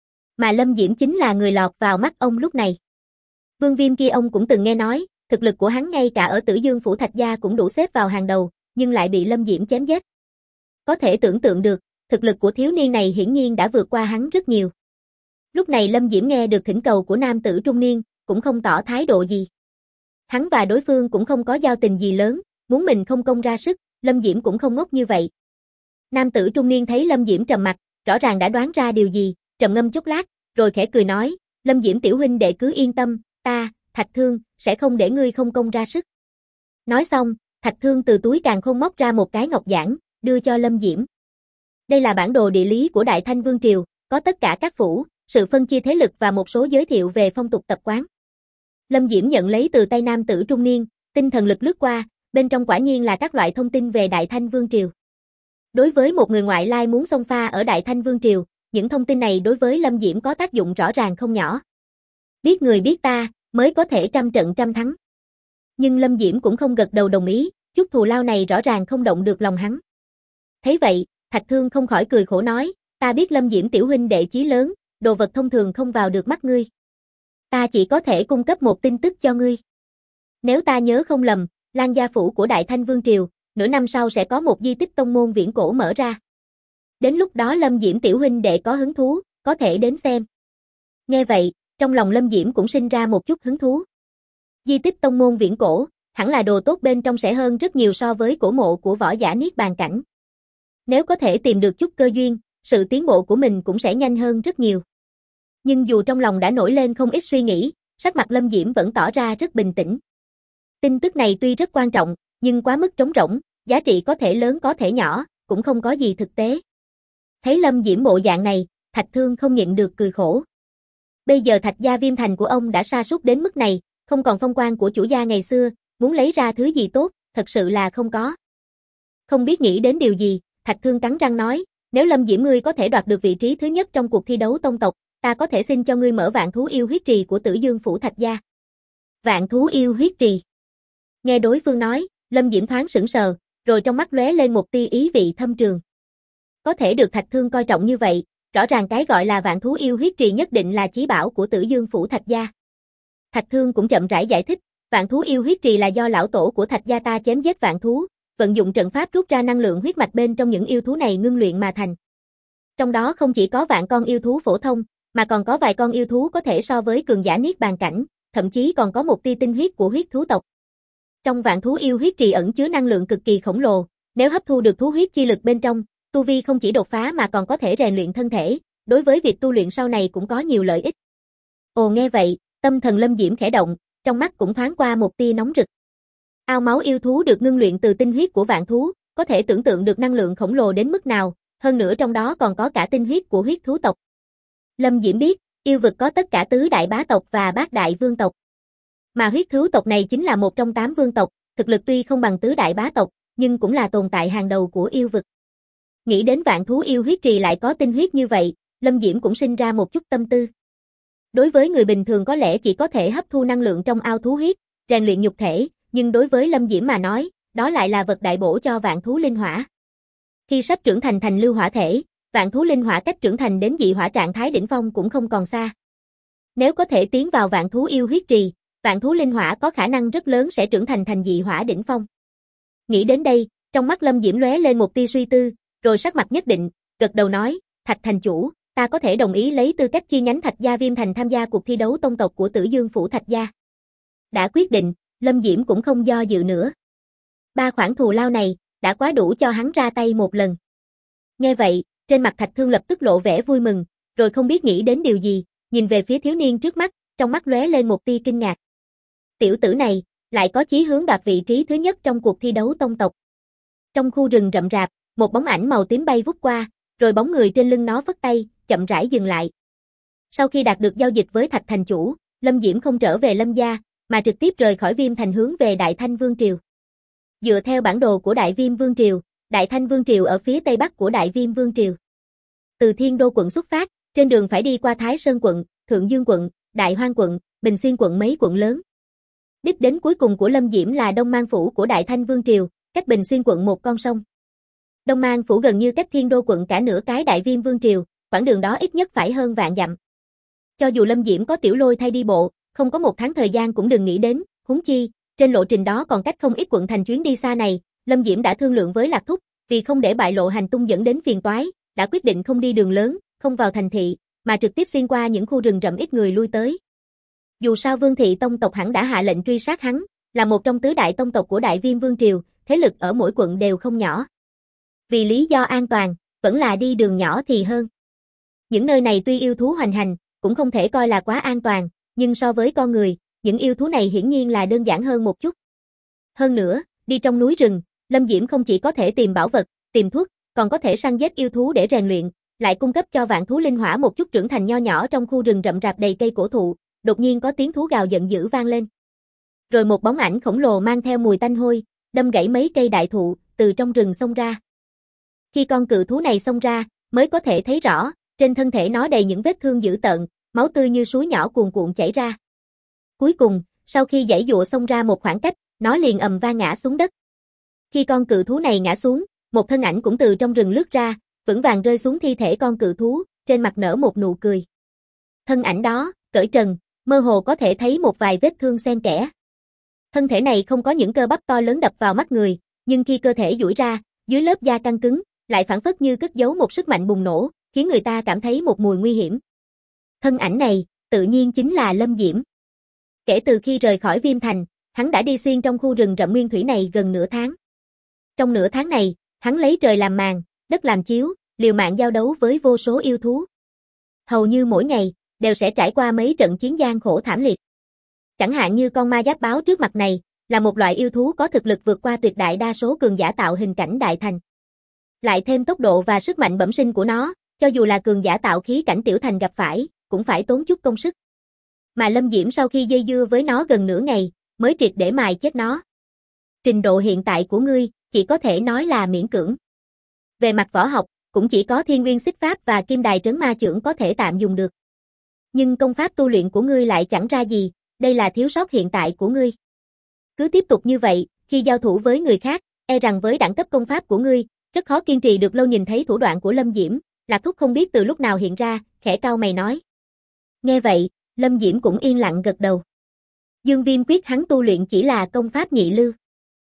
Mà Lâm Diễm chính là người lọt vào mắt ông lúc này. Vương Viêm kia ông cũng từng nghe nói, thực lực của hắn ngay cả ở Tử Dương phủ Thạch gia cũng đủ xếp vào hàng đầu, nhưng lại bị Lâm Diễm chém giết. Có thể tưởng tượng được, thực lực của thiếu niên này hiển nhiên đã vượt qua hắn rất nhiều. Lúc này Lâm Diễm nghe được thỉnh cầu của nam tử trung niên, cũng không tỏ thái độ gì. Hắn và đối phương cũng không có giao tình gì lớn, muốn mình không công ra sức, Lâm Diễm cũng không ngốc như vậy. Nam tử trung niên thấy Lâm Diễm trầm mặt, rõ ràng đã đoán ra điều gì, trầm ngâm chốc lát, rồi khẽ cười nói, Lâm Diễm tiểu huynh đệ cứ yên tâm, ta, Thạch Thương, sẽ không để ngươi không công ra sức. Nói xong, Thạch Thương từ túi càn khôn móc ra một cái ngọc giản, đưa cho Lâm Diễm. Đây là bản đồ địa lý của Đại Thanh Vương triều, có tất cả các phủ, sự phân chia thế lực và một số giới thiệu về phong tục tập quán. Lâm Diễm nhận lấy từ tay nam tử trung niên, tinh thần lực lướt qua, bên trong quả nhiên là các loại thông tin về Đại Thanh Vương triều. Đối với một người ngoại lai muốn xông pha ở Đại Thanh Vương triều, những thông tin này đối với Lâm Diễm có tác dụng rõ ràng không nhỏ. Biết người biết ta, mới có thể trăm trận trăm thắng. Nhưng Lâm Diễm cũng không gật đầu đồng ý, chút thù lao này rõ ràng không động được lòng hắn. Thấy vậy, Thạch Thương không khỏi cười khổ nói, ta biết Lâm Diễm tiểu huynh đệ chí lớn, đồ vật thông thường không vào được mắt ngươi. Ta chỉ có thể cung cấp một tin tức cho ngươi. Nếu ta nhớ không lầm, Lan gia phủ của Đại Thanh Vương triều, nửa năm sau sẽ có một di tích tông môn viễn cổ mở ra. Đến lúc đó Lâm Diễm tiểu huynh đệ có hứng thú, có thể đến xem. Nghe vậy, trong lòng Lâm Diễm cũng sinh ra một chút hứng thú. Di tích tông môn viễn cổ, hẳn là đồ tốt bên trong sẽ hơn rất nhiều so với cổ mộ của võ giả Niết Bàn cảnh. Nếu có thể tìm được chút cơ duyên, sự tiến bộ của mình cũng sẽ nhanh hơn rất nhiều. Nhưng dù trong lòng đã nổi lên không ít suy nghĩ, sắc mặt Lâm Diễm vẫn tỏ ra rất bình tĩnh. Tin tức này tuy rất quan trọng, nhưng quá mức trống rỗng, giá trị có thể lớn có thể nhỏ, cũng không có gì thực tế. Thấy Lâm Diễm bộ dạng này, Thạch Thương không nhịn được cười khổ. Bây giờ Thạch gia Viêm Thành của ông đã sa sút đến mức này, không còn phong quang của chủ gia ngày xưa, muốn lấy ra thứ gì tốt, thật sự là không có. Không biết nghĩ đến điều gì, Thạch Thương cắn răng nói, nếu Lâm Diễm ngươi có thể đoạt được vị trí thứ nhất trong cuộc thi đấu tông tộc, ta có thể xin cho ngươi mở vạn thú yêu huyết trì của Tử Dương phủ Thạch gia. Vạn thú yêu huyết trì. Nghe đối phương nói, Lâm Diễm thoáng sững sờ, rồi trong mắt lóe lên một tia ý vị thâm trường. Có thể được Thạch Thương coi trọng như vậy, rõ ràng cái gọi là vạn thú yêu huyết trì nhất định là chí bảo của Tử Dương phủ Thạch gia. Thạch Thương cũng chậm rãi giải thích, vạn thú yêu huyết trì là do lão tổ của Thạch gia ta chém giết vạn thú, vận dụng trận pháp rút ra năng lượng huyết mạch bên trong những yêu thú này ngưng luyện mà thành. Trong đó không chỉ có vạn con yêu thú phổ thông, mà còn có vài con yêu thú có thể so với cường giả Niết Bàn cảnh, thậm chí còn có một tia tinh huyết của huyết thú tộc. Trong vạn thú yêu huyết trì ẩn chứa năng lượng cực kỳ khổng lồ, nếu hấp thu được thú huyết chi lực bên trong, tu vi không chỉ đột phá mà còn có thể rèn luyện thân thể, đối với việc tu luyện sau này cũng có nhiều lợi ích. Ồ nghe vậy, tâm thần Lâm Diễm khẽ động, trong mắt cũng thoáng qua một tia nóng rực. Ao máu yêu thú được ngưng luyện từ tinh huyết của vạn thú, có thể tưởng tượng được năng lượng khổng lồ đến mức nào, hơn nữa trong đó còn có cả tinh huyết của huyết thú tộc. Lâm Diễm biết, yêu vực có tất cả tứ đại bá tộc và bát đại vương tộc. Mà huyết thú tộc này chính là một trong 8 vương tộc, thực lực tuy không bằng tứ đại bá tộc, nhưng cũng là tồn tại hàng đầu của yêu vực. Nghĩ đến vạn thú yêu huyết trì lại có tinh huyết như vậy, Lâm Diễm cũng sinh ra một chút tâm tư. Đối với người bình thường có lẽ chỉ có thể hấp thu năng lượng trong ao thú huyết, rèn luyện nhục thể, nhưng đối với Lâm Diễm mà nói, đó lại là vật đại bổ cho vạn thú linh hỏa. Khi sắp trưởng thành thành lưu hỏa thể, vạn thú linh hỏa cách trưởng thành đến dị hỏa trạng thái đỉnh phong cũng không còn xa. Nếu có thể tiến vào vạn thú yêu huyết trì, vạn thú linh hỏa có khả năng rất lớn sẽ trưởng thành thành dị hỏa đỉnh phong. Nghĩ đến đây, trong mắt Lâm Diễm lóe lên một tia suy tư, rồi sắc mặt nhất định, gật đầu nói, Thạch thành chủ, ta có thể đồng ý lấy tư cách chi nhánh Thạch gia Viêm Thành tham gia cuộc thi đấu tông tộc của Tử Dương phủ Thạch gia. Đã quyết định, Lâm Diễm cũng không do dự nữa. 3 khoản thù lao này, đã quá đủ cho hắn ra tay một lần. Nghe vậy, trên mặt Thạch Thương lập tức lộ vẻ vui mừng, rồi không biết nghĩ đến điều gì, nhìn về phía thiếu niên trước mắt, trong mắt lóe lên một tia kinh ngạc. Tiểu tử này, lại có chí hướng đoạt vị trí thứ nhất trong cuộc thi đấu tông tộc. Trong khu rừng rậm rạp, một bóng ảnh màu tím bay vút qua, rồi bóng người trên lưng nó phất tay, chậm rãi dừng lại. Sau khi đạt được giao dịch với Thạch thành chủ, Lâm Diễm không trở về Lâm gia, mà trực tiếp rời khỏi Viêm Thành hướng về Đại Thanh Vương triều. Dựa theo bản đồ của Đại Viêm Vương triều, Đại Thanh Vương triều ở phía tây bắc của Đại Viêm Vương triều. Từ Thiên Đô quận xuất phát, trên đường phải đi qua Thái Sơn quận, Thượng Dương quận, Đại Hoang quận, Bình Xuyên quận mấy quận lớn. Đích đến cuối cùng của Lâm Diễm là Đông Mang phủ của Đại Thanh Vương triều, cách Bình Xuyên quận một con sông. Đông Mang phủ gần như cách Thiên Đô quận cả nửa cái Đại Viêm Vương triều, quãng đường đó ít nhất phải hơn vạn dặm. Cho dù Lâm Diễm có tiểu lôi thay đi bộ, không có 1 tháng thời gian cũng đừng nghĩ đến, huống chi, trên lộ trình đó còn cách không ít quận thành chuyến đi xa này, Lâm Diễm đã thương lượng với Lạc Thúc, vì không để bại lộ hành tung dẫn đến phiền toái, đã quyết định không đi đường lớn, không vào thành thị, mà trực tiếp xuyên qua những khu rừng rậm ít người lui tới. Dù sao Vương thị tông tộc hẳn đã hạ lệnh truy sát hắn, là một trong tứ đại tông tộc của Đại Viêm Vương triều, thế lực ở mỗi quận đều không nhỏ. Vì lý do an toàn, vẫn là đi đường nhỏ thì hơn. Những nơi này tuy yêu thú hoành hành, cũng không thể coi là quá an toàn, nhưng so với con người, những yêu thú này hiển nhiên là đơn giản hơn một chút. Hơn nữa, đi trong núi rừng, Lâm Diễm không chỉ có thể tìm bảo vật, tìm thuốc, còn có thể săn giết yêu thú để rèn luyện, lại cung cấp cho vạn thú linh hỏa một chút trưởng thành nho nhỏ trong khu rừng rậm rạp đầy cây cổ thụ. Đột nhiên có tiếng thú gào giận dữ vang lên. Rồi một bóng ảnh khổng lồ mang theo mùi tanh hôi, đâm gãy mấy cây đại thụ, từ trong rừng xông ra. Khi con cự thú này xông ra, mới có thể thấy rõ, trên thân thể nó đầy những vết thương dữ tợn, máu tươi như suối nhỏ cuồn cuộn chảy ra. Cuối cùng, sau khi giãy giụa xông ra một khoảng cách, nó liền ầm vang ngã xuống đất. Khi con cự thú này ngã xuống, một thân ảnh cũng từ trong rừng lướt ra, vững vàng rơi xuống thi thể con cự thú, trên mặt nở một nụ cười. Thân ảnh đó, cởi trần, mơ hồ có thể thấy một vài vết thương xen kẽ. Thân thể này không có những cơ bắp to lớn đập vào mắt người, nhưng khi cơ thể duỗi ra, dưới lớp da căng cứng, lại phảng phất như cất giấu một sức mạnh bùng nổ, khiến người ta cảm thấy một mùi nguy hiểm. Thân ảnh này, tự nhiên chính là Lâm Diễm. Kể từ khi rời khỏi Viêm Thành, hắn đã đi xuyên trong khu rừng rậm nguyên thủy này gần nửa tháng. Trong nửa tháng này, hắn lấy trời làm màn, đất làm chiếu, liều mạng giao đấu với vô số yêu thú. Hầu như mỗi ngày, đều sẽ trải qua mấy trận chiến gian khổ thảm liệt. Chẳng hạn như con ma giáp báo trước mặt này, là một loại yêu thú có thực lực vượt qua tuyệt đại đa số cường giả tạo hình cảnh đại thành. Lại thêm tốc độ và sức mạnh bẩm sinh của nó, cho dù là cường giả tạo khí cảnh tiểu thành gặp phải, cũng phải tốn chút công sức. Mà Lâm Diễm sau khi dây dưa với nó gần nửa ngày, mới triệt để mài chết nó. Trình độ hiện tại của ngươi, chỉ có thể nói là miễn cưỡng. Về mặt võ học, cũng chỉ có Thiên Nguyên Xích Pháp và Kim Đài Trấn Ma Chưởng có thể tạm dùng được. Nhưng công pháp tu luyện của ngươi lại chẳng ra gì, đây là thiếu sót hiện tại của ngươi. Cứ tiếp tục như vậy, khi giao thủ với người khác, e rằng với đẳng cấp công pháp của ngươi, rất khó kiên trì được lâu. Nhìn thấy thủ đoạn của Lâm Diễm, Lạc Thúc không biết từ lúc nào hiện ra, khẽ cau mày nói. Nghe vậy, Lâm Diễm cũng yên lặng gật đầu. Dương Viêm quyết hắn tu luyện chỉ là công pháp nhị lưu.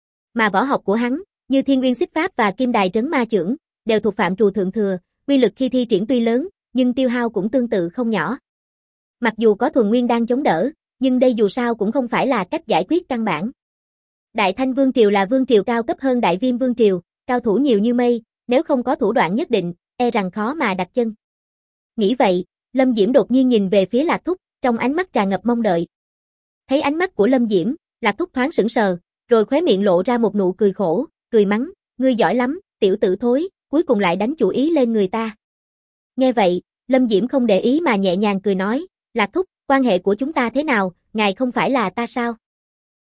Mà võ học của hắn, như Thiên Nguyên Xích Pháp và Kim Đài Trấn Ma Chưởng, đều thuộc phạm trù thượng thừa, uy lực khi thi triển tuy lớn, nhưng tiêu hao cũng tương tự không nhỏ. Mặc dù có thuần nguyên đan chống đỡ, nhưng đây dù sao cũng không phải là cách giải quyết căn bản. Đại Thanh Vương triều là vương triều cao cấp hơn Đại Viêm Vương triều, cao thủ nhiều như mây, nếu không có thủ đoạn nhất định, e rằng khó mà đặt chân. Nghĩ vậy, Lâm Diễm đột nhiên nhìn về phía Lạc Thúc, trong ánh mắt tràn ngập mong đợi. Thấy ánh mắt của Lâm Diễm, Lạc Thúc thoáng sững sờ, rồi khóe miệng lộ ra một nụ cười khổ, cười mắng, ngươi giỏi lắm, tiểu tử thối, cuối cùng lại đánh chủ ý lên người ta. Nghe vậy, Lâm Diễm không để ý mà nhẹ nhàng cười nói, Lạc Thúc, quan hệ của chúng ta thế nào, ngài không phải là ta sao?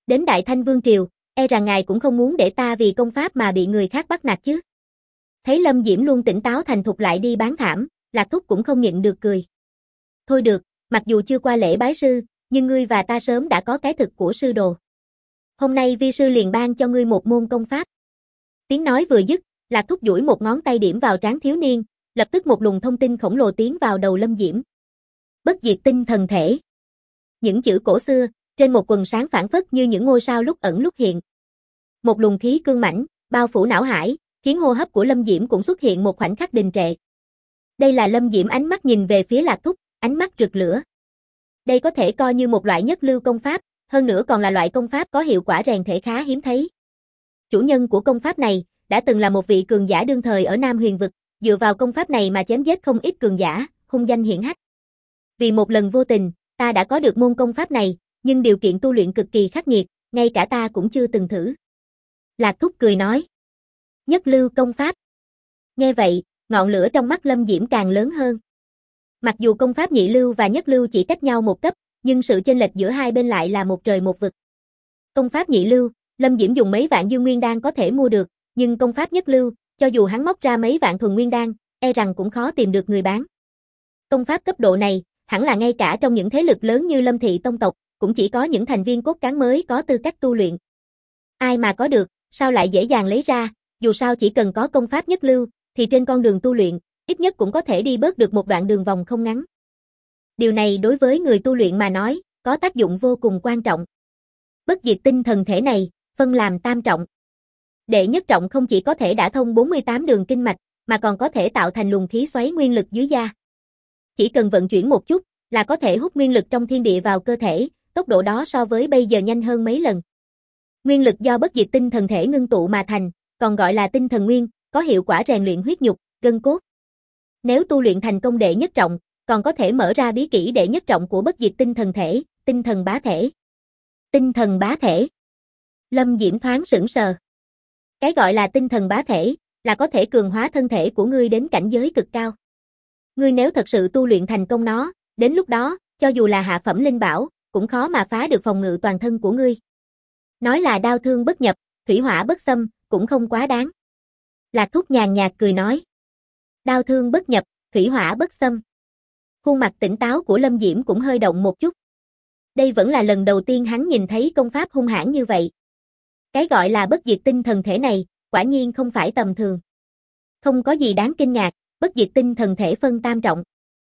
Đến Đại Thanh Vương Triều, e rằng ngài cũng không muốn để ta vì công pháp mà bị người khác bắt nạt chứ. Thấy Lâm Diễm luôn tỉnh táo thành thục lại đi bán thảm, Lạc Thúc cũng không nhịn được cười. Thôi được, mặc dù chưa qua lễ bái sư, nhưng ngươi và ta sớm đã có cái thực của sư đồ. Hôm nay vi sư liền ban cho ngươi một môn công pháp. Tiếng nói vừa dứt, Lạc Thúc duỗi một ngón tay điểm vào trán thiếu niên, lập tức một luồng thông tin khổng lồ tiến vào đầu Lâm Diễm. Bất diệt tinh thần thể. Những chữ cổ xưa, trên một quần sáng phản phất như những ngôi sao lúc ẩn lúc hiện. Một luồng khí cương mãnh, bao phủ não hải, khiến hô hấp của Lâm Diễm cũng xuất hiện một khoảnh khắc đình trệ. Đây là Lâm Diễm ánh mắt nhìn về phía Lạc Thúc, ánh mắt rực lửa. Đây có thể coi như một loại nhất lưu công pháp, hơn nữa còn là loại công pháp có hiệu quả rèn thể khá hiếm thấy. Chủ nhân của công pháp này, đã từng là một vị cường giả đương thời ở Nam Huyền Vực, dựa vào công pháp này mà chém giết không ít cường giả, hung danh hiển hách. Vì một lần vô tình, ta đã có được môn công pháp này, nhưng điều kiện tu luyện cực kỳ khắc nghiệt, ngay cả ta cũng chưa từng thử. Lạc Thúc cười nói. Nhất lưu công pháp. Nghe vậy, ngọn lửa trong mắt Lâm Diễm càng lớn hơn. Mặc dù công pháp nhị lưu và nhất lưu chỉ cách nhau một cấp, nhưng sự chênh lệch giữa hai bên lại là một trời một vực. Công pháp nhị lưu, Lâm Diễm dùng mấy vạn dương nguyên đan có thể mua được, nhưng công pháp nhất lưu, cho dù hắn móc ra mấy vạn thuần nguyên đan, e rằng cũng khó tìm được người bán. Công pháp cấp độ này, hẳn là ngay cả trong những thế lực lớn như Lâm Thị Tông tộc, cũng chỉ có những thành viên cốt cán mới có tư cách tu luyện. Ai mà có được, sao lại dễ dàng lấy ra, dù sao chỉ cần có công pháp nhất lưu, thì trên con đường tu luyện, ít nhất cũng có thể đi bớt được một đoạn đường vòng không ngắn. Điều này đối với người tu luyện mà nói, có tác dụng vô cùng quan trọng. Bất diệt tinh thần thể này, phân làm tam trọng. Đệ nhất trọng không chỉ có thể đả thông 48 đường kinh mạch, mà còn có thể tạo thành luồng khí xoáy nguyên lực dưới da. Chỉ cần vận chuyển một chút, là có thể hút nguyên lực trong thiên địa vào cơ thể, tốc độ đó so với bây giờ nhanh hơn mấy lần. Nguyên lực do bất diệt tinh thần thể ngưng tụ mà thành, còn gọi là tinh thần nguyên, có hiệu quả rèn luyện huyết nhục, gân cốt. Nếu tu luyện thành công đệ nhất trọng, còn có thể mở ra bí kỹ đệ nhất trọng của bất diệt tinh thần thể, tinh thần bá thể. Tinh thần bá thể. Lâm Diễm thoáng sững sờ. Cái gọi là tinh thần bá thể, là có thể cường hóa thân thể của ngươi đến cảnh giới cực cao. Ngươi nếu thật sự tu luyện thành công nó, đến lúc đó, cho dù là hạ phẩm linh bảo, cũng khó mà phá được phòng ngự toàn thân của ngươi. Nói là đao thương bất nhập, thủy hỏa bất xâm, cũng không quá đáng. Lạc Thúc nhàn nhạt cười nói. Đao thương bất nhập, thủy hỏa bất xâm. Khuôn mặt tỉnh táo của Lâm Diễm cũng hơi động một chút. Đây vẫn là lần đầu tiên hắn nhìn thấy công pháp hung hãn như vậy. Cái gọi là bất diệt tinh thần thể này, quả nhiên không phải tầm thường. Không có gì đáng kinh ngạc, bất diệt tinh thần thể phân tam trọng.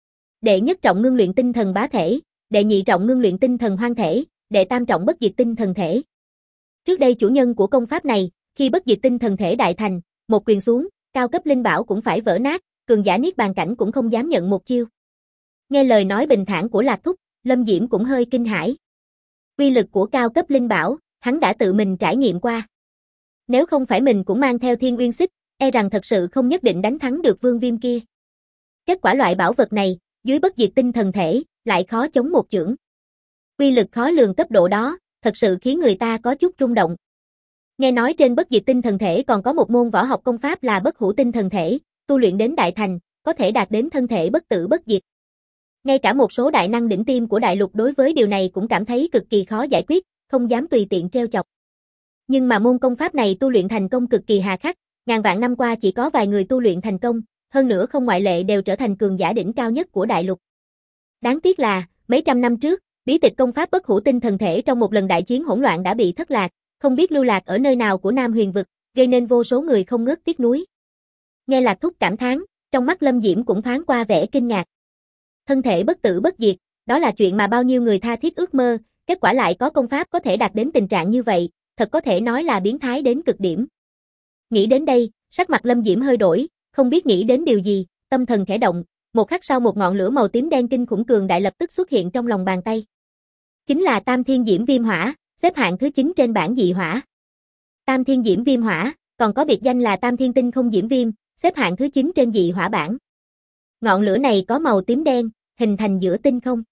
Đệ nhất trọng ngưng luyện tinh thần bá thể, đệ nhị trọng ngưng luyện tinh thần hoang thể, đệ tam trọng bất diệt tinh thần thể. Trước đây chủ nhân của công pháp này, khi bất diệt tinh thần thể đại thành, một quyền xuống, cao cấp linh bảo cũng phải vỡ nát, cường giả niết bàn cảnh cũng không dám nhận một chiêu. Nghe lời nói bình thản của Lạc Thúc, Lâm Diễm cũng hơi kinh hãi. Uy lực của cao cấp linh bảo, hắn đã tự mình trải nghiệm qua. Nếu không phải mình cũng mang theo Thiên Uyên Xích, e rằng thật sự không nhất định đánh thắng được Vương Viêm kia. Kết quả loại bảo vật này, dưới bất diệt tinh thần thể, lại khó chống một chưởng. Uy lực khó lường cấp độ đó, thật sự khiến người ta có chút rung động. Nghe nói trên bất diệt tinh thần thể còn có một môn võ học công pháp là bất hủ tinh thần thể, tu luyện đến đại thành, có thể đạt đến thân thể bất tử bất diệt. Ngay cả một số đại năng đỉnh tiêm của đại lục đối với điều này cũng cảm thấy cực kỳ khó giải quyết, không dám tùy tiện trêu chọc. Nhưng mà môn công pháp này tu luyện thành công cực kỳ hà khắc, ngàn vạn năm qua chỉ có vài người tu luyện thành công, hơn nữa không ngoại lệ đều trở thành cường giả đỉnh cao nhất của đại lục. Đáng tiếc là, mấy trăm năm trước, bí tịch công pháp bất hủ tinh thần thể trong một lần đại chiến hỗn loạn đã bị thất lạc, không biết lưu lạc ở nơi nào của Nam Huyền Vực, gây nên vô số người không ngớt tiếc nuối. Nghe Lạc Thúc cảm thán, trong mắt Lâm Diễm cũng thoáng qua vẻ kinh ngạc. Thân thể bất tử bất diệt, đó là chuyện mà bao nhiêu người tha thiết ước mơ, kết quả lại có công pháp có thể đạt đến tình trạng như vậy, thật có thể nói là biến thái đến cực điểm. Nghĩ đến đây, sắc mặt Lâm Diễm hơi đổi, không biết nghĩ đến điều gì, tâm thần khẽ động, một khắc sau một ngọn lửa màu tím đen kinh khủng cường đại lập tức xuất hiện trong lòng bàn tay. Chính là Tam Thiên Diễm Viêm Hỏa, xếp hạng thứ 9 trên bảng dị hỏa. Tam Thiên Diễm Viêm Hỏa, còn có biệt danh là Tam Thiên Tinh Không Diễm Viêm, xếp hạng thứ 9 trên dị hỏa bảng. Ngọn lửa này có màu tím đen, hình thành giữa tinh không.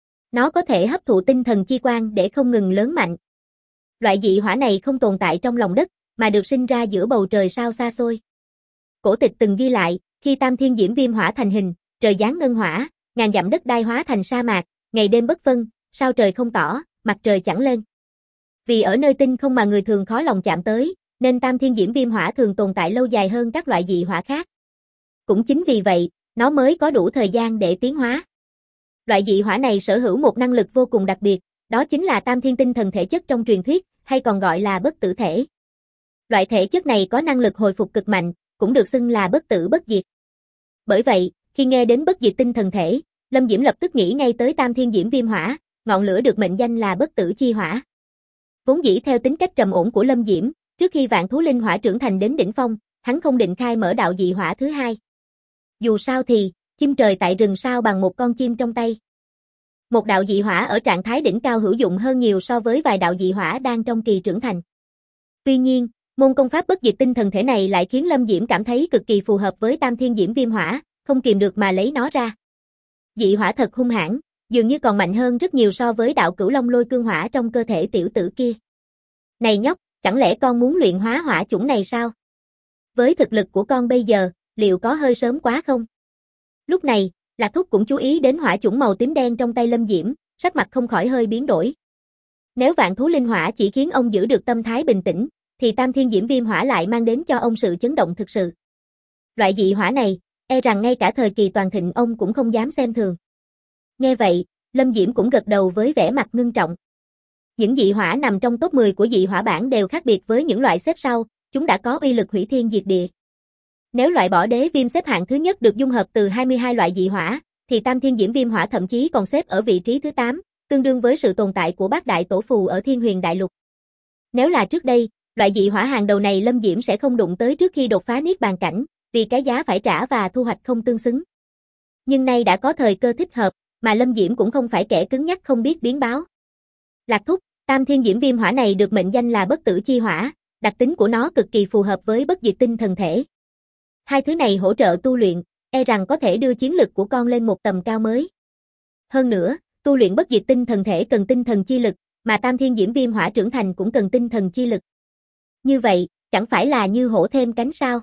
Nó có thể hấp thụ tinh thần chi quang để không ngừng lớn mạnh. Loại dị hỏa này không tồn tại trong lòng đất, mà được sinh ra giữa bầu trời sao xa xôi. Cổ tịch từng ghi lại, khi Tam Thiên Diễm Viêm Hỏa thành hình, trời giáng ngân hỏa, ngàn dặm đất đai hóa thành sa mạc, ngày đêm bất phân, sao trời không tỏ, mặt trời chẳng lên. Vì ở nơi tinh không mà người thường khó lòng chạm tới, nên tam thiên diễm viêm hỏa thường tồn tại lâu dài hơn các loại dị hỏa khác. Cũng chính vì vậy, nó mới có đủ thời gian để tiến hóa. Loại dị hỏa này sở hữu một năng lực vô cùng đặc biệt, đó chính là tam thiên tinh thần thể chất trong truyền thuyết, hay còn gọi là bất tử thể. Loại thể chất này có năng lực hồi phục cực mạnh, cũng được xưng là bất tử bất diệt. Bởi vậy, khi nghe đến bất diệt tinh thần thể, Lâm Diễm lập tức nghĩ ngay tới tam thiên diễm viêm hỏa, ngọn lửa được mệnh danh là bất tử chi hỏa. Vốn dĩ theo tính cách trầm ổn của Lâm Diễm, trước khi vạn thú linh hỏa trưởng thành đến đỉnh phong, hắn không định khai mở đạo dị hỏa thứ hai. Dù sao thì, chim trời tại rừng sao bằng một con chim trong tay. Một đạo dị hỏa ở trạng thái đỉnh cao hữu dụng hơn nhiều so với vài đạo dị hỏa đang trong kỳ trưởng thành. Tuy nhiên, môn công pháp bất diệt tinh thần thể này lại khiến Lâm Diễm cảm thấy cực kỳ phù hợp với tam thiên diễm viêm hỏa, không kìm được mà lấy nó ra. Dị hỏa thật hung hãn, dường như còn mạnh hơn rất nhiều so với đạo cửu long lôi cương hỏa trong cơ thể tiểu tử kia. Này nhóc, chẳng lẽ con muốn luyện hóa hỏa chủng này sao? Với thực lực của con bây giờ, liệu có hơi sớm quá không? Lúc này, Lạc Thúc cũng chú ý đến hỏa chủng màu tím đen trong tay Lâm Diễm, sắc mặt không khỏi hơi biến đổi. Nếu vạn thú linh hỏa chỉ khiến ông giữ được tâm thái bình tĩnh, thì tam thiên diễm viêm hỏa lại mang đến cho ông sự chấn động thực sự. Loại dị hỏa này, e rằng ngay cả thời kỳ toàn thịnh ông cũng không dám xem thường. Nghe vậy, Lâm Diễm cũng gật đầu với vẻ mặt ngưng trọng. Những dị hỏa nằm trong top 10 của dị hỏa bảng đều khác biệt với những loại xếp sau, chúng đã có uy lực hủy thiên diệt địa. Nếu loại bỏ đế viêm xếp hạng thứ nhất được dung hợp từ 22 loại dị hỏa, thì tam thiên diễm viêm hỏa thậm chí còn xếp ở vị trí thứ 8, tương đương với sự tồn tại của bát đại tổ phù ở Thiên Huyền Đại Lục. Nếu là trước đây, loại dị hỏa hàng đầu này Lâm Diễm sẽ không đụng tới trước khi đột phá niết bàn cảnh, vì cái giá phải trả và thu hoạch không tương xứng. Nhưng nay đã có thời cơ thích hợp, mà Lâm Diễm cũng không phải kẻ cứng nhắc không biết biến báo. Lạc Thúc, tam thiên diễm viêm hỏa này được mệnh danh là bất tử chi hỏa, đặc tính của nó cực kỳ phù hợp với bất diệt tinh thần thể. Hai thứ này hỗ trợ tu luyện, e rằng có thể đưa chiến lực của con lên một tầm cao mới. Hơn nữa, tu luyện bất diệt tinh thần thể cần tinh thần chi lực, mà tam thiên diễm viêm hỏa trưởng thành cũng cần tinh thần chi lực. Như vậy, chẳng phải là như hổ thêm cánh sao?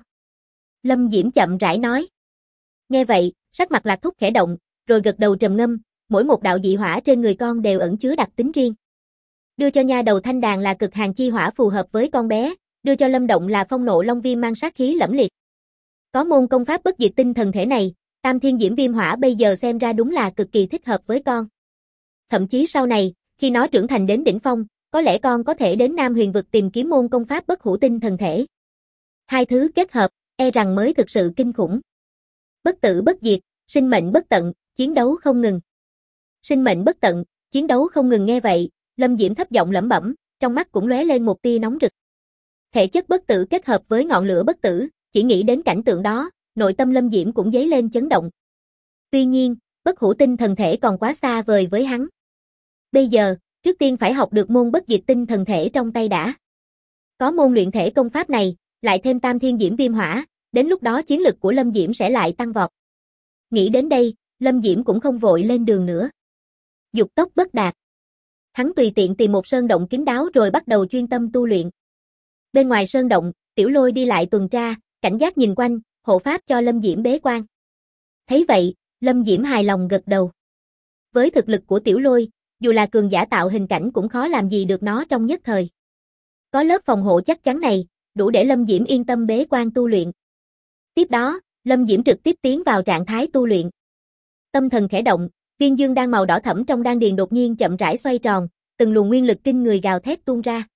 Lâm Diễm chậm rãi nói. Nghe vậy, sắc mặt Lạc Thúc khẽ động, rồi gật đầu trầm ngâm, mỗi một đạo dị hỏa trên người con đều ẩn chứa đặc tính riêng. Đưa cho nha đầu thanh đàn là cực hàn chi hỏa phù hợp với con bé, đưa cho Lâm Động là phong nộ long viêm mang sát khí lẫm liệt. Có môn công pháp bất diệt tinh thần thể này, tam thiên diễm viêm hỏa bây giờ xem ra đúng là cực kỳ thích hợp với con. Thậm chí sau này, khi nó trưởng thành đến đỉnh phong, có lẽ con có thể đến Nam Huyền vực tìm kiếm môn công pháp bất hủ tinh thần thể. Hai thứ kết hợp, e rằng mới thực sự kinh khủng. Bất tử bất diệt, sinh mệnh bất tận, chiến đấu không ngừng. Sinh mệnh bất tận, chiến đấu không ngừng nghe vậy, Lâm Diễm thấp giọng lẩm bẩm, trong mắt cũng lóe lên một tia nóng rực. Thể chất bất tử kết hợp với ngọn lửa bất tử, chỉ nghĩ đến cảnh tượng đó, nội tâm Lâm Diễm cũng dấy lên chấn động. Tuy nhiên, bất hủ tinh thần thể còn quá xa vời với hắn. Bây giờ, trước tiên phải học được môn bất diệt tinh thần thể trong tay đã. Có môn luyện thể công pháp này, lại thêm tam thiên diễm viêm hỏa, đến lúc đó chiến lực của Lâm Diễm sẽ lại tăng vọt. Nghĩ đến đây, Lâm Diễm cũng không vội lên đường nữa. Dục tốc bất đạt. Hắn tùy tiện tìm một sơn động kín đáo rồi bắt đầu chuyên tâm tu luyện. Bên ngoài sơn động, Tiểu Lôi đi lại tuần tra, cảnh giác nhìn quanh, hộ pháp cho Lâm Diễm bế quan. Thấy vậy, Lâm Diễm hài lòng gật đầu. Với thực lực của Tiểu Lôi, dù là cường giả tạo hình cảnh cũng khó làm gì được nó trong nhất thời. Có lớp phòng hộ chắc chắn này, đủ để Lâm Diễm yên tâm bế quan tu luyện. Tiếp đó, Lâm Diễm trực tiếp tiến vào trạng thái tu luyện. Tâm thần khẽ động, viên dương đan màu đỏ thẫm trong đan điền đột nhiên chậm rãi xoay tròn, từng luồng nguyên lực kinh người gào thét tuôn ra.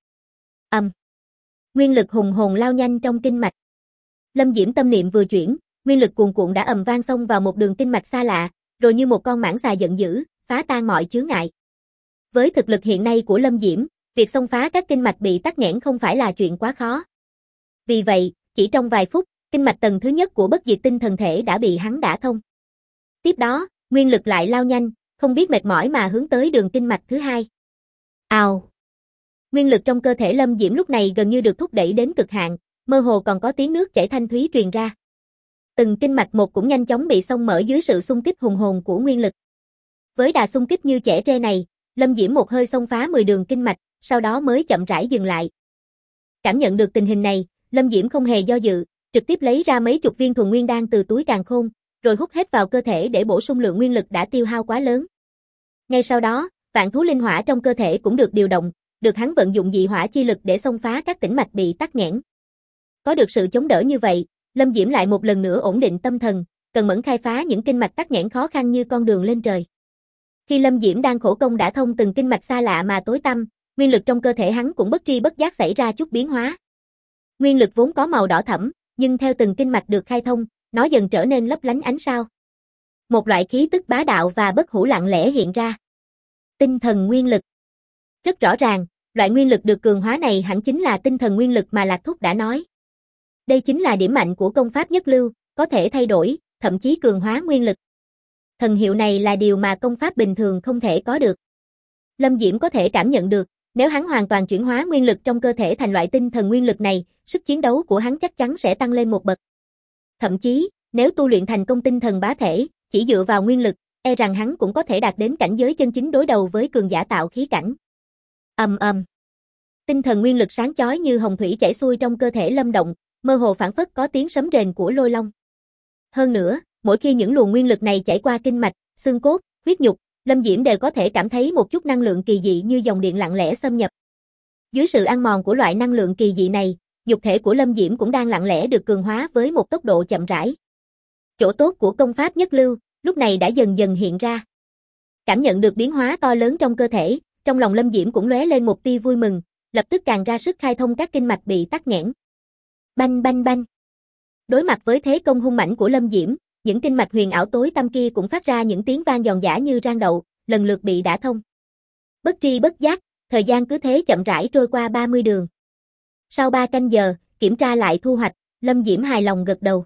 Nguyên lực hùng hồn lao nhanh trong kinh mạch. Lâm Diễm tâm niệm vừa chuyển, nguyên lực cuồn cuộn đã ầm vang xông vào một đường kinh mạch xa lạ, rồi như một con mãng xà giận dữ, phá tan mọi chướng ngại. Với thực lực hiện nay của Lâm Diễm, việc xông phá các kinh mạch bị tắc nghẽn không phải là chuyện quá khó. Vì vậy, chỉ trong vài phút, kinh mạch tầng thứ nhất của bất diệt tinh thần thể đã bị hắn đả thông. Tiếp đó, nguyên lực lại lao nhanh, không biết mệt mỏi mà hướng tới đường kinh mạch thứ hai. Ào! Nguyên lực trong cơ thể Lâm Diễm lúc này gần như được thúc đẩy đến cực hạn, mơ hồ còn có tiếng nước chảy thanh thúy truyền ra. Từng kinh mạch một cũng nhanh chóng bị xông mở dưới sự xung kích hùng hồn của nguyên lực. Với đà xung kích như chẻ tre này, Lâm Diễm một hơi xông phá 10 đường kinh mạch, sau đó mới chậm rãi dừng lại. Cảm nhận được tình hình này, Lâm Diễm không hề do dự, trực tiếp lấy ra mấy chục viên thuần nguyên đan từ túi càn khôn, rồi hút hết vào cơ thể để bổ sung lượng nguyên lực đã tiêu hao quá lớn. Ngay sau đó, vạn thú linh hỏa trong cơ thể cũng được điều động, được hắn vận dụng dị hỏa chi lực để xông phá các tĩnh mạch bị tắc nghẽn. Có được sự chống đỡ như vậy, Lâm Diễm lại một lần nữa ổn định tâm thần, cần mẫn khai phá những kinh mạch tắc nghẽn khó khăn như con đường lên trời. Khi Lâm Diễm đang khổ công đả thông từng kinh mạch xa lạ mà tối tăm, nguyên lực trong cơ thể hắn cũng bất tri bất giác xảy ra chút biến hóa. Nguyên lực vốn có màu đỏ thẫm, nhưng theo từng kinh mạch được khai thông, nó dần trở nên lấp lánh ánh sao. Một loại khí tức bá đạo và bất hủ lặng lẽ hiện ra. Tinh thần nguyên lực. Rất rõ ràng, loại nguyên lực được cường hóa này hẳn chính là tinh thần nguyên lực mà Lạc Thúc đã nói. Đây chính là điểm mạnh của công pháp nhất lưu, có thể thay đổi, thậm chí cường hóa nguyên lực. Thần hiệu này là điều mà công pháp bình thường không thể có được. Lâm Diễm có thể cảm nhận được, nếu hắn hoàn toàn chuyển hóa nguyên lực trong cơ thể thành loại tinh thần nguyên lực này, sức chiến đấu của hắn chắc chắn sẽ tăng lên một bậc. Thậm chí, nếu tu luyện thành công tinh thần bá thể, chỉ dựa vào nguyên lực, e rằng hắn cũng có thể đạt đến cảnh giới chân chính đối đầu với cường giả tạo khí cảnh. Ầm ầm. Tinh thần nguyên lực sáng chói như hồng thủy chảy xuôi trong cơ thể Lâm Động, mơ hồ phảng phất có tiếng sấm rền của lôi long. Hơn nữa, mỗi khi những luồng nguyên lực này chảy qua kinh mạch, xương cốt, huyết nhục, Lâm Diễm đều có thể cảm thấy một chút năng lượng kỳ dị như dòng điện lặng lẽ xâm nhập. Dưới sự ăn mòn của loại năng lượng kỳ dị này, nhục thể của Lâm Diễm cũng đang lặng lẽ được cường hóa với một tốc độ chậm rãi. Chỗ tốt của công pháp nhất lưu, lúc này đã dần dần hiện ra. Cảm nhận được biến hóa to lớn trong cơ thể, trong lòng Lâm Diễm cũng lóe lên một tia vui mừng, lập tức càng ra sức khai thông các kinh mạch bị tắc nghẽn. Banh banh banh. Đối mặt với thế công hung mãnh của Lâm Diễm, những kinh mạch huyền ảo tối tăm kia cũng phát ra những tiếng vang giòn giã như rang đậu, lần lượt bị đả thông. Bất tri bất giác, thời gian cứ thế chậm rãi trôi qua 30 đường. Sau 3 canh giờ, kiểm tra lại thu hoạch, Lâm Diễm hài lòng gật đầu.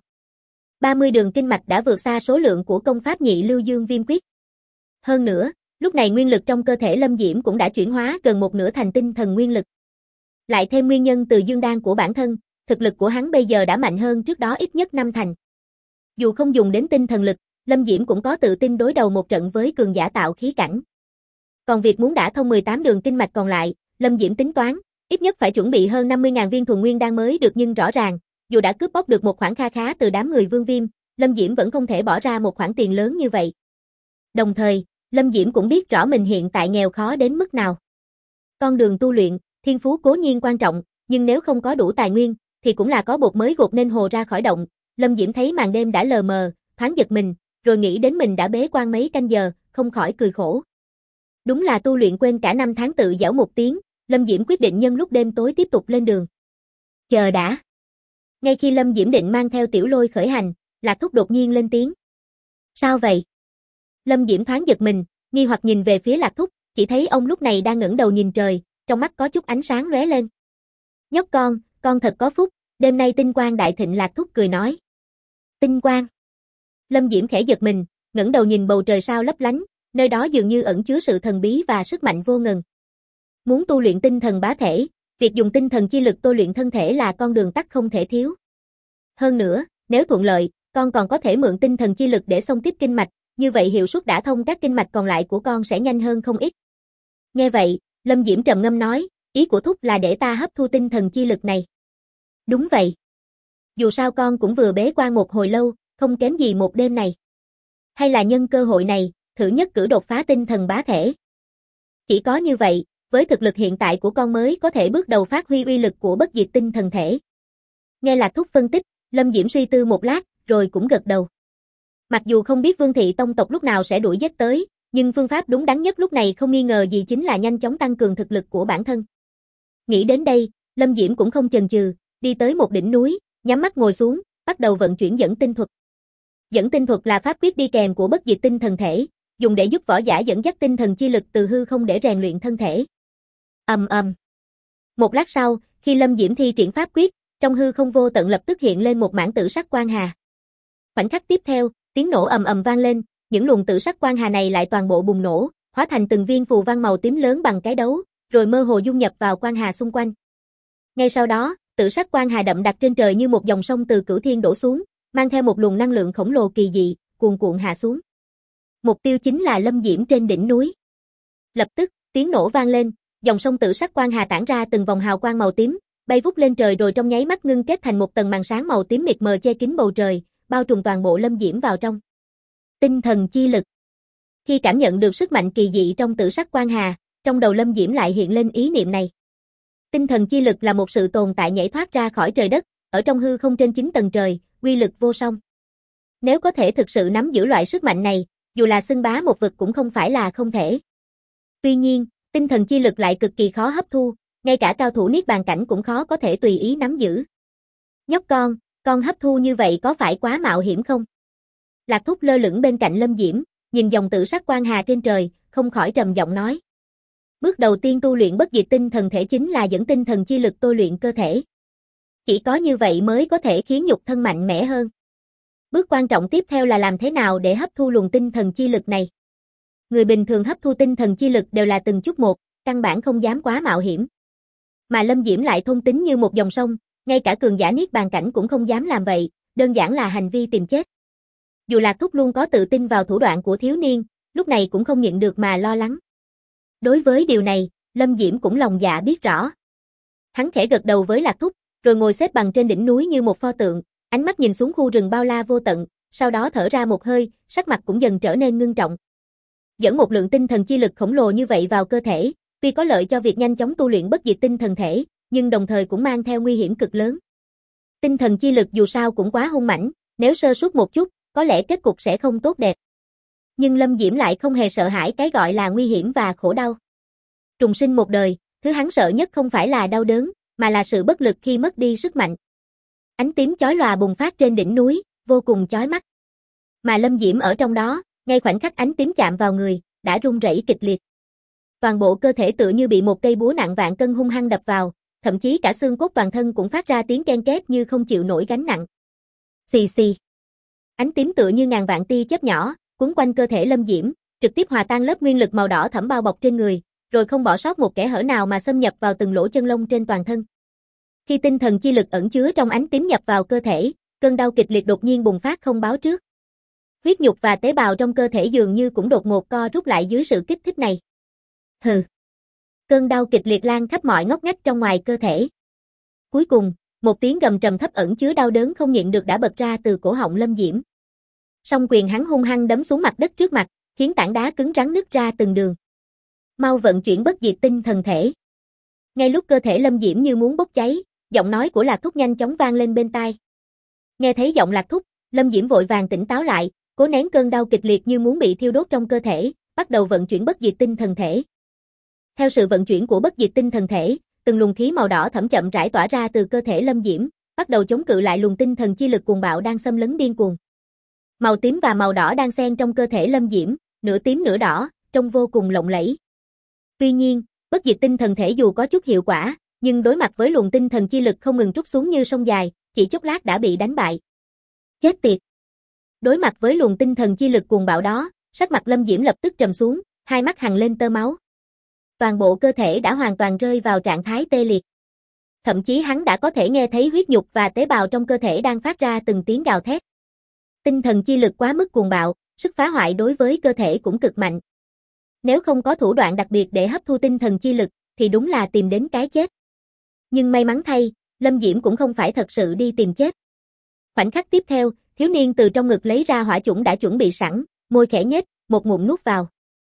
30 đường kinh mạch đã vượt xa số lượng của công pháp Nhị Lưu Dương Viêm Quyết. Hơn nữa, lúc này nguyên lực trong cơ thể Lâm Diễm cũng đã chuyển hóa gần một nửa thành tinh thần nguyên lực. Lại thêm nguyên nhân từ dương đan của bản thân, thực lực của hắn bây giờ đã mạnh hơn trước đó ít nhất 5 thành. Dù không dùng đến tinh thần lực, Lâm Diễm cũng có tự tin đối đầu một trận với cường giả tạo khí cảnh. Còn việc muốn đả thông 18 đường kinh mạch còn lại, Lâm Diễm tính toán, ít nhất phải chuẩn bị hơn 50.000 viên thuần nguyên đan mới được, nhưng rõ ràng, dù đã cướp bóc được một khoản kha khá từ đám người Vương Viêm, Lâm Diễm vẫn không thể bỏ ra một khoản tiền lớn như vậy. Đồng thời, Lâm Diễm cũng biết rõ mình hiện tại nghèo khó đến mức nào. Con đường tu luyện, thiên phú cố nhiên quan trọng, nhưng nếu không có đủ tài nguyên, thì cũng là có bột mới gột nên hồ ra khỏi động. Lâm Diễm thấy màn đêm đã lờ mờ, thoáng giật mình, rồi nghĩ đến mình đã bế quan mấy canh giờ, không khỏi cười khổ. Đúng là tu luyện quên cả năm tháng tự giễu một tiếng, Lâm Diễm quyết định nhân lúc đêm tối tiếp tục lên đường. Chờ đã. Ngay khi Lâm Diễm định mang theo Tiểu Lôi khởi hành, Lạc Thúc đột nhiên lên tiếng. Sao vậy? Lâm Diễm thoáng giật mình, nghi hoặc nhìn về phía Lạc Thúc, chỉ thấy ông lúc này đang ngẩng đầu nhìn trời, trong mắt có chút ánh sáng lóe lên. Nhóc con thật có phúc, đêm nay tinh quang đại thịnh. Lạc Thúc cười nói. Tinh quang. Lâm Diễm khẽ giật mình, ngẩng đầu nhìn bầu trời sao lấp lánh, nơi đó dường như ẩn chứa sự thần bí và sức mạnh vô ngần. Muốn tu luyện tinh thần bá thể, việc dùng tinh thần chi lực tôi luyện thân thể là con đường tắt không thể thiếu. Hơn nữa, nếu thuận lợi, con còn có thể mượn tinh thần chi lực để xông tiếp kinh mạch, như vậy hiệu suất đả thông các kinh mạch còn lại của con sẽ nhanh hơn không ít. Nghe vậy, Lâm Diễm trầm ngâm nói, ý của Thúc là để ta hấp thu tinh thần chi lực này. Đúng vậy. Dù sao con cũng vừa bế quan một hồi lâu, không kém gì một đêm này. Hay là nhân cơ hội này, thử nhất cử đột phá tinh thần bá thể. Chỉ có như vậy, với thực lực hiện tại của con mới có thể bước đầu phát huy uy lực của bất diệt tinh thần thể. Nghe Lạc Thúc phân tích, Lâm Diễm suy tư một lát, rồi cũng gật đầu. Mặc dù không biết Vương Thị Tông tộc lúc nào sẽ đuổi giết tới, nhưng phương pháp đúng đắn nhất lúc này không nghi ngờ gì chính là nhanh chóng tăng cường thực lực của bản thân. Nghĩ đến đây, Lâm Diễm cũng không chần chừ, đi tới một đỉnh núi, nhắm mắt ngồi xuống, bắt đầu vận chuyển dẫn tinh thuật. Dẫn tinh thuật là pháp quyết đi kèm của bất diệt tinh thần thể, dùng để giúp võ giả dẫn dắt tinh thần chi lực từ hư không để rèn luyện thân thể. Ầm ầm. Một lát sau, khi Lâm Diễm thi triển pháp quyết, trong hư không vô tận lập tức hiện lên một mảng tử sắc quang hà. Khoảnh khắc tiếp theo, tiếng nổ ầm ầm vang lên, những luồng tử sắc quang hà này lại toàn bộ bùng nổ, hóa thành từng viên phù văn màu tím lớn bằng cái đấu, rồi mơ hồ dung nhập vào quang hà xung quanh. Ngay sau đó, tử sắc quang hà đậm đặc trên trời như một dòng sông từ cửu thiên đổ xuống, mang theo một luồng năng lượng khổng lồ kỳ dị, cuồn cuộn hạ xuống. Mục tiêu chính là Lâm Diễm trên đỉnh núi. Lập tức, tiếng nổ vang lên, dòng sông tử sắc quang hà tản ra từng vòng hào quang màu tím, bay vút lên trời rồi trong nháy mắt ngưng kết thành một tầng màn sáng màu tím mịt mờ che kín bầu trời, bao trùm toàn bộ Lâm Diễm vào trong. Tinh thần chi lực. Khi cảm nhận được sức mạnh kỳ dị trong tử sắc quang hà, trong đầu Lâm Diễm lại hiện lên ý niệm này. Tinh thần chi lực là một sự tồn tại nhảy thoát ra khỏi trời đất, ở trong hư không trên 9 tầng trời, uy lực vô song. Nếu có thể thực sự nắm giữ loại sức mạnh này, dù là xưng bá một vực cũng không phải là không thể. Tuy nhiên, tinh thần chi lực lại cực kỳ khó hấp thu, ngay cả cao thủ niết bàn cảnh cũng khó có thể tùy ý nắm giữ. Nhóc con hấp thu như vậy có phải quá mạo hiểm không? Lạc Thúc lơ lửng bên cạnh Lâm Diễm, nhìn dòng tử sắc quang hà trên trời, không khỏi trầm giọng nói. Bước đầu tiên tu luyện bất diệt tinh thần thể chính là dẫn tinh thần chi lực tôi luyện cơ thể. Chỉ có như vậy mới có thể khiến nhục thân mạnh mẽ hơn. Bước quan trọng tiếp theo là làm thế nào để hấp thu luồng tinh thần chi lực này. Người bình thường hấp thu tinh thần chi lực đều là từng chút một, căn bản không dám quá mạo hiểm. Mà Lâm Diễm lại thôn tính như một dòng sông, ngay cả cường giả niết bàn cảnh cũng không dám làm vậy, đơn giản là hành vi tìm chết. Dù Lạc Thúc luôn có tự tin vào thủ đoạn của thiếu niên, lúc này cũng không nhịn được mà lo lắng. Đối với điều này, Lâm Diễm cũng lòng dạ biết rõ. Hắn khẽ gật đầu với Lạc Thúc, rồi ngồi xếp bằng trên đỉnh núi như một pho tượng, ánh mắt nhìn xuống khu rừng bao la vô tận, sau đó thở ra một hơi, sắc mặt cũng dần trở nên ngưng trọng. Dẫn một lượng tinh thần chi lực khổng lồ như vậy vào cơ thể, tuy có lợi cho việc nhanh chóng tu luyện bất diệt tinh thần thể, nhưng đồng thời cũng mang theo nguy hiểm cực lớn. Tinh thần chi lực dù sao cũng quá hung mãnh, nếu sơ suất một chút, có lẽ kết cục sẽ không tốt đẹp. Nhưng Lâm Diễm lại không hề sợ hãi cái gọi là nguy hiểm và khổ đau. Trùng sinh một đời, thứ hắn sợ nhất không phải là đau đớn, mà là sự bất lực khi mất đi sức mạnh. Ánh tím chói lòa bùng phát trên đỉnh núi, vô cùng chói mắt. Mà Lâm Diễm ở trong đó, ngay khoảnh khắc ánh tím chạm vào người, đã run rẩy kịch liệt. Toàn bộ cơ thể tựa như bị một cây búa nặng vạn cân hung hăng đập vào, thậm chí cả xương cốt toàn thân cũng phát ra tiếng ken két như không chịu nổi gánh nặng. Xì xì. Ánh tím tựa như ngàn vạn tia chớp nhỏ, quấn quanh cơ thể Lâm Diễm, trực tiếp hòa tan lớp nguyên lực màu đỏ thẫm bao bọc trên người, rồi không bỏ sót một kẽ hở nào mà xâm nhập vào từng lỗ chân lông trên toàn thân. Khi tinh thần chi lực ẩn chứa trong ánh tím nhập vào cơ thể, cơn đau kịch liệt đột nhiên bùng phát không báo trước. Huyết nhục và tế bào trong cơ thể dường như cũng đột ngột co rút lại dưới sự kích thích này. Hừ. Cơn đau kịch liệt lan khắp mọi ngóc ngách trong ngoài cơ thể. Cuối cùng, một tiếng gầm trầm thấp ẩn chứa đau đớn không nhịn được đã bật ra từ cổ họng Lâm Diễm. Song quyền hắn hung hăng đấm xuống mặt đất trước mặt, khiến tảng đá cứng rắn nứt ra từng đường. Mau vận chuyển bất diệt tinh thần thể. Ngay lúc cơ thể Lâm Diễm như muốn bốc cháy, giọng nói của Lạc Thúc nhanh chóng vang lên bên tai. Nghe thấy giọng Lạc Thúc, Lâm Diễm vội vàng tỉnh táo lại, cố nén cơn đau kịch liệt như muốn bị thiêu đốt trong cơ thể, bắt đầu vận chuyển bất diệt tinh thần thể. Theo sự vận chuyển của bất diệt tinh thần thể, từng luồng khí màu đỏ thẫm chậm rãi tỏa ra từ cơ thể Lâm Diễm, bắt đầu chống cự lại luồng tinh thần chi lực cuồng bạo đang xâm lấn điên cuồng. Màu tím và màu đỏ đang xen trong cơ thể Lâm Diễm, nửa tím nửa đỏ, trông vô cùng lộng lẫy. Tuy nhiên, bất diệt tinh thần thể dù có chút hiệu quả, nhưng đối mặt với luồng tinh thần chi lực không ngừng trút xuống như sông dài, chỉ chốc lát đã bị đánh bại. Chết tiệt! Đối mặt với luồng tinh thần chi lực cuồng bạo đó, sắc mặt Lâm Diễm lập tức trầm xuống, hai mắt hằn lên tơ máu. Toàn bộ cơ thể đã hoàn toàn rơi vào trạng thái tê liệt. Thậm chí hắn đã có thể nghe thấy huyết nhục và tế bào trong cơ thể đang phát ra từng tiếng gào thét. Tinh thần chi lực quá mức cuồng bạo, sức phá hoại đối với cơ thể cũng cực mạnh. Nếu không có thủ đoạn đặc biệt để hấp thu tinh thần chi lực, thì đúng là tìm đến cái chết. Nhưng may mắn thay, Lâm Diễm cũng không phải thật sự đi tìm chết. Khoảnh khắc tiếp theo, thiếu niên từ trong ngực lấy ra hỏa chủng đã chuẩn bị sẵn, môi khẽ nhếch, một ngụm nuốt vào.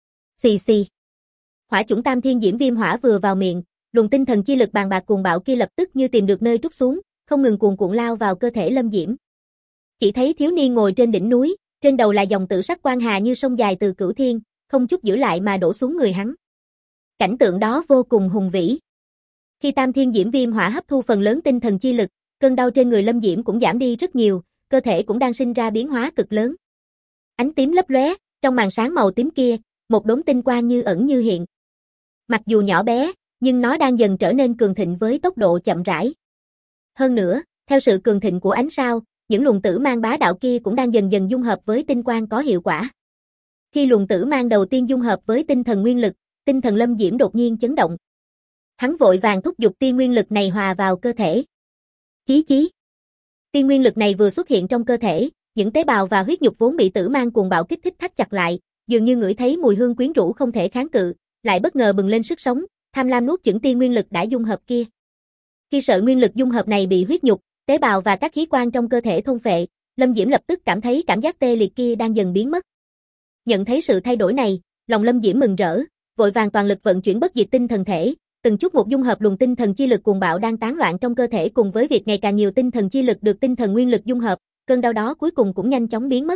Xì xì. Hỏa chủng Tam Thiên Diễm Viêm Hỏa vừa vào miệng, luồng tinh thần chi lực bàng bạc cuồng bạo kia lập tức như tìm được nơi trút xuống, không ngừng cuồn cuộn lao vào cơ thể Lâm Diễm. Chỉ thấy thiếu niên ngồi trên đỉnh núi, trên đầu là dòng tử sắc quang hà như sông dài từ cửu thiên, không chút giữ lại mà đổ xuống người hắn. Cảnh tượng đó vô cùng hùng vĩ. Khi Tam Thiên Diễm Viêm Hỏa hấp thu phần lớn tinh thần chi lực, cơn đau trên người Lâm Diễm cũng giảm đi rất nhiều, cơ thể cũng đang sinh ra biến hóa cực lớn. Ánh tím lấp lóe, trong màn sáng màu tím kia, một đốm tinh quang như ẩn như hiện. Mặc dù nhỏ bé, nhưng nó đang dần trở nên cường thịnh với tốc độ chậm rãi. Hơn nữa, theo sự cường thịnh của ánh sao, những luồng tử mang bá đạo kia cũng đang dần dần dung hợp với tinh quang có hiệu quả. Khi luồng tử mang đầu tiên dung hợp với tinh thần nguyên lực, tinh thần Lâm Diễm đột nhiên chấn động. Hắn vội vàng thúc giục tiên nguyên lực này hòa vào cơ thể. Chí chí. Tiên nguyên lực này vừa xuất hiện trong cơ thể, những tế bào và huyết nhục vốn bị tử mang cuồng bạo kích thích thắt chặt lại, dường như ngửi thấy mùi hương quyến rũ không thể kháng cự, lại bất ngờ bừng lên sức sống, tham lam nuốt chửng tiên nguyên lực đã dung hợp kia. Khi sợi nguyên lực dung hợp này bị huyết nhục, tế bào và các khí quan trong cơ thể thôn phệ, Lâm Diễm lập tức cảm thấy cảm giác tê liệt kia đang dần biến mất. Nhận thấy sự thay đổi này, lòng Lâm Diễm mừng rỡ, vội vàng toàn lực vận chuyển bất diệt tinh thần thể, từng chút một dung hợp luồng tinh thần chi lực cuồng bạo đang tán loạn trong cơ thể cùng với việc ngày càng nhiều tinh thần chi lực được tinh thần nguyên lực dung hợp, cơn đau đó cuối cùng cũng nhanh chóng biến mất.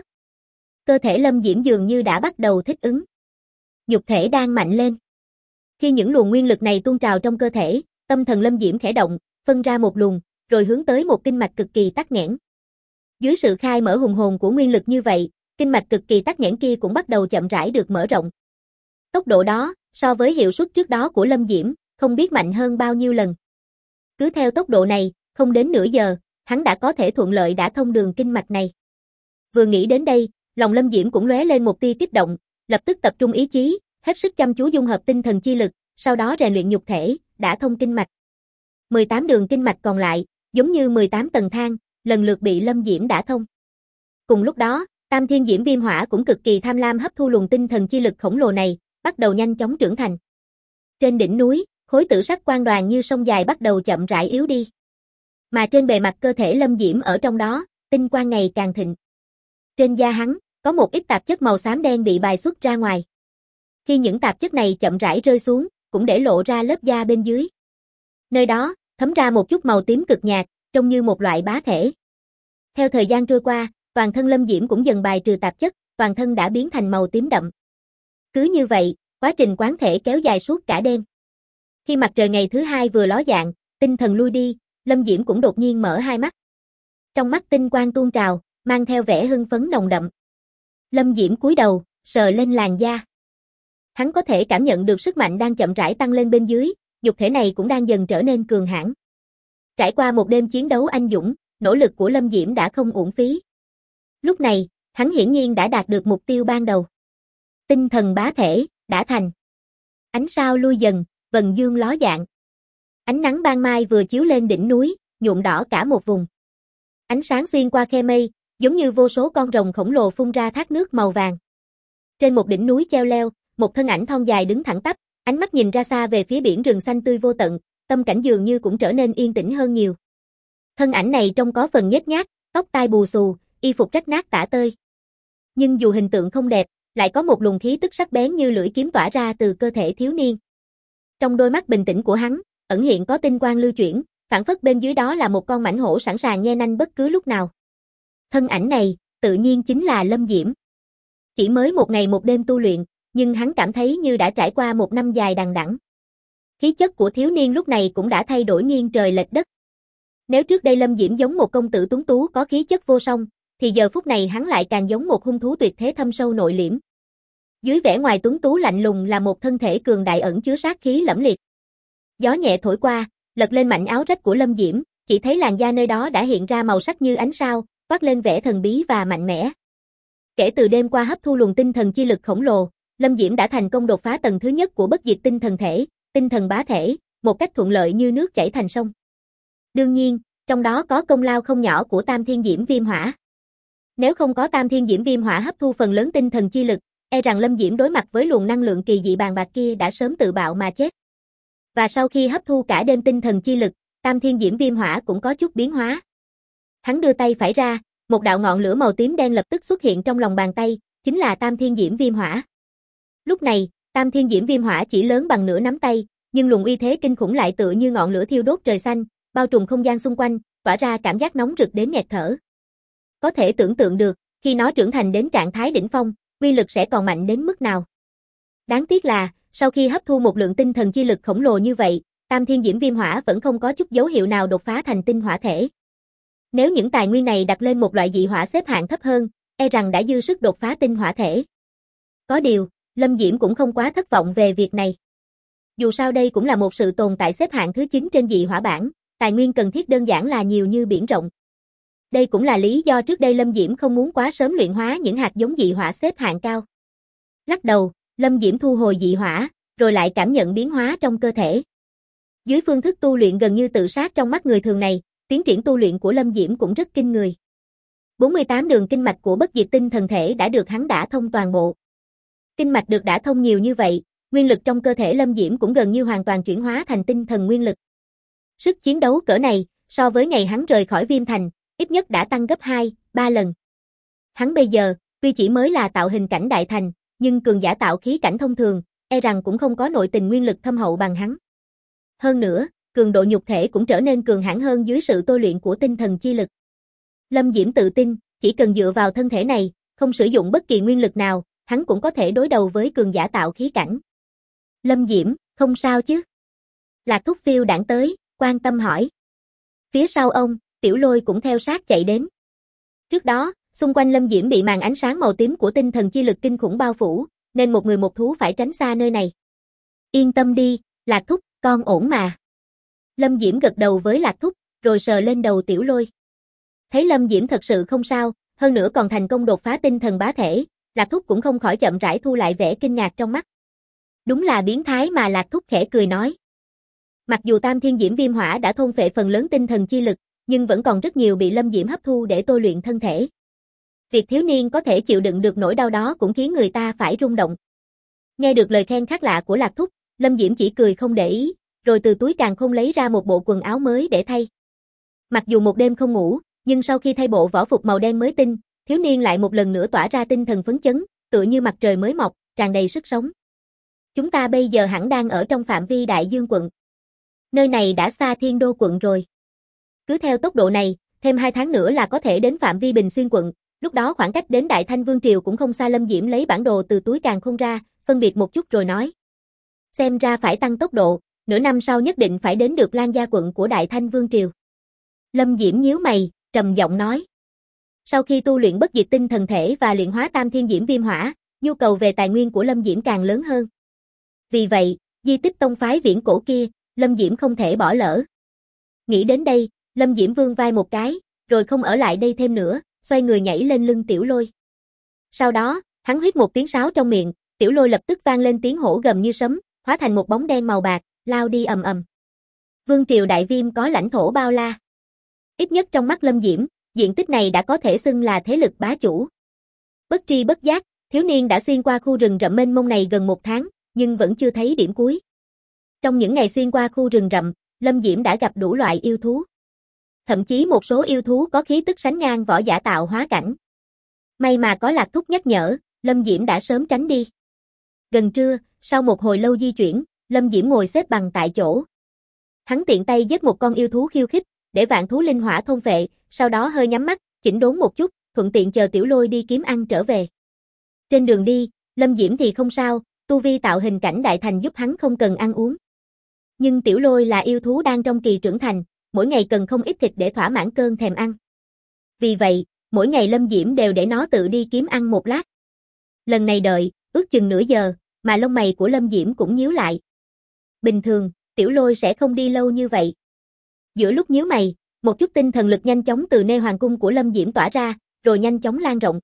Cơ thể Lâm Diễm dường như đã bắt đầu thích ứng. Nhục thể đang mạnh lên. Khi những luồng nguyên lực này tuôn trào trong cơ thể, tâm thần Lâm Diễm khẽ động, phân ra một luồng, rồi hướng tới một kinh mạch cực kỳ tắc nghẽn. Dưới sự khai mở hùng hồn của nguyên lực như vậy, kinh mạch cực kỳ tắc nghẽn kia cũng bắt đầu chậm rãi được mở rộng. Tốc độ đó, so với hiệu suất trước đó của Lâm Diễm, không biết mạnh hơn bao nhiêu lần. Cứ theo tốc độ này, không đến nửa giờ, hắn đã có thể thuận lợi đã thông đường kinh mạch này. Vừa nghĩ đến đây, lòng Lâm Diễm cũng lóe lên một tia kích động, lập tức tập trung ý chí, hết sức chăm chú dung hợp tinh thần chi lực, sau đó rèn luyện nhục thể, đã thông kinh mạch. 18 đường kinh mạch còn lại, giống như 18 tầng thang, lần lượt bị Lâm Diễm đã thông. Cùng lúc đó, Tam Thiên Diễm Viêm Hỏa cũng cực kỳ tham lam hấp thu luồng tinh thần chi lực khổng lồ này, bắt đầu nhanh chóng trưởng thành. Trên đỉnh núi, khối tử sắc quang đoàn như sông dài bắt đầu chậm rãi yếu đi. Mà trên bề mặt cơ thể Lâm Diễm ở trong đó, tinh quang ngày càng thịnh. Trên da hắn, có một ít tạp chất màu xám đen bị bài xuất ra ngoài. Khi những tạp chất này chậm rãi rơi xuống, cũng để lộ ra lớp da bên dưới. Nơi đó, thấm ra một chút màu tím cực nhạt, trông như một loại bá thể. Theo thời gian trôi qua, toàn thân Lâm Diễm cũng dần bài trừ tạp chất, toàn thân đã biến thành màu tím đậm. Cứ như vậy, quá trình quán thể kéo dài suốt cả đêm. Khi mặt trời ngày thứ hai vừa ló dạng, tinh thần lui đi, Lâm Diễm cũng đột nhiên mở hai mắt. Trong mắt tinh quang tuôn trào, mang theo vẻ hưng phấn nồng đậm. Lâm Diễm cúi đầu, sờ lên làn da. Hắn có thể cảm nhận được sức mạnh đang chậm rãi tăng lên bên dưới, nhục thể này cũng đang dần trở nên cường hãn. Trải qua một đêm chiến đấu anh dũng, nỗ lực của Lâm Diễm đã không uổng phí. Lúc này, hắn hiển nhiên đã đạt được mục tiêu ban đầu. Tinh thần bá thể, đã thành. Ánh sao lui dần, vầng dương ló dạng. Ánh nắng ban mai vừa chiếu lên đỉnh núi, nhuộm đỏ cả một vùng. Ánh sáng xuyên qua khe mây, giống như vô số con rồng khổng lồ phun ra thác nước màu vàng. Trên một đỉnh núi treo leo, một thân ảnh thon dài đứng thẳng tắp, ánh mắt nhìn ra xa về phía biển rừng xanh tươi vô tận, tâm cảnh dường như cũng trở nên yên tĩnh hơn nhiều. Thân ảnh này trông có phần nhếch nhác, tóc tai bù xù, y phục rách nát tả tơi. Nhưng dù hình tượng không đẹp, lại có một luồng khí tức sắc bén như lưỡi kiếm tỏa ra từ cơ thể thiếu niên. Trong đôi mắt bình tĩnh của hắn, ẩn hiện có tinh quang lưu chuyển, phảng phất bên dưới đó là một con mãnh hổ sẵn sàng nhe nanh bất cứ lúc nào. Thân ảnh này, tự nhiên chính là Lâm Diễm. Chỉ mới một ngày một đêm tu luyện, nhưng hắn cảm thấy như đã trải qua một năm dài đằng đẵng. Khí chất của thiếu niên lúc này cũng đã thay đổi nghiêng trời lệch đất. Nếu trước đây Lâm Diễm giống một công tử tuấn tú có khí chất vô song, thì giờ phút này hắn lại càng giống một hung thú tuyệt thế thâm sâu nội liễm. Dưới vẻ ngoài tuấn tú lạnh lùng là một thân thể cường đại ẩn chứa sát khí lẫm liệt. Gió nhẹ thổi qua, lật lên mảnh áo rách của Lâm Diễm, chỉ thấy làn da nơi đó đã hiện ra màu sắc như ánh sao, toát lên vẻ thần bí và mạnh mẽ. Kể từ đêm qua hấp thu luồng tinh thần chi lực khổng lồ, Lâm Diễm đã thành công đột phá tầng thứ nhất của bất diệt tinh thần thể, tinh thần bá thể, một cách thuận lợi như nước chảy thành sông. Đương nhiên, trong đó có công lao không nhỏ của Tam Thiên Diễm Viêm Hỏa. Nếu không có Tam Thiên Diễm Viêm Hỏa hấp thu phần lớn tinh thần chi lực, e rằng Lâm Diễm đối mặt với luồng năng lượng kỳ dị bàn bạc kia đã sớm tự bạo mà chết. Và sau khi hấp thu cả đêm tinh thần chi lực, Tam Thiên Diễm Viêm Hỏa cũng có chút biến hóa. Hắn đưa tay phải ra, một đạo ngọn lửa màu tím đen lập tức xuất hiện trong lòng bàn tay, chính là Tam Thiên Diễm Viêm Hỏa. Lúc này, Tam Thiên Diễm Viêm Hỏa chỉ lớn bằng nửa nắm tay, nhưng luồng uy thế kinh khủng lại tựa như ngọn lửa thiêu đốt trời xanh, bao trùm không gian xung quanh, tỏa ra cảm giác nóng rực đến nghẹt thở. Có thể tưởng tượng được, khi nó trưởng thành đến trạng thái đỉnh phong, uy lực sẽ còn mạnh đến mức nào. Đáng tiếc là, sau khi hấp thu một lượng tinh thần chi lực khổng lồ như vậy, Tam Thiên Diễm Viêm Hỏa vẫn không có chút dấu hiệu nào đột phá thành tinh hỏa thể. Nếu những tài nguyên này đặt lên một loại dị hỏa xếp hạng thấp hơn, e rằng đã dư sức đột phá tinh hỏa thể. Có điều, Lâm Diễm cũng không quá thất vọng về việc này. Dù sao đây cũng là một sự tồn tại xếp hạng thứ 9 trên dị hỏa bảng, tài nguyên cần thiết đơn giản là nhiều như biển rộng. Đây cũng là lý do trước đây Lâm Diễm không muốn quá sớm luyện hóa những hạt giống dị hỏa xếp hạng cao. Lắc đầu, Lâm Diễm thu hồi dị hỏa, rồi lại cảm nhận biến hóa trong cơ thể. Dưới phương thức tu luyện gần như tự sát trong mắt người thường này, tiến triển tu luyện của Lâm Diễm cũng rất kinh người. 48 đường kinh mạch của bất diệt tinh thần thể đã được hắn đả thông toàn bộ. Kinh mạch được đả thông nhiều như vậy, nguyên lực trong cơ thể Lâm Diễm cũng gần như hoàn toàn chuyển hóa thành tinh thần nguyên lực. Sức chiến đấu cỡ này, so với ngày hắn rời khỏi Viêm Thành, ít nhất đã tăng gấp 2, 3 lần. Hắn bây giờ, tuy chỉ mới là tạo hình cảnh đại thành, nhưng cường giả tạo khí cảnh thông thường, e rằng cũng không có nội tình nguyên lực thâm hậu bằng hắn. Hơn nữa, cường độ nhục thể cũng trở nên cường hãn hơn dưới sự tôi luyện của tinh thần chi lực. Lâm Diễm tự tin, chỉ cần dựa vào thân thể này, không sử dụng bất kỳ nguyên lực nào, hắn cũng có thể đối đầu với cường giả tạo khí cảnh. Lâm Diễm, không sao chứ? Lạc Thúc phiêu đãng tới, quan tâm hỏi. Phía sau ông, Tiểu Lôi cũng theo sát chạy đến. Trước đó, xung quanh Lâm Diễm bị màn ánh sáng màu tím của tinh thần chi lực kinh khủng bao phủ, nên một người một thú phải tránh xa nơi này. Yên tâm đi, Lạc Thúc, con ổn mà. Lâm Diễm gật đầu với Lạc Thúc, rồi sờ lên đầu Tiểu Lôi. Thấy Lâm Diễm thật sự không sao, hơn nữa còn thành công đột phá tinh thần bá thể, Lạc Thúc cũng không khỏi chậm rãi thu lại vẻ kinh ngạc trong mắt. Đúng là biến thái mà, Lạc Thúc khẽ cười nói. Mặc dù Tam Thiên Diễm Viêm Hỏa đã thôn phệ phần lớn tinh thần chi lực, nhưng vẫn còn rất nhiều bị Lâm Diễm hấp thu để tôi luyện thân thể. Việc thiếu niên có thể chịu đựng được nỗi đau đó cũng khiến người ta phải rung động. Nghe được lời khen khác lạ của Lạc Thúc, Lâm Diễm chỉ cười không để ý, rồi từ túi càn khôn lấy ra một bộ quần áo mới để thay. Mặc dù một đêm không ngủ, nhưng sau khi thay bộ võ phục màu đen mới tinh, thiếu niên lại một lần nữa tỏa ra tinh thần phấn chấn, tựa như mặt trời mới mọc, tràn đầy sức sống. Chúng ta bây giờ hẳn đang ở trong phạm vi Đại Dương quận. Nơi này đã xa Thiên Đô quận rồi. Cứ theo tốc độ này, thêm 2 tháng nữa là có thể đến phạm vi Bình Xuyên quận, lúc đó khoảng cách đến Đại Thanh Vương Triều cũng không xa. Lâm Diễm lấy bản đồ từ túi càn khôn ra, phân biệt một chút rồi nói. Xem ra phải tăng tốc độ, nửa năm sau nhất định phải đến được Lan Gia quận của Đại Thanh Vương Triều. Lâm Diễm nhíu mày, trầm giọng nói. Sau khi tu luyện bất diệt tinh thần thể và luyện hóa Tam Thiên Diễm Viêm Hỏa, nhu cầu về tài nguyên của Lâm Diễm càng lớn hơn. Vì vậy, di tích tông phái viễn cổ kia, Lâm Diễm không thể bỏ lỡ. Nghĩ đến đây, Lâm Diễm vươn vai một cái, rồi không ở lại đây thêm nữa, xoay người nhảy lên lưng Tiểu Lôi. Sau đó, hắn huýt một tiếng sáo trong miệng, Tiểu Lôi lập tức vang lên tiếng hổ gầm như sấm, hóa thành một bóng đen màu bạc, lao đi ầm ầm. Vương triều Đại Viêm có lãnh thổ bao la. Ít nhất trong mắt Lâm Diễm, diện tích này đã có thể xưng là thế lực bá chủ. Bất tri bất giác, thiếu niên đã xuyên qua khu rừng rậm mênh mông này gần 1 tháng, nhưng vẫn chưa thấy điểm cuối. Trong những ngày xuyên qua khu rừng rậm, Lâm Diễm đã gặp đủ loại yêu thú. Thậm chí một số yêu thú có khí tức sánh ngang võ giả tạo hóa cảnh. May mà có Lạc Thúc nhắc nhở, Lâm Diễm đã sớm tránh đi. Gần trưa, sau một hồi lâu di chuyển, Lâm Diễm ngồi xếp bằng tại chỗ. Hắn tiện tay giết một con yêu thú khiêu khích, để vạn thú linh hỏa thôn phệ, sau đó hơi nhắm mắt, chỉnh đốn một chút, thuận tiện chờ Tiểu Lôi đi kiếm ăn trở về. Trên đường đi, Lâm Diễm thì không sao, tu vi tạo hình cảnh đại thành giúp hắn không cần ăn uống. Nhưng Tiểu Lôi là yêu thú đang trong kỳ trưởng thành, mỗi ngày cần không ít thịt để thỏa mãn cơn thèm ăn. Vì vậy, mỗi ngày Lâm Diễm đều để nó tự đi kiếm ăn một lát. Lần này đợi, ước chừng nửa giờ, mà lông mày của Lâm Diễm cũng nhíu lại. Bình thường, Tiểu Lôi sẽ không đi lâu như vậy. Giữa lúc nhíu mày, một chút tinh thần lực nhanh chóng từ nơi hoàng cung của Lâm Diễm tỏa ra, rồi nhanh chóng lan rộng.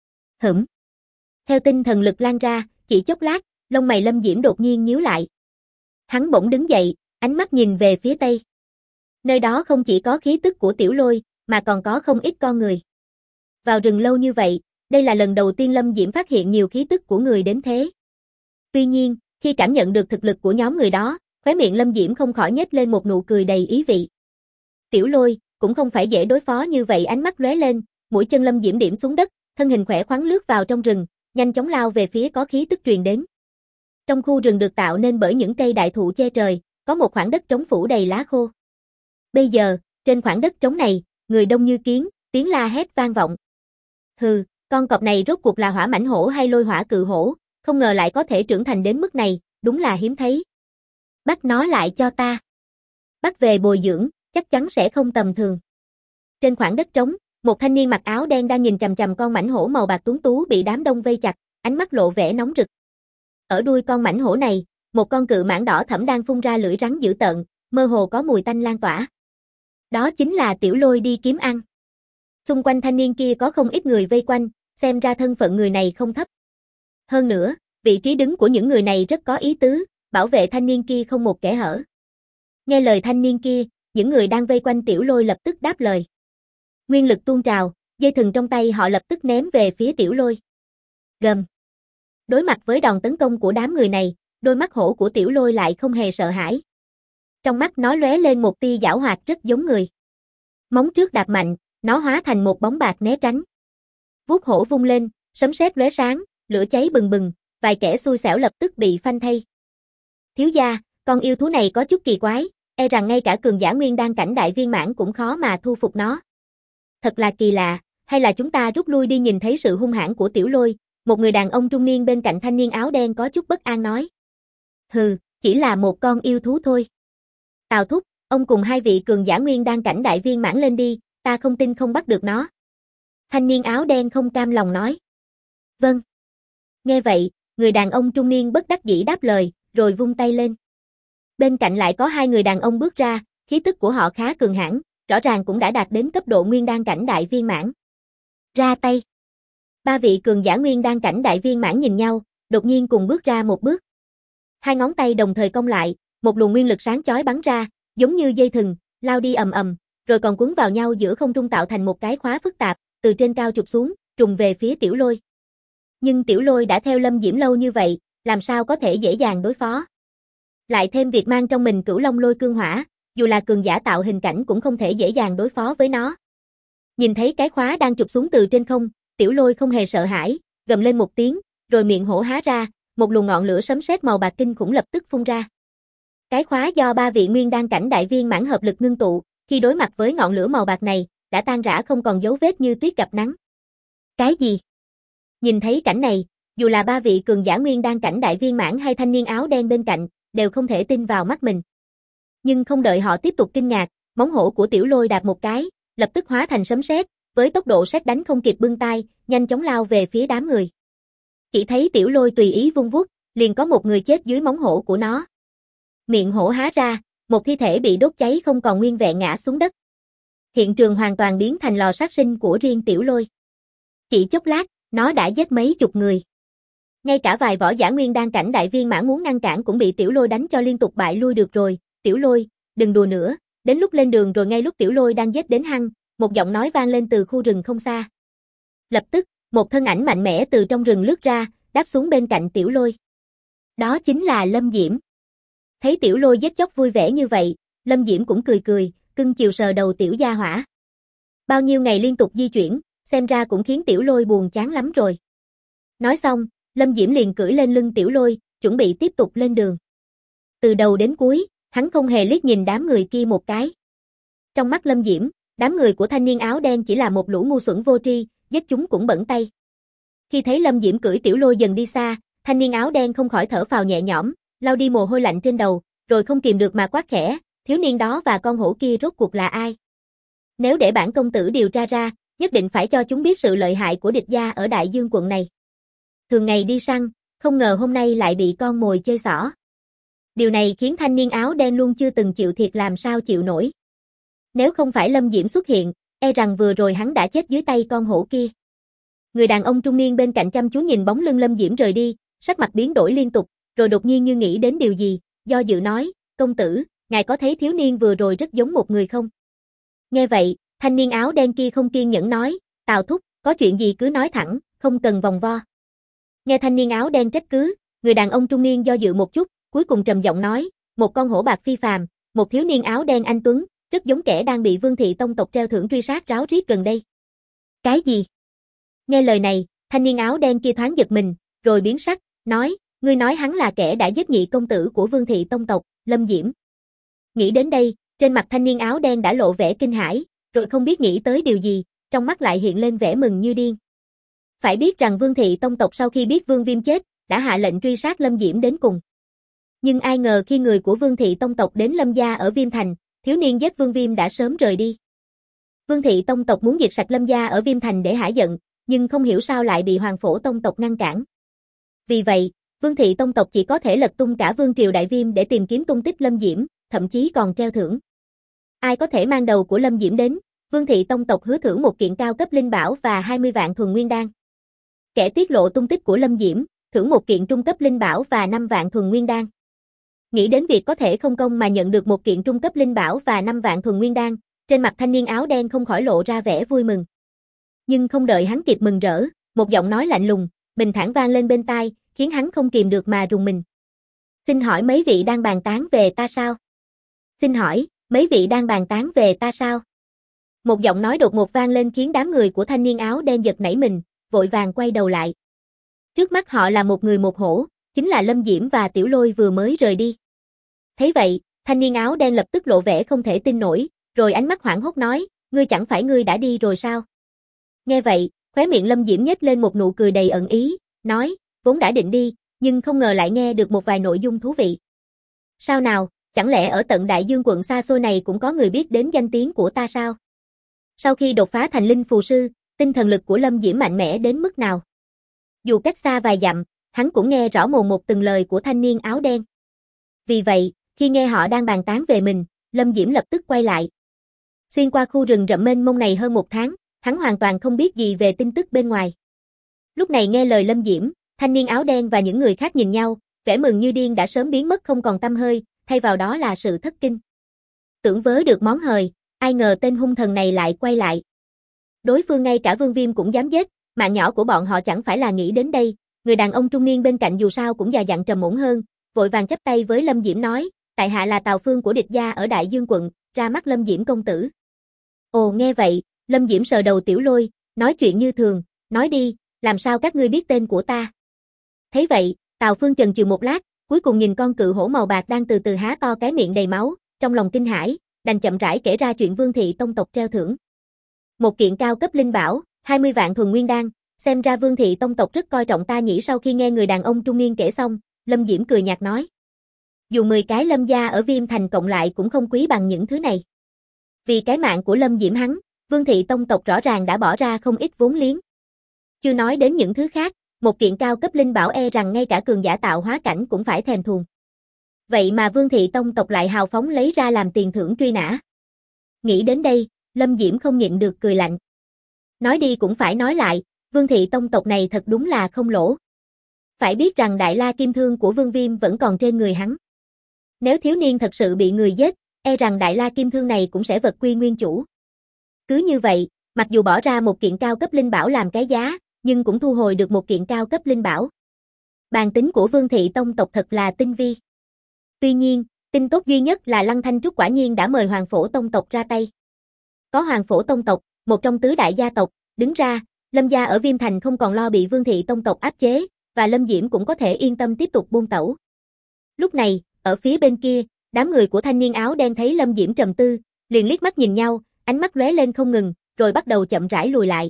Theo tinh thần lực lan ra, chỉ chốc lát, lông mày Lâm Diễm đột nhiên nhíu lại. Hắn bỗng đứng dậy, ánh mắt nhìn về phía tây. Nơi đó không chỉ có khí tức của Tiểu Lôi, mà còn có không ít con người. Vào rừng lâu như vậy, đây là lần đầu tiên Lâm Diễm phát hiện nhiều khí tức của người đến thế. Tuy nhiên, khi cảm nhận được thực lực của nhóm người đó, khóe miệng Lâm Diễm không khỏi nhếch lên một nụ cười đầy ý vị. Tiểu Lôi, cũng không phải dễ đối phó như vậy. Ánh mắt lóe lên, mũi chân Lâm Diễm điểm xuống đất, thân hình khỏe khoắn lướt vào trong rừng, nhanh chóng lao về phía có khí tức truyền đến. Trong khu rừng được tạo nên bởi những cây đại thụ che trời, có một khoảng đất trống phủ đầy lá khô. Bây giờ, trên khoảng đất trống này, người đông như kiến, tiếng la hét vang vọng. Hừ, con cọp này rốt cuộc là hỏa mãnh hổ hay lôi hỏa cự hổ, không ngờ lại có thể trưởng thành đến mức này, đúng là hiếm thấy. Bắt nó lại cho ta. Bắt về bồi dưỡng, chắc chắn sẽ không tầm thường. Trên khoảng đất trống, một thanh niên mặc áo đen đang nhìn chằm chằm con mãnh hổ màu bạc tuấn tú bị đám đông vây chặt, ánh mắt lộ vẻ nóng rực. Ở đuôi con mãnh hổ này, một con cự mãng đỏ thẫm đang phun ra lưỡi rắn dữ tợn, mơ hồ có mùi tanh lan tỏa. Đó chính là Tiểu Lôi đi kiếm ăn. Xung quanh thanh niên kia có không ít người vây quanh, xem ra thân phận người này không thấp. Hơn nữa, vị trí đứng của những người này rất có ý tứ, bảo vệ thanh niên kia không một kẽ hở. Nghe lời thanh niên kia, những người đang vây quanh Tiểu Lôi lập tức đáp lời. Nguyên lực tuôn trào, dây thừng trong tay họ lập tức ném về phía Tiểu Lôi. Gầm. Đối mặt với đòn tấn công của đám người này, đôi mắt hổ của Tiểu Lôi lại không hề sợ hãi. Trong mắt nó lóe lên một tia giảo hoạt rất giống người. Móng trước đạp mạnh, nó hóa thành một bóng bạc né tránh. Vuốt hổ vung lên, sấm sét lóe sáng, lửa cháy bừng bừng, vài kẻ xui xẻo lập tức bị phanh thây. Thiếu gia, con yêu thú này có chút kỳ quái, e rằng ngay cả cường giả nguyên đan cảnh đại viên mãn cũng khó mà thu phục nó. Thật là kỳ lạ, hay là chúng ta rút lui đi. Nhìn thấy sự hung hãn của Tiểu Lôi, một người đàn ông trung niên bên cạnh thanh niên áo đen có chút bất an nói. Hừ, chỉ là một con yêu thú thôi. Tào thúc, ông cùng hai vị cường giả nguyên đan cảnh đại viên mãn lên đi, ta không tin không bắt được nó. Thanh niên áo đen không cam lòng nói. Vâng. Nghe vậy, người đàn ông trung niên bất đắc dĩ đáp lời, rồi vung tay lên. Bên cạnh lại có hai người đàn ông bước ra, khí tức của họ khá cường hãn, rõ ràng cũng đã đạt đến cấp độ nguyên đan cảnh đại viên mãn. Ra tay. Ba vị cường giả nguyên đan cảnh đại viên mãn nhìn nhau, đột nhiên cùng bước ra một bước. Hai ngón tay đồng thời cong lại, một luồng nguyên lực sáng chói bắn ra, giống như dây thừng, lao đi ầm ầm, rồi còn quấn vào nhau giữa không trung tạo thành một cái khóa phức tạp, từ trên cao chụp xuống, trùng về phía Tiểu Lôi. Nhưng Tiểu Lôi đã theo Lâm Diễm lâu như vậy, làm sao có thể dễ dàng đối phó. Lại thêm việc mang trong mình Cửu Long Lôi Cương Hỏa, dù là cường giả tạo hình cảnh cũng không thể dễ dàng đối phó với nó. Nhìn thấy cái khóa đang chụp xuống từ trên không, Tiểu Lôi không hề sợ hãi, gầm lên một tiếng, rồi miệng hổ há ra, một luồng ngọn lửa sấm sét màu bạc kinh khủng lập tức phun ra. Cái khóa do ba vị nguyên đan cảnh đại viên mãn hợp lực ngưng tụ, khi đối mặt với ngọn lửa màu bạc này, đã tan rã không còn dấu vết như tuyết gặp nắng. Cái gì? Nhìn thấy cảnh này, dù là ba vị cường giả nguyên đan cảnh đại viên mãn hay thanh niên áo đen bên cạnh, đều không thể tin vào mắt mình. Nhưng không đợi họ tiếp tục kinh ngạc, móng hổ của Tiểu Lôi đạp một cái, lập tức hóa thành sấm sét, với tốc độ sét đánh không kịp bưng tay, nhanh chóng lao về phía đám người. Chỉ thấy Tiểu Lôi tùy ý vung vuốt, liền có một người chết dưới móng hổ của nó. Miệng hổ há ra, một thi thể bị đốt cháy không còn nguyên vẹn ngã xuống đất. Hiện trường hoàn toàn biến thành lò sát sinh của riêng Tiểu Lôi. Chỉ chốc lát, nó đã giết mấy chục người. Ngay cả vài võ giả nguyên đan cảnh đại viên mãn muốn ngăn cản cũng bị Tiểu Lôi đánh cho liên tục bại lui. Được rồi, Tiểu Lôi, đừng đùa nữa, đến lúc lên đường rồi. Ngay lúc Tiểu Lôi đang giết đến hăng, một giọng nói vang lên từ khu rừng không xa. Lập tức, một thân ảnh mạnh mẽ từ trong rừng lướt ra, đáp xuống bên cạnh Tiểu Lôi. Đó chính là Lâm Diễm. Thấy Tiểu Lôi giết chóc vui vẻ như vậy, Lâm Diễm cũng cười cười, cưng chiều sờ đầu tiểu gia hỏa. Bao nhiêu ngày liên tục di chuyển, xem ra cũng khiến Tiểu Lôi buồn chán lắm rồi. Nói xong, Lâm Diễm liền cưỡi lên lưng Tiểu Lôi, chuẩn bị tiếp tục lên đường. Từ đầu đến cuối, hắn không hề liếc nhìn đám người kia một cái. Trong mắt Lâm Diễm, đám người của thanh niên áo đen chỉ là một lũ ngu xuẩn vô tri, giết chúng cũng bẩn tay. Khi thấy Lâm Diễm cưỡi Tiểu Lôi dần đi xa, thanh niên áo đen không khỏi thở phào nhẹ nhõm, lau đi mồ hôi lạnh trên đầu, rồi không kìm được mà quát khẽ, thiếu niên đó và con hổ kia rốt cuộc là ai? Nếu để bản công tử điều tra ra, nhất định phải cho chúng biết sự lợi hại của địch gia ở Đại Dương quận này. Thường ngày đi săn, không ngờ hôm nay lại bị con mồi chơi xỏ. Điều này khiến thanh niên áo đen luôn chưa từng chịu thiệt làm sao chịu nổi. Nếu không phải Lâm Diễm xuất hiện, e rằng vừa rồi hắn đã chết dưới tay con hổ kia. Người đàn ông trung niên bên cạnh chăm chú nhìn bóng lưng Lâm Diễm rời đi, sắc mặt biến đổi liên tục, rồi đột nhiên như nghĩ đến điều gì, do dự nói, công tử, ngài có thấy thiếu niên vừa rồi rất giống một người không? Nghe vậy, thanh niên áo đen kia không kiên nhẫn nói, Tào thúc, có chuyện gì cứ nói thẳng, không cần vòng vo. Nghe thanh niên áo đen trách cứ, người đàn ông trung niên do dự một chút, cuối cùng trầm giọng nói, một con hổ bạc phi phàm, một thiếu niên áo đen anh tuấn, rất giống kẻ đang bị Vương thị tông tộc treo thưởng truy sát ráo riết gần đây. Cái gì? Nghe lời này, thanh niên áo đen kia thoáng giật mình, rồi biến sắc, nói, ngươi nói hắn là kẻ đã giết nhị công tử của Vương thị tông tộc, Lâm Diễm. Nghĩ đến đây, trên mặt thanh niên áo đen đã lộ vẻ kinh hãi, rồi không biết nghĩ tới điều gì, trong mắt lại hiện lên vẻ mừng như điên. Phải biết rằng Vương thị tông tộc sau khi biết Vương Viêm chết, đã hạ lệnh truy sát Lâm Diễm đến cùng. Nhưng ai ngờ khi người của Vương thị tông tộc đến Lâm gia ở Viêm Thành, thiếu niên giết Vương Viêm đã sớm rời đi. Vương thị tông tộc muốn diệt sạch Lâm gia ở Viêm Thành để hả giận, nhưng không hiểu sao lại bị Hoàng Phổ tông tộc ngăn cản. Vì vậy, Vương thị tông tộc chỉ có thể lật tung cả Vương triều Đại Viêm để tìm kiếm tung tích Lâm Diễm, thậm chí còn treo thưởng. Ai có thể mang đầu của Lâm Diễm đến, Vương thị tông tộc hứa thưởng một kiện cao cấp linh bảo và 20 vạn thuần nguyên đan. Kẻ tiết lộ tung tích của Lâm Diễm, thưởng một kiện trung cấp linh bảo và 5 vạn thuần nguyên đan. Nghĩ đến việc có thể không công mà nhận được một kiện trung cấp linh bảo và 5 vạn thuần nguyên đan, trên mặt thanh niên áo đen không khỏi lộ ra vẻ vui mừng. Nhưng không đợi hắn kịp mừng rỡ, một giọng nói lạnh lùng, bình thản vang lên bên tai, khiến hắn không kìm được mà rùng mình. Xin hỏi mấy vị đang bàn tán về ta sao? Xin hỏi, mấy vị đang bàn tán về ta sao? Một giọng nói đột ngột vang lên khiến đám người của thanh niên áo đen giật nảy mình, vội vàng quay đầu lại. Trước mắt họ là một người một hổ, chính là Lâm Diễm và Tiểu Lôi vừa mới rời đi. Thấy vậy, thanh niên áo đen lập tức lộ vẻ không thể tin nổi, rồi ánh mắt hoảng hốt nói, ngươi chẳng phải ngươi đã đi rồi sao? Nghe vậy, khóe miệng Lâm Diễm nhếch lên một nụ cười đầy ẩn ý, nói, vốn đã định đi, nhưng không ngờ lại nghe được một vài nội dung thú vị. Sao nào, chẳng lẽ ở tận Đại Dương quận xa xôi này cũng có người biết đến danh tiếng của ta sao? Sau khi đột phá thành linh phù sư, tinh thần lực của Lâm Diễm mạnh mẽ đến mức nào? Dù cách xa vài dặm, hắn cũng nghe rõ mồn một từng lời của thanh niên áo đen. Vì vậy, khi nghe họ đang bàn tán về mình, Lâm Diễm lập tức quay lại. Xuyên qua khu rừng rậm mênh mông này hơn một tháng, hắn hoàn toàn không biết gì về tin tức bên ngoài. Lúc này nghe lời Lâm Diễm, thanh niên áo đen và những người khác nhìn nhau, vẻ mừng như điên đã sớm biến mất không còn tăm hơi, thay vào đó là sự thất kinh. Tưởng vớ được món hời, ai ngờ tên hung thần này lại quay lại. Đối phương ngay cả Vương Viêm cũng dám giết, mạng nhỏ của bọn họ chẳng phải là nghĩ đến đây. Người đàn ông trung niên bên cạnh dù sao cũng già dặn trầm ổn hơn, vội vàng chắp tay với Lâm Diễm nói, tại hạ là Tào Phương của địch gia ở Đại Dương quận, ra mắt Lâm Diễm công tử. Ồ nghe vậy, Lâm Diễm sờ đầu Tiểu Lôi, nói chuyện như thường, nói đi, làm sao các ngươi biết tên của ta? Thấy vậy, Tào Phương chần chừ một lát, cuối cùng nhìn con cự hổ màu bạc đang từ từ há to cái miệng đầy máu, trong lòng kinh hãi, đành chậm rãi kể ra chuyện Vương thị tông tộc treo thưởng. Một kiện cao cấp linh bảo, 20 vạn thuần nguyên đan, xem ra Vương thị tông tộc rất coi trọng ta nhỉ. Sau khi nghe người đàn ông trung niên kể xong, Lâm Diễm cười nhạt nói. Dù 10 cái Lâm gia ở Viêm Thành cộng lại cũng không quý bằng những thứ này. Vì cái mạng của Lâm Diễm hắn, Vương thị tông tộc rõ ràng đã bỏ ra không ít vốn liếng. Chưa nói đến những thứ khác, một kiện cao cấp linh bảo e rằng ngay cả cường giả tạo hóa cảnh cũng phải thèm thuồng. Vậy mà Vương thị tông tộc lại hào phóng lấy ra làm tiền thưởng truy nã. Nghĩ đến đây, Lâm Diễm không nhịn được cười lạnh. Nói đi cũng phải nói lại, Vương thị tông tộc này thật đúng là không lỗ. Phải biết rằng Đại La Kim Thương của Vương Viêm vẫn còn trên người hắn. Nếu thiếu niên thật sự bị người giết, e rằng Đại La Kim Thương này cũng sẽ vật quy nguyên chủ. Cứ như vậy, mặc dù bỏ ra một kiện cao cấp linh bảo làm cái giá, nhưng cũng thu hồi được một kiện cao cấp linh bảo. Bàn tính của Vương thị tông tộc thật là tinh vi. Tuy nhiên, tin tốt duy nhất là Lăng Thanh Trúc quả nhiên đã mời Hoàng Phổ tông tộc ra tay. Có Hoàng Phổ tông tộc, một trong tứ đại gia tộc, đứng ra, Lâm gia ở Viêm Thành không còn lo bị Vương thị tông tộc áp chế, và Lâm Diễm cũng có thể yên tâm tiếp tục buôn tẩu. Lúc này, ở phía bên kia, đám người của thanh niên áo đen thấy Lâm Diễm trầm tư, liền liếc mắt nhìn nhau, ánh mắt lóe lên không ngừng, rồi bắt đầu chậm rãi lùi lại.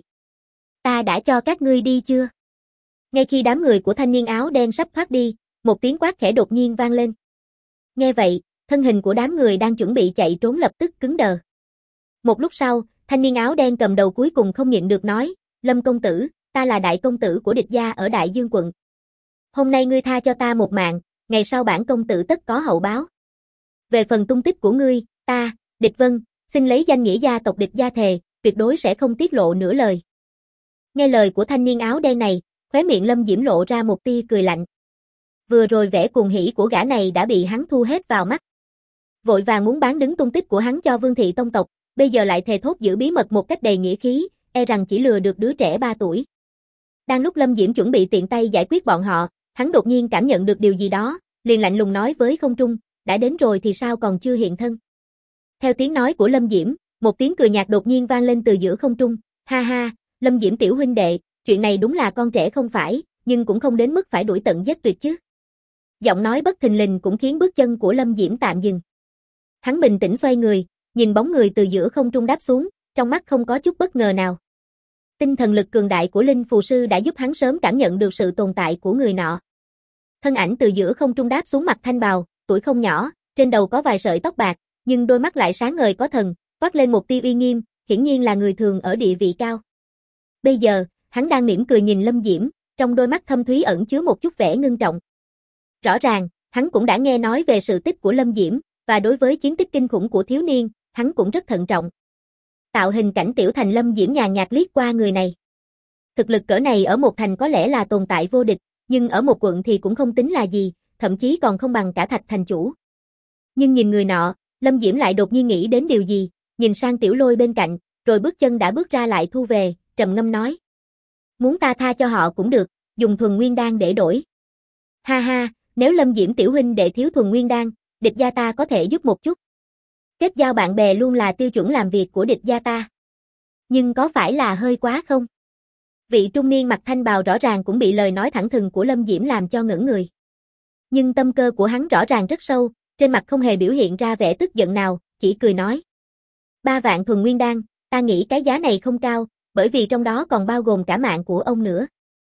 Ta đã cho các ngươi đi chưa? Ngay khi đám người của thanh niên áo đen sắp thoát đi, một tiếng quát khẽ đột nhiên vang lên. Nghe vậy, thân hình của đám người đang chuẩn bị chạy trốn lập tức cứng đờ. Một lúc sau, thanh niên áo đen cầm đầu cuối cùng không nhịn được nói, Lâm công tử, ta là đại công tử của địch gia ở Đại Dương quận. Hôm nay ngươi tha cho ta một mạng, ngày sau bản công tử tất có hậu báo. Về phần tung tích của ngươi, ta, Địch Vân, xin lấy danh nghĩa gia tộc địch gia thề, tuyệt đối sẽ không tiết lộ nửa lời. Nghe lời của thanh niên áo đen này, khóe miệng Lâm Diễm lộ ra một tia cười lạnh. Vừa rồi vẻ cuồng hỉ của gã này đã bị hắn thu hết vào mắt. Vội vàng muốn bán đứng tung tích của hắn cho Vương thị tông tộc, bây giờ lại thề thốt giữ bí mật một cách đầy nghĩa khí, e rằng chỉ lừa được đứa trẻ 3 tuổi. Đang lúc Lâm Diễm chuẩn bị tiện tay giải quyết bọn họ, hắn đột nhiên cảm nhận được điều gì đó, liền lạnh lùng nói với không trung, đã đến rồi thì sao còn chưa hiện thân. Theo tiếng nói của Lâm Diễm, một tiếng cười nhạt đột nhiên vang lên từ giữa không trung, ha ha, Lâm Diễm tiểu huynh đệ, chuyện này đúng là con trẻ không phải, nhưng cũng không đến mức phải đuổi tận giết tuyệt chứ. Giọng nói bất thình lình cũng khiến bước chân của Lâm Diễm tạm dừng. Hắn bình tĩnh xoay người, nhìn bóng người từ giữa không trung đáp xuống, trong mắt không có chút bất ngờ nào. Tinh thần lực cường đại của linh phù sư đã giúp hắn sớm cảm nhận được sự tồn tại của người nọ. Thân ảnh từ giữa không trung đáp xuống mặt thanh bào, tuổi không nhỏ, trên đầu có vài sợi tóc bạc, nhưng đôi mắt lại sáng ngời có thần, toát lên một tia uy nghiêm, hiển nhiên là người thường ở địa vị cao. Bây giờ, hắn đang mỉm cười nhìn Lâm Diễm, trong đôi mắt thâm thúy ẩn chứa một chút vẻ ngưng trọng. Rõ ràng, hắn cũng đã nghe nói về sự tích của Lâm Diễm, và đối với chiến tích kinh khủng của thiếu niên, hắn cũng rất thận trọng. Tạo hình cảnh tiểu thành Lâm Diễm nhàn nhạt liếc qua người này. Thực lực cỡ này ở một thành có lẽ là tồn tại vô địch, nhưng ở một quận thì cũng không tính là gì, thậm chí còn không bằng cả Thạch thành chủ. Nhưng nhìn người nọ, Lâm Diễm lại đột nhiên nghĩ đến điều gì, nhìn sang Tiểu Lôi bên cạnh, rồi bước chân đã bước ra lại thu về, trầm ngâm nói. Muốn ta tha cho họ cũng được, dùng thuần nguyên đan để đổi. Ha ha, nếu Lâm Diễm tiểu huynh đệ thiếu thuần nguyên đan, địch gia ta có thể giúp một chút. Kết giao bạn bè luôn là tiêu chuẩn làm việc của địch gia ta. Nhưng có phải là hơi quá không? Vị trung niên mặc thanh bào rõ ràng cũng bị lời nói thẳng thừng của Lâm Diễm làm cho ngẩn người. Nhưng tâm cơ của hắn rõ ràng rất sâu, trên mặt không hề biểu hiện ra vẻ tức giận nào, chỉ cười nói. 3 vạn thuần nguyên đan, ta nghĩ cái giá này không cao, bởi vì trong đó còn bao gồm cả mạng của ông nữa.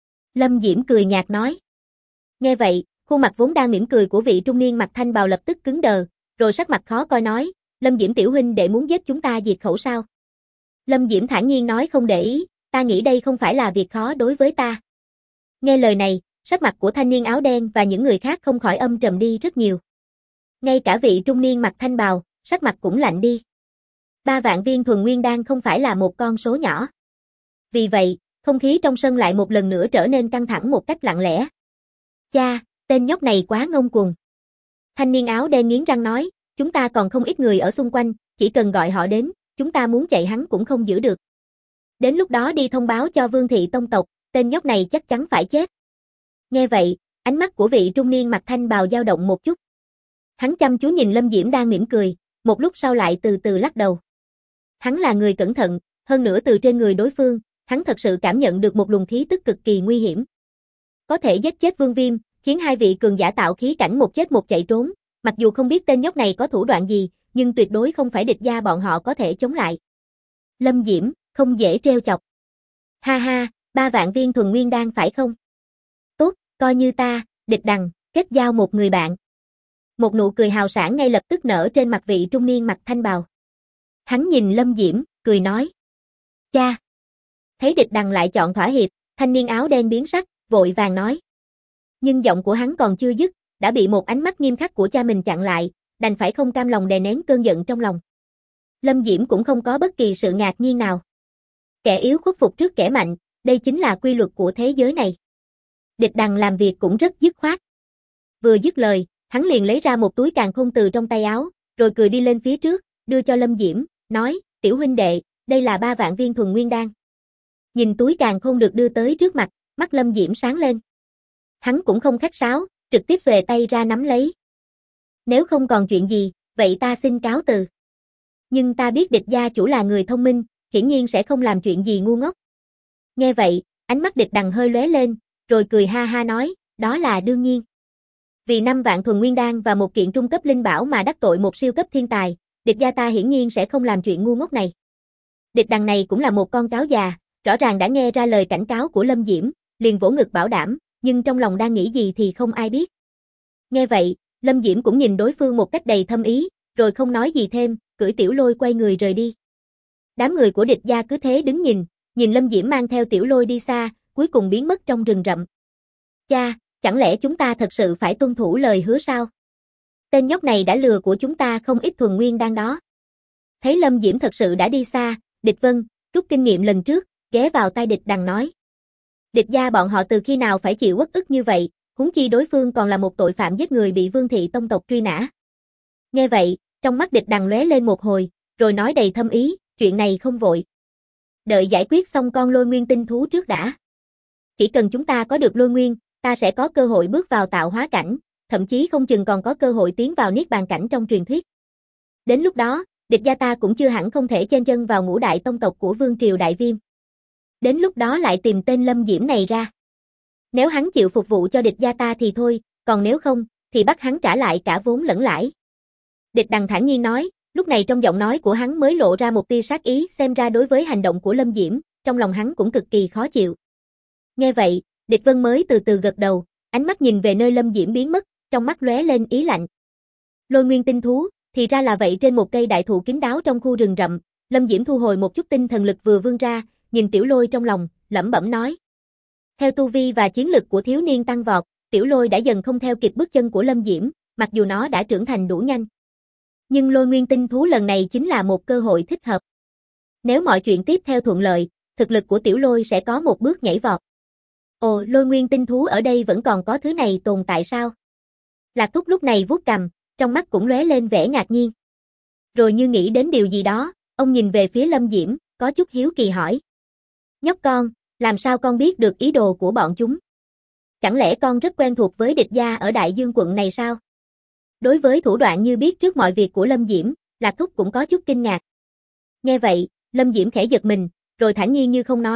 Lâm Diễm cười nhạt nói. Nghe vậy, khuôn mặt vốn đang mỉm cười của vị trung niên mặc thanh bào lập tức cứng đờ, rồi sắc mặt khó coi nói, Lâm Diễm tiểu huynh đệ muốn giết chúng ta diệt khẩu sao? Lâm Diễm thản nhiên nói không để ý, ta nghĩ đây không phải là việc khó đối với ta. Nghe lời này, sắc mặt của thanh niên áo đen và những người khác không khỏi âm trầm đi rất nhiều. Ngay cả vị trung niên mặc thanh bào, sắc mặt cũng lạnh đi. 3 vạn viên thuần nguyên đan không phải là một con số nhỏ. Vì vậy, không khí trong sân lại một lần nữa trở nên căng thẳng một cách lặng lẽ. Cha, tên nhóc này quá ngông cuồng. Thanh niên áo đen nghiến răng nói, chúng ta còn không ít người ở xung quanh, chỉ cần gọi họ đến, chúng ta muốn chạy hắn cũng không giữ được. Đến lúc đó đi thông báo cho Vương thị tông tộc, tên nhóc này chắc chắn phải chết. Nghe vậy, ánh mắt của vị trung niên mặc thanh bào dao động một chút. Hắn chăm chú nhìn Lâm Diễm đang mỉm cười, một lúc sau lại từ từ lắc đầu. Hắn là người cẩn thận, hơn nữa từ trên người đối phương, hắn thật sự cảm nhận được một luồng khí tức cực kỳ nguy hiểm. Có thể giết chết Vương Viêm, khiến hai vị cường giả tạo khí cảnh một chết một chạy trốn, mặc dù không biết tên nhóc này có thủ đoạn gì, nhưng tuyệt đối không phải địch gia bọn họ có thể chống lại. Lâm Diễm, không dễ trêu chọc. Ha ha, 3 vạn viên thuần nguyên đan phải không? Tốt, coi như ta, Địch Đằng, kết giao một người bạn. Một nụ cười hào sảng ngay lập tức nở trên mặt vị trung niên mặc thanh bào. Hắn nhìn Lâm Diễm, cười nói. Cha! Thấy Địch Đằng lại chọn thỏa hiệp, thanh niên áo đen biến sắc, vội vàng nói. Nhưng giọng của hắn còn chưa dứt, đã bị một ánh mắt nghiêm khắc của cha mình chặn lại, đành phải không cam lòng đè nén cơn giận trong lòng. Lâm Diễm cũng không có bất kỳ sự ngạc nhiên nào. Kẻ yếu khuất phục trước kẻ mạnh, đây chính là quy luật của thế giới này. Địch Đằng làm việc cũng rất dứt khoát. Vừa dứt lời, hắn liền lấy ra một túi càn khôn từ trong tay áo, rồi cười đi lên phía trước, đưa cho Lâm Diễm, nói, tiểu huynh đệ, đây là 3 vạn viên thuần nguyên đan. Nhìn túi càn khôn được đưa tới trước mặt, mắt Lâm Diễm sáng lên. Hắn cũng không khách sáo, trực tiếp xuề tay ra nắm lấy. Nếu không còn chuyện gì, vậy ta xin cáo từ. Nhưng ta biết địch gia chủ là người thông minh, hiển nhiên sẽ không làm chuyện gì ngu ngốc. Nghe vậy, ánh mắt Địch Đằng hơi lóe lên, rồi cười ha ha nói, đó là đương nhiên. Vì 5 vạn thuần nguyên đan và một kiện trung cấp linh bảo mà đắc tội một siêu cấp thiên tài, địch gia ta hiển nhiên sẽ không làm chuyện ngu ngốc này. Địch Đằng này cũng là một con cáo già, rõ ràng đã nghe ra lời cảnh cáo của Lâm Diễm, liền vỗ ngực bảo đảm, nhưng trong lòng đang nghĩ gì thì không ai biết. Nghe vậy, Lâm Diễm cũng nhìn đối phương một cách đầy thâm ý, rồi không nói gì thêm, cưỡi Tiểu Lôi quay người rời đi. Đám người của địch gia cứ thế đứng nhìn Lâm Diễm mang theo Tiểu Lôi đi xa, cuối cùng biến mất trong rừng rậm. Cha, chẳng lẽ chúng ta thật sự phải tuân thủ lời hứa sao? Tên nhóc này đã lừa của chúng ta không ít thuần nguyên đan đó. Thấy Lâm Diễm thật sự đã đi xa, Địch Vân, rút kinh nghiệm lần trước, ghé vào tai Địch Đằng nói. Địch gia bọn họ từ khi nào phải chịu uất ức như vậy, huống chi đối phương còn là một tội phạm giết người bị Vương thị tông tộc truy nã. Nghe vậy, trong mắt Địch Đằng lóe lên một hồi, rồi nói đầy thâm ý, chuyện này không vội. Đợi giải quyết xong con lôi nguyên tinh thú trước đã. Chỉ cần chúng ta có được lôi nguyên, ta sẽ có cơ hội bước vào tạo hóa cảnh, thậm chí không chừng còn có cơ hội tiến vào niết bàn cảnh trong truyền thuyết. Đến lúc đó, địch gia ta cũng chưa hẳn không thể chen chân vào ngũ đại tông tộc của Vương triều Đại Viêm. Đến lúc đó lại tìm tên Lâm Diễm này ra. Nếu hắn chịu phục vụ cho địch gia ta thì thôi, còn nếu không, thì bắt hắn trả lại cả vốn lẫn lãi. Địch Đằng thản nhiên nói, lúc này trong giọng nói của hắn mới lộ ra một tia sát ý, xem ra đối với hành động của Lâm Diễm, trong lòng hắn cũng cực kỳ khó chịu. Nghe vậy, Địch Vân mới từ từ gật đầu, ánh mắt nhìn về nơi Lâm Diễm biến mất, trong mắt lóe lên ý lạnh. Lôi nguyên tinh thú, thì ra là vậy. Trên một cây đại thụ kín đáo trong khu rừng rậm, Lâm Diễm thu hồi một chút tinh thần lực vừa vươn ra, nhìn Tiểu Lôi trong lòng, lẩm bẩm nói. Theo tu vi và chiến lực của thiếu niên tăng vọt, Tiểu Lôi đã dần không theo kịp bước chân của Lâm Diễm, mặc dù nó đã trưởng thành đủ nhanh. Nhưng lôi nguyên tinh thú lần này chính là một cơ hội thích hợp. Nếu mọi chuyện tiếp theo thuận lợi, thực lực của Tiểu Lôi sẽ có một bước nhảy vọt. Ồ, lôi nguyên tinh thú ở đây vẫn còn có thứ này tồn tại sao? Lạc Thúc lúc này vuốt cằm, trong mắt cũng lóe lên vẻ ngạc nhiên. Rồi như nghĩ đến điều gì đó, ông nhìn về phía Lâm Diễm, có chút hiếu kỳ hỏi. Nhóc con, làm sao con biết được ý đồ của bọn chúng? Chẳng lẽ con rất quen thuộc với địch gia ở Đại Dương quận này sao? Đối với thủ đoạn như biết trước mọi việc của Lâm Diễm, Lạc Thúc cũng có chút kinh ngạc. Nghe vậy, Lâm Diễm khẽ giật mình, rồi thản nhiên như không nói,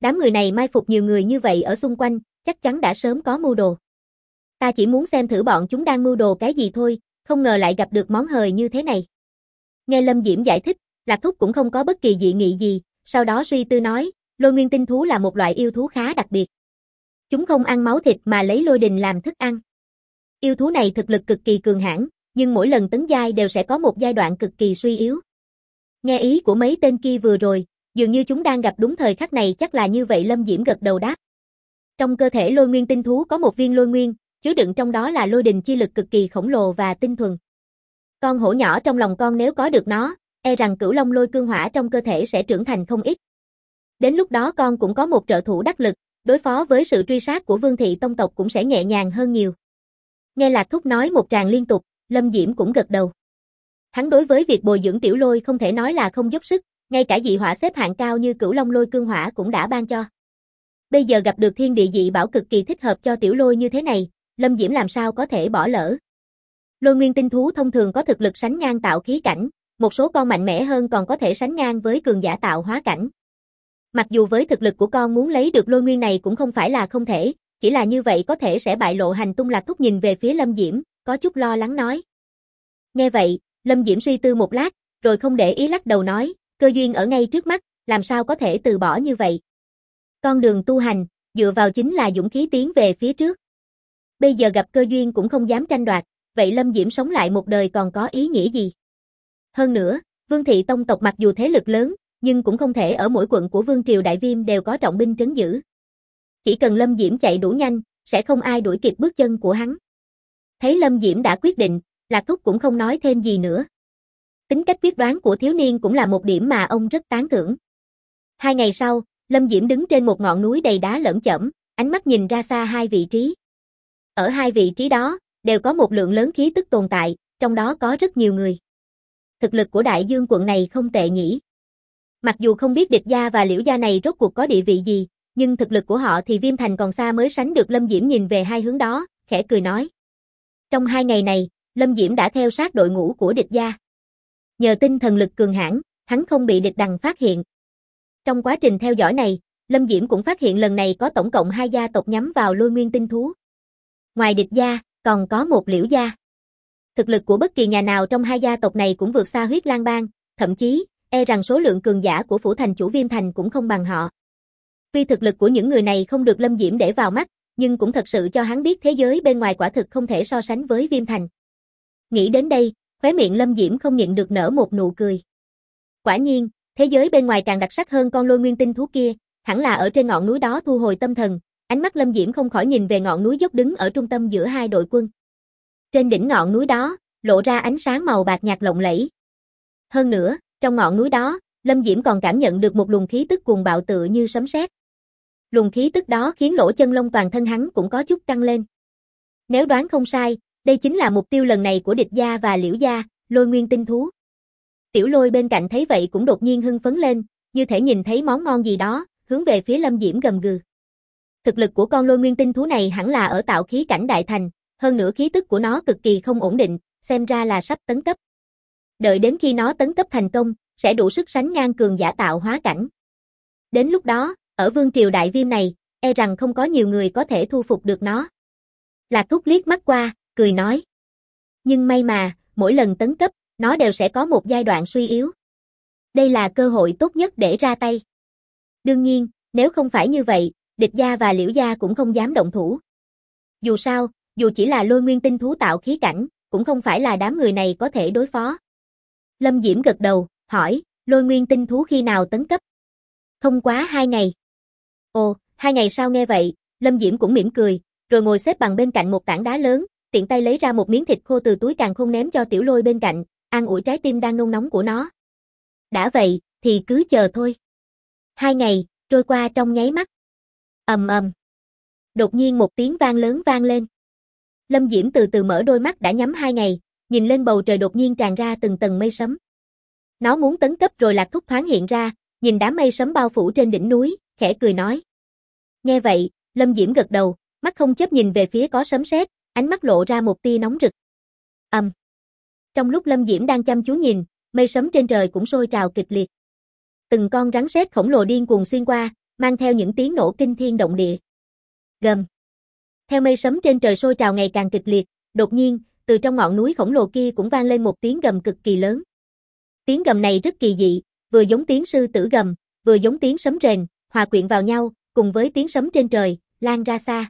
Đám người này mai phục nhiều người như vậy ở xung quanh, chắc chắn đã sớm có mưu đồ. Ta chỉ muốn xem thử bọn chúng đang mưu đồ cái gì thôi, không ngờ lại gặp được món hời như thế này. Nghe Lâm Diễm giải thích, Lạc Thúc cũng không có bất kỳ dị nghị gì, sau đó suy tư nói, lôi nguyên tinh thú là một loại yêu thú khá đặc biệt. Chúng không ăn máu thịt mà lấy lôi đình làm thức ăn. Yêu thú này thực lực cực kỳ cường hãn, nhưng mỗi lần tấn giai đều sẽ có một giai đoạn cực kỳ suy yếu. Nghe ý của mấy tên kia vừa rồi, dường như chúng đang gặp đúng thời khắc này, chắc là như vậy. Lâm Diễm gật đầu đáp. Trong cơ thể lôi nguyên tinh thú có một viên lôi nguyên, chứa đựng trong đó là lôi đình chi lực cực kỳ khổng lồ và tinh thuần. Con hổ nhỏ trong lòng con nếu có được nó, e rằng cửu long lôi cương hỏa trong cơ thể sẽ trưởng thành không ít. Đến lúc đó con cũng có một trợ thủ đắc lực, đối phó với sự truy sát của Vương thị tông tộc cũng sẽ nhẹ nhàng hơn nhiều. Nghe Lạc Thúc nói một tràng liên tục, Lâm Diễm cũng gật đầu. Hắn đối với việc bồi dưỡng tiểu lôi không thể nói là không dốc sức, ngay cả dị hỏa xếp hạng cao như cửu long lôi cương hỏa cũng đã ban cho. Bây giờ gặp được thiên địa dị bảo cực kỳ thích hợp cho tiểu lôi như thế này, Lâm Diễm làm sao có thể bỏ lỡ. Lôi nguyên tinh thú thông thường có thực lực sánh ngang tạo khí cảnh, một số con mạnh mẽ hơn còn có thể sánh ngang với cường giả tạo hóa cảnh. Mặc dù với thực lực của con muốn lấy được lôi nguyên này cũng không phải là không thể, chỉ là như vậy có thể sẽ bại lộ hành tung. Lạc Thúc nhìn về phía Lâm Diễm, có chút lo lắng nói. Nghe vậy, Lâm Diễm suy tư một lát, rồi không để ý lắc đầu nói, cơ duyên ở ngay trước mắt, làm sao có thể từ bỏ như vậy. Con đường tu hành, dựa vào chính là dũng khí tiến về phía trước. Bây giờ gặp cơ duyên cũng không dám tranh đoạt, vậy Lâm Diễm sống lại một đời còn có ý nghĩa gì? Hơn nữa, Vương thị tông tộc mặc dù thế lực lớn, nhưng cũng không thể ở mỗi quận của Vương triều Đại Viêm đều có trọng binh trấn giữ. Chỉ cần Lâm Diễm chạy đủ nhanh, sẽ không ai đuổi kịp bước chân của hắn. Thấy Lâm Diễm đã quyết định, Lạc Thúc cũng không nói thêm gì nữa. Tính cách quyết đoán của thiếu niên cũng là một điểm mà ông rất tán thưởng. 2 ngày sau, Lâm Diễm đứng trên một ngọn núi đầy đá lởm chởm, ánh mắt nhìn ra xa 2 vị trí. Ở 2 vị trí đó, đều có một lượng lớn khí tức tồn tại, trong đó có rất nhiều người. Thực lực của Đại Dương quận này không tệ nhỉ. Mặc dù không biết Địch gia và Liễu gia này rốt cuộc có địa vị gì, nhưng thực lực của họ thì Viêm Thành còn xa mới sánh được. Lâm Diễm nhìn về 2 hướng đó, khẽ cười nói. Trong 2 ngày này, Lâm Diễm đã theo sát đội ngũ của Địch gia. Nhờ tinh thần lực cường hãn, hắn không bị địch đằng phát hiện. Trong quá trình theo dõi này, Lâm Diễm cũng phát hiện lần này có tổng cộng 2 gia tộc nhắm vào lôi nguyên tinh thú. Ngoài Địch gia, còn có một Liễu gia. Thực lực của bất kỳ nhà nào trong 2 gia tộc này cũng vượt xa Huyết Lang Bang, thậm chí, e rằng số lượng cường giả của phủ thành chủ Viêm Thành cũng không bằng họ. Tuy thực lực của những người này không được Lâm Diễm để vào mắt, nhưng cũng thật sự cho hắn biết thế giới bên ngoài quả thực không thể so sánh với Viêm Thành. Nghĩ đến đây, khóe miệng Lâm Diễm không nhịn được nở một nụ cười. Quả nhiên, thế giới bên ngoài càng đặc sắc hơn con lôi nguyên tinh thú kia, hẳn là ở trên ngọn núi đó thu hồi tâm thần. Ánh mắt Lâm Diễm không khỏi nhìn về ngọn núi dốc đứng ở trung tâm giữa 2 đội quân. Trên đỉnh ngọn núi đó, lộ ra ánh sáng màu bạc nhạt lộng lẫy. Hơn nữa, trong ngọn núi đó, Lâm Diễm còn cảm nhận được một luồng khí tức cuồng bạo tựa như sấm sét. Luồng khí tức đó khiến lỗ chân lông toàn thân hắn cũng có chút căng lên. Nếu đoán không sai, đây chính là mục tiêu lần này của Địch gia và Liễu gia, lôi nguyên tinh thú. Tiểu Lôi bên cạnh thấy vậy cũng đột nhiên hưng phấn lên, như thể nhìn thấy món ngon gì đó, hướng về phía Lâm Diễm gầm gừ. Thực lực của con lôi nguyên tinh thú này hẳn là ở tạo khí cảnh đại thành, hơn nữa khí tức của nó cực kỳ không ổn định, xem ra là sắp tấn cấp. Đợi đến khi nó tấn cấp thành công, sẽ đủ sức sánh ngang cường giả tạo hóa cảnh. Đến lúc đó, ở Vương triều Đại Viêm này, e rằng không có nhiều người có thể thu phục được nó. Lạc Thúc liếc mắt qua, cười nói. Nhưng may mà, mỗi lần tấn cấp, nó đều sẽ có một giai đoạn suy yếu. Đây là cơ hội tốt nhất để ra tay. Đương nhiên, nếu không phải như vậy, Địch gia và Liễu gia cũng không dám động thủ. Dù sao, dù chỉ là lôi nguyên tinh thú tạo khí cảnh, cũng không phải là đám người này có thể đối phó. Lâm Diễm gật đầu, hỏi, lôi nguyên tinh thú khi nào tấn cấp? Không quá 2 ngày. Ồ, 2 ngày sau nghe vậy, Lâm Diễm cũng mỉm cười, rồi ngồi xếp bằng bên cạnh một tảng đá lớn, tiện tay lấy ra một miếng thịt khô từ túi càn khôn ném cho Tiểu Lôi bên cạnh, an ủi trái tim đang nôn nóng của nó. Đã vậy, thì cứ chờ thôi. 2 ngày, trôi qua trong nháy mắt. Ầm ầm. Đột nhiên một tiếng vang lớn vang lên. Lâm Diễm từ từ mở đôi mắt đã nhắm 2 ngày, nhìn lên bầu trời đột nhiên tràn ra từng tầng mây sấm. Nó muốn tấn cấp rồi. Lạc Thúc thoáng hiện ra, nhìn đám mây sấm bao phủ trên đỉnh núi, khẽ cười nói. Nghe vậy, Lâm Diễm gật đầu, mắt không chớp nhìn về phía có sấm sét, ánh mắt lộ ra một tia nóng rực. Trong lúc Lâm Diễm đang chăm chú nhìn, mây sấm trên trời cũng sôi trào kịch liệt. Từng con rắn sét khổng lồ điên cuồng xuyên qua, mang theo những tiếng nổ kinh thiên động địa. Gầm. Theo mây sấm trên trời sôi trào ngày càng kịch liệt, đột nhiên, từ trong ngọn núi khổng lồ kia cũng vang lên một tiếng gầm cực kỳ lớn. Tiếng gầm này rất kỳ dị, vừa giống tiếng sư tử gầm, vừa giống tiếng sấm rền, hòa quyện vào nhau, cùng với tiếng sấm trên trời, lan ra xa.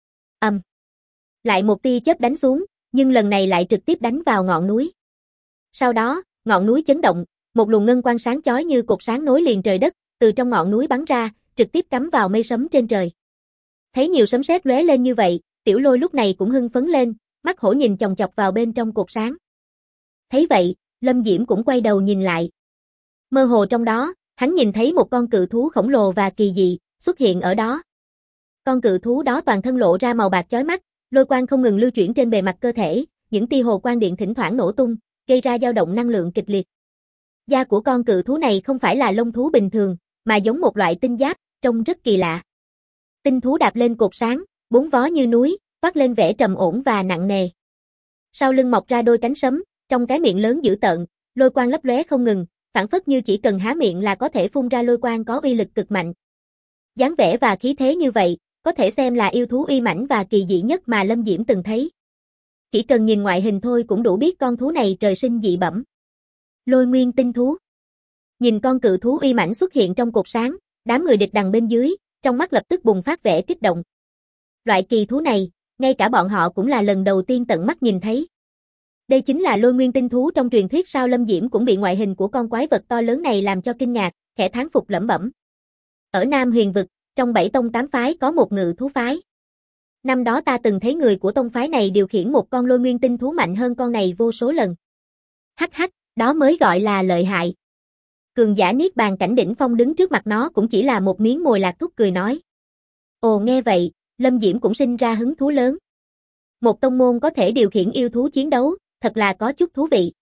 Lại một tia chớp đánh xuống, nhưng lần này lại trực tiếp đánh vào ngọn núi. Sau đó, ngọn núi chấn động, một luồng ngân quang sáng chói như cột sáng nối liền trời đất, từ trong ngọn núi bắn ra, trực tiếp cắm vào mây sấm trên trời. Thấy nhiều sấm sét lóe lên như vậy, Tiểu Lôi lúc này cũng hưng phấn lên, mắt hổ nhìn chòng chọc vào bên trong cột sáng. Thấy vậy, Lâm Diễm cũng quay đầu nhìn lại. Mơ hồ trong đó, hắn nhìn thấy một con cự thú khổng lồ và kỳ dị xuất hiện ở đó. Con cự thú đó toàn thân lộ ra màu bạc chói mắt, lôi quang không ngừng lưu chuyển trên bề mặt cơ thể, những tia hồ quang điện thỉnh thoảng nổ tung, gây ra dao động năng lượng kịch liệt. Da của con cự thú này không phải là lông thú bình thường, mà giống một loại tinh giáp, trông rất kỳ lạ. Tinh thú đạp lên cột sáng, bốn vó như núi, toát lên vẻ trầm ổn và nặng nề. Sau lưng mọc ra đôi cánh sấm, trong cái miệng lớn dữ tợn, lôi quang lấp lóe không ngừng, phảng phất như chỉ cần há miệng là có thể phun ra lôi quang có uy lực cực mạnh. Dáng vẻ và khí thế như vậy, có thể xem là yêu thú uy mãnh và kỳ dị nhất mà Lâm Diễm từng thấy. Chỉ cần nhìn ngoại hình thôi cũng đủ biết con thú này trời sinh dị bẩm. Lôi nguyên tinh thú. Nhìn con cự thú uy mãnh xuất hiện trong cột sáng, đám người địch đằng bên dưới, trong mắt lập tức bùng phát vẻ kích động. Loại kỳ thú này, ngay cả bọn họ cũng là lần đầu tiên tận mắt nhìn thấy. Đây chính là lôi nguyên tinh thú trong truyền thuyết sao? Lâm Diễm cũng bị ngoại hình của con quái vật to lớn này làm cho kinh ngạc, khẽ thán phục lẩm bẩm. Ở Nam Huyền Vực, trong 7 tông 8 phái có một ngự thú phái. Năm đó ta từng thấy người của tông phái này điều khiển một con lôi nguyên tinh thú mạnh hơn con này vô số lần. Hắc hắc, đó mới gọi là lợi hại. Cường giả niết bàn cảnh đỉnh phong đứng trước mặt nó cũng chỉ là một miếng mồi lạc thúc cười nói. Ồ, nghe vậy, Lâm Diễm cũng sinh ra hứng thú lớn. Một tông môn có thể điều khiển yêu thú chiến đấu, thật là có chút thú vị.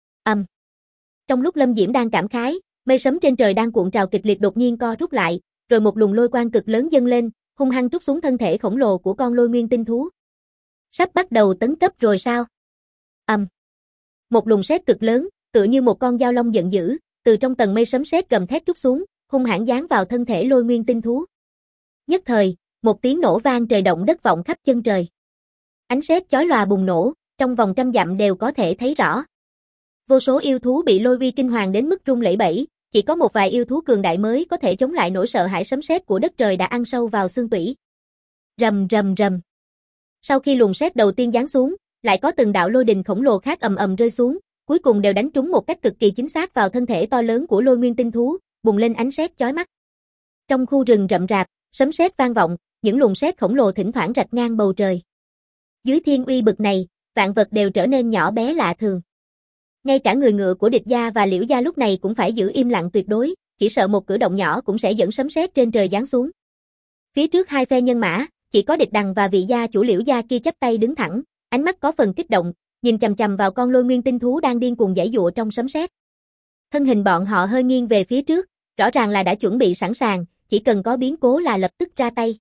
Trong lúc Lâm Diễm đang cảm khái, mây sấm trên trời đang cuộn trào kịch liệt đột nhiên co rút lại, rồi một luồng lôi quang cực lớn dâng lên, hung hăng trút xuống thân thể khổng lồ của con lôi nguyên tinh thú. Sắp bắt đầu tấn cấp rồi sao? Một luồng sét cực lớn, tựa như một con dao long giận dữ, từ trong tầng mây sấm sét gầm thét trút xuống, hung hãn giáng vào thân thể lôi nguyên tinh thú. Nhất thời, một tiếng nổ vang trời động đất vọng khắp chân trời. Ánh sét chói lòa bùng nổ, trong vòng trăm dặm đều có thể thấy rõ. Vô số yêu thú bị lôi uy kinh hoàng đến mức run lẩy bẩy, chỉ có một vài yêu thú cường đại mới có thể chống lại nỗi sợ hãi sấm sét của đất trời đã ăn sâu vào xương tủy. Rầm rầm rầm. Sau khi luồng sét đầu tiên giáng xuống, lại có từng đạo lôi đình khổng lồ khác ầm ầm rơi xuống, cuối cùng đều đánh trúng một cách cực kỳ chính xác vào thân thể to lớn của lôi nguyên tinh thú, bùng lên ánh sét chói mắt. Trong khu rừng rậm rạp, sấm sét vang vọng, những luồng sét khổng lồ thỉnh thoảng rạch ngang bầu trời. Dưới thiên uy bực này, vạn vật đều trở nên nhỏ bé lạ thường. Ngay cả người ngựa của địch gia và Liễu gia lúc này cũng phải giữ im lặng tuyệt đối, chỉ sợ một cử động nhỏ cũng sẽ dẫn sấm sét trên trời giáng xuống. Phía trước hai phe nhân mã, chỉ có địch đằng và vị gia chủ Liễu gia kia chắp tay đứng thẳng, ánh mắt có phần kích động, nhìn chằm chằm vào con lôi nguyên tinh thú đang điên cuồng giãy giụa trong sấm sét. Thân hình bọn họ hơi nghiêng về phía trước, rõ ràng là đã chuẩn bị sẵn sàng, chỉ cần có biến cố là lập tức ra tay.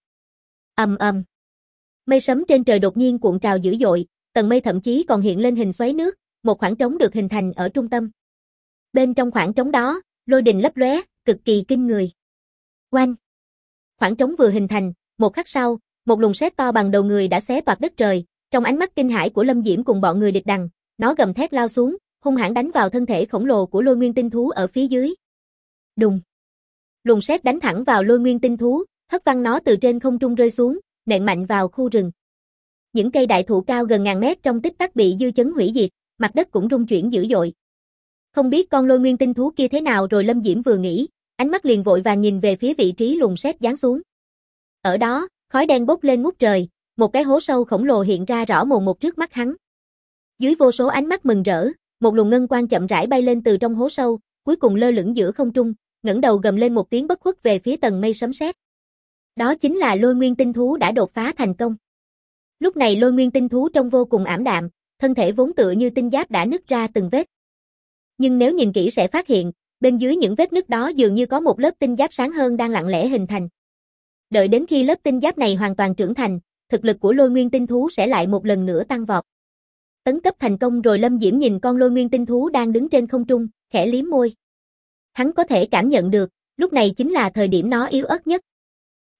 Mây sấm trên trời đột nhiên cuộn trào dữ dội, tầng mây thậm chí còn hiện lên hình xoáy nước, một khoảng trống được hình thành ở trung tâm. Bên trong khoảng trống đó, lôi đình lấp lóe, cực kỳ kinh người. Oanh! Khoảng trống vừa hình thành, một khắc sau, một luồng sét to bằng đầu người đã xé toạc đất trời, trong ánh mắt kinh hãi của Lâm Diễm cùng bọn người địch đằng, nó gầm thét lao xuống, hung hãn đánh vào thân thể khổng lồ của lôi nguyên tinh thú ở phía dưới. Đùng! Luồng sét đánh thẳng vào lôi nguyên tinh thú, hất văng nó từ trên không trung rơi xuống, nện mạnh vào khu rừng. Những cây đại thụ cao gần ngàn mét trong tích tắc bị dư chấn hủy diệt, mặt đất cũng rung chuyển dữ dội. Không biết con lôi nguyên tinh thú kia thế nào rồi Lâm Diễm vừa nghĩ, ánh mắt liền vội vàng nhìn về phía vị trí luồng sét giáng xuống. Ở đó, khói đen bốc lên ngút trời, một cái hố sâu khổng lồ hiện ra rõ mồn một trước mắt hắn. Dưới vô số ánh mắt mừng rỡ, một luồng ngân quang chậm rãi bay lên từ trong hố sâu, cuối cùng lơ lửng giữa không trung, ngẩng đầu gầm lên một tiếng bất khuất về phía tầng mây sấm sét. Đó chính là lôi nguyên tinh thú đã đột phá thành công. Lúc này lôi nguyên tinh thú trông vô cùng ảm đạm, thân thể vốn tựa như tinh giáp đã nứt ra từng vết. Nhưng nếu nhìn kỹ sẽ phát hiện, bên dưới những vết nứt đó dường như có một lớp tinh giáp sáng hơn đang lặng lẽ hình thành. Đợi đến khi lớp tinh giáp này hoàn toàn trưởng thành, thực lực của lôi nguyên tinh thú sẽ lại một lần nữa tăng vọt. Tấn cấp thành công rồi. Lâm Diễm nhìn con lôi nguyên tinh thú đang đứng trên không trung, khẽ liếm môi. Hắn có thể cảm nhận được, lúc này chính là thời điểm nó yếu ớt nhất.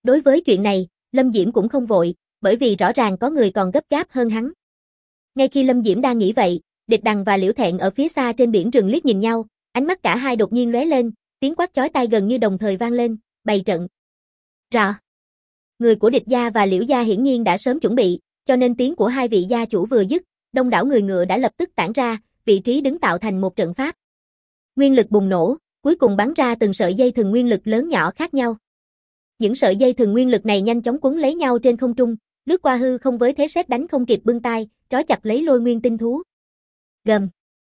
Đối với chuyện này, Lâm Diễm cũng không vội, bởi vì rõ ràng có người còn gấp gáp hơn hắn. Ngay khi Lâm Diễm đang nghĩ vậy, Địch Đằng và Liễu Thẹn ở phía xa trên biển rừng liếc nhìn nhau, ánh mắt cả hai đột nhiên lóe lên, tiếng quát chói tai gần như đồng thời vang lên, bày trận. Rọ. Người của Địch gia và Liễu gia hiển nhiên đã sớm chuẩn bị, cho nên tiếng của hai vị gia chủ vừa dứt, đông đảo người ngựa đã lập tức tản ra, vị trí đứng tạo thành một trận pháp. Nguyên lực bùng nổ, cuối cùng bắn ra từng sợi dây thừng nguyên lực lớn nhỏ khác nhau. Những sợi dây thừng nguyên lực này nhanh chóng quấn lấy nhau trên không trung, lướt qua hư không với thế sét đánh không kịp bưng tai, trói chặt lấy Lôi Nguyên tinh thú. Gầm.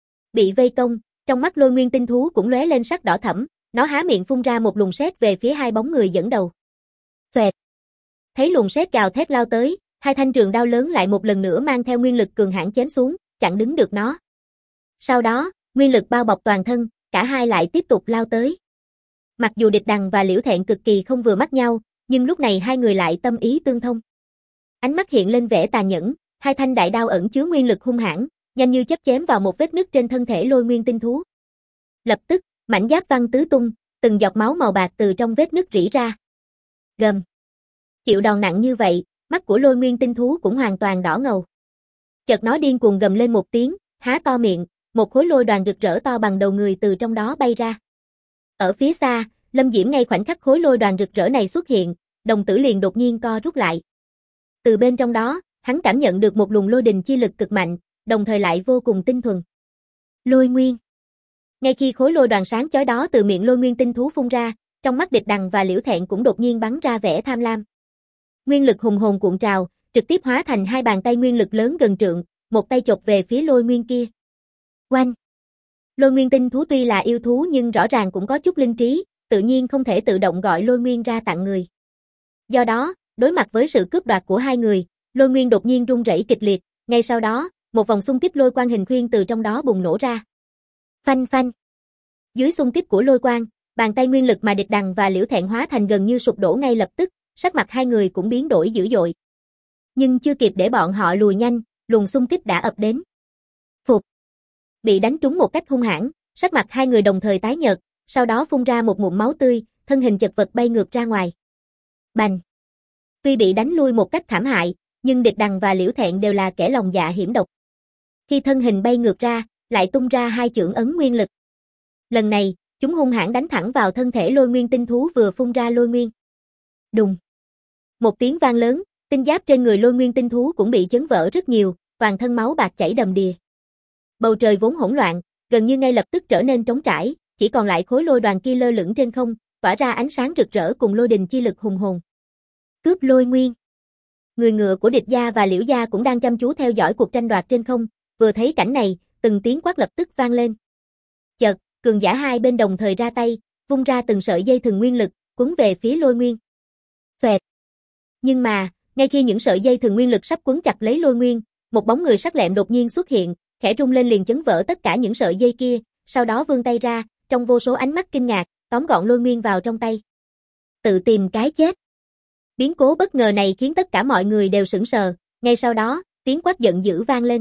Bị vây công, trong mắt Lôi Nguyên tinh thú cũng lóe lên sắc đỏ thẫm, nó há miệng phun ra một luồng sét về phía hai bóng người dẫn đầu. Xoẹt. Thấy luồng sét gào thét lao tới, hai thanh trường đao lớn lại một lần nữa mang theo nguyên lực cường hãn chém xuống, chặn đứng được nó. Sau đó, nguyên lực bao bọc toàn thân, cả hai lại tiếp tục lao tới. Mặc dù Địch Đằng và Liễu Thẹn cực kỳ không vừa mắt nhau, nhưng lúc này hai người lại tâm ý tương thông. Ánh mắt hiện lên vẻ tàn nhẫn, hai thanh đại đao ẩn chứa nguyên lực hung hãn, nhanh như chớp chém vào một vết nứt trên thân thể Lôi Nguyên tinh thú. Lập tức, mảnh giáp văng tứ tung, từng giọt máu màu bạc từ trong vết nứt rỉ ra. Gầm. Chịu đòn nặng như vậy, mắt của Lôi Nguyên tinh thú cũng hoàn toàn đỏ ngầu. Chợt nó điên cuồng gầm lên một tiếng, há to miệng, một khối lôi đoàn rực rỡ to bằng đầu người từ trong đó bay ra. Ở phía xa, Lâm Diễm ngay khoảnh khắc khối lôi đoàn rực rỡ này xuất hiện, đồng tử liền đột nhiên co rút lại. Từ bên trong đó, hắn cảm nhận được một luồng lôi đình chi lực cực mạnh, đồng thời lại vô cùng tinh thuần. Lôi Nguyên. Ngay khi khối lôi đoàn sáng chói đó từ miệng Lôi Nguyên tinh thú phun ra, trong mắt Địch Đằng và Liễu Thẹn cũng đột nhiên bắn ra vẻ tham lam. Nguyên lực hùng hồn cuộn trào, trực tiếp hóa thành hai bàn tay nguyên lực lớn gần trượng, một tay chộp về phía Lôi Nguyên kia. Oanh! Lôi Nguyên tinh thú tuy là yêu thú nhưng rõ ràng cũng có chút linh trí, tự nhiên không thể tự động gọi Lôi Nguyên ra tặng người. Do đó, đối mặt với sự cướp đoạt của hai người, Lôi Nguyên đột nhiên rung rẩy kịch liệt, ngay sau đó, một vòng xung kích lôi quang hình khuyên từ trong đó bùng nổ ra. Phanh phanh! Dưới xung kích của lôi quang, bàn tay nguyên lực mà Địch Đằng và Liễu Thẹn hóa thành gần như sụp đổ ngay lập tức, sắc mặt hai người cũng biến đổi dữ dội. Nhưng chưa kịp để bọn họ lùi nhanh, luồng xung kích đã ập đến. Phục! Bị đánh trúng một cách hung hãn, sắc mặt hai người đồng thời tái nhợt, sau đó phun ra một ngụm máu tươi, thân hình chật vật bay ngược ra ngoài. Bành! Tuy bị đánh lui một cách thảm hại, nhưng Địch Đằng và Liễu Thẹn đều là kẻ lòng dạ hiểm độc. Khi thân hình bay ngược ra, lại tung ra hai chưởng ấn nguyên lực. Lần này, chúng hung hãn đánh thẳng vào thân thể Lôi Nguyên tinh thú vừa phun ra lôi nguyên. Đùng! Một tiếng vang lớn, tinh giáp trên người Lôi Nguyên tinh thú cũng bị chấn vỡ rất nhiều, toàn thân máu bạc chảy đầm đìa. Bầu trời vốn hỗn loạn, gần như ngay lập tức trở nên trống trải, chỉ còn lại khối lôi đoàn kia lơ lửng trên không, tỏa ra ánh sáng rực rỡ cùng lôi đình chi lực hùng hồn. Cướp Lôi Nguyên. Người ngựa của Địch gia và Liễu gia cũng đang chăm chú theo dõi cuộc tranh đoạt trên không, vừa thấy cảnh này, từng tiếng quát lập tức vang lên. Chợt, cường giả hai bên đồng thời ra tay, vung ra từng sợi dây thừng nguyên lực, quấn về phía Lôi Nguyên. Xoẹt. Nhưng mà, ngay khi những sợi dây thừng nguyên lực sắp quấn chặt lấy Lôi Nguyên, một bóng người sắc lẹm đột nhiên xuất hiện, khẽ rung lên liền chấn vỡ tất cả những sợi dây kia, sau đó vươn tay ra, trong vô số ánh mắt kinh ngạc, tóm gọn Lôi Nguyên vào trong tay. Tự tìm cái chết. Biến cố bất ngờ này khiến tất cả mọi người đều sững sờ, ngay sau đó, tiếng quát giận dữ vang lên.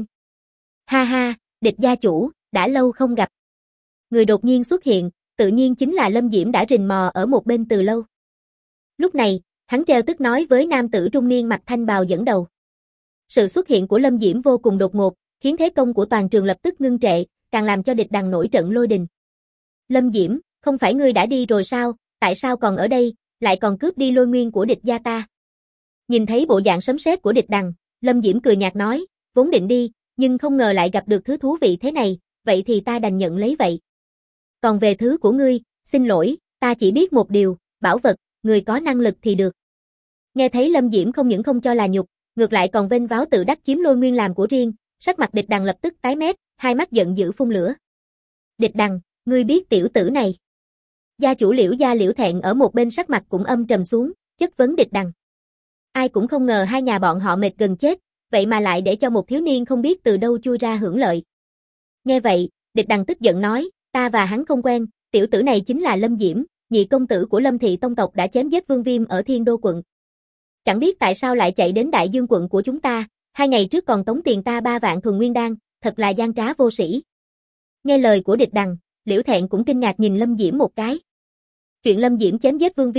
Ha ha, Địch gia chủ, đã lâu không gặp. Người đột nhiên xuất hiện, tự nhiên chính là Lâm Diễm đã rình mò ở một bên từ lâu. Lúc này, hắn trêu tức nói với nam tử trung niên mặc thanh bào dẫn đầu. Sự xuất hiện của Lâm Diễm vô cùng đột ngột, khiến thế công của toàn trường lập tức ngưng trệ, càng làm cho Địch Đằng nổi trận lôi đình. Lâm Diễm, không phải ngươi đã đi rồi sao, tại sao còn ở đây, lại còn cướp đi Lôi Nguyên của Địch gia ta? Nhìn thấy bộ dạng sấm sét của Địch Đằng, Lâm Diễm cười nhạt nói, vốn định đi, nhưng không ngờ lại gặp được thứ thú vị thế này, vậy thì ta đành nhận lấy vậy. Còn về thứ của ngươi, xin lỗi, ta chỉ biết một điều, bảo vật, người có năng lực thì được. Nghe thấy Lâm Diễm không những không cho là nhục, ngược lại còn vênh váo tự đắc chiếm Lôi Nguyên làm của riêng, sắc mặt Địch Đằng lập tức tái mét, hai mắt giận dữ phun lửa. Địch Đằng, ngươi biết tiểu tử này? Gia chủ Liễu gia Liễu Thẹn ở một bên sắc mặt cũng âm trầm xuống, chất vấn Địch Đằng. Ai cũng không ngờ hai nhà bọn họ mệt gần chết, vậy mà lại để cho một thiếu niên không biết từ đâu chui ra hưởng lợi. Nghe vậy, Địch Đằng tức giận nói, ta và hắn không quen, tiểu tử này chính là Lâm Diễm, nhị công tử của Lâm thị tông tộc đã chém giết Vương Viêm ở Thiên Đô quận. Chẳng biết tại sao lại chạy đến Đại Dương quận của chúng ta, 2 ngày trước còn tống tiền ta 3 vạn thuần nguyên đan, thật là gian trá vô sĩ. Nghe lời của Địch Đằng, Liễu Thẹn cũng kinh ngạc nhìn Lâm Diễm một cái. Chuyện Lâm Diễm chém giết Vương Viêm,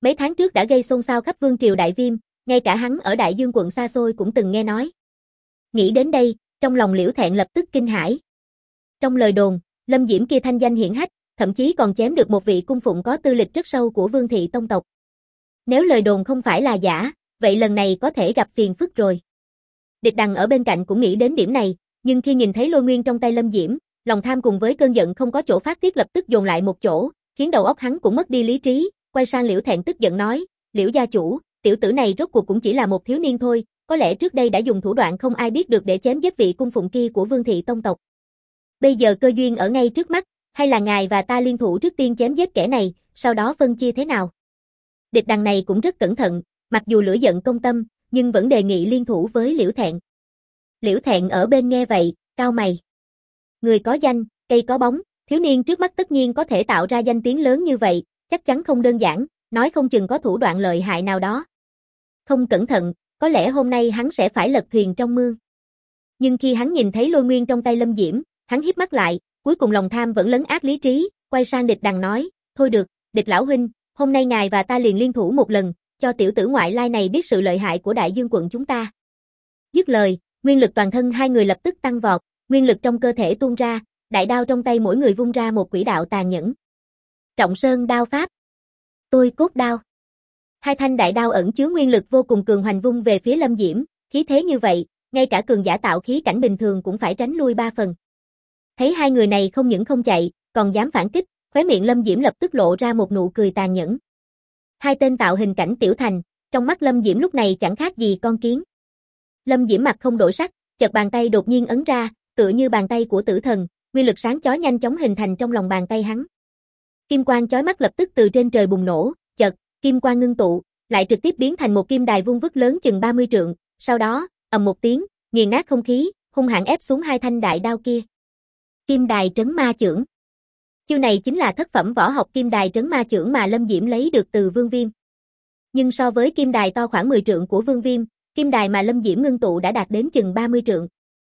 Mấy tháng trước đã gây xôn xao khắp vương triều Đại Viêm, ngay cả hắn ở Đại Dương quận xa xôi cũng từng nghe nói. Nghĩ đến đây, trong lòng Liễu Thẹn lập tức kinh hãi. Trong lời đồn, Lâm Diễm kia thanh danh hiển hách, thậm chí còn chém được một vị cung phụng có tư lịch rất sâu của Vương thị tông tộc. Nếu lời đồn không phải là giả, vậy lần này có thể gặp phiền phức rồi. Địch Đằng ở bên cạnh cũng nghĩ đến điểm này, nhưng khi nhìn thấy lôi nguyên trong tay Lâm Diễm, lòng tham cùng với cơn giận không có chỗ phát tiết lập tức dồn lại một chỗ, khiến đầu óc hắn cũng mất đi lý trí, quay sang Liễu Thẹn tức giận nói, Liễu gia chủ, tiểu tử này rốt cuộc cũng chỉ là một thiếu niên thôi, có lẽ trước đây đã dùng thủ đoạn không ai biết được để chém giết vị cung phụng kia của Vương thị tông tộc. Bây giờ cơ duyên ở ngay trước mắt, hay là ngài và ta liên thủ trước tiên chém giết kẻ này, sau đó phân chia thế nào? Địch Đằng này cũng rất cẩn thận, mặc dù lửa giận công tâm, nhưng vẫn đề nghị liên thủ với Liễu Thẹn. Liễu Thẹn ở bên nghe vậy, cau mày. Người có danh, cây có bóng, thiếu niên trước mắt tất nhiên có thể tạo ra danh tiếng lớn như vậy, chắc chắn không đơn giản, nói không chừng có thủ đoạn lợi hại nào đó. Không cẩn thận, có lẽ hôm nay hắn sẽ phải lật thuyền trong mương. Nhưng khi hắn nhìn thấy lôi nguyên trong tay Lâm Diễm, hắn híp mắt lại, cuối cùng lòng tham vẫn lấn át lý trí, quay sang Địch Đằng nói, thôi được, Địch lão huynh, hôm nay ngài và ta liền liên thủ một lần, cho tiểu tử ngoại lai này biết sự lợi hại của Đại Dương quận chúng ta. Dứt lời, nguyên lực toàn thân hai người lập tức tăng vọt, nguyên lực trong cơ thể tuôn ra, đại đao trong tay mỗi người vung ra một quỹ đạo tàn nhẫn. Trọng Sơn đao pháp, Tôi cốt đao. Hai thanh đại đao ẩn chứa nguyên lực vô cùng cường hoành vung về phía Lâm Diễm, khí thế như vậy, ngay cả cường giả tạo khí cảnh bình thường cũng phải tránh lui 3 phần. Thấy hai người này không những không chạy, còn dám phản kích, khóe miệng Lâm Diễm lập tức lộ ra một nụ cười tàn nhẫn. Hai tên tạo hình cảnh tiểu thành, trong mắt Lâm Diễm lúc này chẳng khác gì con kiến. Lâm Diễm mặt không đổi sắc, chợt bàn tay đột nhiên ấn ra, tựa như bàn tay của tử thần, nguyên lực sáng chói nhanh chóng hình thành trong lòng bàn tay hắn. Kim quang chói mắt lập tức từ trên trời bùng nổ, chợt, kim quang ngưng tụ, lại trực tiếp biến thành một kim đài vuông vức lớn chừng 30 trượng, sau đó, ầm một tiếng, nghiền nát không khí, hung hãn ép xuống hai thanh đại đao kia. Kim đài trấn ma chưởng. Chiêu này chính là thất phẩm võ học kim đài trấn ma chưởng mà Lâm Diễm lấy được từ Vương Viêm. Nhưng so với kim đài to khoảng 10 trượng của Vương Viêm, kim đài mà Lâm Diễm ngưng tụ đã đạt đến chừng 30 trượng.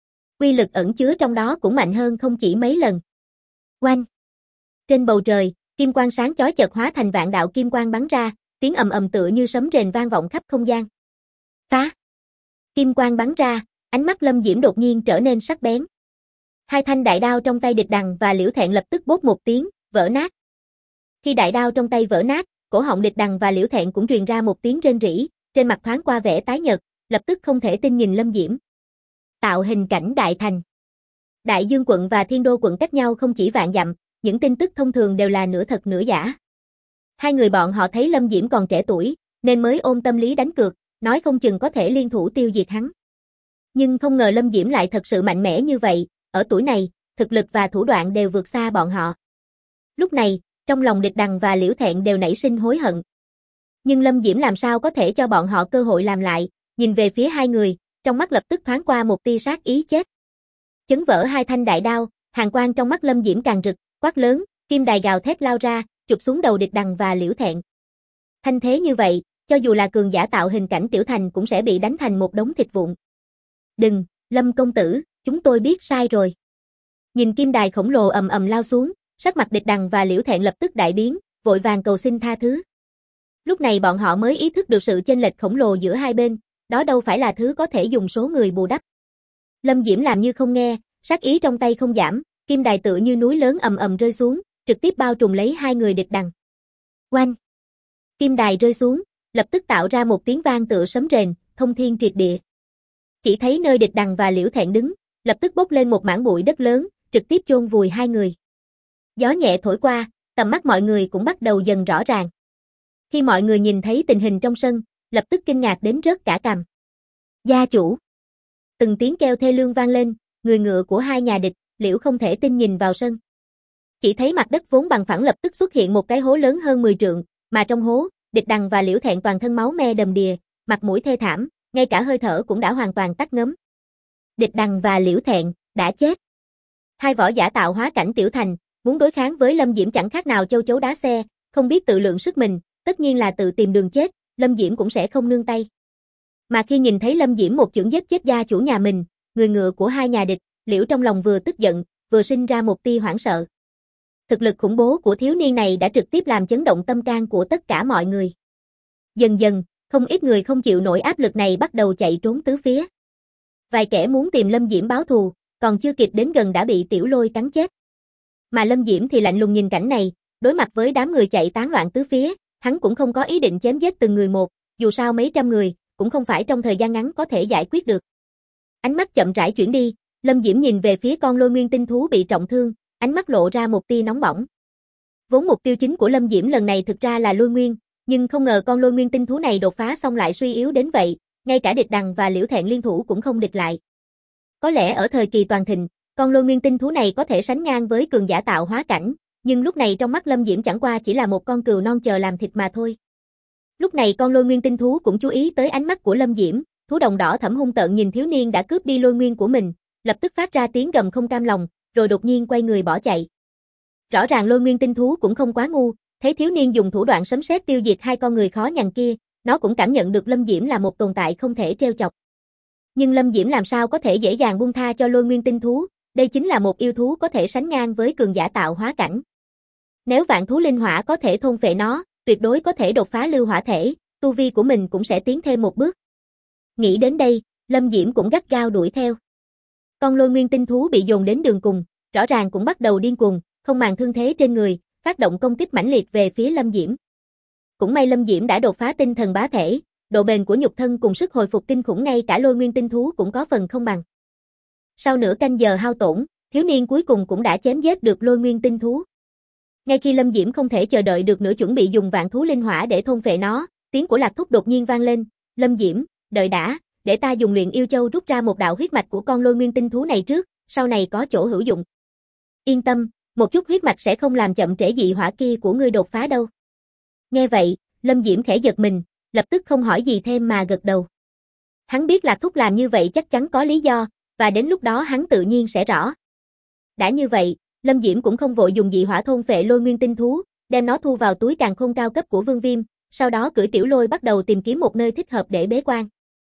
Uy lực ẩn chứa trong đó cũng mạnh hơn không chỉ mấy lần. Oanh! Trên bầu trời, kim quang sáng chói chợt hóa thành vạn đạo kim quang bắn ra, tiếng ầm ầm tựa như sấm rền vang vọng khắp không gian. Phá! Kim quang bắn ra, ánh mắt Lâm Diễm đột nhiên trở nên sắc bén. Hai thanh đại đao trong tay Địch Đằng và Liễu Thẹn lập tức bốp một tiếng, vỡ nát. Khi đại đao trong tay vỡ nát, cổ họng Địch Đằng và Liễu Thẹn cũng truyền ra một tiếng rên rỉ, trên mặt thoáng qua vẻ tái nhợt, lập tức không thể tin nhìn Lâm Diễm. Tạo hình cảnh đại thành. Đại Dương quận và Thiên Đô quận cách nhau không chỉ vạn dặm, những tin tức thông thường đều là nửa thật nửa giả. Hai người bọn họ thấy Lâm Diễm còn trẻ tuổi, nên mới ôm tâm lý đánh cược, nói không chừng có thể liên thủ tiêu diệt hắn. Nhưng không ngờ Lâm Diễm lại thật sự mạnh mẽ như vậy, ở tuổi này, thực lực và thủ đoạn đều vượt xa bọn họ. Lúc này, trong lòng Địch Đằng và Liễu Thẹn đều nảy sinh hối hận. Nhưng Lâm Diễm làm sao có thể cho bọn họ cơ hội làm lại, nhìn về phía hai người, trong mắt lập tức thoáng qua một tia sát ý chết. Chấn vỡ hai thanh đại đao, hàn quang trong mắt Lâm Diễm càng rực, quát lớn, kim đài gào thét lao ra, chụp xuống đầu Địch Đằng và Liễu Thẹn. Thanh thế như vậy, cho dù là cường giả tạo hình cảnh tiểu thành cũng sẽ bị đánh thành một đống thịt vụn. Đừng, Lâm công tử, chúng tôi biết sai rồi. Nhìn kim đài khổng lồ ầm ầm lao xuống, sắc mặt Địch Đằng và Liễu Thẹn lập tức đại biến, vội vàng cầu xin tha thứ. Lúc này bọn họ mới ý thức được sự chênh lệch khổng lồ giữa hai bên, đó đâu phải là thứ có thể dùng số người bù đắp. Lâm Diễm làm như không nghe, sát ý trong tay không giảm, kim đài tựa như núi lớn ầm ầm rơi xuống, trực tiếp bao trùm lấy hai người Địch Đằng. Oanh! Kim đài rơi xuống, lập tức tạo ra một tiếng vang tựa sấm rền, thông thiên triệt địa. Chỉ thấy nơi Địch Đằng và Liễu Thẹn đứng, lập tức bốc lên một mảng bụi đất lớn, trực tiếp chôn vùi hai người. Gió nhẹ thổi qua, tầm mắt mọi người cũng bắt đầu dần rõ ràng. Khi mọi người nhìn thấy tình hình trong sân, lập tức kinh ngạc đến rớt cả cằm. Gia chủ! Từng tiếng kêu thê lương vang lên, người ngựa của hai nhà địch, Liễu không thể tin nhìn vào sân. Chỉ thấy mặt đất vốn bằng phẳng lập tức xuất hiện một cái hố lớn hơn 10 trượng, mà trong hố, Địch Đằng và Liễu Thẹn toàn thân máu me đầm đìa, mặt mũi thê thảm, ngay cả hơi thở cũng đã hoàn toàn tắt ngấm. Địch Đằng và Liễu Thẹn đã chết. Hai võ giả tạo hóa cảnh tiểu thành, muốn đối kháng với Lâm Diễm chẳng khác nào châu chấu đá xe, không biết tự lượng sức mình, tất nhiên là tự tìm đường chết, Lâm Diễm cũng sẽ không nương tay. Mà khi nhìn thấy Lâm Diễm một chưởng giết chết gia chủ nhà mình, người ngựa của hai nhà địch, Liễu trong lòng vừa tức giận, vừa sinh ra một tia hoảng sợ. Thực lực khủng bố của thiếu niên này đã trực tiếp làm chấn động tâm can của tất cả mọi người. Dần dần, không ít người không chịu nổi áp lực này bắt đầu chạy trốn tứ phía. Vài kẻ muốn tìm Lâm Diễm báo thù, còn chưa kịp đến gần đã bị Tiểu Lôi cắn chết. Mà Lâm Diễm thì lạnh lùng nhìn cảnh này, đối mặt với đám người chạy tán loạn tứ phía, hắn cũng không có ý định chém giết từng người một, dù sao mấy trăm người, cũng không phải trong thời gian ngắn có thể giải quyết được. Ánh mắt chậm rãi chuyển đi, Lâm Diễm nhìn về phía con Lôi Nguyên tinh thú bị trọng thương, ánh mắt lộ ra một tia nóng bỏng. Vốn mục tiêu chính của Lâm Diễm lần này thực ra là Lôi Nguyên, nhưng không ngờ con Lôi Nguyên tinh thú này đột phá xong lại suy yếu đến vậy, ngay cả Địch Đằng và Liễu Thẹn liên thủ cũng không địch lại. Có lẽ ở thời kỳ toàn thịnh, con Lôi Nguyên tinh thú này có thể sánh ngang với cường giả tạo hóa cảnh, nhưng lúc này trong mắt Lâm Diễm chẳng qua chỉ là một con cừu non chờ làm thịt mà thôi. Lúc này con Lôi Nguyên tinh thú cũng chú ý tới ánh mắt của Lâm Diễm, thú đồng đỏ thẫm hung tợn nhìn thiếu niên đã cướp đi Lôi Nguyên của mình, lập tức phát ra tiếng gầm không cam lòng, rồi đột nhiên quay người bỏ chạy. Rõ ràng Lôi Nguyên tinh thú cũng không quá ngu, thấy thiếu niên dùng thủ đoạn sấm sét tiêu diệt hai con người khó nhằn kia, nó cũng cảm nhận được Lâm Diễm là một tồn tại không thể trêu chọc. Nhưng Lâm Diễm làm sao có thể dễ dàng buông tha cho Lôi Nguyên tinh thú, đây chính là một yêu thú có thể sánh ngang với cường giả tạo hóa cảnh. Nếu vạn thú linh hỏa có thể thôn phệ nó, tuyệt đối có thể đột phá lưu hỏa thể, tu vi của mình cũng sẽ tiến thêm một bước. Nghĩ đến đây, Lâm Diễm cũng gắt gao đuổi theo. Con Lôi Nguyên tinh thú bị dồn đến đường cùng, rõ ràng cũng bắt đầu điên cuồng, không màng thương thế trên người, phát động công kích mãnh liệt về phía Lâm Diễm. Cũng may Lâm Diễm đã đột phá tinh thần bá thể, độ bền của nhục thân cùng sức hồi phục kinh khủng ngay cả Lôi Nguyên tinh thú cũng có phần không bằng. Sau nửa canh giờ hao tổn, thiếu niên cuối cùng cũng đã chém giết được Lôi Nguyên tinh thú. Ngay khi Lâm Diễm không thể chờ đợi được nữa chuẩn bị dùng vạn thú linh hỏa để thôn phệ nó, tiếng của Lạc Thúc đột nhiên vang lên, "Lâm Diễm, đợi đã, để ta dùng Luyện Yêu Châu rút ra một đạo huyết mạch của con Lôi Nguyên tinh thú này trước, sau này có chỗ hữu dụng." "Yên tâm, một chút huyết mạch sẽ không làm chậm trễ dị hỏa kia của ngươi đột phá đâu." Nghe vậy, Lâm Diễm khẽ giật mình, lập tức không hỏi gì thêm mà gật đầu. Hắn biết Lạc Thúc làm như vậy chắc chắn có lý do, và đến lúc đó hắn tự nhiên sẽ rõ. Đã như vậy, Lâm Diễm cũng không vội dùng dị hỏa thôn phệ Lôi Nguyên tinh thú, đem nó thu vào túi càn khôn cao cấp của Vương Viêm, sau đó cưỡi Tiểu Lôi bắt đầu tìm kiếm một nơi thích hợp để bế quan.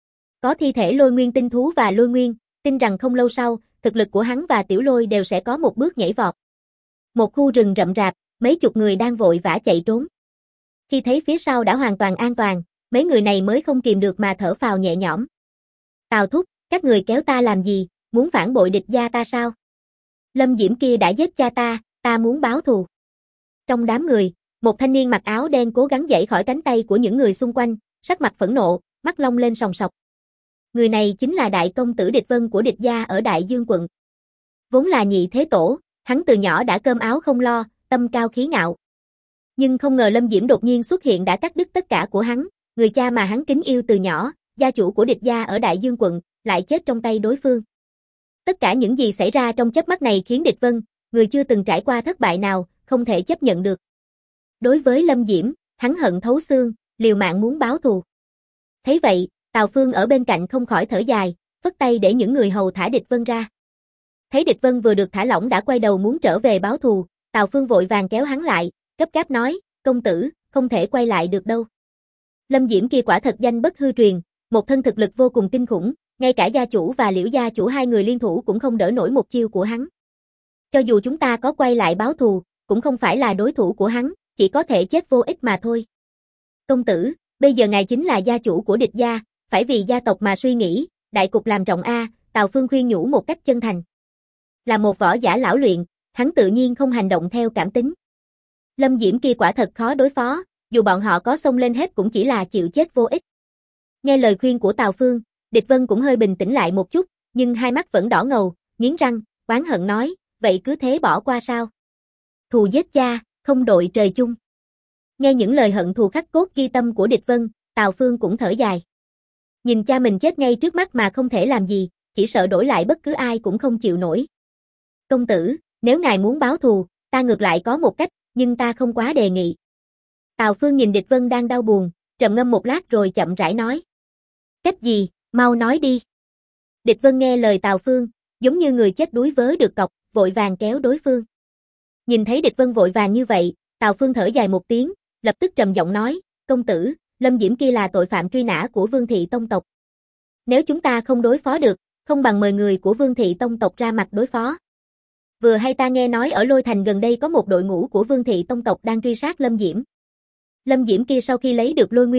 Có thi thể Lôi Nguyên tinh thú và Lôi Nguyên, tin rằng không lâu sau, thực lực của hắn và Tiểu Lôi đều sẽ có một bước nhảy vọt. Một khu rừng rậm rạp, mấy chục người đang vội vã chạy trốn. Khi thấy phía sau đã hoàn toàn an toàn, mấy người này mới không kìm được mà thở phào nhẹ nhõm. "Tào thúc, các người kéo ta làm gì, muốn phản bội địch gia ta sao? Lâm Diễm kia đã giết cha ta muốn báo thù." Trong đám người, một thanh niên mặc áo đen cố gắng giãy khỏi cánh tay của những người xung quanh, sắc mặt phẫn nộ, mắt long lên sòng sọc. Người này chính là đại công tử Địch Vân của địch gia ở Đại Dương quận. Vốn là nhị thế tổ, hắn từ nhỏ đã cơm áo không lo, tâm cao khí ngạo. Nhưng không ngờ Lâm Diễm đột nhiên xuất hiện đã cắt đứt tất cả của hắn, người cha mà hắn kính yêu từ nhỏ, gia chủ của địch gia ở Đại Dương quận, lại chết trong tay đối phương. Tất cả những gì xảy ra trong chớp mắt này khiến Địch Vân, người chưa từng trải qua thất bại nào, không thể chấp nhận được. Đối với Lâm Diễm, hắn hận thấu xương, liều mạng muốn báo thù. Thấy vậy, Tào Phương ở bên cạnh không khỏi thở dài, phất tay để những người hầu thả Địch Vân ra. Thấy Địch Vân vừa được thả lỏng đã quay đầu muốn trở về báo thù, Tào Phương vội vàng kéo hắn lại, gấp gáp nói, "Công tử, không thể quay lại được đâu. Lâm Diễm kia quả thật danh bất hư truyền, một thân thực lực vô cùng kinh khủng, ngay cả gia chủ và Liễu gia chủ hai người liên thủ cũng không đỡ nổi một chiêu của hắn. Cho dù chúng ta có quay lại báo thù, cũng không phải là đối thủ của hắn, chỉ có thể chết vô ích mà thôi. Công tử, bây giờ ngài chính là gia chủ của địch gia, phải vì gia tộc mà suy nghĩ, đại cục làm trọng a." Tào Phương khuyên nhủ một cách chân thành. Là một võ giả lão luyện, hắn tự nhiên không hành động theo cảm tính. Lâm Diễm kia quả thật khó đối phó, dù bọn họ có xông lên hết cũng chỉ là chịu chết vô ích. Nghe lời khuyên của Tào Phương, Địch Vân cũng hơi bình tĩnh lại một chút, nhưng hai mắt vẫn đỏ ngầu, nghiến răng, oán hận nói, vậy cứ thế bỏ qua sao? Thù giết cha, không đội trời chung. Nghe những lời hận thù khắc cốt ghi tâm của Địch Vân, Tào Phương cũng thở dài. Nhìn cha mình chết ngay trước mắt mà không thể làm gì, chỉ sợ đổi lại bất cứ ai cũng không chịu nổi. Công tử, nếu ngài muốn báo thù, ta ngược lại có một cách, nhưng ta không quá đề nghị. Tào Phương nhìn Địch Vân đang đau buồn, trầm ngâm một lát rồi chậm rãi nói. Cách gì, mau nói đi. Địch Vân nghe lời Tào Phương, giống như người chết đuối vớ được cọc, vội vàng kéo đối phương. Nhìn thấy Địch Vân vội vàng như vậy, Tào Phương thở dài một tiếng, lập tức trầm giọng nói, công tử, Lâm Diễm kia là tội phạm truy nã của Vương thị tông tộc. Nếu chúng ta không đối phó được, không bằng mời người của Vương thị tông tộc ra mặt đối phó. Vừa hay ta nghe nói ở Lôi Thành gần đây có một đội ngũ của Vương thị tông tộc đang truy sát Lâm Diễm. Lâm Diễm kia sau khi lấy được Lôi Nguyên,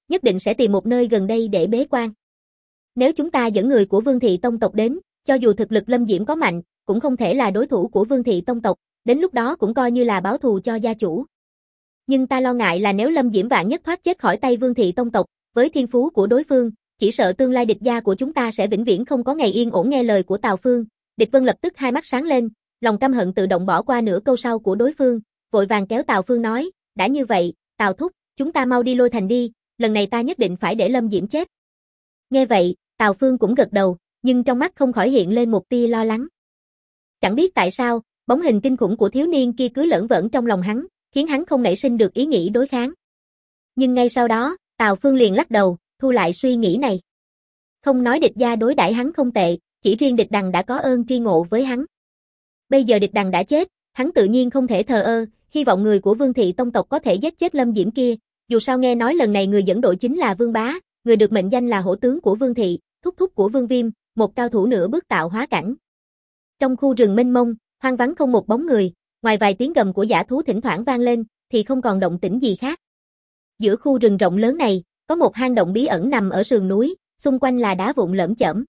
nhất định sẽ tìm một nơi gần đây để bế quan. Nếu chúng ta dẫn người của Vương thị tông tộc đến, cho dù thực lực Lâm Diễm có mạnh, cũng không thể là đối thủ của Vương thị tông tộc, đến lúc đó cũng coi như là báo thù cho gia chủ. Nhưng ta lo ngại là nếu Lâm Diễm vạn nhất thoát chết khỏi tay Vương thị tông tộc, với thiên phú của đối phương, chỉ sợ tương lai địch gia của chúng ta sẽ vĩnh viễn không có ngày yên ổn. Nghe lời của Tào Phương, Địch Vân lập tức hai mắt sáng lên, lòng căm hận tự động bỏ qua nửa câu sau của đối phương, vội vàng kéo Tào Phương nói, đã như vậy, Tào thúc, chúng ta mau đi Lôi Thành đi, lần này ta nhất định phải để Lâm Diễm chết. Nghe vậy, Tào Phương cũng gật đầu, nhưng trong mắt không khỏi hiện lên một tia lo lắng. Chẳng biết tại sao, bóng hình kinh khủng của thiếu niên kia cứ lởn vởn trong lòng hắn, khiến hắn không nảy sinh được ý nghĩ đối kháng. Nhưng ngay sau đó, Tào Phương liền lắc đầu, thu lại suy nghĩ này. Không nói địch gia đối đãi hắn không tệ, chỉ riêng địch đằng đã có ơn tri ngộ với hắn. Bây giờ địch đằng đã chết, hắn tự nhiên không thể thờ ơ, hy vọng người của Vương thị tông tộc có thể giết chết Lâm Diễm kia. Dù sao nghe nói lần này người dẫn đội chính là Vương Bá, người được mệnh danh là hổ tướng của Vương thị, thúc thúc của Vương Viêm, một cao thủ nửa bước tạo hóa cảnh. Trong khu rừng mênh mông, hoang vắng không một bóng người, ngoài vài tiếng gầm của dã thú thỉnh thoảng vang lên, thì không còn động tĩnh gì khác. Giữa khu rừng rộng lớn này, có một hang động bí ẩn nằm ở sườn núi, xung quanh là đá vụn lởm chởm.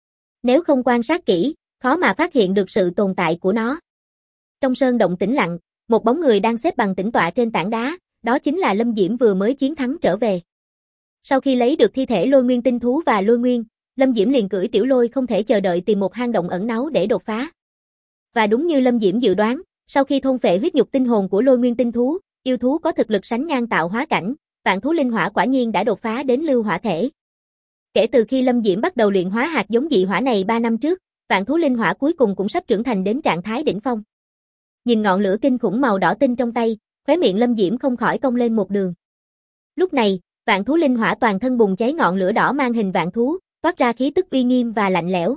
Nếu không quan sát kỹ, khó mà phát hiện được sự tồn tại của nó. Trong sơn động tĩnh lặng, một bóng người đang xếp bằng tĩnh tọa trên tảng đá, đó chính là Lâm Diễm vừa mới chiến thắng trở về. Sau khi lấy được thi thể Lôi Nguyên tinh thú và Lôi Nguyên, Lâm Diễm liền cưỡi Tiểu Lôi không thể chờ đợi tìm một hang động ẩn náu để đột phá. Và đúng như Lâm Diễm dự đoán, sau khi thôn phệ huyết nhục tinh hồn của Lôi Nguyên tinh thú, yêu thú có thực lực sánh ngang tạo hóa cảnh, vạn thú linh hỏa quả nhiên đã đột phá đến lưu hỏa thể. Kể từ khi Lâm Diễm bắt đầu luyện hóa hạt giống dị hỏa này 3 năm trước, vạn thú linh hỏa cuối cùng cũng sắp trưởng thành đến trạng thái đỉnh phong. Nhìn ngọn lửa kinh khủng màu đỏ tinh trong tay, khóe miệng Lâm Diễm không khỏi cong lên một đường. Lúc này, vạn thú linh hỏa toàn thân bùng cháy ngọn lửa đỏ mang hình vạn thú, toát ra khí tức uy nghiêm và lạnh lẽo.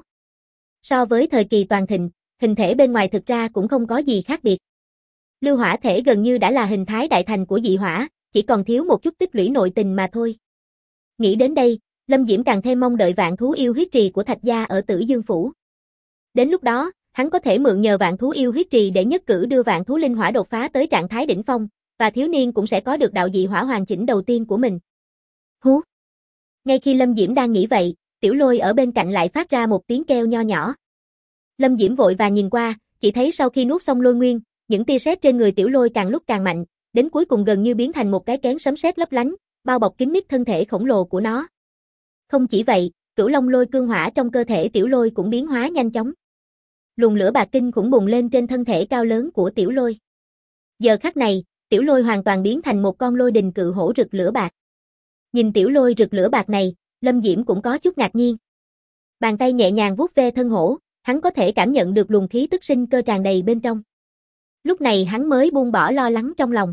So với thời kỳ toàn thịnh, hình thể bên ngoài thực ra cũng không có gì khác biệt. Lưu hỏa thể gần như đã là hình thái đại thành của dị hỏa, chỉ còn thiếu một chút tích lũy nội tình mà thôi. Nghĩ đến đây, Lâm Diễm càng thêm mong đợi vạn thú yêu huyết trì của Thạch gia ở Tử Dương phủ. Đến lúc đó, hắn có thể mượn nhờ vạn thú yêu huyết trì để nhất cử đưa vạn thú linh hỏa đột phá tới trạng thái đỉnh phong, và thiếu niên cũng sẽ có được đạo dị hỏa hoàn chỉnh đầu tiên của mình. Hú! Ngay khi Lâm Diễm đang nghĩ vậy, Tiểu Lôi ở bên cạnh lại phát ra một tiếng kêu nho nhỏ. Lâm Diễm vội vàng nhìn qua, chỉ thấy sau khi nuốt xong Lôi Nguyên, những tia sét trên người Tiểu Lôi càng lúc càng mạnh, đến cuối cùng gần như biến thành một cái kén sấm sét lấp lánh, bao bọc kín mít thân thể khổng lồ của nó. Không chỉ vậy, Cửu Long Lôi cương hỏa trong cơ thể Tiểu Lôi cũng biến hóa nhanh chóng. Luồng lửa bạc kinh khủng bùng lên trên thân thể cao lớn của Tiểu Lôi. Giờ khắc này, Tiểu Lôi hoàn toàn biến thành một con lôi đình cự hổ rực lửa bạc. Nhìn Tiểu Lôi rực lửa bạc này, Lâm Diễm cũng có chút ngạc nhiên. Bàn tay nhẹ nhàng vuốt ve thân hổ, hắn có thể cảm nhận được luồng khí tức sinh cơ tràn đầy bên trong. Lúc này hắn mới buông bỏ lo lắng trong lòng.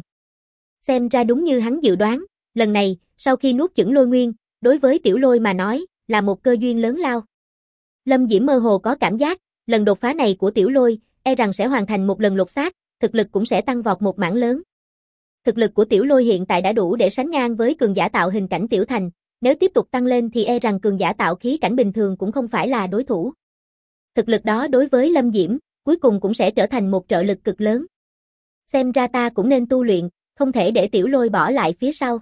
Xem ra đúng như hắn dự đoán, lần này, sau khi nuốt chửng Lôi Nguyên, đối với Tiểu Lôi mà nói, là một cơ duyên lớn lao. Lâm Diễm mơ hồ có cảm giác, lần đột phá này của Tiểu Lôi, e rằng sẽ hoàn thành một lần lột xác, thực lực cũng sẽ tăng vọt một mảng lớn. Thực lực của Tiểu Lôi hiện tại đã đủ để sánh ngang với cường giả tạo hình cảnh Tiểu Thành, nếu tiếp tục tăng lên thì e rằng cường giả tạo khí cảnh bình thường cũng không phải là đối thủ. Thực lực đó đối với Lâm Diễm, cuối cùng cũng sẽ trở thành một trợ lực cực lớn. Xem ra ta cũng nên tu luyện, không thể để Tiểu Lôi bỏ lại phía sau.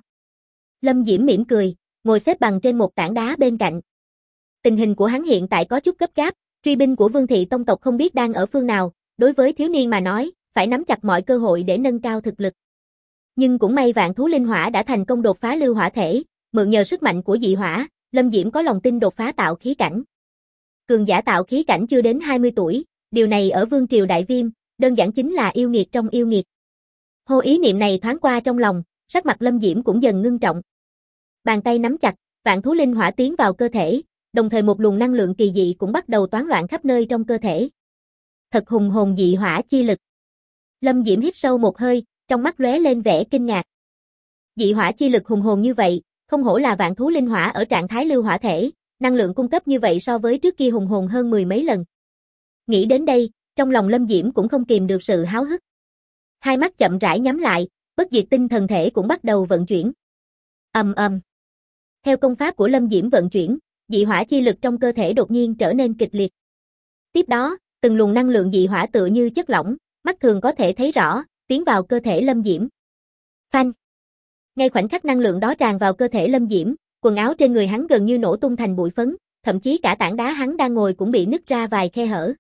Lâm Diễm mỉm cười, ngồi xếp bằng trên một tảng đá bên cạnh. Tình hình của hắn hiện tại có chút gấp gáp, truy binh của Vương thị tông tộc không biết đang ở phương nào, đối với thiếu niên mà nói, phải nắm chặt mọi cơ hội để nâng cao thực lực. Nhưng cũng may vạn thú linh hỏa đã thành công đột phá lưu hỏa thể, mượn nhờ sức mạnh của dị hỏa, Lâm Diễm có lòng tin đột phá tạo khí cảnh. Cường giả tạo khí cảnh chưa đến 20 tuổi, điều này ở Vương triều Đại Viêm, đơn giản chính là yêu nghiệt trong yêu nghiệt. Hô ý niệm này thoáng qua trong lòng, sắc mặt Lâm Diễm cũng dần ngưng trọng. Bàn tay nắm chặt, vạn thú linh hỏa tiến vào cơ thể, đồng thời một luồng năng lượng kỳ dị cũng bắt đầu toán loạn khắp nơi trong cơ thể. Thật hùng hồn dị hỏa chi lực. Lâm Diễm hít sâu một hơi, trong mắt lóe lên vẻ kinh ngạc. Dị hỏa chi lực hùng hồn như vậy, không hổ là vạn thú linh hỏa ở trạng thái lưu hỏa thể, năng lượng cung cấp như vậy so với trước kia hùng hồn hơn 10 mấy lần. Nghĩ đến đây, trong lòng Lâm Diễm cũng không kìm được sự háo hức. Hai mắt chậm rãi nhắm lại, bất diệt tinh thần thể cũng bắt đầu vận chuyển. Ầm ầm. Theo công pháp của Lâm Diễm vận chuyển, dị hỏa chi lực trong cơ thể đột nhiên trở nên kịch liệt. Tiếp đó, từng luồng năng lượng dị hỏa tựa như chất lỏng, mắt thường có thể thấy rõ, tiến vào cơ thể Lâm Diễm. Phanh. Ngay khoảnh khắc năng lượng đó tràn vào cơ thể Lâm Diễm, quần áo trên người hắn gần như nổ tung thành bụi phấn, thậm chí cả tảng đá hắn đang ngồi cũng bị nứt ra vài khe hở.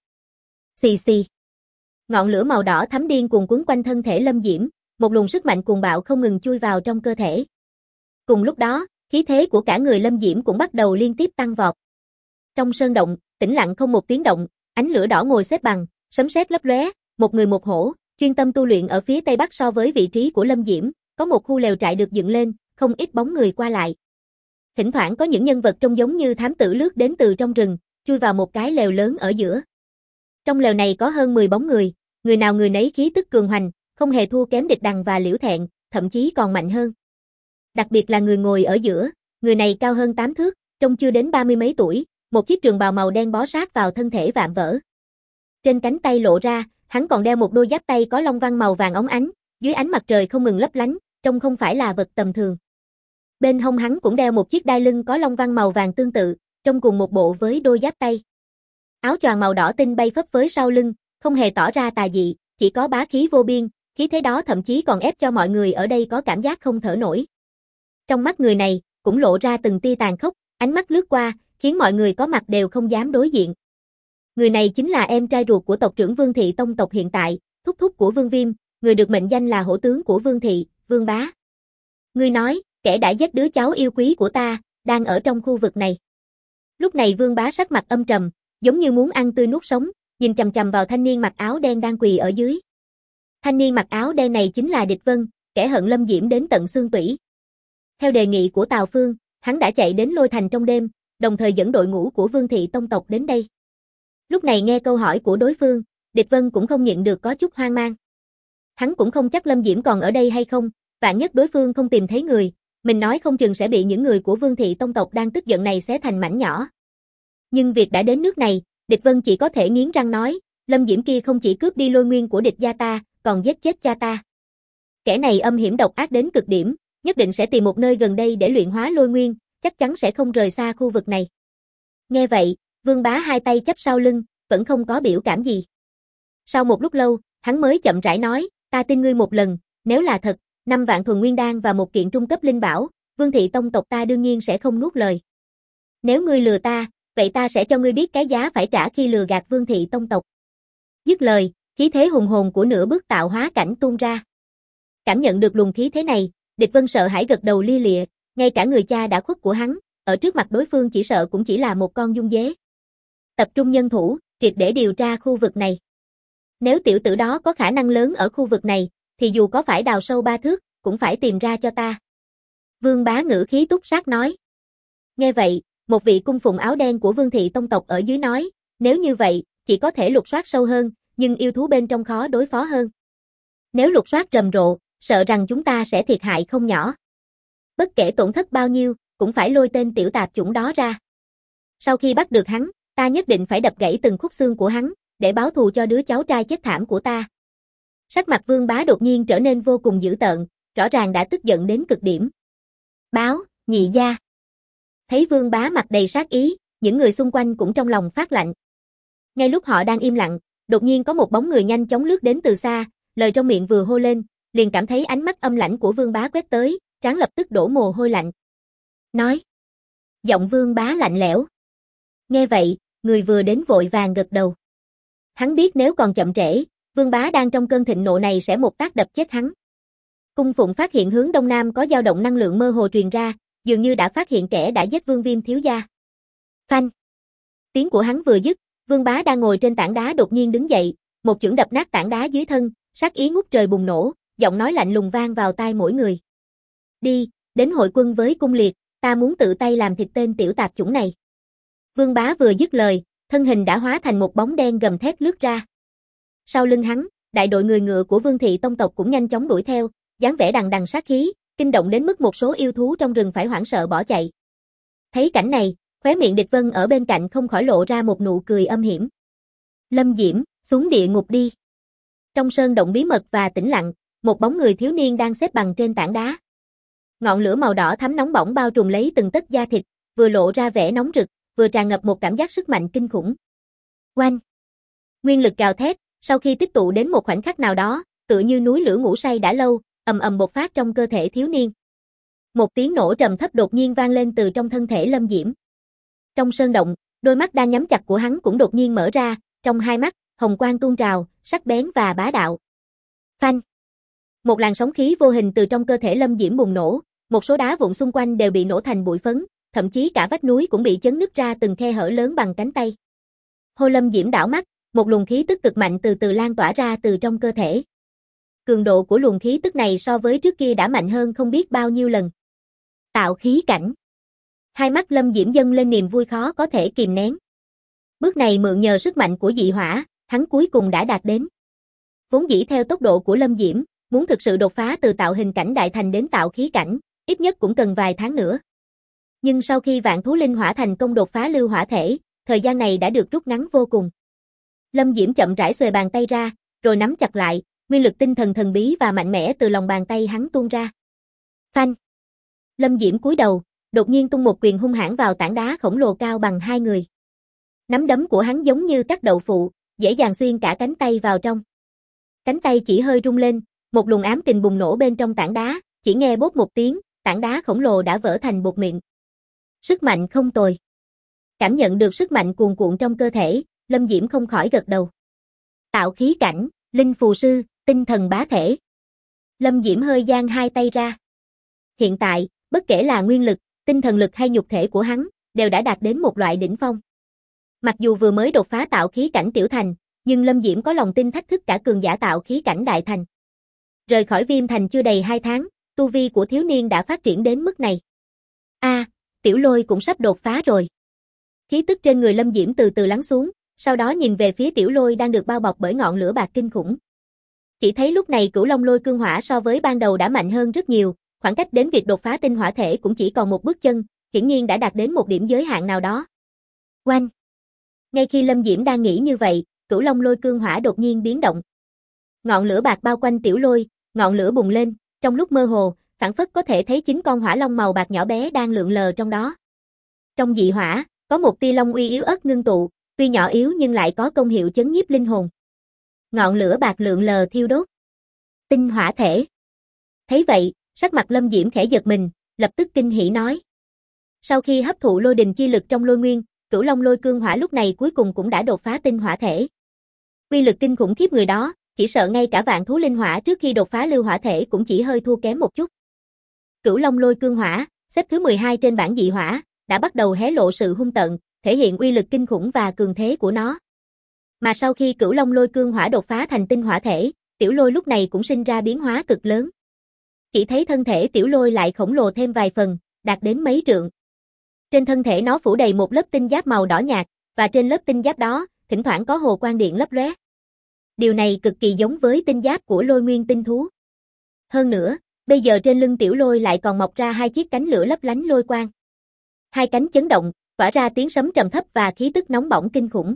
Xì xì. Ngọn lửa màu đỏ thắm điên cuồng quấn quanh thân thể Lâm Diễm, một luồng sức mạnh cuồng bạo không ngừng chui vào trong cơ thể. Cùng lúc đó, khí thế của cả người Lâm Diễm cũng bắt đầu liên tiếp tăng vọt. Trong sơn động, tĩnh lặng không một tiếng động, ánh lửa đỏ ngồi xếp bằng, sấm sét lấp lóe, một người một hổ, chuyên tâm tu luyện ở phía tây bắc so với vị trí của Lâm Diễm, có một khu lều trại được dựng lên, không ít bóng người qua lại. Thỉnh thoảng có những nhân vật trông giống như thám tử lướt đến từ trong rừng, chui vào một cái lều lớn ở giữa. Trong lều này có hơn 10 bóng người nào người nấy khí tức cường hoành, không hề thua kém Địch Đằng và Liễu Thẹn, thậm chí còn mạnh hơn. Đặc biệt là người ngồi ở giữa, người này cao hơn 8 thước, trông chưa đến 30 mấy tuổi, một chiếc trường bào màu đen bó sát vào thân thể vạm vỡ. Trên cánh tay lộ ra, hắn còn đeo một đôi giáp tay có long văn màu vàng óng ánh, dưới ánh mặt trời không ngừng lấp lánh, trông không phải là vật tầm thường. Bên hông hắn cũng đeo một chiếc đai lưng có long văn màu vàng tương tự, trông cùng một bộ với đôi giáp tay. Áo choàng màu đỏ tinh bay phấp phới sau lưng, không hề tỏ ra tà dị, chỉ có bá khí vô biên, khí thế đó thậm chí còn ép cho mọi người ở đây có cảm giác không thở nổi. Trong mắt người này, cũng lộ ra từng tia tàn khốc, ánh mắt lướt qua, khiến mọi người có mặt đều không dám đối diện. Người này chính là em trai ruột của tộc trưởng Vương Thị Tông tộc hiện tại, thúc thúc của Vương Viêm, người được mệnh danh là hổ tướng của Vương Thị, Vương Bá. Ngươi nói, kẻ đã giết đứa cháu yêu quý của ta, đang ở trong khu vực này. Lúc này Vương Bá sắc mặt âm trầm, giống như muốn ăn tươi nuốt sống, nhìn chằm chằm vào thanh niên mặc áo đen đang quỳ ở dưới. Thanh niên mặc áo đen này chính là Địch Vân, kẻ hận Lâm Diễm đến tận xương tủy. Theo đề nghị của Tào Phương, hắn đã chạy đến Lôi Thành trong đêm, đồng thời dẫn đội ngũ của Vương Thị Tông tộc đến đây. Lúc này nghe câu hỏi của đối phương, Địch Vân cũng không nhịn được có chút hoang mang. Hắn cũng không chắc Lâm Diễm còn ở đây hay không, vạn nhất đối phương không tìm thấy người, mình nói không chừng sẽ bị những người của Vương Thị Tông tộc đang tức giận này xé thành mảnh nhỏ. Nhưng việc đã đến nước này, Địch Vân chỉ có thể nghiến răng nói, Lâm Diễm kia không chỉ cướp đi lôi nguyên của địch gia ta, còn giết chết cha ta. Kẻ này âm hiểm độc ác đến cực điểm, nhất định sẽ tìm một nơi gần đây để luyện hóa lôi nguyên, chắc chắn sẽ không rời xa khu vực này. Nghe vậy, Vương Bá hai tay chắp sau lưng, vẫn không có biểu cảm gì. Sau một lúc lâu, hắn mới chậm rãi nói, ta tin ngươi một lần, nếu là thật, 5 vạn thuần nguyên đan và một kiện trung cấp linh bảo, Vương Thị Tông tộc ta đương nhiên sẽ không nuốt lời. Nếu ngươi lừa ta, vậy ta sẽ cho ngươi biết cái giá phải trả khi lừa gạt Vương Thị Tông tộc. Dứt lời, khí thế hùng hồn của nửa bước tạo hóa cảnh tuôn ra. Cảm nhận được luồng khí thế này, Địch Vân sợ hãi gật đầu lia lịa, ngay cả người cha đã khuất của hắn, ở trước mặt đối phương chỉ sợ cũng chỉ là một con dung dế. Tập trung nhân thủ, triệt để điều tra khu vực này. Nếu tiểu tử đó có khả năng lớn ở khu vực này, thì dù có phải đào sâu 3 thước, cũng phải tìm ra cho ta. Vương Bá ngữ khí túc sát nói. Nghe vậy, một vị cung phụng áo đen của Vương Thị Tông tộc ở dưới nói, nếu như vậy, chỉ có thể lục soát sâu hơn, nhưng yêu thú bên trong khó đối phó hơn. Nếu lục soát rầm rộ, sợ rằng chúng ta sẽ thiệt hại không nhỏ. Bất kể tổn thất bao nhiêu, cũng phải lôi tên tiểu tạp chủng đó ra. Sau khi bắt được hắn, ta nhất định phải đập gãy từng khúc xương của hắn, để báo thù cho đứa cháu trai chết thảm của ta. Sắc mặt Vương Bá đột nhiên trở nên vô cùng dữ tợn, rõ ràng đã tức giận đến cực điểm. Báo, nhị gia. Thấy Vương Bá mặt đầy sát ý, những người xung quanh cũng trong lòng phát lạnh. Ngay lúc họ đang im lặng, đột nhiên có một bóng người nhanh chóng lướt đến từ xa, lời trong miệng vừa hô lên, liền cảm thấy ánh mắt âm lãnh của Vương Bá quét tới, trán lập tức đổ mồ hôi lạnh. Nói. Giọng Vương Bá lạnh lẽo. Nghe vậy, người vừa đến vội vàng gật đầu. Hắn biết nếu còn chậm trễ, Vương Bá đang trong cơn thịnh nộ này sẽ một tác đập chết hắn. Cung phụng phát hiện hướng đông nam có dao động năng lượng mơ hồ truyền ra, dường như đã phát hiện kẻ đã giết Vương Viêm thiếu gia. Phanh. Tiếng của hắn vừa dứt, Vương Bá đang ngồi trên tảng đá đột nhiên đứng dậy, một chưởng đập nát tảng đá dưới thân, sát ý ngút trời bùng nổ, giọng nói lạnh lùng vang vào tai mỗi người. Đi, đến hội quân với cung liệt, ta muốn tự tay làm thịt tên tiểu tạp chủng này. Vương Bá vừa dứt lời, thân hình đã hóa thành một bóng đen gầm thét lướt ra. Sau lưng hắn, đại đội người ngựa của Vương Thị Tông tộc cũng nhanh chóng đuổi theo, dáng vẻ đằng đằng sát khí, kinh động đến mức một số yêu thú trong rừng phải hoảng sợ bỏ chạy. Thấy cảnh này, khóe miệng Địch Vân ở bên cạnh không khỏi lộ ra một nụ cười âm hiểm. Lâm Diễm, xuống địa ngục đi. Trong sơn động bí mật và tĩnh lặng, một bóng người thiếu niên đang xếp bằng trên tảng đá. Ngọn lửa màu đỏ thắm nóng bỏng bao trùm lấy từng tấc da thịt, vừa lộ ra vẻ nóng rực, vừa tràn ngập một cảm giác sức mạnh kinh khủng. Oanh! Nguyên lực gào thét, sau khi tích tụ đến một khoảnh khắc nào đó, tựa như núi lửa ngủ say đã lâu, ầm ầm bộc phát trong cơ thể thiếu niên. Một tiếng nổ trầm thấp đột nhiên vang lên từ trong thân thể Lâm Diễm. Trong sơn động, đôi mắt đang nhắm chặt của hắn cũng đột nhiên mở ra, trong hai mắt, hồng quang tuôn trào, sắc bén và bá đạo. Phanh! Một làn sóng khí vô hình từ trong cơ thể Lâm Diễm bùng nổ, một số đá vụn xung quanh đều bị nổ thành bụi phấn, thậm chí cả vách núi cũng bị chấn nứt ra từng khe hở lớn bằng cánh tay. Hôi Lâm Diễm đảo mắt, một luồng khí tức cực mạnh từ từ lan tỏa ra từ trong cơ thể. Cường độ của luồng khí tức này so với trước kia đã mạnh hơn không biết bao nhiêu lần. Tạo khí cảnh. Hai mắt Lâm Diễm dâng lên niềm vui khó có thể kìm nén. Bước này mượn nhờ sức mạnh của dị hỏa, hắn cuối cùng đã đạt đến. Vốn dĩ theo tốc độ của Lâm Diễm, muốn thực sự đột phá từ tạo hình cảnh đại thành đến tạo khí cảnh, ít nhất cũng cần vài tháng nữa. Nhưng sau khi Vạn Thú Linh Hỏa thành công đột phá lưu hỏa thể, thời gian này đã được rút ngắn vô cùng. Lâm Diễm chậm rãi xuề bàn tay ra, rồi nắm chặt lại, nguyên lực tinh thần thần bí và mạnh mẽ từ lòng bàn tay hắn tuôn ra. Phanh! Lâm Diễm cúi đầu, đột nhiên tung một quyền hung hãn vào tảng đá khổng lồ cao bằng hai người. Nắm đấm của hắn giống như cắt đậu phụ, dễ dàng xuyên cả cánh tay vào trong. Cánh tay chỉ hơi rung lên, một luồng ám kình bùng nổ bên trong tảng đá, chỉ nghe bốp một tiếng, tảng đá khổng lồ đã vỡ thành bột mịn. Sức mạnh không tồi. Cảm nhận được sức mạnh cuồn cuộn trong cơ thể, Lâm Diễm không khỏi gật đầu. Tạo khí cảnh, linh phù sư, tinh thần bá thể. Lâm Diễm hơi giang hai tay ra. Hiện tại, bất kể là nguyên lực, tinh thần lực hay nhục thể của hắn, đều đã đạt đến một loại đỉnh phong. Mặc dù vừa mới đột phá tạo khí cảnh tiểu thành, nhưng Lâm Diễm có lòng tin thách thức cả cường giả tạo khí cảnh đại thành. Rời khỏi Viêm Thành chưa đầy 2 tháng, tu vi của thiếu niên đã phát triển đến mức này. Tiểu Lôi cũng sắp đột phá rồi. Khí tức trên người Lâm Diễm từ từ lắng xuống, sau đó nhìn về phía Tiểu Lôi đang được bao bọc bởi ngọn lửa bạc kinh khủng. Chỉ thấy lúc này Cửu Long Lôi Cương Hỏa so với ban đầu đã mạnh hơn rất nhiều, khoảng cách đến việc đột phá tinh hỏa thể cũng chỉ còn một bước chân, hiển nhiên đã đạt đến một điểm giới hạn nào đó. Oanh! Ngay khi Lâm Diễm đang nghĩ như vậy, Cửu Long Lôi Cương Hỏa đột nhiên biến động. Ngọn lửa bạc bao quanh Tiểu Lôi, ngọn lửa bùng lên, trong lúc mơ hồ, phảng phất có thể thấy 9 con hỏa long màu bạc nhỏ bé đang lượn lờ trong đó. Trong dị hỏa, có một tia long uy yếu ớt ngưng tụ, tuy nhỏ yếu nhưng lại có công hiệu chấn nhiếp linh hồn. Ngọn lửa bạc lượn lờ thiêu đốt. Tinh hỏa thể. Thấy vậy, sắc mặt Lâm Diễm khẽ giật mình, lập tức kinh hỉ nói. Sau khi hấp thụ lôi đình chi lực trong lôi nguyên, Cửu Long Lôi Cương Hỏa lúc này cuối cùng cũng đã đột phá tinh hỏa thể. Uy lực kinh khủng khiếp người đó, chỉ sợ ngay cả Vạn Thú Linh Hỏa trước khi đột phá lưu hỏa thể cũng chỉ hơi thua kém một chút. Cửu Long Lôi Cương Hỏa, xếp thứ 12 trên bảng dị hỏa, đã bắt đầu hé lộ sự hung tợn, thể hiện uy lực kinh khủng và cường thế của nó. Mà sau khi Cửu Long Lôi Cương Hỏa đột phá thành tinh hỏa thể, Tiểu Lôi lúc này cũng sinh ra biến hóa cực lớn. Chỉ thấy thân thể Tiểu Lôi lại khổng lồ thêm vài phần, đạt đến mấy trượng. Trên thân thể nó phủ đầy một lớp tinh giáp màu đỏ nhạt, và trên lớp tinh giáp đó, thỉnh thoảng có hồ quang điện lấp lóe. Điều này cực kỳ giống với tinh giáp của Lôi Nguyên tinh thú. Hơn nữa, bây giờ trên lưng Tiểu Lôi lại còn mọc ra hai chiếc cánh lửa lấp lánh lôi quang. Hai cánh chấn động, tỏa ra tiếng sấm trầm thấp và khí tức nóng bỏng kinh khủng.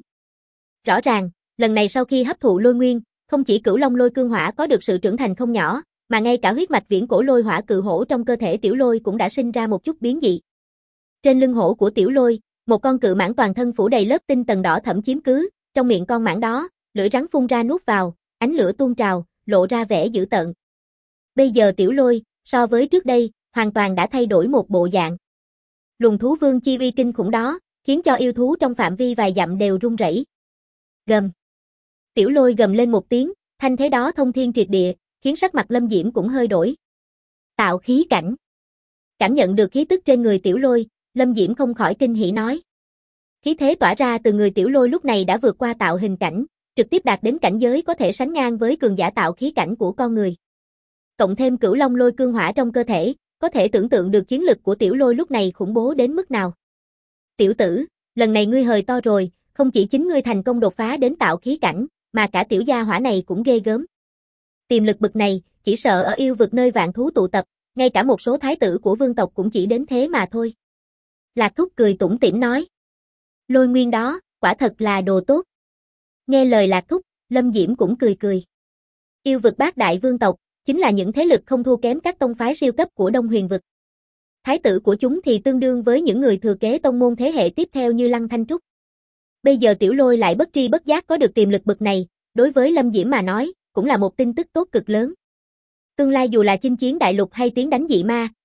Rõ ràng, lần này sau khi hấp thụ lôi nguyên, không chỉ Cửu Long Lôi Cương Hỏa có được sự trưởng thành không nhỏ, mà ngay cả huyết mạch viễn cổ lôi hỏa cự hổ trong cơ thể Tiểu Lôi cũng đã sinh ra một chút biến dị. Trên lưng hổ của Tiểu Lôi, một con cự mãng toàn thân phủ đầy lớp tinh tầng đỏ thẫm chiếm cứ, trong miệng con mãng đó, lưỡi rắn phun ra nuốt vào, ánh lửa tuôn trào, lộ ra vẻ dữ tợn. Bây giờ Tiểu Lôi, so với trước đây, hoàn toàn đã thay đổi một bộ dạng. Luồng thú vương chi uy kinh khủng đó, khiến cho yêu thú trong phạm vi vài dặm đều run rẩy. Gầm. Tiểu Lôi gầm lên một tiếng, thanh thế đó thông thiên triệt địa, khiến sắc mặt Lâm Diễm cũng hơi đổi. Tạo khí cảnh. Cảm nhận được khí tức trên người Tiểu Lôi, Lâm Diễm không khỏi kinh hỉ nói. Khí thế tỏa ra từ người Tiểu Lôi lúc này đã vượt qua tạo hình cảnh, trực tiếp đạt đến cảnh giới có thể sánh ngang với cường giả tạo khí cảnh của con người. Cộng thêm Cửu Long Lôi Cương Hỏa trong cơ thể, có thể tưởng tượng được chiến lực của Tiểu Lôi lúc này khủng bố đến mức nào. Tiểu tử, lần này ngươi hời to rồi, không chỉ chính ngươi thành công đột phá đến tạo khí cảnh, mà cả tiểu gia hỏa này cũng ghê gớm. Tiềm lực bực này, chỉ sợ ở yêu vực nơi vạn thú tụ tập, ngay cả một số thái tử của vương tộc cũng chỉ đến thế mà thôi. Lạc Thúc cười tủm tỉm nói. Lôi nguyên đó, quả thật là đồ tốt. Nghe lời Lạc Thúc, Lâm Diễm cũng cười cười. Yêu vực bát đại vương tộc, chính là những thế lực không thua kém các tông phái siêu cấp của Đông Huyền vực. Thái tử của chúng thì tương đương với những người thừa kế tông môn thế hệ tiếp theo như Lăng Thanh Trúc. Bây giờ Tiểu Lôi lại bất tri bất giác có được tiềm lực bậc này, đối với Lâm Diễm mà nói, cũng là một tin tức tốt cực lớn. Tương lai dù là chinh chiến đại lục hay tiến đánh dị ma,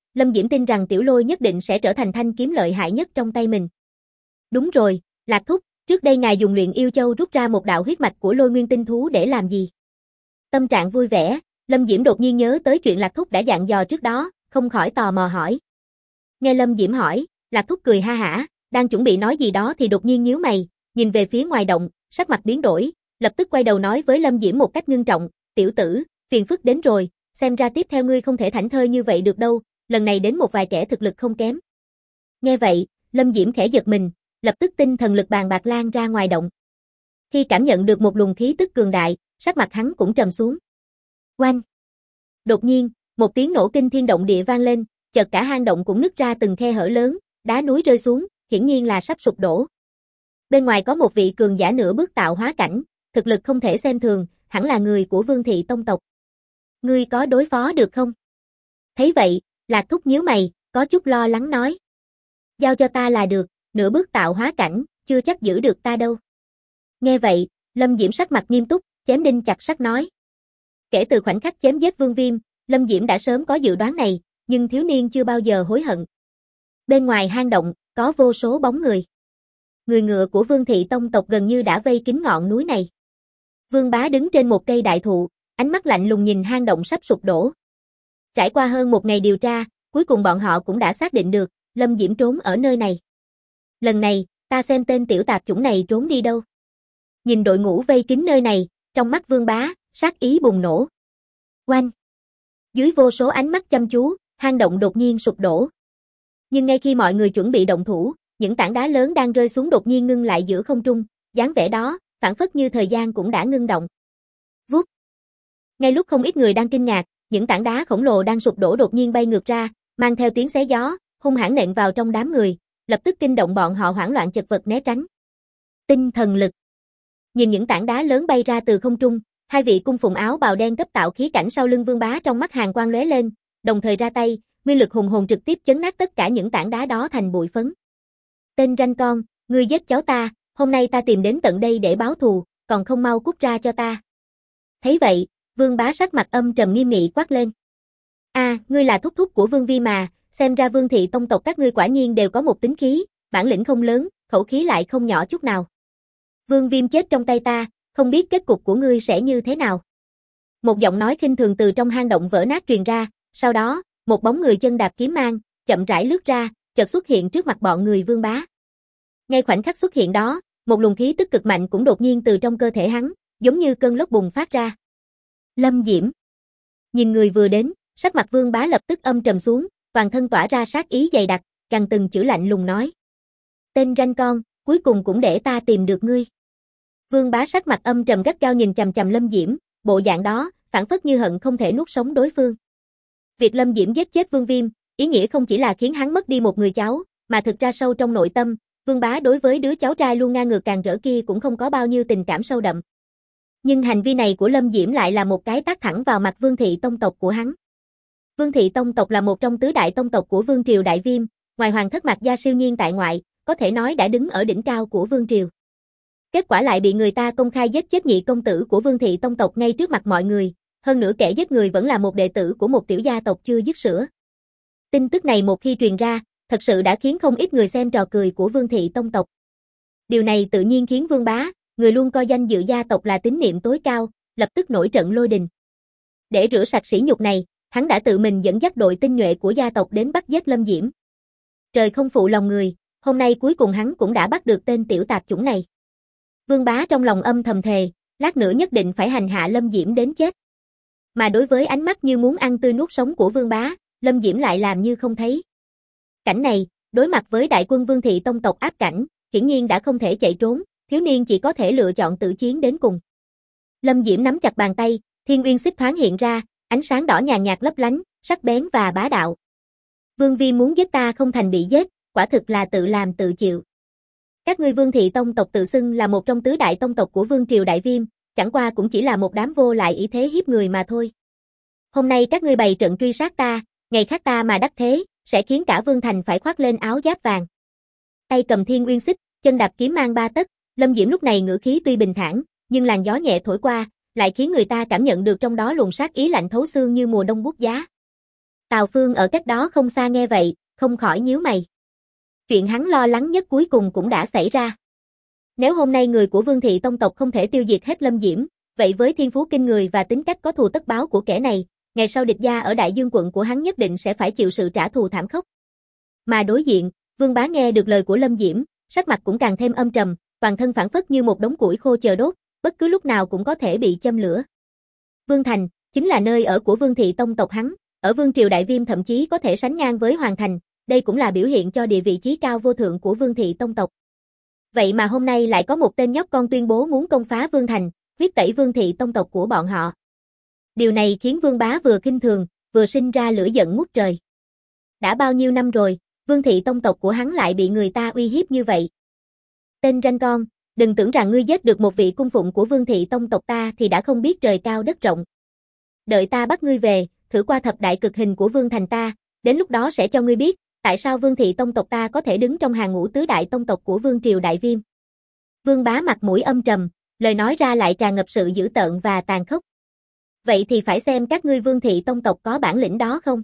Lâm Diễm tin rằng Tiểu Lôi nhất định sẽ trở thành thanh kiếm lợi hại nhất trong tay mình. Đúng rồi, Lạc Thúc, trước đây ngài dùng luyện yêu châu rút ra một đạo huyết mạch của Lôi Nguyên tinh thú để làm gì? Tâm trạng vui vẻ, Lâm Diễm đột nhiên nhớ tới chuyện Lạc Thúc đã dặn dò trước đó, không khỏi tò mò hỏi. Nghe Lâm Diễm hỏi, Lạc Thúc cười ha hả, đang chuẩn bị nói gì đó thì đột nhiên nhíu mày, nhìn về phía ngoài động, sắc mặt biến đổi, lập tức quay đầu nói với Lâm Diễm một cách ngưng trọng, tiểu tử, phiền phức đến rồi, xem ra tiếp theo ngươi không thể thảnh thơi như vậy được đâu, lần này đến một vài kẻ thực lực không kém. Nghe vậy, Lâm Diễm khẽ giật mình, lập tức tinh thần lực bàn bạc lan ra ngoài động. Khi cảm nhận được một luồng khí tức cường đại, sắc mặt hắn cũng trầm xuống. Oanh! Đột nhiên, một tiếng nổ kinh thiên động địa vang lên, chợt cả hang động cũng nứt ra từng khe hở lớn, đá núi rơi xuống, hiển nhiên là sắp sụp đổ. Bên ngoài có một vị cường giả nửa bước tạo hóa cảnh, thực lực không thể xem thường, hẳn là người của Vương thị tông tộc. Ngươi có đối phó được không? Thấy vậy, Lạc Thúc nhíu mày, có chút lo lắng nói. Giao cho ta là được, nửa bước tạo hóa cảnh, chưa chắc giữ được ta đâu. Nghe vậy, Lâm Diễm sắc mặt nghiêm túc, chém đinh chặt sắt nói. Kể từ khoảnh khắc chém giết Vương Viêm, Lâm Diễm đã sớm có dự đoán này, nhưng thiếu niên chưa bao giờ hối hận. Bên ngoài hang động, có vô số bóng người. Người ngựa của Vương thị tông tộc gần như đã vây kín ngọn núi này. Vương Bá đứng trên một cây đại thụ, ánh mắt lạnh lùng nhìn hang động sắp sụp đổ. Trải qua hơn một ngày điều tra, cuối cùng bọn họ cũng đã xác định được, Lâm Diễm trốn ở nơi này. Lần này, ta xem tên tiểu tạp chủng này trốn đi đâu. Nhìn đội ngũ vây kín nơi này, trong mắt Vương Bá, sát ý bùng nổ. Oanh! Dưới vô số ánh mắt chăm chú, hang động đột nhiên sụp đổ. Nhưng ngay khi mọi người chuẩn bị động thủ, những tảng đá lớn đang rơi xuống đột nhiên ngưng lại giữa không trung, dáng vẻ đó, phảng phất như thời gian cũng đã ngưng động. Vút! Ngay lúc không ít người đang kinh ngạc, những tảng đá khổng lồ đang sụp đổ đột nhiên bay ngược ra, mang theo tiếng xé gió, hung hãn nện vào trong đám người, lập tức kinh động bọn họ hoảng loạn chật vật né tránh. Tinh thần lực. Nhìn những tảng đá lớn bay ra từ không trung, hai vị cung phụng áo bào đen cấp tạo khí cảnh sau lưng Vương Bá trong mắt hàn quang lóe lên, đồng thời ra tay, nguyên lực hùng hồn trực tiếp chấn nát tất cả những tảng đá đó thành bụi phấn. Tên ranh con, ngươi giết cháu ta, hôm nay ta tìm đến tận đây để báo thù, còn không mau cút ra cho ta. Thấy vậy, Vương Bá sắc mặt âm trầm nghiêm nghị quát lên. Ngươi là thúc thúc của Vương Vi mà, xem ra Vương thị tông tộc các ngươi quả nhiên đều có một tính khí, bản lĩnh không lớn, khẩu khí lại không nhỏ chút nào. Vương Viêm chết trong tay ta, không biết kết cục của ngươi sẽ như thế nào. Một giọng nói khinh thường từ trong hang động vỡ nát truyền ra, sau đó, một bóng người chân đạp kiếm mang, chậm rãi lướt ra, chợt xuất hiện trước mặt bọn người Vương Bá. Ngay khoảnh khắc xuất hiện đó, một luồng khí tức cực mạnh cũng đột nhiên từ trong cơ thể hắn, giống như cơn lốc bùng phát ra. Lâm Diễm. Nhìn người vừa đến, sắc mặt Vương Bá lập tức âm trầm xuống, toàn thân tỏa ra sát ý dày đặc, gằn từng chữ lạnh lùng nói. Tên ranh con, cuối cùng cũng để ta tìm được ngươi. Vương Bá sắc mặt âm trầm gắt gao nhìn chằm chằm Lâm Diễm, bộ dạng đó, phảng phất như hận không thể nuốt sống đối phương. Việc Lâm Diễm giết chết Vương Viêm, ý nghĩa không chỉ là khiến hắn mất đi một người cháu, mà thực ra sâu trong nội tâm, Vương Bá đối với đứa cháu trai luôn ngang ngược càn rỡ kia cũng không có bao nhiêu tình cảm sâu đậm. Nhưng hành vi này của Lâm Diễm lại là một cái tát thẳng vào mặt Vương thị tông tộc của hắn. Vương thị tông tộc là một trong tứ đại tông tộc của Vương triều Đại Viêm, ngoài Hoàng thất Mạc Gia siêu nhiên tại ngoại, có thể nói đã đứng ở đỉnh cao của Vương triều. Kết quả lại bị người ta công khai giết chết nhị công tử của Vương thị tông tộc ngay trước mặt mọi người, hơn nữa kẻ giết người vẫn là một đệ tử của một tiểu gia tộc chưa dứt sữa. Tin tức này một khi truyền ra, thật sự đã khiến không ít người xem trò cười của Vương thị tông tộc. Điều này tự nhiên khiến Vương Bá, người luôn coi danh dự gia tộc là tín niệm tối cao, lập tức nổi trận lôi đình. Để rửa sạch sỉ nhục này, hắn đã tự mình dẫn dắt đội tinh nhuệ của gia tộc đến bắt giết Lâm Diễm. Trời không phụ lòng người, hôm nay cuối cùng hắn cũng đã bắt được tên tiểu tạp chủng này. Vương Bá trong lòng âm thầm thề, lát nữa nhất định phải hành hạ Lâm Diễm đến chết. Mà đối với ánh mắt như muốn ăn tươi nuốt sống của Vương Bá, Lâm Diễm lại làm như không thấy. Cảnh này, đối mặt với đại quân Vương thị tông tộc áp cảnh, hiển nhiên đã không thể chạy trốn, thiếu niên chỉ có thể lựa chọn tự chiến đến cùng. Lâm Diễm nắm chặt bàn tay, Thiên Uyên Xích thoáng hiện ra, ánh sáng đỏ nhàn nhạt lấp lánh, sắc bén và bá đạo. Vương Vi muốn giết ta không thành bị giết, quả thực là tự làm tự chịu. Các ngươi Vương thị tông tộc tự xưng là một trong tứ đại tông tộc của Vương triều Đại Viêm, chẳng qua cũng chỉ là một đám vô lại ý thế hiếp người mà thôi. Hôm nay các ngươi bày trận truy sát ta, ngày khác ta mà đắc thế, sẽ khiến cả Vương thành phải khoác lên áo giáp vàng. Tay cầm Thiên Uyên Xích, chân đạp kiếm mang ba tấc, Lâm Diễm lúc này ngữ khí tuy bình thản, nhưng làn gió nhẹ thổi qua, lại khiến người ta cảm nhận được trong đó luồng sát ý lạnh thấu xương như mùa đông buốt giá. Tào Phương ở cách đó không xa nghe vậy, không khỏi nhíu mày. Chuyện hắn lo lắng nhất cuối cùng cũng đã xảy ra. Nếu hôm nay người của Vương thị tông tộc không thể tiêu diệt hết Lâm Diễm, vậy với thiên phú kinh người và tính cách có thù tất báo của kẻ này, ngày sau địch gia ở Đại Dương quận của hắn nhất định sẽ phải chịu sự trả thù thảm khốc. Mà đối diện, Vương Bá nghe được lời của Lâm Diễm, sắc mặt cũng càng thêm âm trầm, toàn thân phảng phất như một đống củi khô chờ đốt, bất cứ lúc nào cũng có thể bị châm lửa. Vương Thành chính là nơi ở của Vương thị tông tộc hắn, ở Vương triều Đại Viêm thậm chí có thể sánh ngang với Hoàng Thành, đây cũng là biểu hiện cho địa vị chí cao vô thượng của Vương thị tông tộc. Vậy mà hôm nay lại có một tên nhóc con tuyên bố muốn công phá Vương Thành, huyết tẩy Vương thị tông tộc của bọn họ. Điều này khiến Vương Bá vừa khinh thường, vừa sinh ra lửa giận ngút trời. Đã bao nhiêu năm rồi, Vương thị tông tộc của hắn lại bị người ta uy hiếp như vậy. Tên ranh con, đừng tưởng rằng ngươi giết được một vị cung phụng của Vương thị tông tộc ta thì đã không biết trời cao đất rộng. Đợi ta bắt ngươi về, thử qua thập đại cực hình của Vương Thành ta, đến lúc đó sẽ cho ngươi biết, tại sao Vương thị tông tộc ta có thể đứng trong hàng ngũ tứ đại tông tộc của Vương triều Đại Viêm. Vương Bá mặt mũi âm trầm, lời nói ra lại tràn ngập sự dữ tợn và tàn khốc. Vậy thì phải xem các ngươi Vương thị tông tộc có bản lĩnh đó không?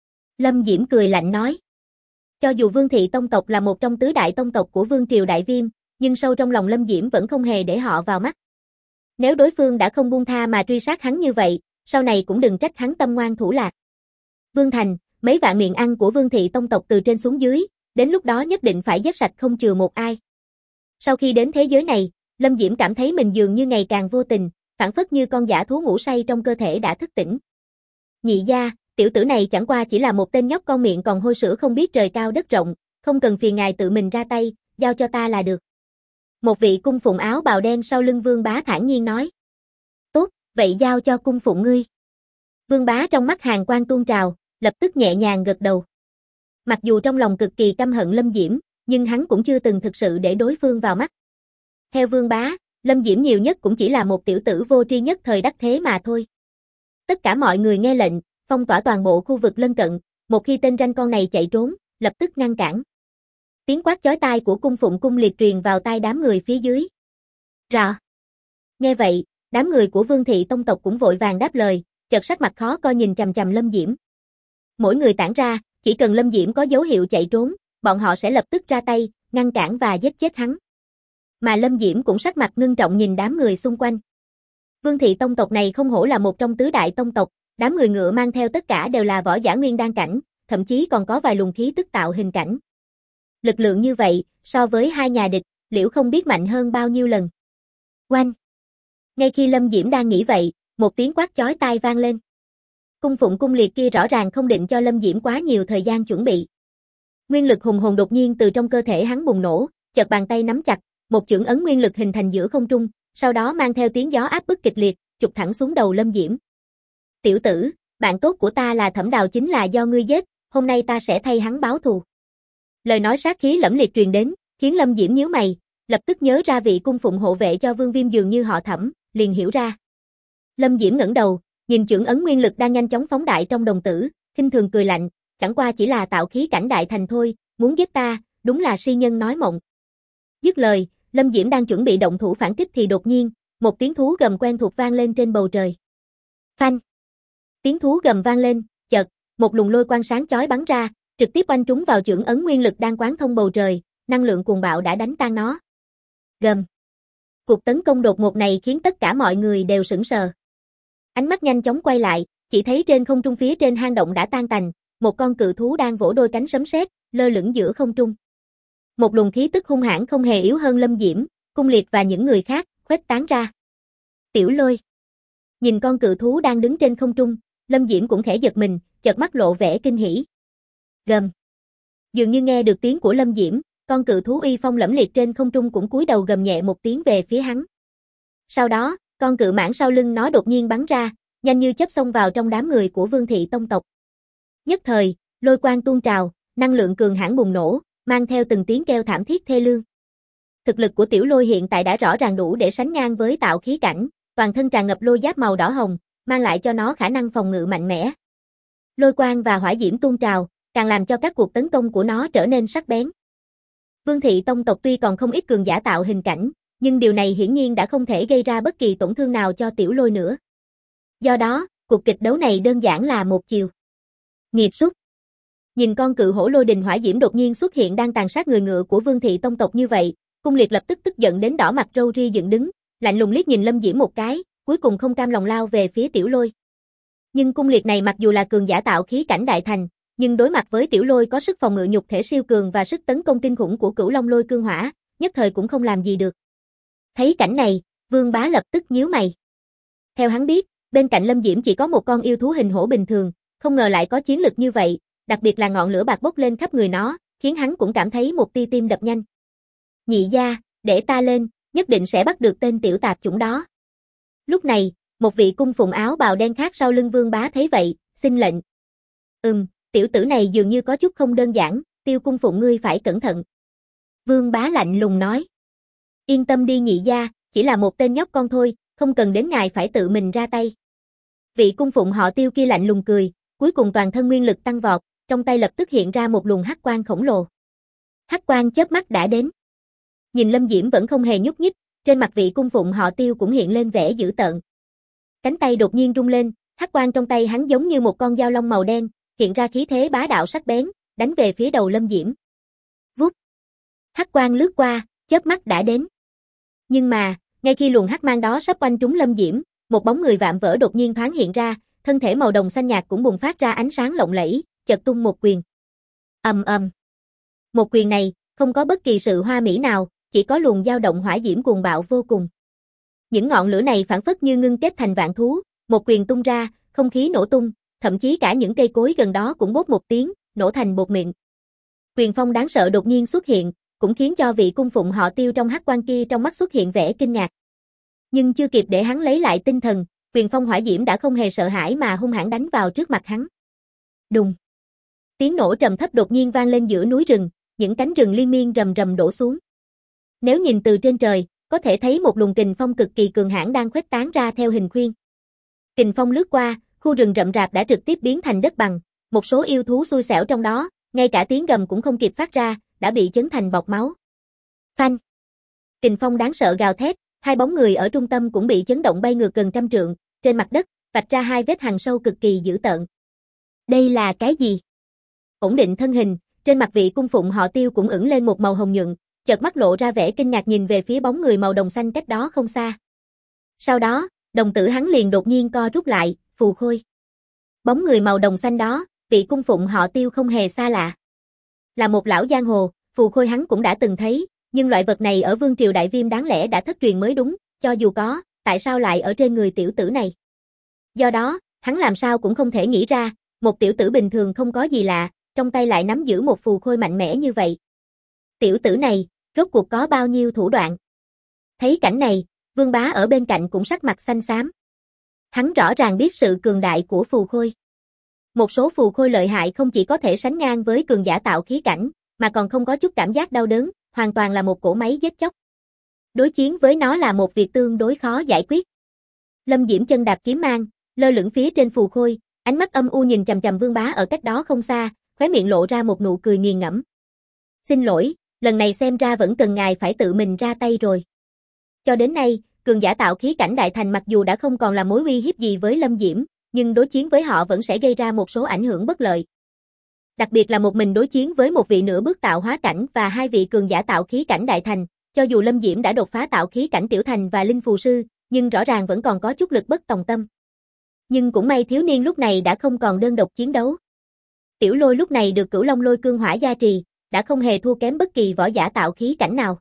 Lâm Diễm cười lạnh nói. Cho dù Vương thị tông tộc là một trong tứ đại tông tộc của Vương triều Đại Viêm, nhưng sâu trong lòng Lâm Diễm vẫn không hề để họ vào mắt. Nếu đối phương đã không buông tha mà truy sát hắn như vậy, sau này cũng đừng trách hắn tâm ngoan thủ lạc. Vương Thành, mấy vạn miệng ăn của Vương thị tông tộc từ trên xuống dưới, đến lúc đó nhất định phải giết sạch không chừa một ai. Sau khi đến thế giới này, Lâm Diễm cảm thấy mình dường như ngày càng vô tình, phảng phất như con dã thú ngủ say trong cơ thể đã thức tỉnh. Nhị gia, tiểu tử này chẳng qua chỉ là một tên nhóc con miệng còn hôi sữa không biết trời cao đất rộng, không cần phiền ngài tự mình ra tay, giao cho ta là được. Một vị cung phụng áo bào đen sau lưng Vương Bá thản nhiên nói. Tốt, vậy giao cho cung phụng ngươi. Vương Bá trong mắt hàn quang tuôn trào, lập tức nhẹ nhàng gật đầu. Mặc dù trong lòng cực kỳ căm hận Lâm Diễm, nhưng hắn cũng chưa từng thực sự để đối phương vào mắt. Theo Vương Bá, Lâm Diễm nhiều nhất cũng chỉ là một tiểu tử vô tri nhất thời đắc thế mà thôi. Tất cả mọi người nghe lệnh, phong tỏa toàn bộ khu vực lân cận, một khi tên ranh con này chạy trốn, lập tức ngăn cản. Tiếng quát chói tai của cung phụng cung liệt truyền vào tai đám người phía dưới. Rọ. Nghe vậy, đám người của Vương thị tông tộc cũng vội vàng đáp lời, chợt sắc mặt khó coi nhìn chằm chằm Lâm Diễm. Mỗi người tản ra, chỉ cần Lâm Diễm có dấu hiệu chạy trốn, bọn họ sẽ lập tức ra tay, ngăn cản và giết chết hắn. Mà Lâm Diễm cũng sắc mặt ngưng trọng nhìn đám người xung quanh. Vương thị tông tộc này không hổ là một trong tứ đại tông tộc, đám người ngựa mang theo tất cả đều là võ giả nguyên đan cảnh, thậm chí còn có vài luồng khí tức tạo hình cảnh. Lực lượng như vậy, so với hai nhà địch, liệu không biết mạnh hơn bao nhiêu lần. Oanh! Ngay khi Lâm Diễm đang nghĩ vậy, một tiếng quát chói tai vang lên. Cung phụng cung liệt kia rõ ràng không định cho Lâm Diễm quá nhiều thời gian chuẩn bị. Nguyên lực hùng hồn đột nhiên từ trong cơ thể hắn bùng nổ, chợt bàn tay nắm chặt, một chưởng ấn nguyên lực hình thành giữa không trung, sau đó mang theo tiếng gió áp bức kịch liệt, chụp thẳng xuống đầu Lâm Diễm. Tiểu tử, bạn tốt của ta là Thẩm Đào chính là do ngươi giết, hôm nay ta sẽ thay hắn báo thù. Lời nói sát khí lẫm liệt truyền đến, khiến Lâm Diễm nhíu mày, lập tức nhớ ra vị cung phụng hộ vệ cho Vương Viêm dường như họ Thẩm, liền hiểu ra. Lâm Diễm ngẩng đầu, nhìn chưởng ấn nguyên lực đang nhanh chóng phóng đại trong đồng tử, khinh thường cười lạnh, chẳng qua chỉ là tạo khí cảnh đại thành thôi, muốn giết ta, đúng là si nhân nói mộng. Dứt lời, Lâm Diễm đang chuẩn bị động thủ phản kích thì đột nhiên, một tiếng thú gầm quen thuộc vang lên trên bầu trời. Phanh! Tiếng thú gầm vang lên, chợt, một luồng lôi quang sáng chói bắn ra, trực tiếp oanh trúng vào chưởng ấn nguyên lực đang quán thông bầu trời, năng lượng cuồng bạo đã đánh tan nó. Gầm! Cuộc tấn công đột ngột này khiến tất cả mọi người đều sửng sờ. Ánh mắt nhanh chóng quay lại, chỉ thấy trên không trung phía trên hang động đã tan tành, một con cự thú đang vỗ đôi cánh sấm sét, lơ lửng giữa không trung. Một luồng khí tức hung hãn không hề yếu hơn Lâm Diễm, cung liệt và những người khác, khuếch tán ra. Tiểu Lôi. Nhìn con cự thú đang đứng trên không trung, Lâm Diễm cũng khẽ giật mình, chợt mắt lộ vẻ kinh hỉ. Gầm. Dường như nghe được tiếng của Lâm Diễm, con cự thú uy phong lẫm liệt trên không trung cũng cúi đầu gầm nhẹ một tiếng về phía hắn. Sau đó, con cự mãng sau lưng nó đột nhiên bắn ra, nhanh như chớp xông vào trong đám người của Vương thị tông tộc. Nhất thời, lôi quang tuôn trào, năng lượng cường hãn bùng nổ, mang theo từng tiếng kêu thảm thiết thê lương. Thực lực của Tiểu Lôi hiện tại đã rõ ràng đủ để sánh ngang với tạo khí cảnh, toàn thân tràn ngập lôi giáp màu đỏ hồng, mang lại cho nó khả năng phòng ngự mạnh mẽ. Lôi quang và hỏa diễm tuôn trào, càng làm cho các cuộc tấn công của nó trở nên sắc bén. Vương thị tông tộc tuy còn không ít cường giả tạo hình cảnh, nhưng điều này hiển nhiên đã không thể gây ra bất kỳ tổn thương nào cho Tiểu Lôi nữa. Do đó, cuộc kịch đấu này đơn giản là một chiều. Nghiệt súc. Nhìn con cự hổ lôi đình hỏa diễm đột nhiên xuất hiện đang tàn sát người ngựa của Vương thị tông tộc như vậy, Cung Liệt lập tức tức giận đến đỏ mặt râu ria dựng đứng, lạnh lùng liếc nhìn Lâm Diễm một cái, cuối cùng không cam lòng lao về phía Tiểu Lôi. Nhưng Cung Liệt này mặc dù là cường giả tạo khí cảnh đại thành, nhưng đối mặt với Tiểu Lôi có sức phòng ngự nhục thể siêu cường và sức tấn công kinh khủng của Cửu Long Lôi Cương Hỏa, nhất thời cũng không làm gì được. Thấy cảnh này, Vương Bá lập tức nhíu mày. Theo hắn biết, bên cạnh Lâm Diễm chỉ có một con yêu thú hình hổ bình thường, không ngờ lại có chiến lực như vậy, đặc biệt là ngọn lửa bạc bốc lên khắp người nó, khiến hắn cũng cảm thấy một tia tim đập nhanh. Nhị gia, để ta lên, nhất định sẽ bắt được tên tiểu tạp chủng đó. Lúc này, một vị cung phụng áo bào đen khác sau lưng Vương Bá thấy vậy, xin lệnh. Tiểu tử này dường như có chút không đơn giản, Tiêu cung phụng ngươi phải cẩn thận. Vương Bá lạnh lùng nói. Yên tâm đi nhị gia, chỉ là một tên nhóc con thôi, không cần đến ngài phải tự mình ra tay. Vị cung phụng họ Tiêu kia lạnh lùng cười, cuối cùng toàn thân nguyên lực tăng vọt, trong tay lập tức hiện ra một luồng hắc quang khổng lồ. Hắc quang chớp mắt đã đến. Nhìn Lâm Diễm vẫn không hề nhúc nhích, trên mặt vị cung phụng họ Tiêu cũng hiện lên vẻ dữ tợn. Cánh tay đột nhiên rung lên, hắc quang trong tay hắn giống như một con dao long màu đen, hiện ra khí thế bá đạo sắc bén, đánh về phía đầu Lâm Diễm. Vút. Hắc quang lướt qua, chớp mắt đã đến. Nhưng mà, ngay khi luồng hắc mang đó sắp oanh trúng Lâm Diễm, một bóng người vạm vỡ đột nhiên thoáng hiện ra, thân thể màu đồng xanh nhạt cũng bùng phát ra ánh sáng lộng lẫy, chợt tung một quyền. Ầm ầm. Một quyền này, không có bất kỳ sự hoa mỹ nào, chỉ có luồng dao động hỏa diễm cuồng bạo vô cùng. Những ngọn lửa này phảng phất như ngưng kết thành vạn thú, một quyền tung ra, không khí nổ tung, thậm chí cả những cây cối gần đó cũng bốp một tiếng, nổ thành bột mịn. Quyền phong đáng sợ đột nhiên xuất hiện, cũng khiến cho vị cung phụng họ Tiêu trong hắc quang kia trong mắt xuất hiện vẻ kinh ngạc. Nhưng chưa kịp để hắn lấy lại tinh thần, quyền phong hỏa diễm đã không hề sợ hãi mà hung hãn đánh vào trước mặt hắn. Đùng. Tiếng nổ trầm thấp đột nhiên vang lên giữa núi rừng, những cánh rừng liên miên rầm rầm đổ xuống. Nếu nhìn từ trên trời, có thể thấy một luồng kình phong cực kỳ cường hãn đang khuếch tán ra theo hình khuyên. Kình phong lướt qua, khu rừng rậm rạp đã trực tiếp biến thành đất bằng, một số yêu thú xui xẻo trong đó, ngay cả tiếng gầm cũng không kịp phát ra, đã bị chấn thành bọt máu. Phanh. Kình phong đáng sợ gào thét, hai bóng người ở trung tâm cũng bị chấn động bay ngược gần trăm trượng, trên mặt đất, vạch ra hai vết hằn sâu cực kỳ dữ tợn. Đây là cái gì? Ổn định thân hình, trên mặt vị cung phụng họ Tiêu cũng ửng lên một màu hồng nhuận, chợt mắt lộ ra vẻ kinh ngạc nhìn về phía bóng người màu đồng xanh cách đó không xa. Sau đó, đồng tử hắn liền đột nhiên co rút lại, Phù Khôi. Bóng người màu đồng xanh đó, vị cung phụng họ Tiêu không hề xa lạ. Là một lão giang hồ, Phù Khôi hắn cũng đã từng thấy, nhưng loại vật này ở Vương triều Đại Viêm đáng lẽ đã thất truyền mới đúng, cho dù có, tại sao lại ở trên người tiểu tử này? Do đó, hắn làm sao cũng không thể nghĩ ra, một tiểu tử bình thường không có gì lạ, trong tay lại nắm giữ một phù khôi mạnh mẽ như vậy. Tiểu tử này, rốt cuộc có bao nhiêu thủ đoạn? Thấy cảnh này, Vương Bá ở bên cạnh cũng sắc mặt xanh xám. Hắn rõ ràng biết sự cường đại của phù khôi. Một số phù khôi lợi hại không chỉ có thể sánh ngang với cường giả tạo khí cảnh, mà còn không có chút cảm giác đau đớn, hoàn toàn là một cỗ máy giết chóc. Đối chiến với nó là một việc tương đối khó giải quyết. Lâm Diễm chân đạp kiếm mang, lơ lửng phía trên phù khôi, ánh mắt âm u nhìn chằm chằm Vương Bá ở cách đó không xa, khóe miệng lộ ra một nụ cười nghiền ngẫm. Xin lỗi, lần này xem ra vẫn cần ngài phải tự mình ra tay rồi. Cho đến nay, cường giả tạo khí cảnh đại thành mặc dù đã không còn là mối uy hiếp gì với Lâm Diễm, nhưng đối chiến với họ vẫn sẽ gây ra một số ảnh hưởng bất lợi. Đặc biệt là một mình đối chiến với một vị nửa bước tạo hóa cảnh và hai vị cường giả tạo khí cảnh đại thành, cho dù Lâm Diễm đã đột phá tạo khí cảnh tiểu thành và linh phù sư, nhưng rõ ràng vẫn còn có chút lực bất tòng tâm. Nhưng cũng may thiếu niên lúc này đã không còn đơn độc chiến đấu. Tiểu Lôi lúc này được Cửu Long Lôi Cương Hỏa gia trì, đã không hề thua kém bất kỳ võ giả tạo khí cảnh nào.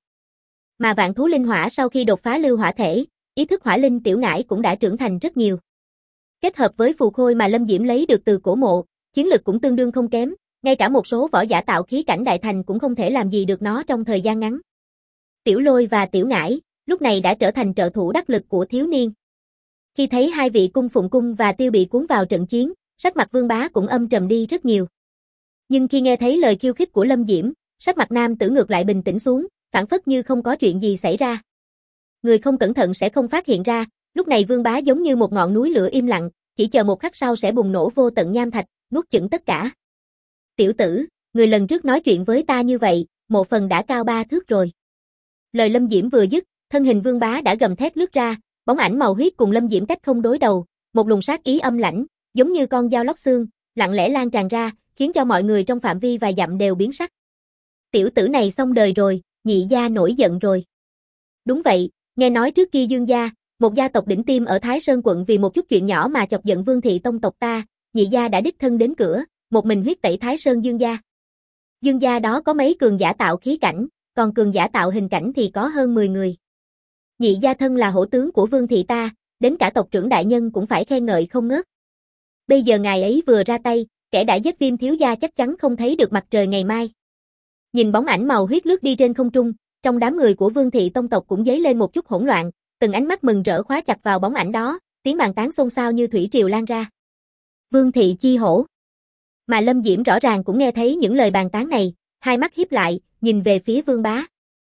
Mà vạn thú linh hỏa sau khi đột phá lưu hỏa thể, ý thức hỏa linh tiểu ngải cũng đã trưởng thành rất nhiều. Kết hợp với phù khôi mà Lâm Diễm lấy được từ cổ mộ, chiến lực cũng tương đương không kém, ngay cả một số võ giả tạo khí cảnh đại thành cũng không thể làm gì được nó trong thời gian ngắn. Tiểu Lôi và Tiểu Ngải, lúc này đã trở thành trợ thủ đắc lực của thiếu niên. Khi thấy hai vị cung phụng cung và Tiêu bị cuốn vào trận chiến, sắc mặt Vương Bá cũng âm trầm đi rất nhiều. Nhưng khi nghe thấy lời khiêu khích của Lâm Diễm, sắc mặt nam tử ngược lại bình tĩnh xuống, phảng phất như không có chuyện gì xảy ra. Người không cẩn thận sẽ không phát hiện ra, lúc này Vương Bá giống như một ngọn núi lửa im lặng, chỉ chờ một khắc sau sẽ bùng nổ vô tận nham thạch, nuốt chửng tất cả. Tiểu tử, người lần trước nói chuyện với ta như vậy, một phần đã cao 3 thước rồi. Lời Lâm Diễm vừa dứt, thân hình Vương Bá đã gầm thét lướt ra, bóng ảnh màu huyết cùng Lâm Diễm cách không đối đầu, một luồng sát ý âm lãnh, giống như con dao lóc xương, lặng lẽ lan tràn ra, khiến cho mọi người trong phạm vi vài dặm đều biến sắc. Tiểu tử này xong đời rồi, Nhị gia nổi giận rồi. Đúng vậy, nghe nói trước kia Dương gia, một gia tộc đỉnh tiêm ở Thái Sơn quận vì một chút chuyện nhỏ mà chọc giận Vương thị tông tộc ta, Nhị gia đã đích thân đến cửa, một mình huyết tẩy Thái Sơn Dương gia. Dương gia đó có mấy cường giả tạo khí cảnh, còn cường giả tạo hình cảnh thì có hơn 10 người. Nhị gia thân là hổ tướng của Vương thị ta, đến cả tộc trưởng đại nhân cũng phải khen ngợi không ngớt. Bây giờ ngài ấy vừa ra tay, kẻ đã giết Viêm thiếu gia chắc chắn không thấy được mặt trời ngày mai. Nhìn bóng ảnh màu huyết lướt đi trên không trung, trong đám người của Vương thị tông tộc cũng dấy lên một chút hỗn loạn, từng ánh mắt mừng rỡ khóa chặt vào bóng ảnh đó, tiếng bàn tán xôn xao như thủy triều lan ra. Vương thị chi hổ. Mà Lâm Diễm rõ ràng cũng nghe thấy những lời bàn tán này, hai mắt híp lại, nhìn về phía Vương Bá.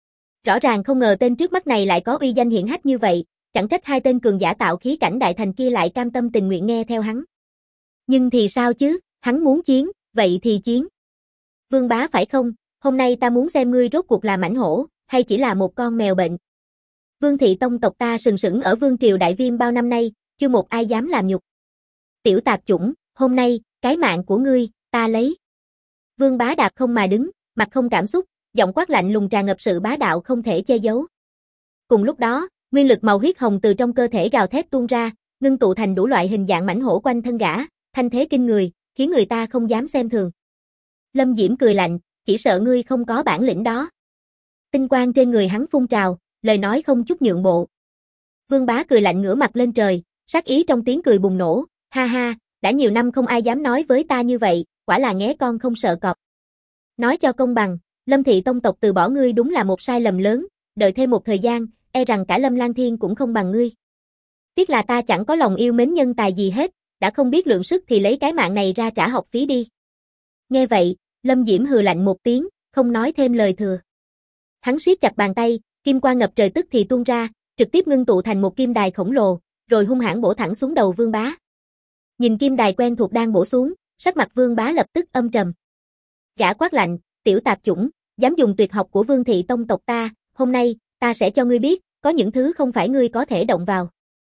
Rõ ràng không ngờ tên trước mắt này lại có uy danh hiển hách như vậy, chẳng trách hai tên cường giả tạo khí cảnh đại thành kia lại cam tâm tình nguyện nghe theo hắn. Nhưng thì sao chứ, hắn muốn chiến, vậy thì chiến. Vương Bá phải không, hôm nay ta muốn xem ngươi rốt cuộc là mãnh hổ, hay chỉ là một con mèo bệnh. Vương thị tông tộc ta sừng sững ở Vương triều Đại Viêm bao năm nay, chưa một ai dám làm nhục. Tiểu tạp chủng, hôm nay, cái mạng của ngươi, ta lấy. Vương Bá đạp không mà đứng, mặt không cảm xúc, giọng quát lạnh lùng tràn ngập sự bá đạo không thể che giấu. Cùng lúc đó, nguyên lực màu huyết hồng từ trong cơ thể gào thét tuôn ra, ngưng tụ thành đủ loại hình dạng mãnh hổ quanh thân gã, thanh thế kinh người, khiến người ta không dám xem thường. Lâm Diễm cười lạnh, chỉ sợ ngươi không có bản lĩnh đó. Tinh quang trên người hắn phun trào, lời nói không chút nhượng bộ. Vương Bá cười lạnh ngửa mặt lên trời, sát ý trong tiếng cười bùng nổ, ha ha, đã nhiều năm không ai dám nói với ta như vậy, quả là nghé con không sợ cọp. Nói cho công bằng, Lâm thị tông tộc từ bỏ ngươi đúng là một sai lầm lớn, đợi thêm một thời gian, e rằng cả Lâm Lang Thiên cũng không bằng ngươi. Tiếc là ta chẳng có lòng yêu mến nhân tài gì hết, đã không biết lượng sức thì lấy cái mạng này ra trả học phí đi. Nghe vậy, Lâm Diễm hừ lạnh một tiếng, không nói thêm lời thừa. Hắn siết chặt bàn tay, kim quang ngập trời tức thì tuôn ra, trực tiếp ngưng tụ thành một kim đài khổng lồ, rồi hung hãn bổ thẳng xuống đầu Vương Bá. Nhìn kim đài quen thuộc đang bổ xuống, sắc mặt Vương Bá lập tức âm trầm. Gã quát lạnh, tiểu tạp chủng, dám dùng tuyệt học của Vương thị tông tộc ta, hôm nay, ta sẽ cho ngươi biết, có những thứ không phải ngươi có thể động vào.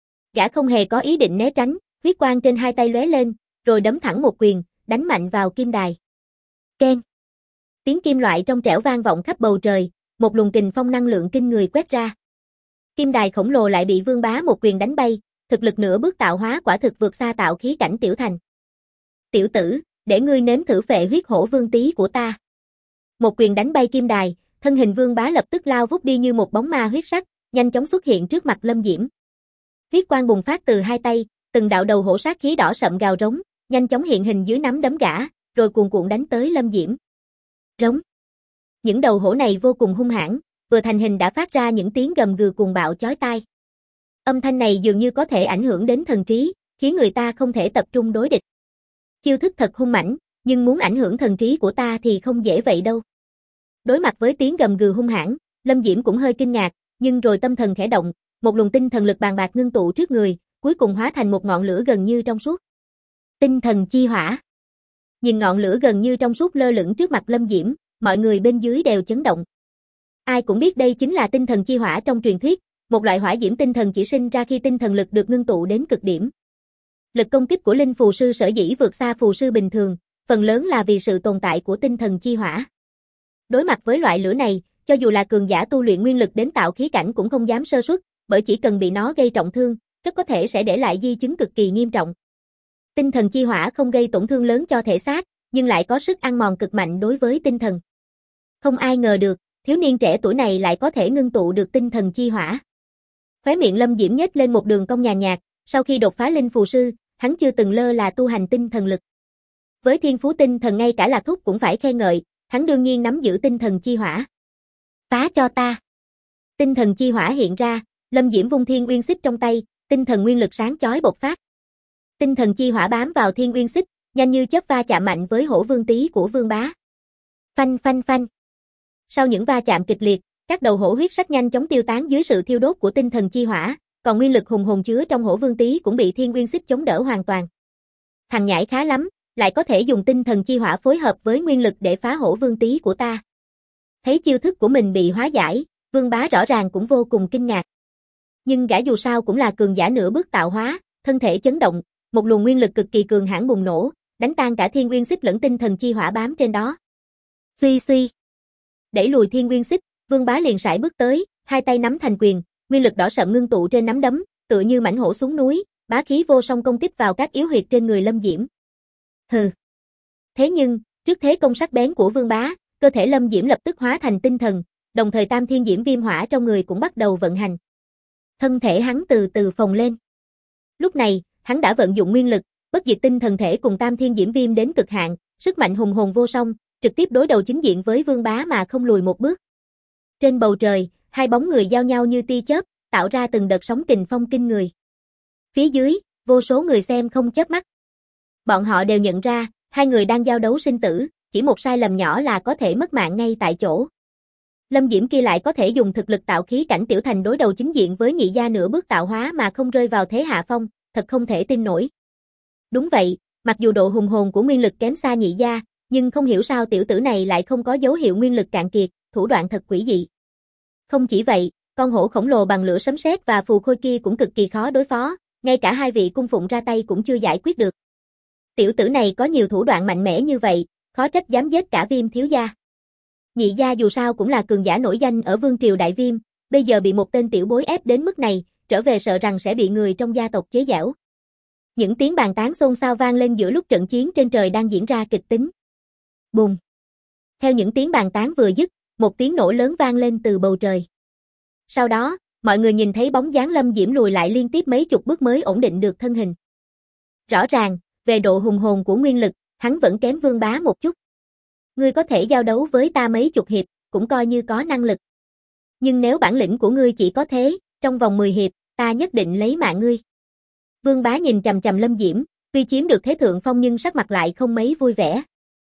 Gã không hề có ý định né tránh, huyết quang trên hai tay lóe lên, rồi đấm thẳng một quyền, đánh mạnh vào kim đài. Keng. Tiếng kim loại trong trẻo vang vọng khắp bầu trời, một luồng kình phong năng lượng kinh người quét ra. Kim đài khổng lồ lại bị Vương Bá một quyền đánh bay, thực lực nửa bước tạo hóa quả thực vượt xa tạo khí cảnh tiểu thành. Tiểu tử, để ngươi nếm thử phệ huyết hổ vương tí của ta. Một quyền đánh bay kim đài, thân hình Vương Bá lập tức lao vút đi như một bóng ma huyết sắc, nhanh chóng xuất hiện trước mặt Lâm Diễm. Huyết quang bùng phát từ hai tay, từng đạo đầu hổ sát khí đỏ sậm gào rống, nhanh chóng hiện hình dưới nắm đấm gã, rồi cuồn cuộn đánh tới Lâm Diễm. Rống. Những đầu hổ này vô cùng hung hãn, vừa thành hình đã phát ra những tiếng gầm gừ cuồng bạo chói tai. Âm thanh này dường như có thể ảnh hưởng đến thần trí, khiến người ta không thể tập trung đối địch. Chiêu thức thật hung mãnh, nhưng muốn ảnh hưởng thần trí của ta thì không dễ vậy đâu. Đối mặt với tiếng gầm gừ hung hãn, Lâm Diễm cũng hơi kinh ngạc, nhưng rồi tâm thần khẽ động, một luồng tinh thần lực bàn bạc ngưng tụ trước người, cuối cùng hóa thành một ngọn lửa gần như trong suốt. Tinh thần chi hỏa. Nhìn ngọn lửa gần như trong suốt lơ lửng trước mặt Lâm Diễm, mọi người bên dưới đều chấn động. Ai cũng biết đây chính là tinh thần chi hỏa trong truyền thuyết, một loại hỏa diễm tinh thần chỉ sinh ra khi tinh thần lực được ngưng tụ đến cực điểm. Lực công kích của linh phù sư sở dĩ vượt xa phù sư bình thường, phần lớn là vì sự tồn tại của tinh thần chi hỏa. Đối mặt với loại lửa này, cho dù là cường giả tu luyện nguyên lực đến tạo khí cảnh cũng không dám sơ suất, bởi chỉ cần bị nó gây trọng thương, rất có thể sẽ để lại di chứng cực kỳ nghiêm trọng. Tinh thần chi hỏa không gây tổn thương lớn cho thể xác, nhưng lại có sức ăn mòn cực mạnh đối với tinh thần. Không ai ngờ được, thiếu niên trẻ tuổi này lại có thể ngưng tụ được tinh thần chi hỏa. Khóe miệng Lâm Diễm nhếch lên một đường cong nhàn nhạt, sau khi đột phá linh phù sư, hắn chưa từng lơ là tu hành tinh thần lực. Với thiên phú tinh thần ngay cả Lạc Thúc cũng phải khen ngợi, hắn đương nhiên nắm giữ tinh thần chi hỏa. Phá cho ta. Tinh thần chi hỏa hiện ra, Lâm Diễm vung thiên uyên xích trong tay, tinh thần nguyên lực sáng chói bộc phát. Tinh thần chi hỏa bám vào thiên uyên xích, nhanh như chớp va chạm mạnh với hổ vương tí của Vương Bá. Phanh phanh phanh. Sau những va chạm kịch liệt, các đầu hổ huyết sắc nhanh chóng tiêu tán dưới sự thiêu đốt của tinh thần chi hỏa, còn nguyên lực hùng hồn chứa trong hổ vương tí cũng bị thiên uyên xích chống đỡ hoàn toàn. Thằng nhãi khá lắm, lại có thể dùng tinh thần chi hỏa phối hợp với nguyên lực để phá hổ vương tí của ta. Thấy chiêu thức của mình bị hóa giải, Vương Bá rõ ràng cũng vô cùng kinh ngạc. Nhưng gã dù sao cũng là cường giả nửa bước tạo hóa, thân thể chấn động, một luồng nguyên lực cực kỳ cường hãn bùng nổ, đánh tan cả thiên nguyên xích lẫn tinh thần chi hỏa bám trên đó. Suy suy. Đẩy lùi thiên nguyên xích, Vương Bá liền sải bước tới, hai tay nắm thành quyền, nguyên lực đỏ sậm ngưng tụ trên nắm đấm, tựa như mãnh hổ xuống núi, bá khí vô song công kích vào các yếu huyệt trên người Lâm Diễm. Hừ. Thế nhưng, trước thế công sắc bén của Vương Bá, cơ thể Lâm Diễm lập tức hóa thành tinh thần, đồng thời tam thiên diễm viêm hỏa trong người cũng bắt đầu vận hành. Thân thể hắn từ từ phồng lên. Lúc này, hắn đã vận dụng nguyên lực, bất diệt tinh thần thể cùng tam thiên diễm viêm đến cực hạn, sức mạnh hùng hồn vô song, trực tiếp đối đầu chính diện với Vương Bá mà không lùi một bước. Trên bầu trời, hai bóng người giao nhau như tia chớp, tạo ra từng đợt sóng kình phong kinh người. Phía dưới, vô số người xem không chớp mắt. Bọn họ đều nhận ra, hai người đang giao đấu sinh tử, chỉ một sai lầm nhỏ là có thể mất mạng ngay tại chỗ. Lâm Diễm kia lại có thể dùng thực lực tạo khí cảnh tiểu thành đối đầu chính diện với nhị gia nửa bước tạo hóa mà không rơi vào thế hạ phong, thật không thể tin nổi. Đúng vậy, mặc dù độ hùng hồn của nguyên lực kém xa nhị gia, nhưng không hiểu sao tiểu tử này lại không có dấu hiệu nguyên lực cạn kiệt, thủ đoạn thật quỷ dị. Không chỉ vậy, con hổ khổng lồ bằng lửa sấm sét và phù khôi kia cũng cực kỳ khó đối phó, ngay cả hai vị cung phụng ra tay cũng chưa giải quyết được. Tiểu tử này có nhiều thủ đoạn mạnh mẽ như vậy, khó trách dám giết cả Viêm thiếu gia. Nhị gia dù sao cũng là cường giả nổi danh ở vương triều Đại Viêm, bây giờ bị một tên tiểu bối ép đến mức này, trở về sợ rằng sẽ bị người trong gia tộc chế giễu. Những tiếng bàn tán xôn xao vang lên giữa lúc trận chiến trên trời đang diễn ra kịch tính. Bùng! Theo những tiếng bàn tán vừa dứt, một tiếng nổ lớn vang lên từ bầu trời. Sau đó, mọi người nhìn thấy bóng dáng Lâm Diễm lùi lại liên tiếp mấy chục bước mới ổn định được thân hình. Rõ ràng, về độ hùng hồn của nguyên lực, hắn vẫn kém Vương Bá một chút. Ngươi có thể giao đấu với ta mấy chục hiệp, cũng coi như có năng lực. Nhưng nếu bản lĩnh của ngươi chỉ có thế, trong vòng 10 hiệp, ta nhất định lấy mạng ngươi. Vương Bá nhìn chằm chằm Lâm Diễm, tuy chiếm được thế thượng phong nhưng sắc mặt lại không mấy vui vẻ.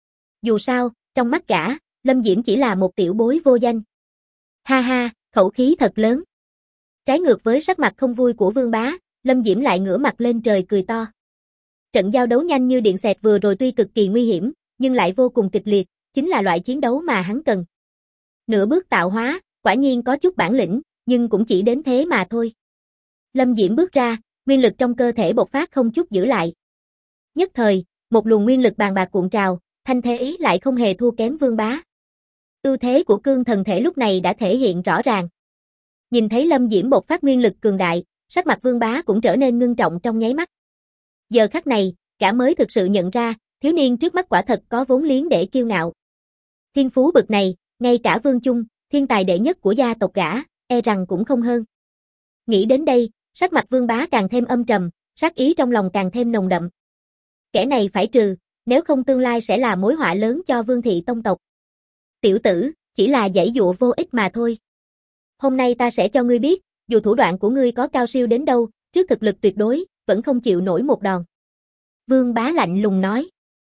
Dù sao, trong mắt gã, Lâm Diễm chỉ là một tiểu bối vô danh. Ha ha, khẩu khí thật lớn. Trái ngược với sắc mặt không vui của Vương Bá, Lâm Diễm lại ngửa mặt lên trời cười to. Trận giao đấu nhanh như điện xẹt vừa rồi tuy cực kỳ nguy hiểm, nhưng lại vô cùng kịch liệt, chính là loại chiến đấu mà hắn cần. Nửa bước tạo hóa, quả nhiên có chút bản lĩnh, nhưng cũng chỉ đến thế mà thôi. Lâm Diễm bước ra, nguyên lực trong cơ thể bộc phát không chút giữ lại. Nhất thời, một luồng nguyên lực bàn bạc cuộn trào, thanh thế lại không hề thua kém Vương Bá. Ưu thế của cương thần thể lúc này đã thể hiện rõ ràng. Nhìn thấy Lâm Diễm bộc phát nguyên lực cường đại, sắc mặt Vương Bá cũng trở nên ngưng trọng trong nháy mắt. Giờ khắc này, gã mới thực sự nhận ra, thiếu niên trước mắt quả thật có vốn liếng để kiêu ngạo. Thiên phú bực này, ngay cả Vương Chung, thiên tài đệ nhất của gia tộc gã, e rằng cũng không hơn. Nghĩ đến đây, sắc mặt Vương Bá càng thêm âm trầm, sát ý trong lòng càng thêm nồng đậm. Kẻ này phải trừ, nếu không tương lai sẽ là mối họa lớn cho Vương thị tông tộc. Tiểu tử, chỉ là giãy dụa vô ích mà thôi. Hôm nay ta sẽ cho ngươi biết, dù thủ đoạn của ngươi có cao siêu đến đâu, trước thực lực tuyệt đối, vẫn không chịu nổi một đòn. Vương Bá lạnh lùng nói.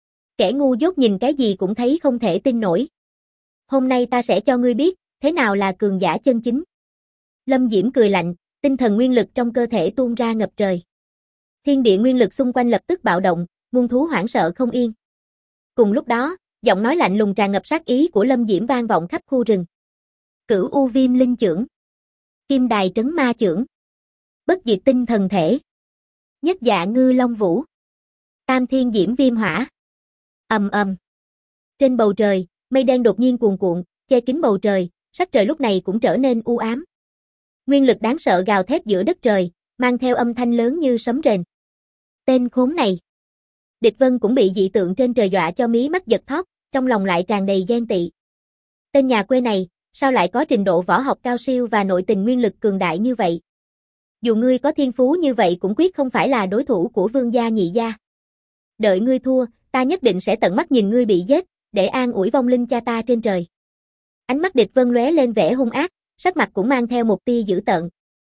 Kẻ ngu dốt nhìn cái gì cũng thấy không thể tin nổi. Hôm nay ta sẽ cho ngươi biết, thế nào là cường giả chân chính. Lâm Diễm cười lạnh, tinh thần nguyên lực trong cơ thể tuôn ra ngập trời. Thiên địa nguyên lực xung quanh lập tức bạo động, muôn thú hoảng sợ không yên. Cùng lúc đó, giọng nói lạnh lùng tràn ngập sát ý của Lâm Diễm vang vọng khắp khu rừng. Cửu U Viêm Linh Chưởng, Kim Đài Trấn Ma Chưởng, Bất Diệt Tinh Thần Thể, Nhất Dạ Ngư Long Vũ, Tam Thiên Diễm Viêm Hỏa. Ầm ầm. Trên bầu trời, mây đen đột nhiên cuồn cuộn, che kín bầu trời, sắc trời lúc này cũng trở nên u ám. Nguyên lực đáng sợ gào thét giữa đất trời, mang theo âm thanh lớn như sấm rền. Tên khốn này. Địch Vân cũng bị dị tượng trên trời dọa cho mí mắt giật thót, trong lòng lại tràn đầy ghen tị. Tên nhà quê này, sao lại có trình độ võ học cao siêu và nội tình nguyên lực cường đại như vậy? Dù ngươi có thiên phú như vậy cũng quyết không phải là đối thủ của Vương gia nhị gia. Đợi ngươi thua, ta nhất định sẽ tận mắt nhìn ngươi bị giết, để an ủi vong linh cha ta trên trời. Ánh mắt Địch Vân lóe lên vẻ hung ác, sắc mặt cũng mang theo một tia dữ tợn.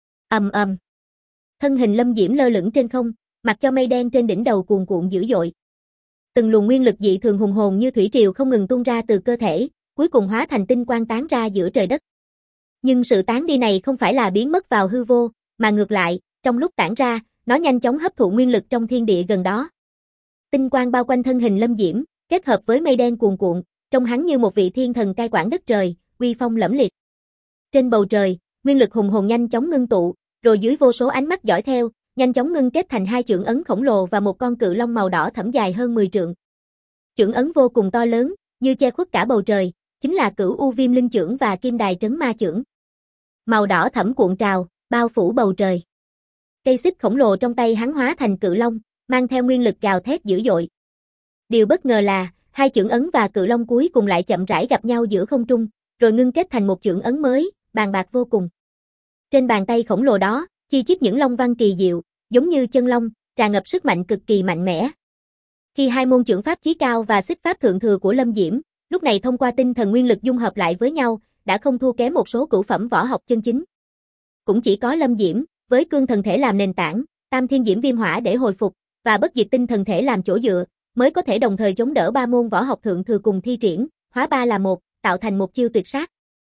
Ầm ầm. Thân hình Lâm Diễm lơ lửng trên không, mặc cho mây đen trên đỉnh đầu cuồn cuộn dữ dội. Từng luồng nguyên lực dị thường hùng hồn như thủy triều không ngừng tuôn ra từ cơ thể, cuối cùng hóa thành tinh quang tán ra giữa trời đất. Nhưng sự tán đi này không phải là biến mất vào hư vô, mà ngược lại, trong lúc tản ra, nó nhanh chóng hấp thụ nguyên lực trong thiên địa gần đó. Tinh quang bao quanh thân hình Lâm Diễm, kết hợp với mây đen cuồn cuộn, trông hắn như một vị thiên thần cai quản đất trời, uy phong lẫm liệt. Trên bầu trời, nguyên lực hùng hồn nhanh chóng ngưng tụ, rồi dưới vô số ánh mắt dõi theo, nhanh chóng ngưng kết thành hai chưởng ấn khổng lồ và một con cự long màu đỏ thẫm dài hơn 10 trượng. Chưởng ấn vô cùng to lớn, như che khuất cả bầu trời, chính là Cửu U Viêm Linh chưởng và Kim Đài Trấn Ma chưởng. Màu đỏ thẫm cuộn trào, bao phủ bầu trời. Cây xích khổng lồ trong tay hắn hóa thành cự long, mang theo nguyên lực gào thét dữ dội. Điều bất ngờ là, hai chưởng ấn và cự long cuối cùng lại chậm rãi gặp nhau giữa không trung, rồi ngưng kết thành một chưởng ấn mới, bàn bạc vô cùng. Trên bàn tay khổng lồ đó, chi chít những long văn kỳ diệu, giống như chân long, tràn ngập sức mạnh cực kỳ mạnh mẽ. Khi hai môn chưởng pháp chí cao và xích pháp thượng thừa của Lâm Diễm, lúc này thông qua tinh thần nguyên lực dung hợp lại với nhau, đã không thua kém một số cửu phẩm võ học chân chính. Cũng chỉ có Lâm Diễm, với cương thần thể làm nền tảng, tam thiên diễm viêm hỏa để hồi phục, và bất diệt tinh thần thể làm chỗ dựa, mới có thể đồng thời chống đỡ ba môn võ học thượng thừa cùng thi triển, hóa ba là một, tạo thành một chiêu tuyệt sát.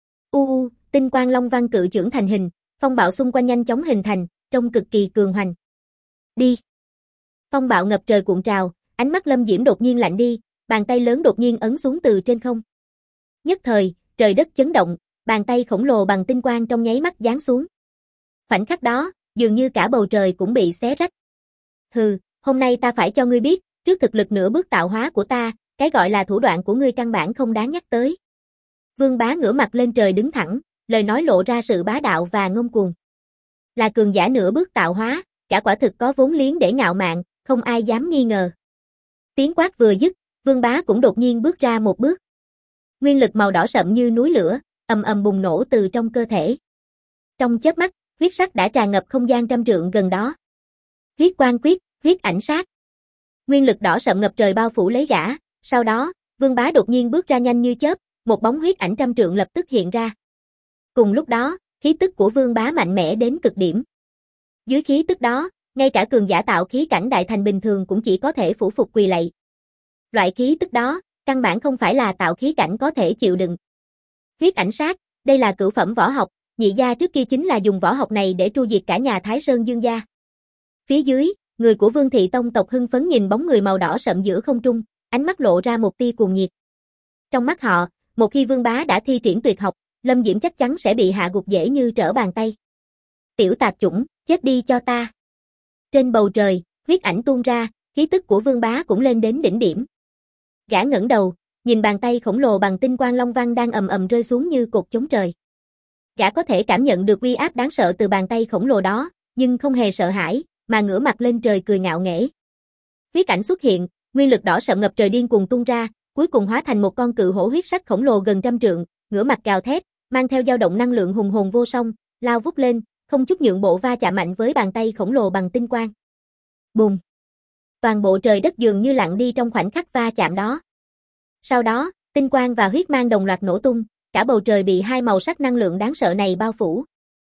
Tinh quang long văn cự chưởng thành hình, phong bạo xung quanh nhanh chóng hình thành, trông cực kỳ cường hoành. Đi. Phong bạo ngập trời cuộn trào, ánh mắt Lâm Diễm đột nhiên lạnh đi, bàn tay lớn đột nhiên ấn xuống từ trên không. Nhất thời, trời đất chấn động, bàn tay khổng lồ bằng tinh quang trong nháy mắt giáng xuống. Khoảnh khắc đó, dường như cả bầu trời cũng bị xé rách. Hừ, hôm nay ta phải cho ngươi biết, trước thực lực nửa bước tạo hóa của ta, cái gọi là thủ đoạn của ngươi căn bản không đáng nhắc tới. Vương Bá ngửa mặt lên trời đứng thẳng, lời nói lộ ra sự bá đạo và ngông cuồng. Là cường giả nửa bước tạo hóa, cả quả thực có vốn liếng để ngạo mạn, không ai dám nghi ngờ. Tiếng quát vừa dứt, Vương Bá cũng đột nhiên bước ra một bước. Nguyên lực màu đỏ sậm như núi lửa, ầm ầm bùng nổ từ trong cơ thể. Trong chớp mắt, huyết sắc đã tràn ngập không gian trăm trượng gần đó. Huyết quang quyết, huyết ảnh sát. Nguyên lực đỏ sậm ngập trời bao phủ lấy gã, sau đó, Vương Bá đột nhiên bước ra nhanh như chớp, một bóng huyết ảnh trăm trượng lập tức hiện ra. Cùng lúc đó, khí tức của Vương Bá mạnh mẽ đến cực điểm. Dưới khí tức đó, ngay cả cường giả tạo khí cảnh đại thành bình thường cũng chỉ có thể phủ phục quỳ lạy. Loại khí tức đó, căn bản không phải là tạo khí cảnh có thể chịu đựng. Huyết ảnh sát, đây là cửu phẩm võ học, Nhị gia trước kia chính là dùng võ học này để tru diệt cả nhà Thái Sơn Dương gia. Phía dưới, người của Vương Thị Tông tộc hưng phấn nhìn bóng người màu đỏ sậm giữa không trung, ánh mắt lộ ra một tia cuồng nhiệt. Trong mắt họ, một khi Vương Bá đã thi triển tuyệt học, Lâm Diễm chắc chắn sẽ bị hạ gục dễ như trở bàn tay. Tiểu tạp chủng, chết đi cho ta. Trên bầu trời, huyết ảnh tuôn ra, khí tức của Vương Bá cũng lên đến đỉnh điểm. Gã ngẩng đầu, nhìn bàn tay khổng lồ bằng tinh quang long văn đang ầm ầm rơi xuống như cột chống trời. Gã có thể cảm nhận được uy áp đáng sợ từ bàn tay khổng lồ đó, nhưng không hề sợ hãi, mà ngửa mặt lên trời cười ngạo nghễ. Huyết ảnh xuất hiện, nguyên lực đỏ sậm ngập trời điên cuồng tung ra, cuối cùng hóa thành một con cự hổ huyết sắc khổng lồ gần trăm trượng, ngửa mặt gào thét, mang theo dao động năng lượng hùng hồn vô song, lao vút lên, không chút nhượng bộ va chạm mạnh với bàn tay khổng lồ bằng tinh quang. Bùng! Toàn bộ trời đất dường như lặng đi trong khoảnh khắc va chạm đó. Sau đó, tinh quang và huyết mang đồng loạt nổ tung, cả bầu trời bị hai màu sắc năng lượng đáng sợ này bao phủ.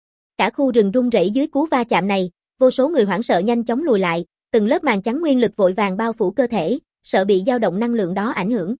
Cả khu rừng rung rẩy dưới cú va chạm này, vô số người hoảng sợ nhanh chóng lùi lại, từng lớp màn trắng nguyên lực vội vàng bao phủ cơ thể, sợ bị dao động năng lượng đó ảnh hưởng.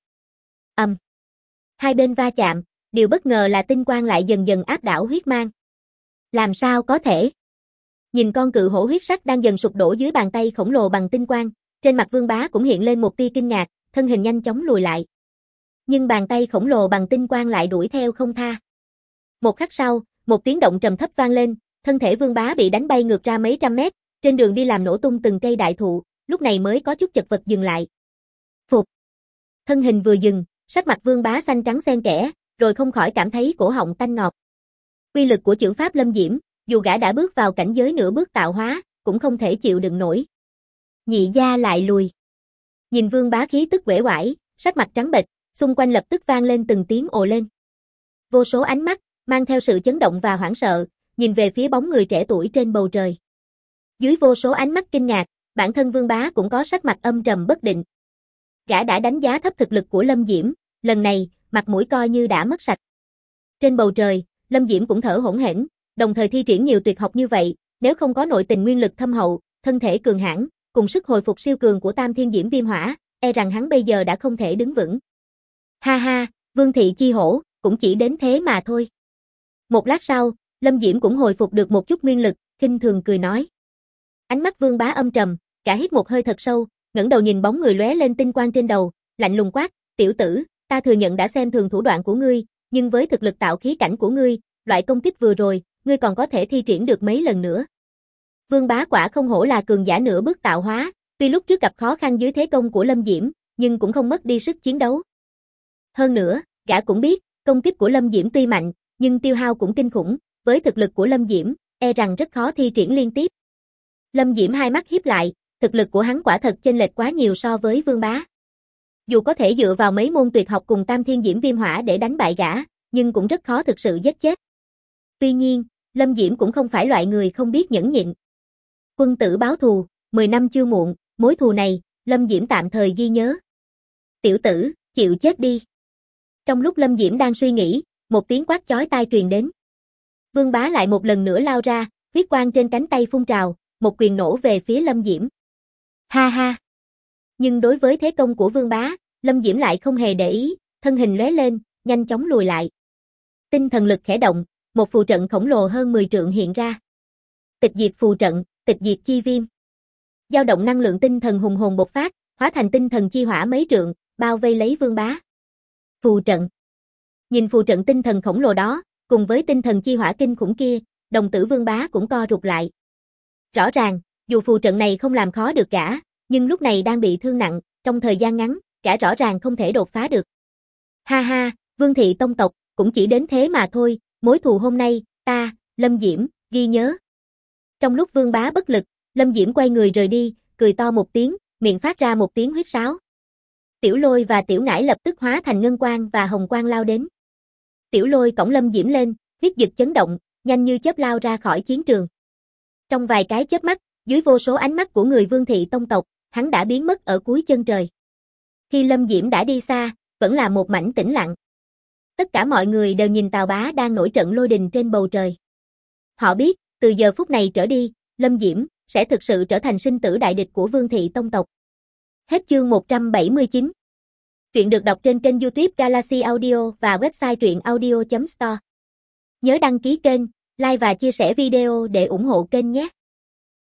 Hai bên va chạm, điều bất ngờ là tinh quang lại dần dần áp đảo huyết mang. Làm sao có thể? Nhìn con cự hổ huyết sắc đang dần sụp đổ dưới bàn tay khổng lồ bằng tinh quang, trên mặt Vương Bá cũng hiện lên một tia kinh ngạc, thân hình nhanh chóng lùi lại. Nhưng bàn tay khổng lồ bằng tinh quang lại đuổi theo không tha. Một khắc sau, một tiếng động trầm thấp vang lên, thân thể Vương Bá bị đánh bay ngược ra mấy trăm mét, trên đường đi làm nổ tung từng cây đại thụ, lúc này mới có chút chật vật dừng lại. Phục. Thân hình vừa dừng, sắc mặt Vương Bá xanh trắng xen kẽ, rồi không khỏi cảm thấy cổ họng tanh ngọt. Uy lực của chưởng pháp Lâm Diễm, dù gã đã bước vào cảnh giới nửa bước tạo hóa, cũng không thể chịu đựng nổi. Nhị gia lại lùi. Nhìn Vương Bá khí tức uể oải, sắc mặt trắng bệch, xung quanh lập tức vang lên từng tiếng ồ lên. Vô số ánh mắt, mang theo sự chấn động và hoảng sợ, nhìn về phía bóng người trẻ tuổi trên bầu trời. Dưới vô số ánh mắt kinh ngạc, bản thân Vương Bá cũng có sắc mặt âm trầm bất định. Gã đã đánh giá thấp thực lực của Lâm Diễm, lần này, mặt mũi coi như đã mất sạch. Trên bầu trời, Lâm Diễm cũng thở hổn hển, đồng thời thi triển nhiều tuyệt học như vậy, nếu không có nội tình nguyên lực thâm hậu, thân thể cường hãn, cùng sức hồi phục siêu cường của Tam Thiên Diễm Viêm Hỏa, e rằng hắn bây giờ đã không thể đứng vững. Ha ha, Vương Thị Chi Hổ, cũng chỉ đến thế mà thôi. Một lát sau, Lâm Diễm cũng hồi phục được một chút nguyên lực, khinh thường cười nói. Ánh mắt Vương Bá âm trầm, cả hít một hơi thật sâu, ngẩng đầu nhìn bóng người lóe lên tinh quang trên đầu, lạnh lùng quát, tiểu tử, ta thừa nhận đã xem thường thủ đoạn của ngươi, nhưng với thực lực tạo khí cảnh của ngươi, loại công kích vừa rồi, ngươi còn có thể thi triển được mấy lần nữa. Vương Bá quả không hổ là cường giả nửa bước tạo hóa, tuy lúc trước gặp khó khăn dưới thế công của Lâm Diễm, nhưng cũng không mất đi sức chiến đấu. Hơn nữa, gã cũng biết, công kích của Lâm Diễm tuy mạnh, nhưng tiêu hao cũng kinh khủng, với thực lực của Lâm Diễm, e rằng rất khó thi triển liên tiếp. Lâm Diễm hai mắt híp lại, thực lực của hắn quả thật chênh lệch quá nhiều so với Vương Bá. Dù có thể dựa vào mấy môn tuyệt học cùng Tam Thiên Diễm Viêm Hỏa để đánh bại gã, nhưng cũng rất khó thực sự giết chết. Tuy nhiên, Lâm Diễm cũng không phải loại người không biết nhẫn nhịn. Quân tử báo thù, 10 năm chưa muộn, mối thù này, Lâm Diễm tạm thời ghi nhớ. Tiểu tử, chịu chết đi. Trong lúc Lâm Diễm đang suy nghĩ, một tiếng quát chói tai truyền đến. Vương Bá lại một lần nữa lao ra, huyết quang trên cánh tay phun trào, một quyền nổ về phía Lâm Diễm. Ha ha. Nhưng đối với thế công của Vương Bá, Lâm Diễm lại không hề để ý, thân hình lóe lên, nhanh chóng lùi lại. Tinh thần lực khẽ động, một phù trận khổng lồ hơn 10 trượng hiện ra. Tịch diệt phù trận, tịch diệt chi viêm. Dao động năng lượng tinh thần hùng hồn bộc phát, hóa thành tinh thần chi hỏa mấy trượng, bao vây lấy Vương Bá. Phù trận. Nhìn phù trận tinh thần khổng lồ đó, cùng với tinh thần chi hỏa kinh khủng kia, đồng tử Vương Bá cũng co rụt lại. Rõ ràng, dù phù trận này không làm khó được gã, nhưng lúc này đang bị thương nặng, trong thời gian ngắn, gã rõ ràng không thể đột phá được. Ha ha, Vương thị tông tộc, cũng chỉ đến thế mà thôi, mối thù hôm nay, ta, Lâm Diễm, ghi nhớ. Trong lúc Vương Bá bất lực, Lâm Diễm quay người rời đi, cười to một tiếng, miệng phát ra một tiếng huýt sáo. Tiểu Lôi và Tiểu Ngải lập tức hóa thành ngân quang và hồng quang lao đến. Tiểu Lôi cõng Lâm Diễm lên, huyết dịch chấn động, nhanh như chớp lao ra khỏi chiến trường. Trong vài cái chớp mắt, dưới vô số ánh mắt của người Vương thị tông tộc, hắn đã biến mất ở cuối chân trời. Khi Lâm Diễm đã đi xa, vẫn là một mảnh tĩnh lặng. Tất cả mọi người đều nhìn Tào Bá đang nổi trận lôi đình trên bầu trời. Họ biết, từ giờ phút này trở đi, Lâm Diễm sẽ thực sự trở thành sinh tử đại địch của Vương thị tông tộc. Hết chương 179. Truyện được đọc trên kênh YouTube Galaxy Audio và website truyệnaudio.store. Nhớ đăng ký kênh, like và chia sẻ video để ủng hộ kênh nhé.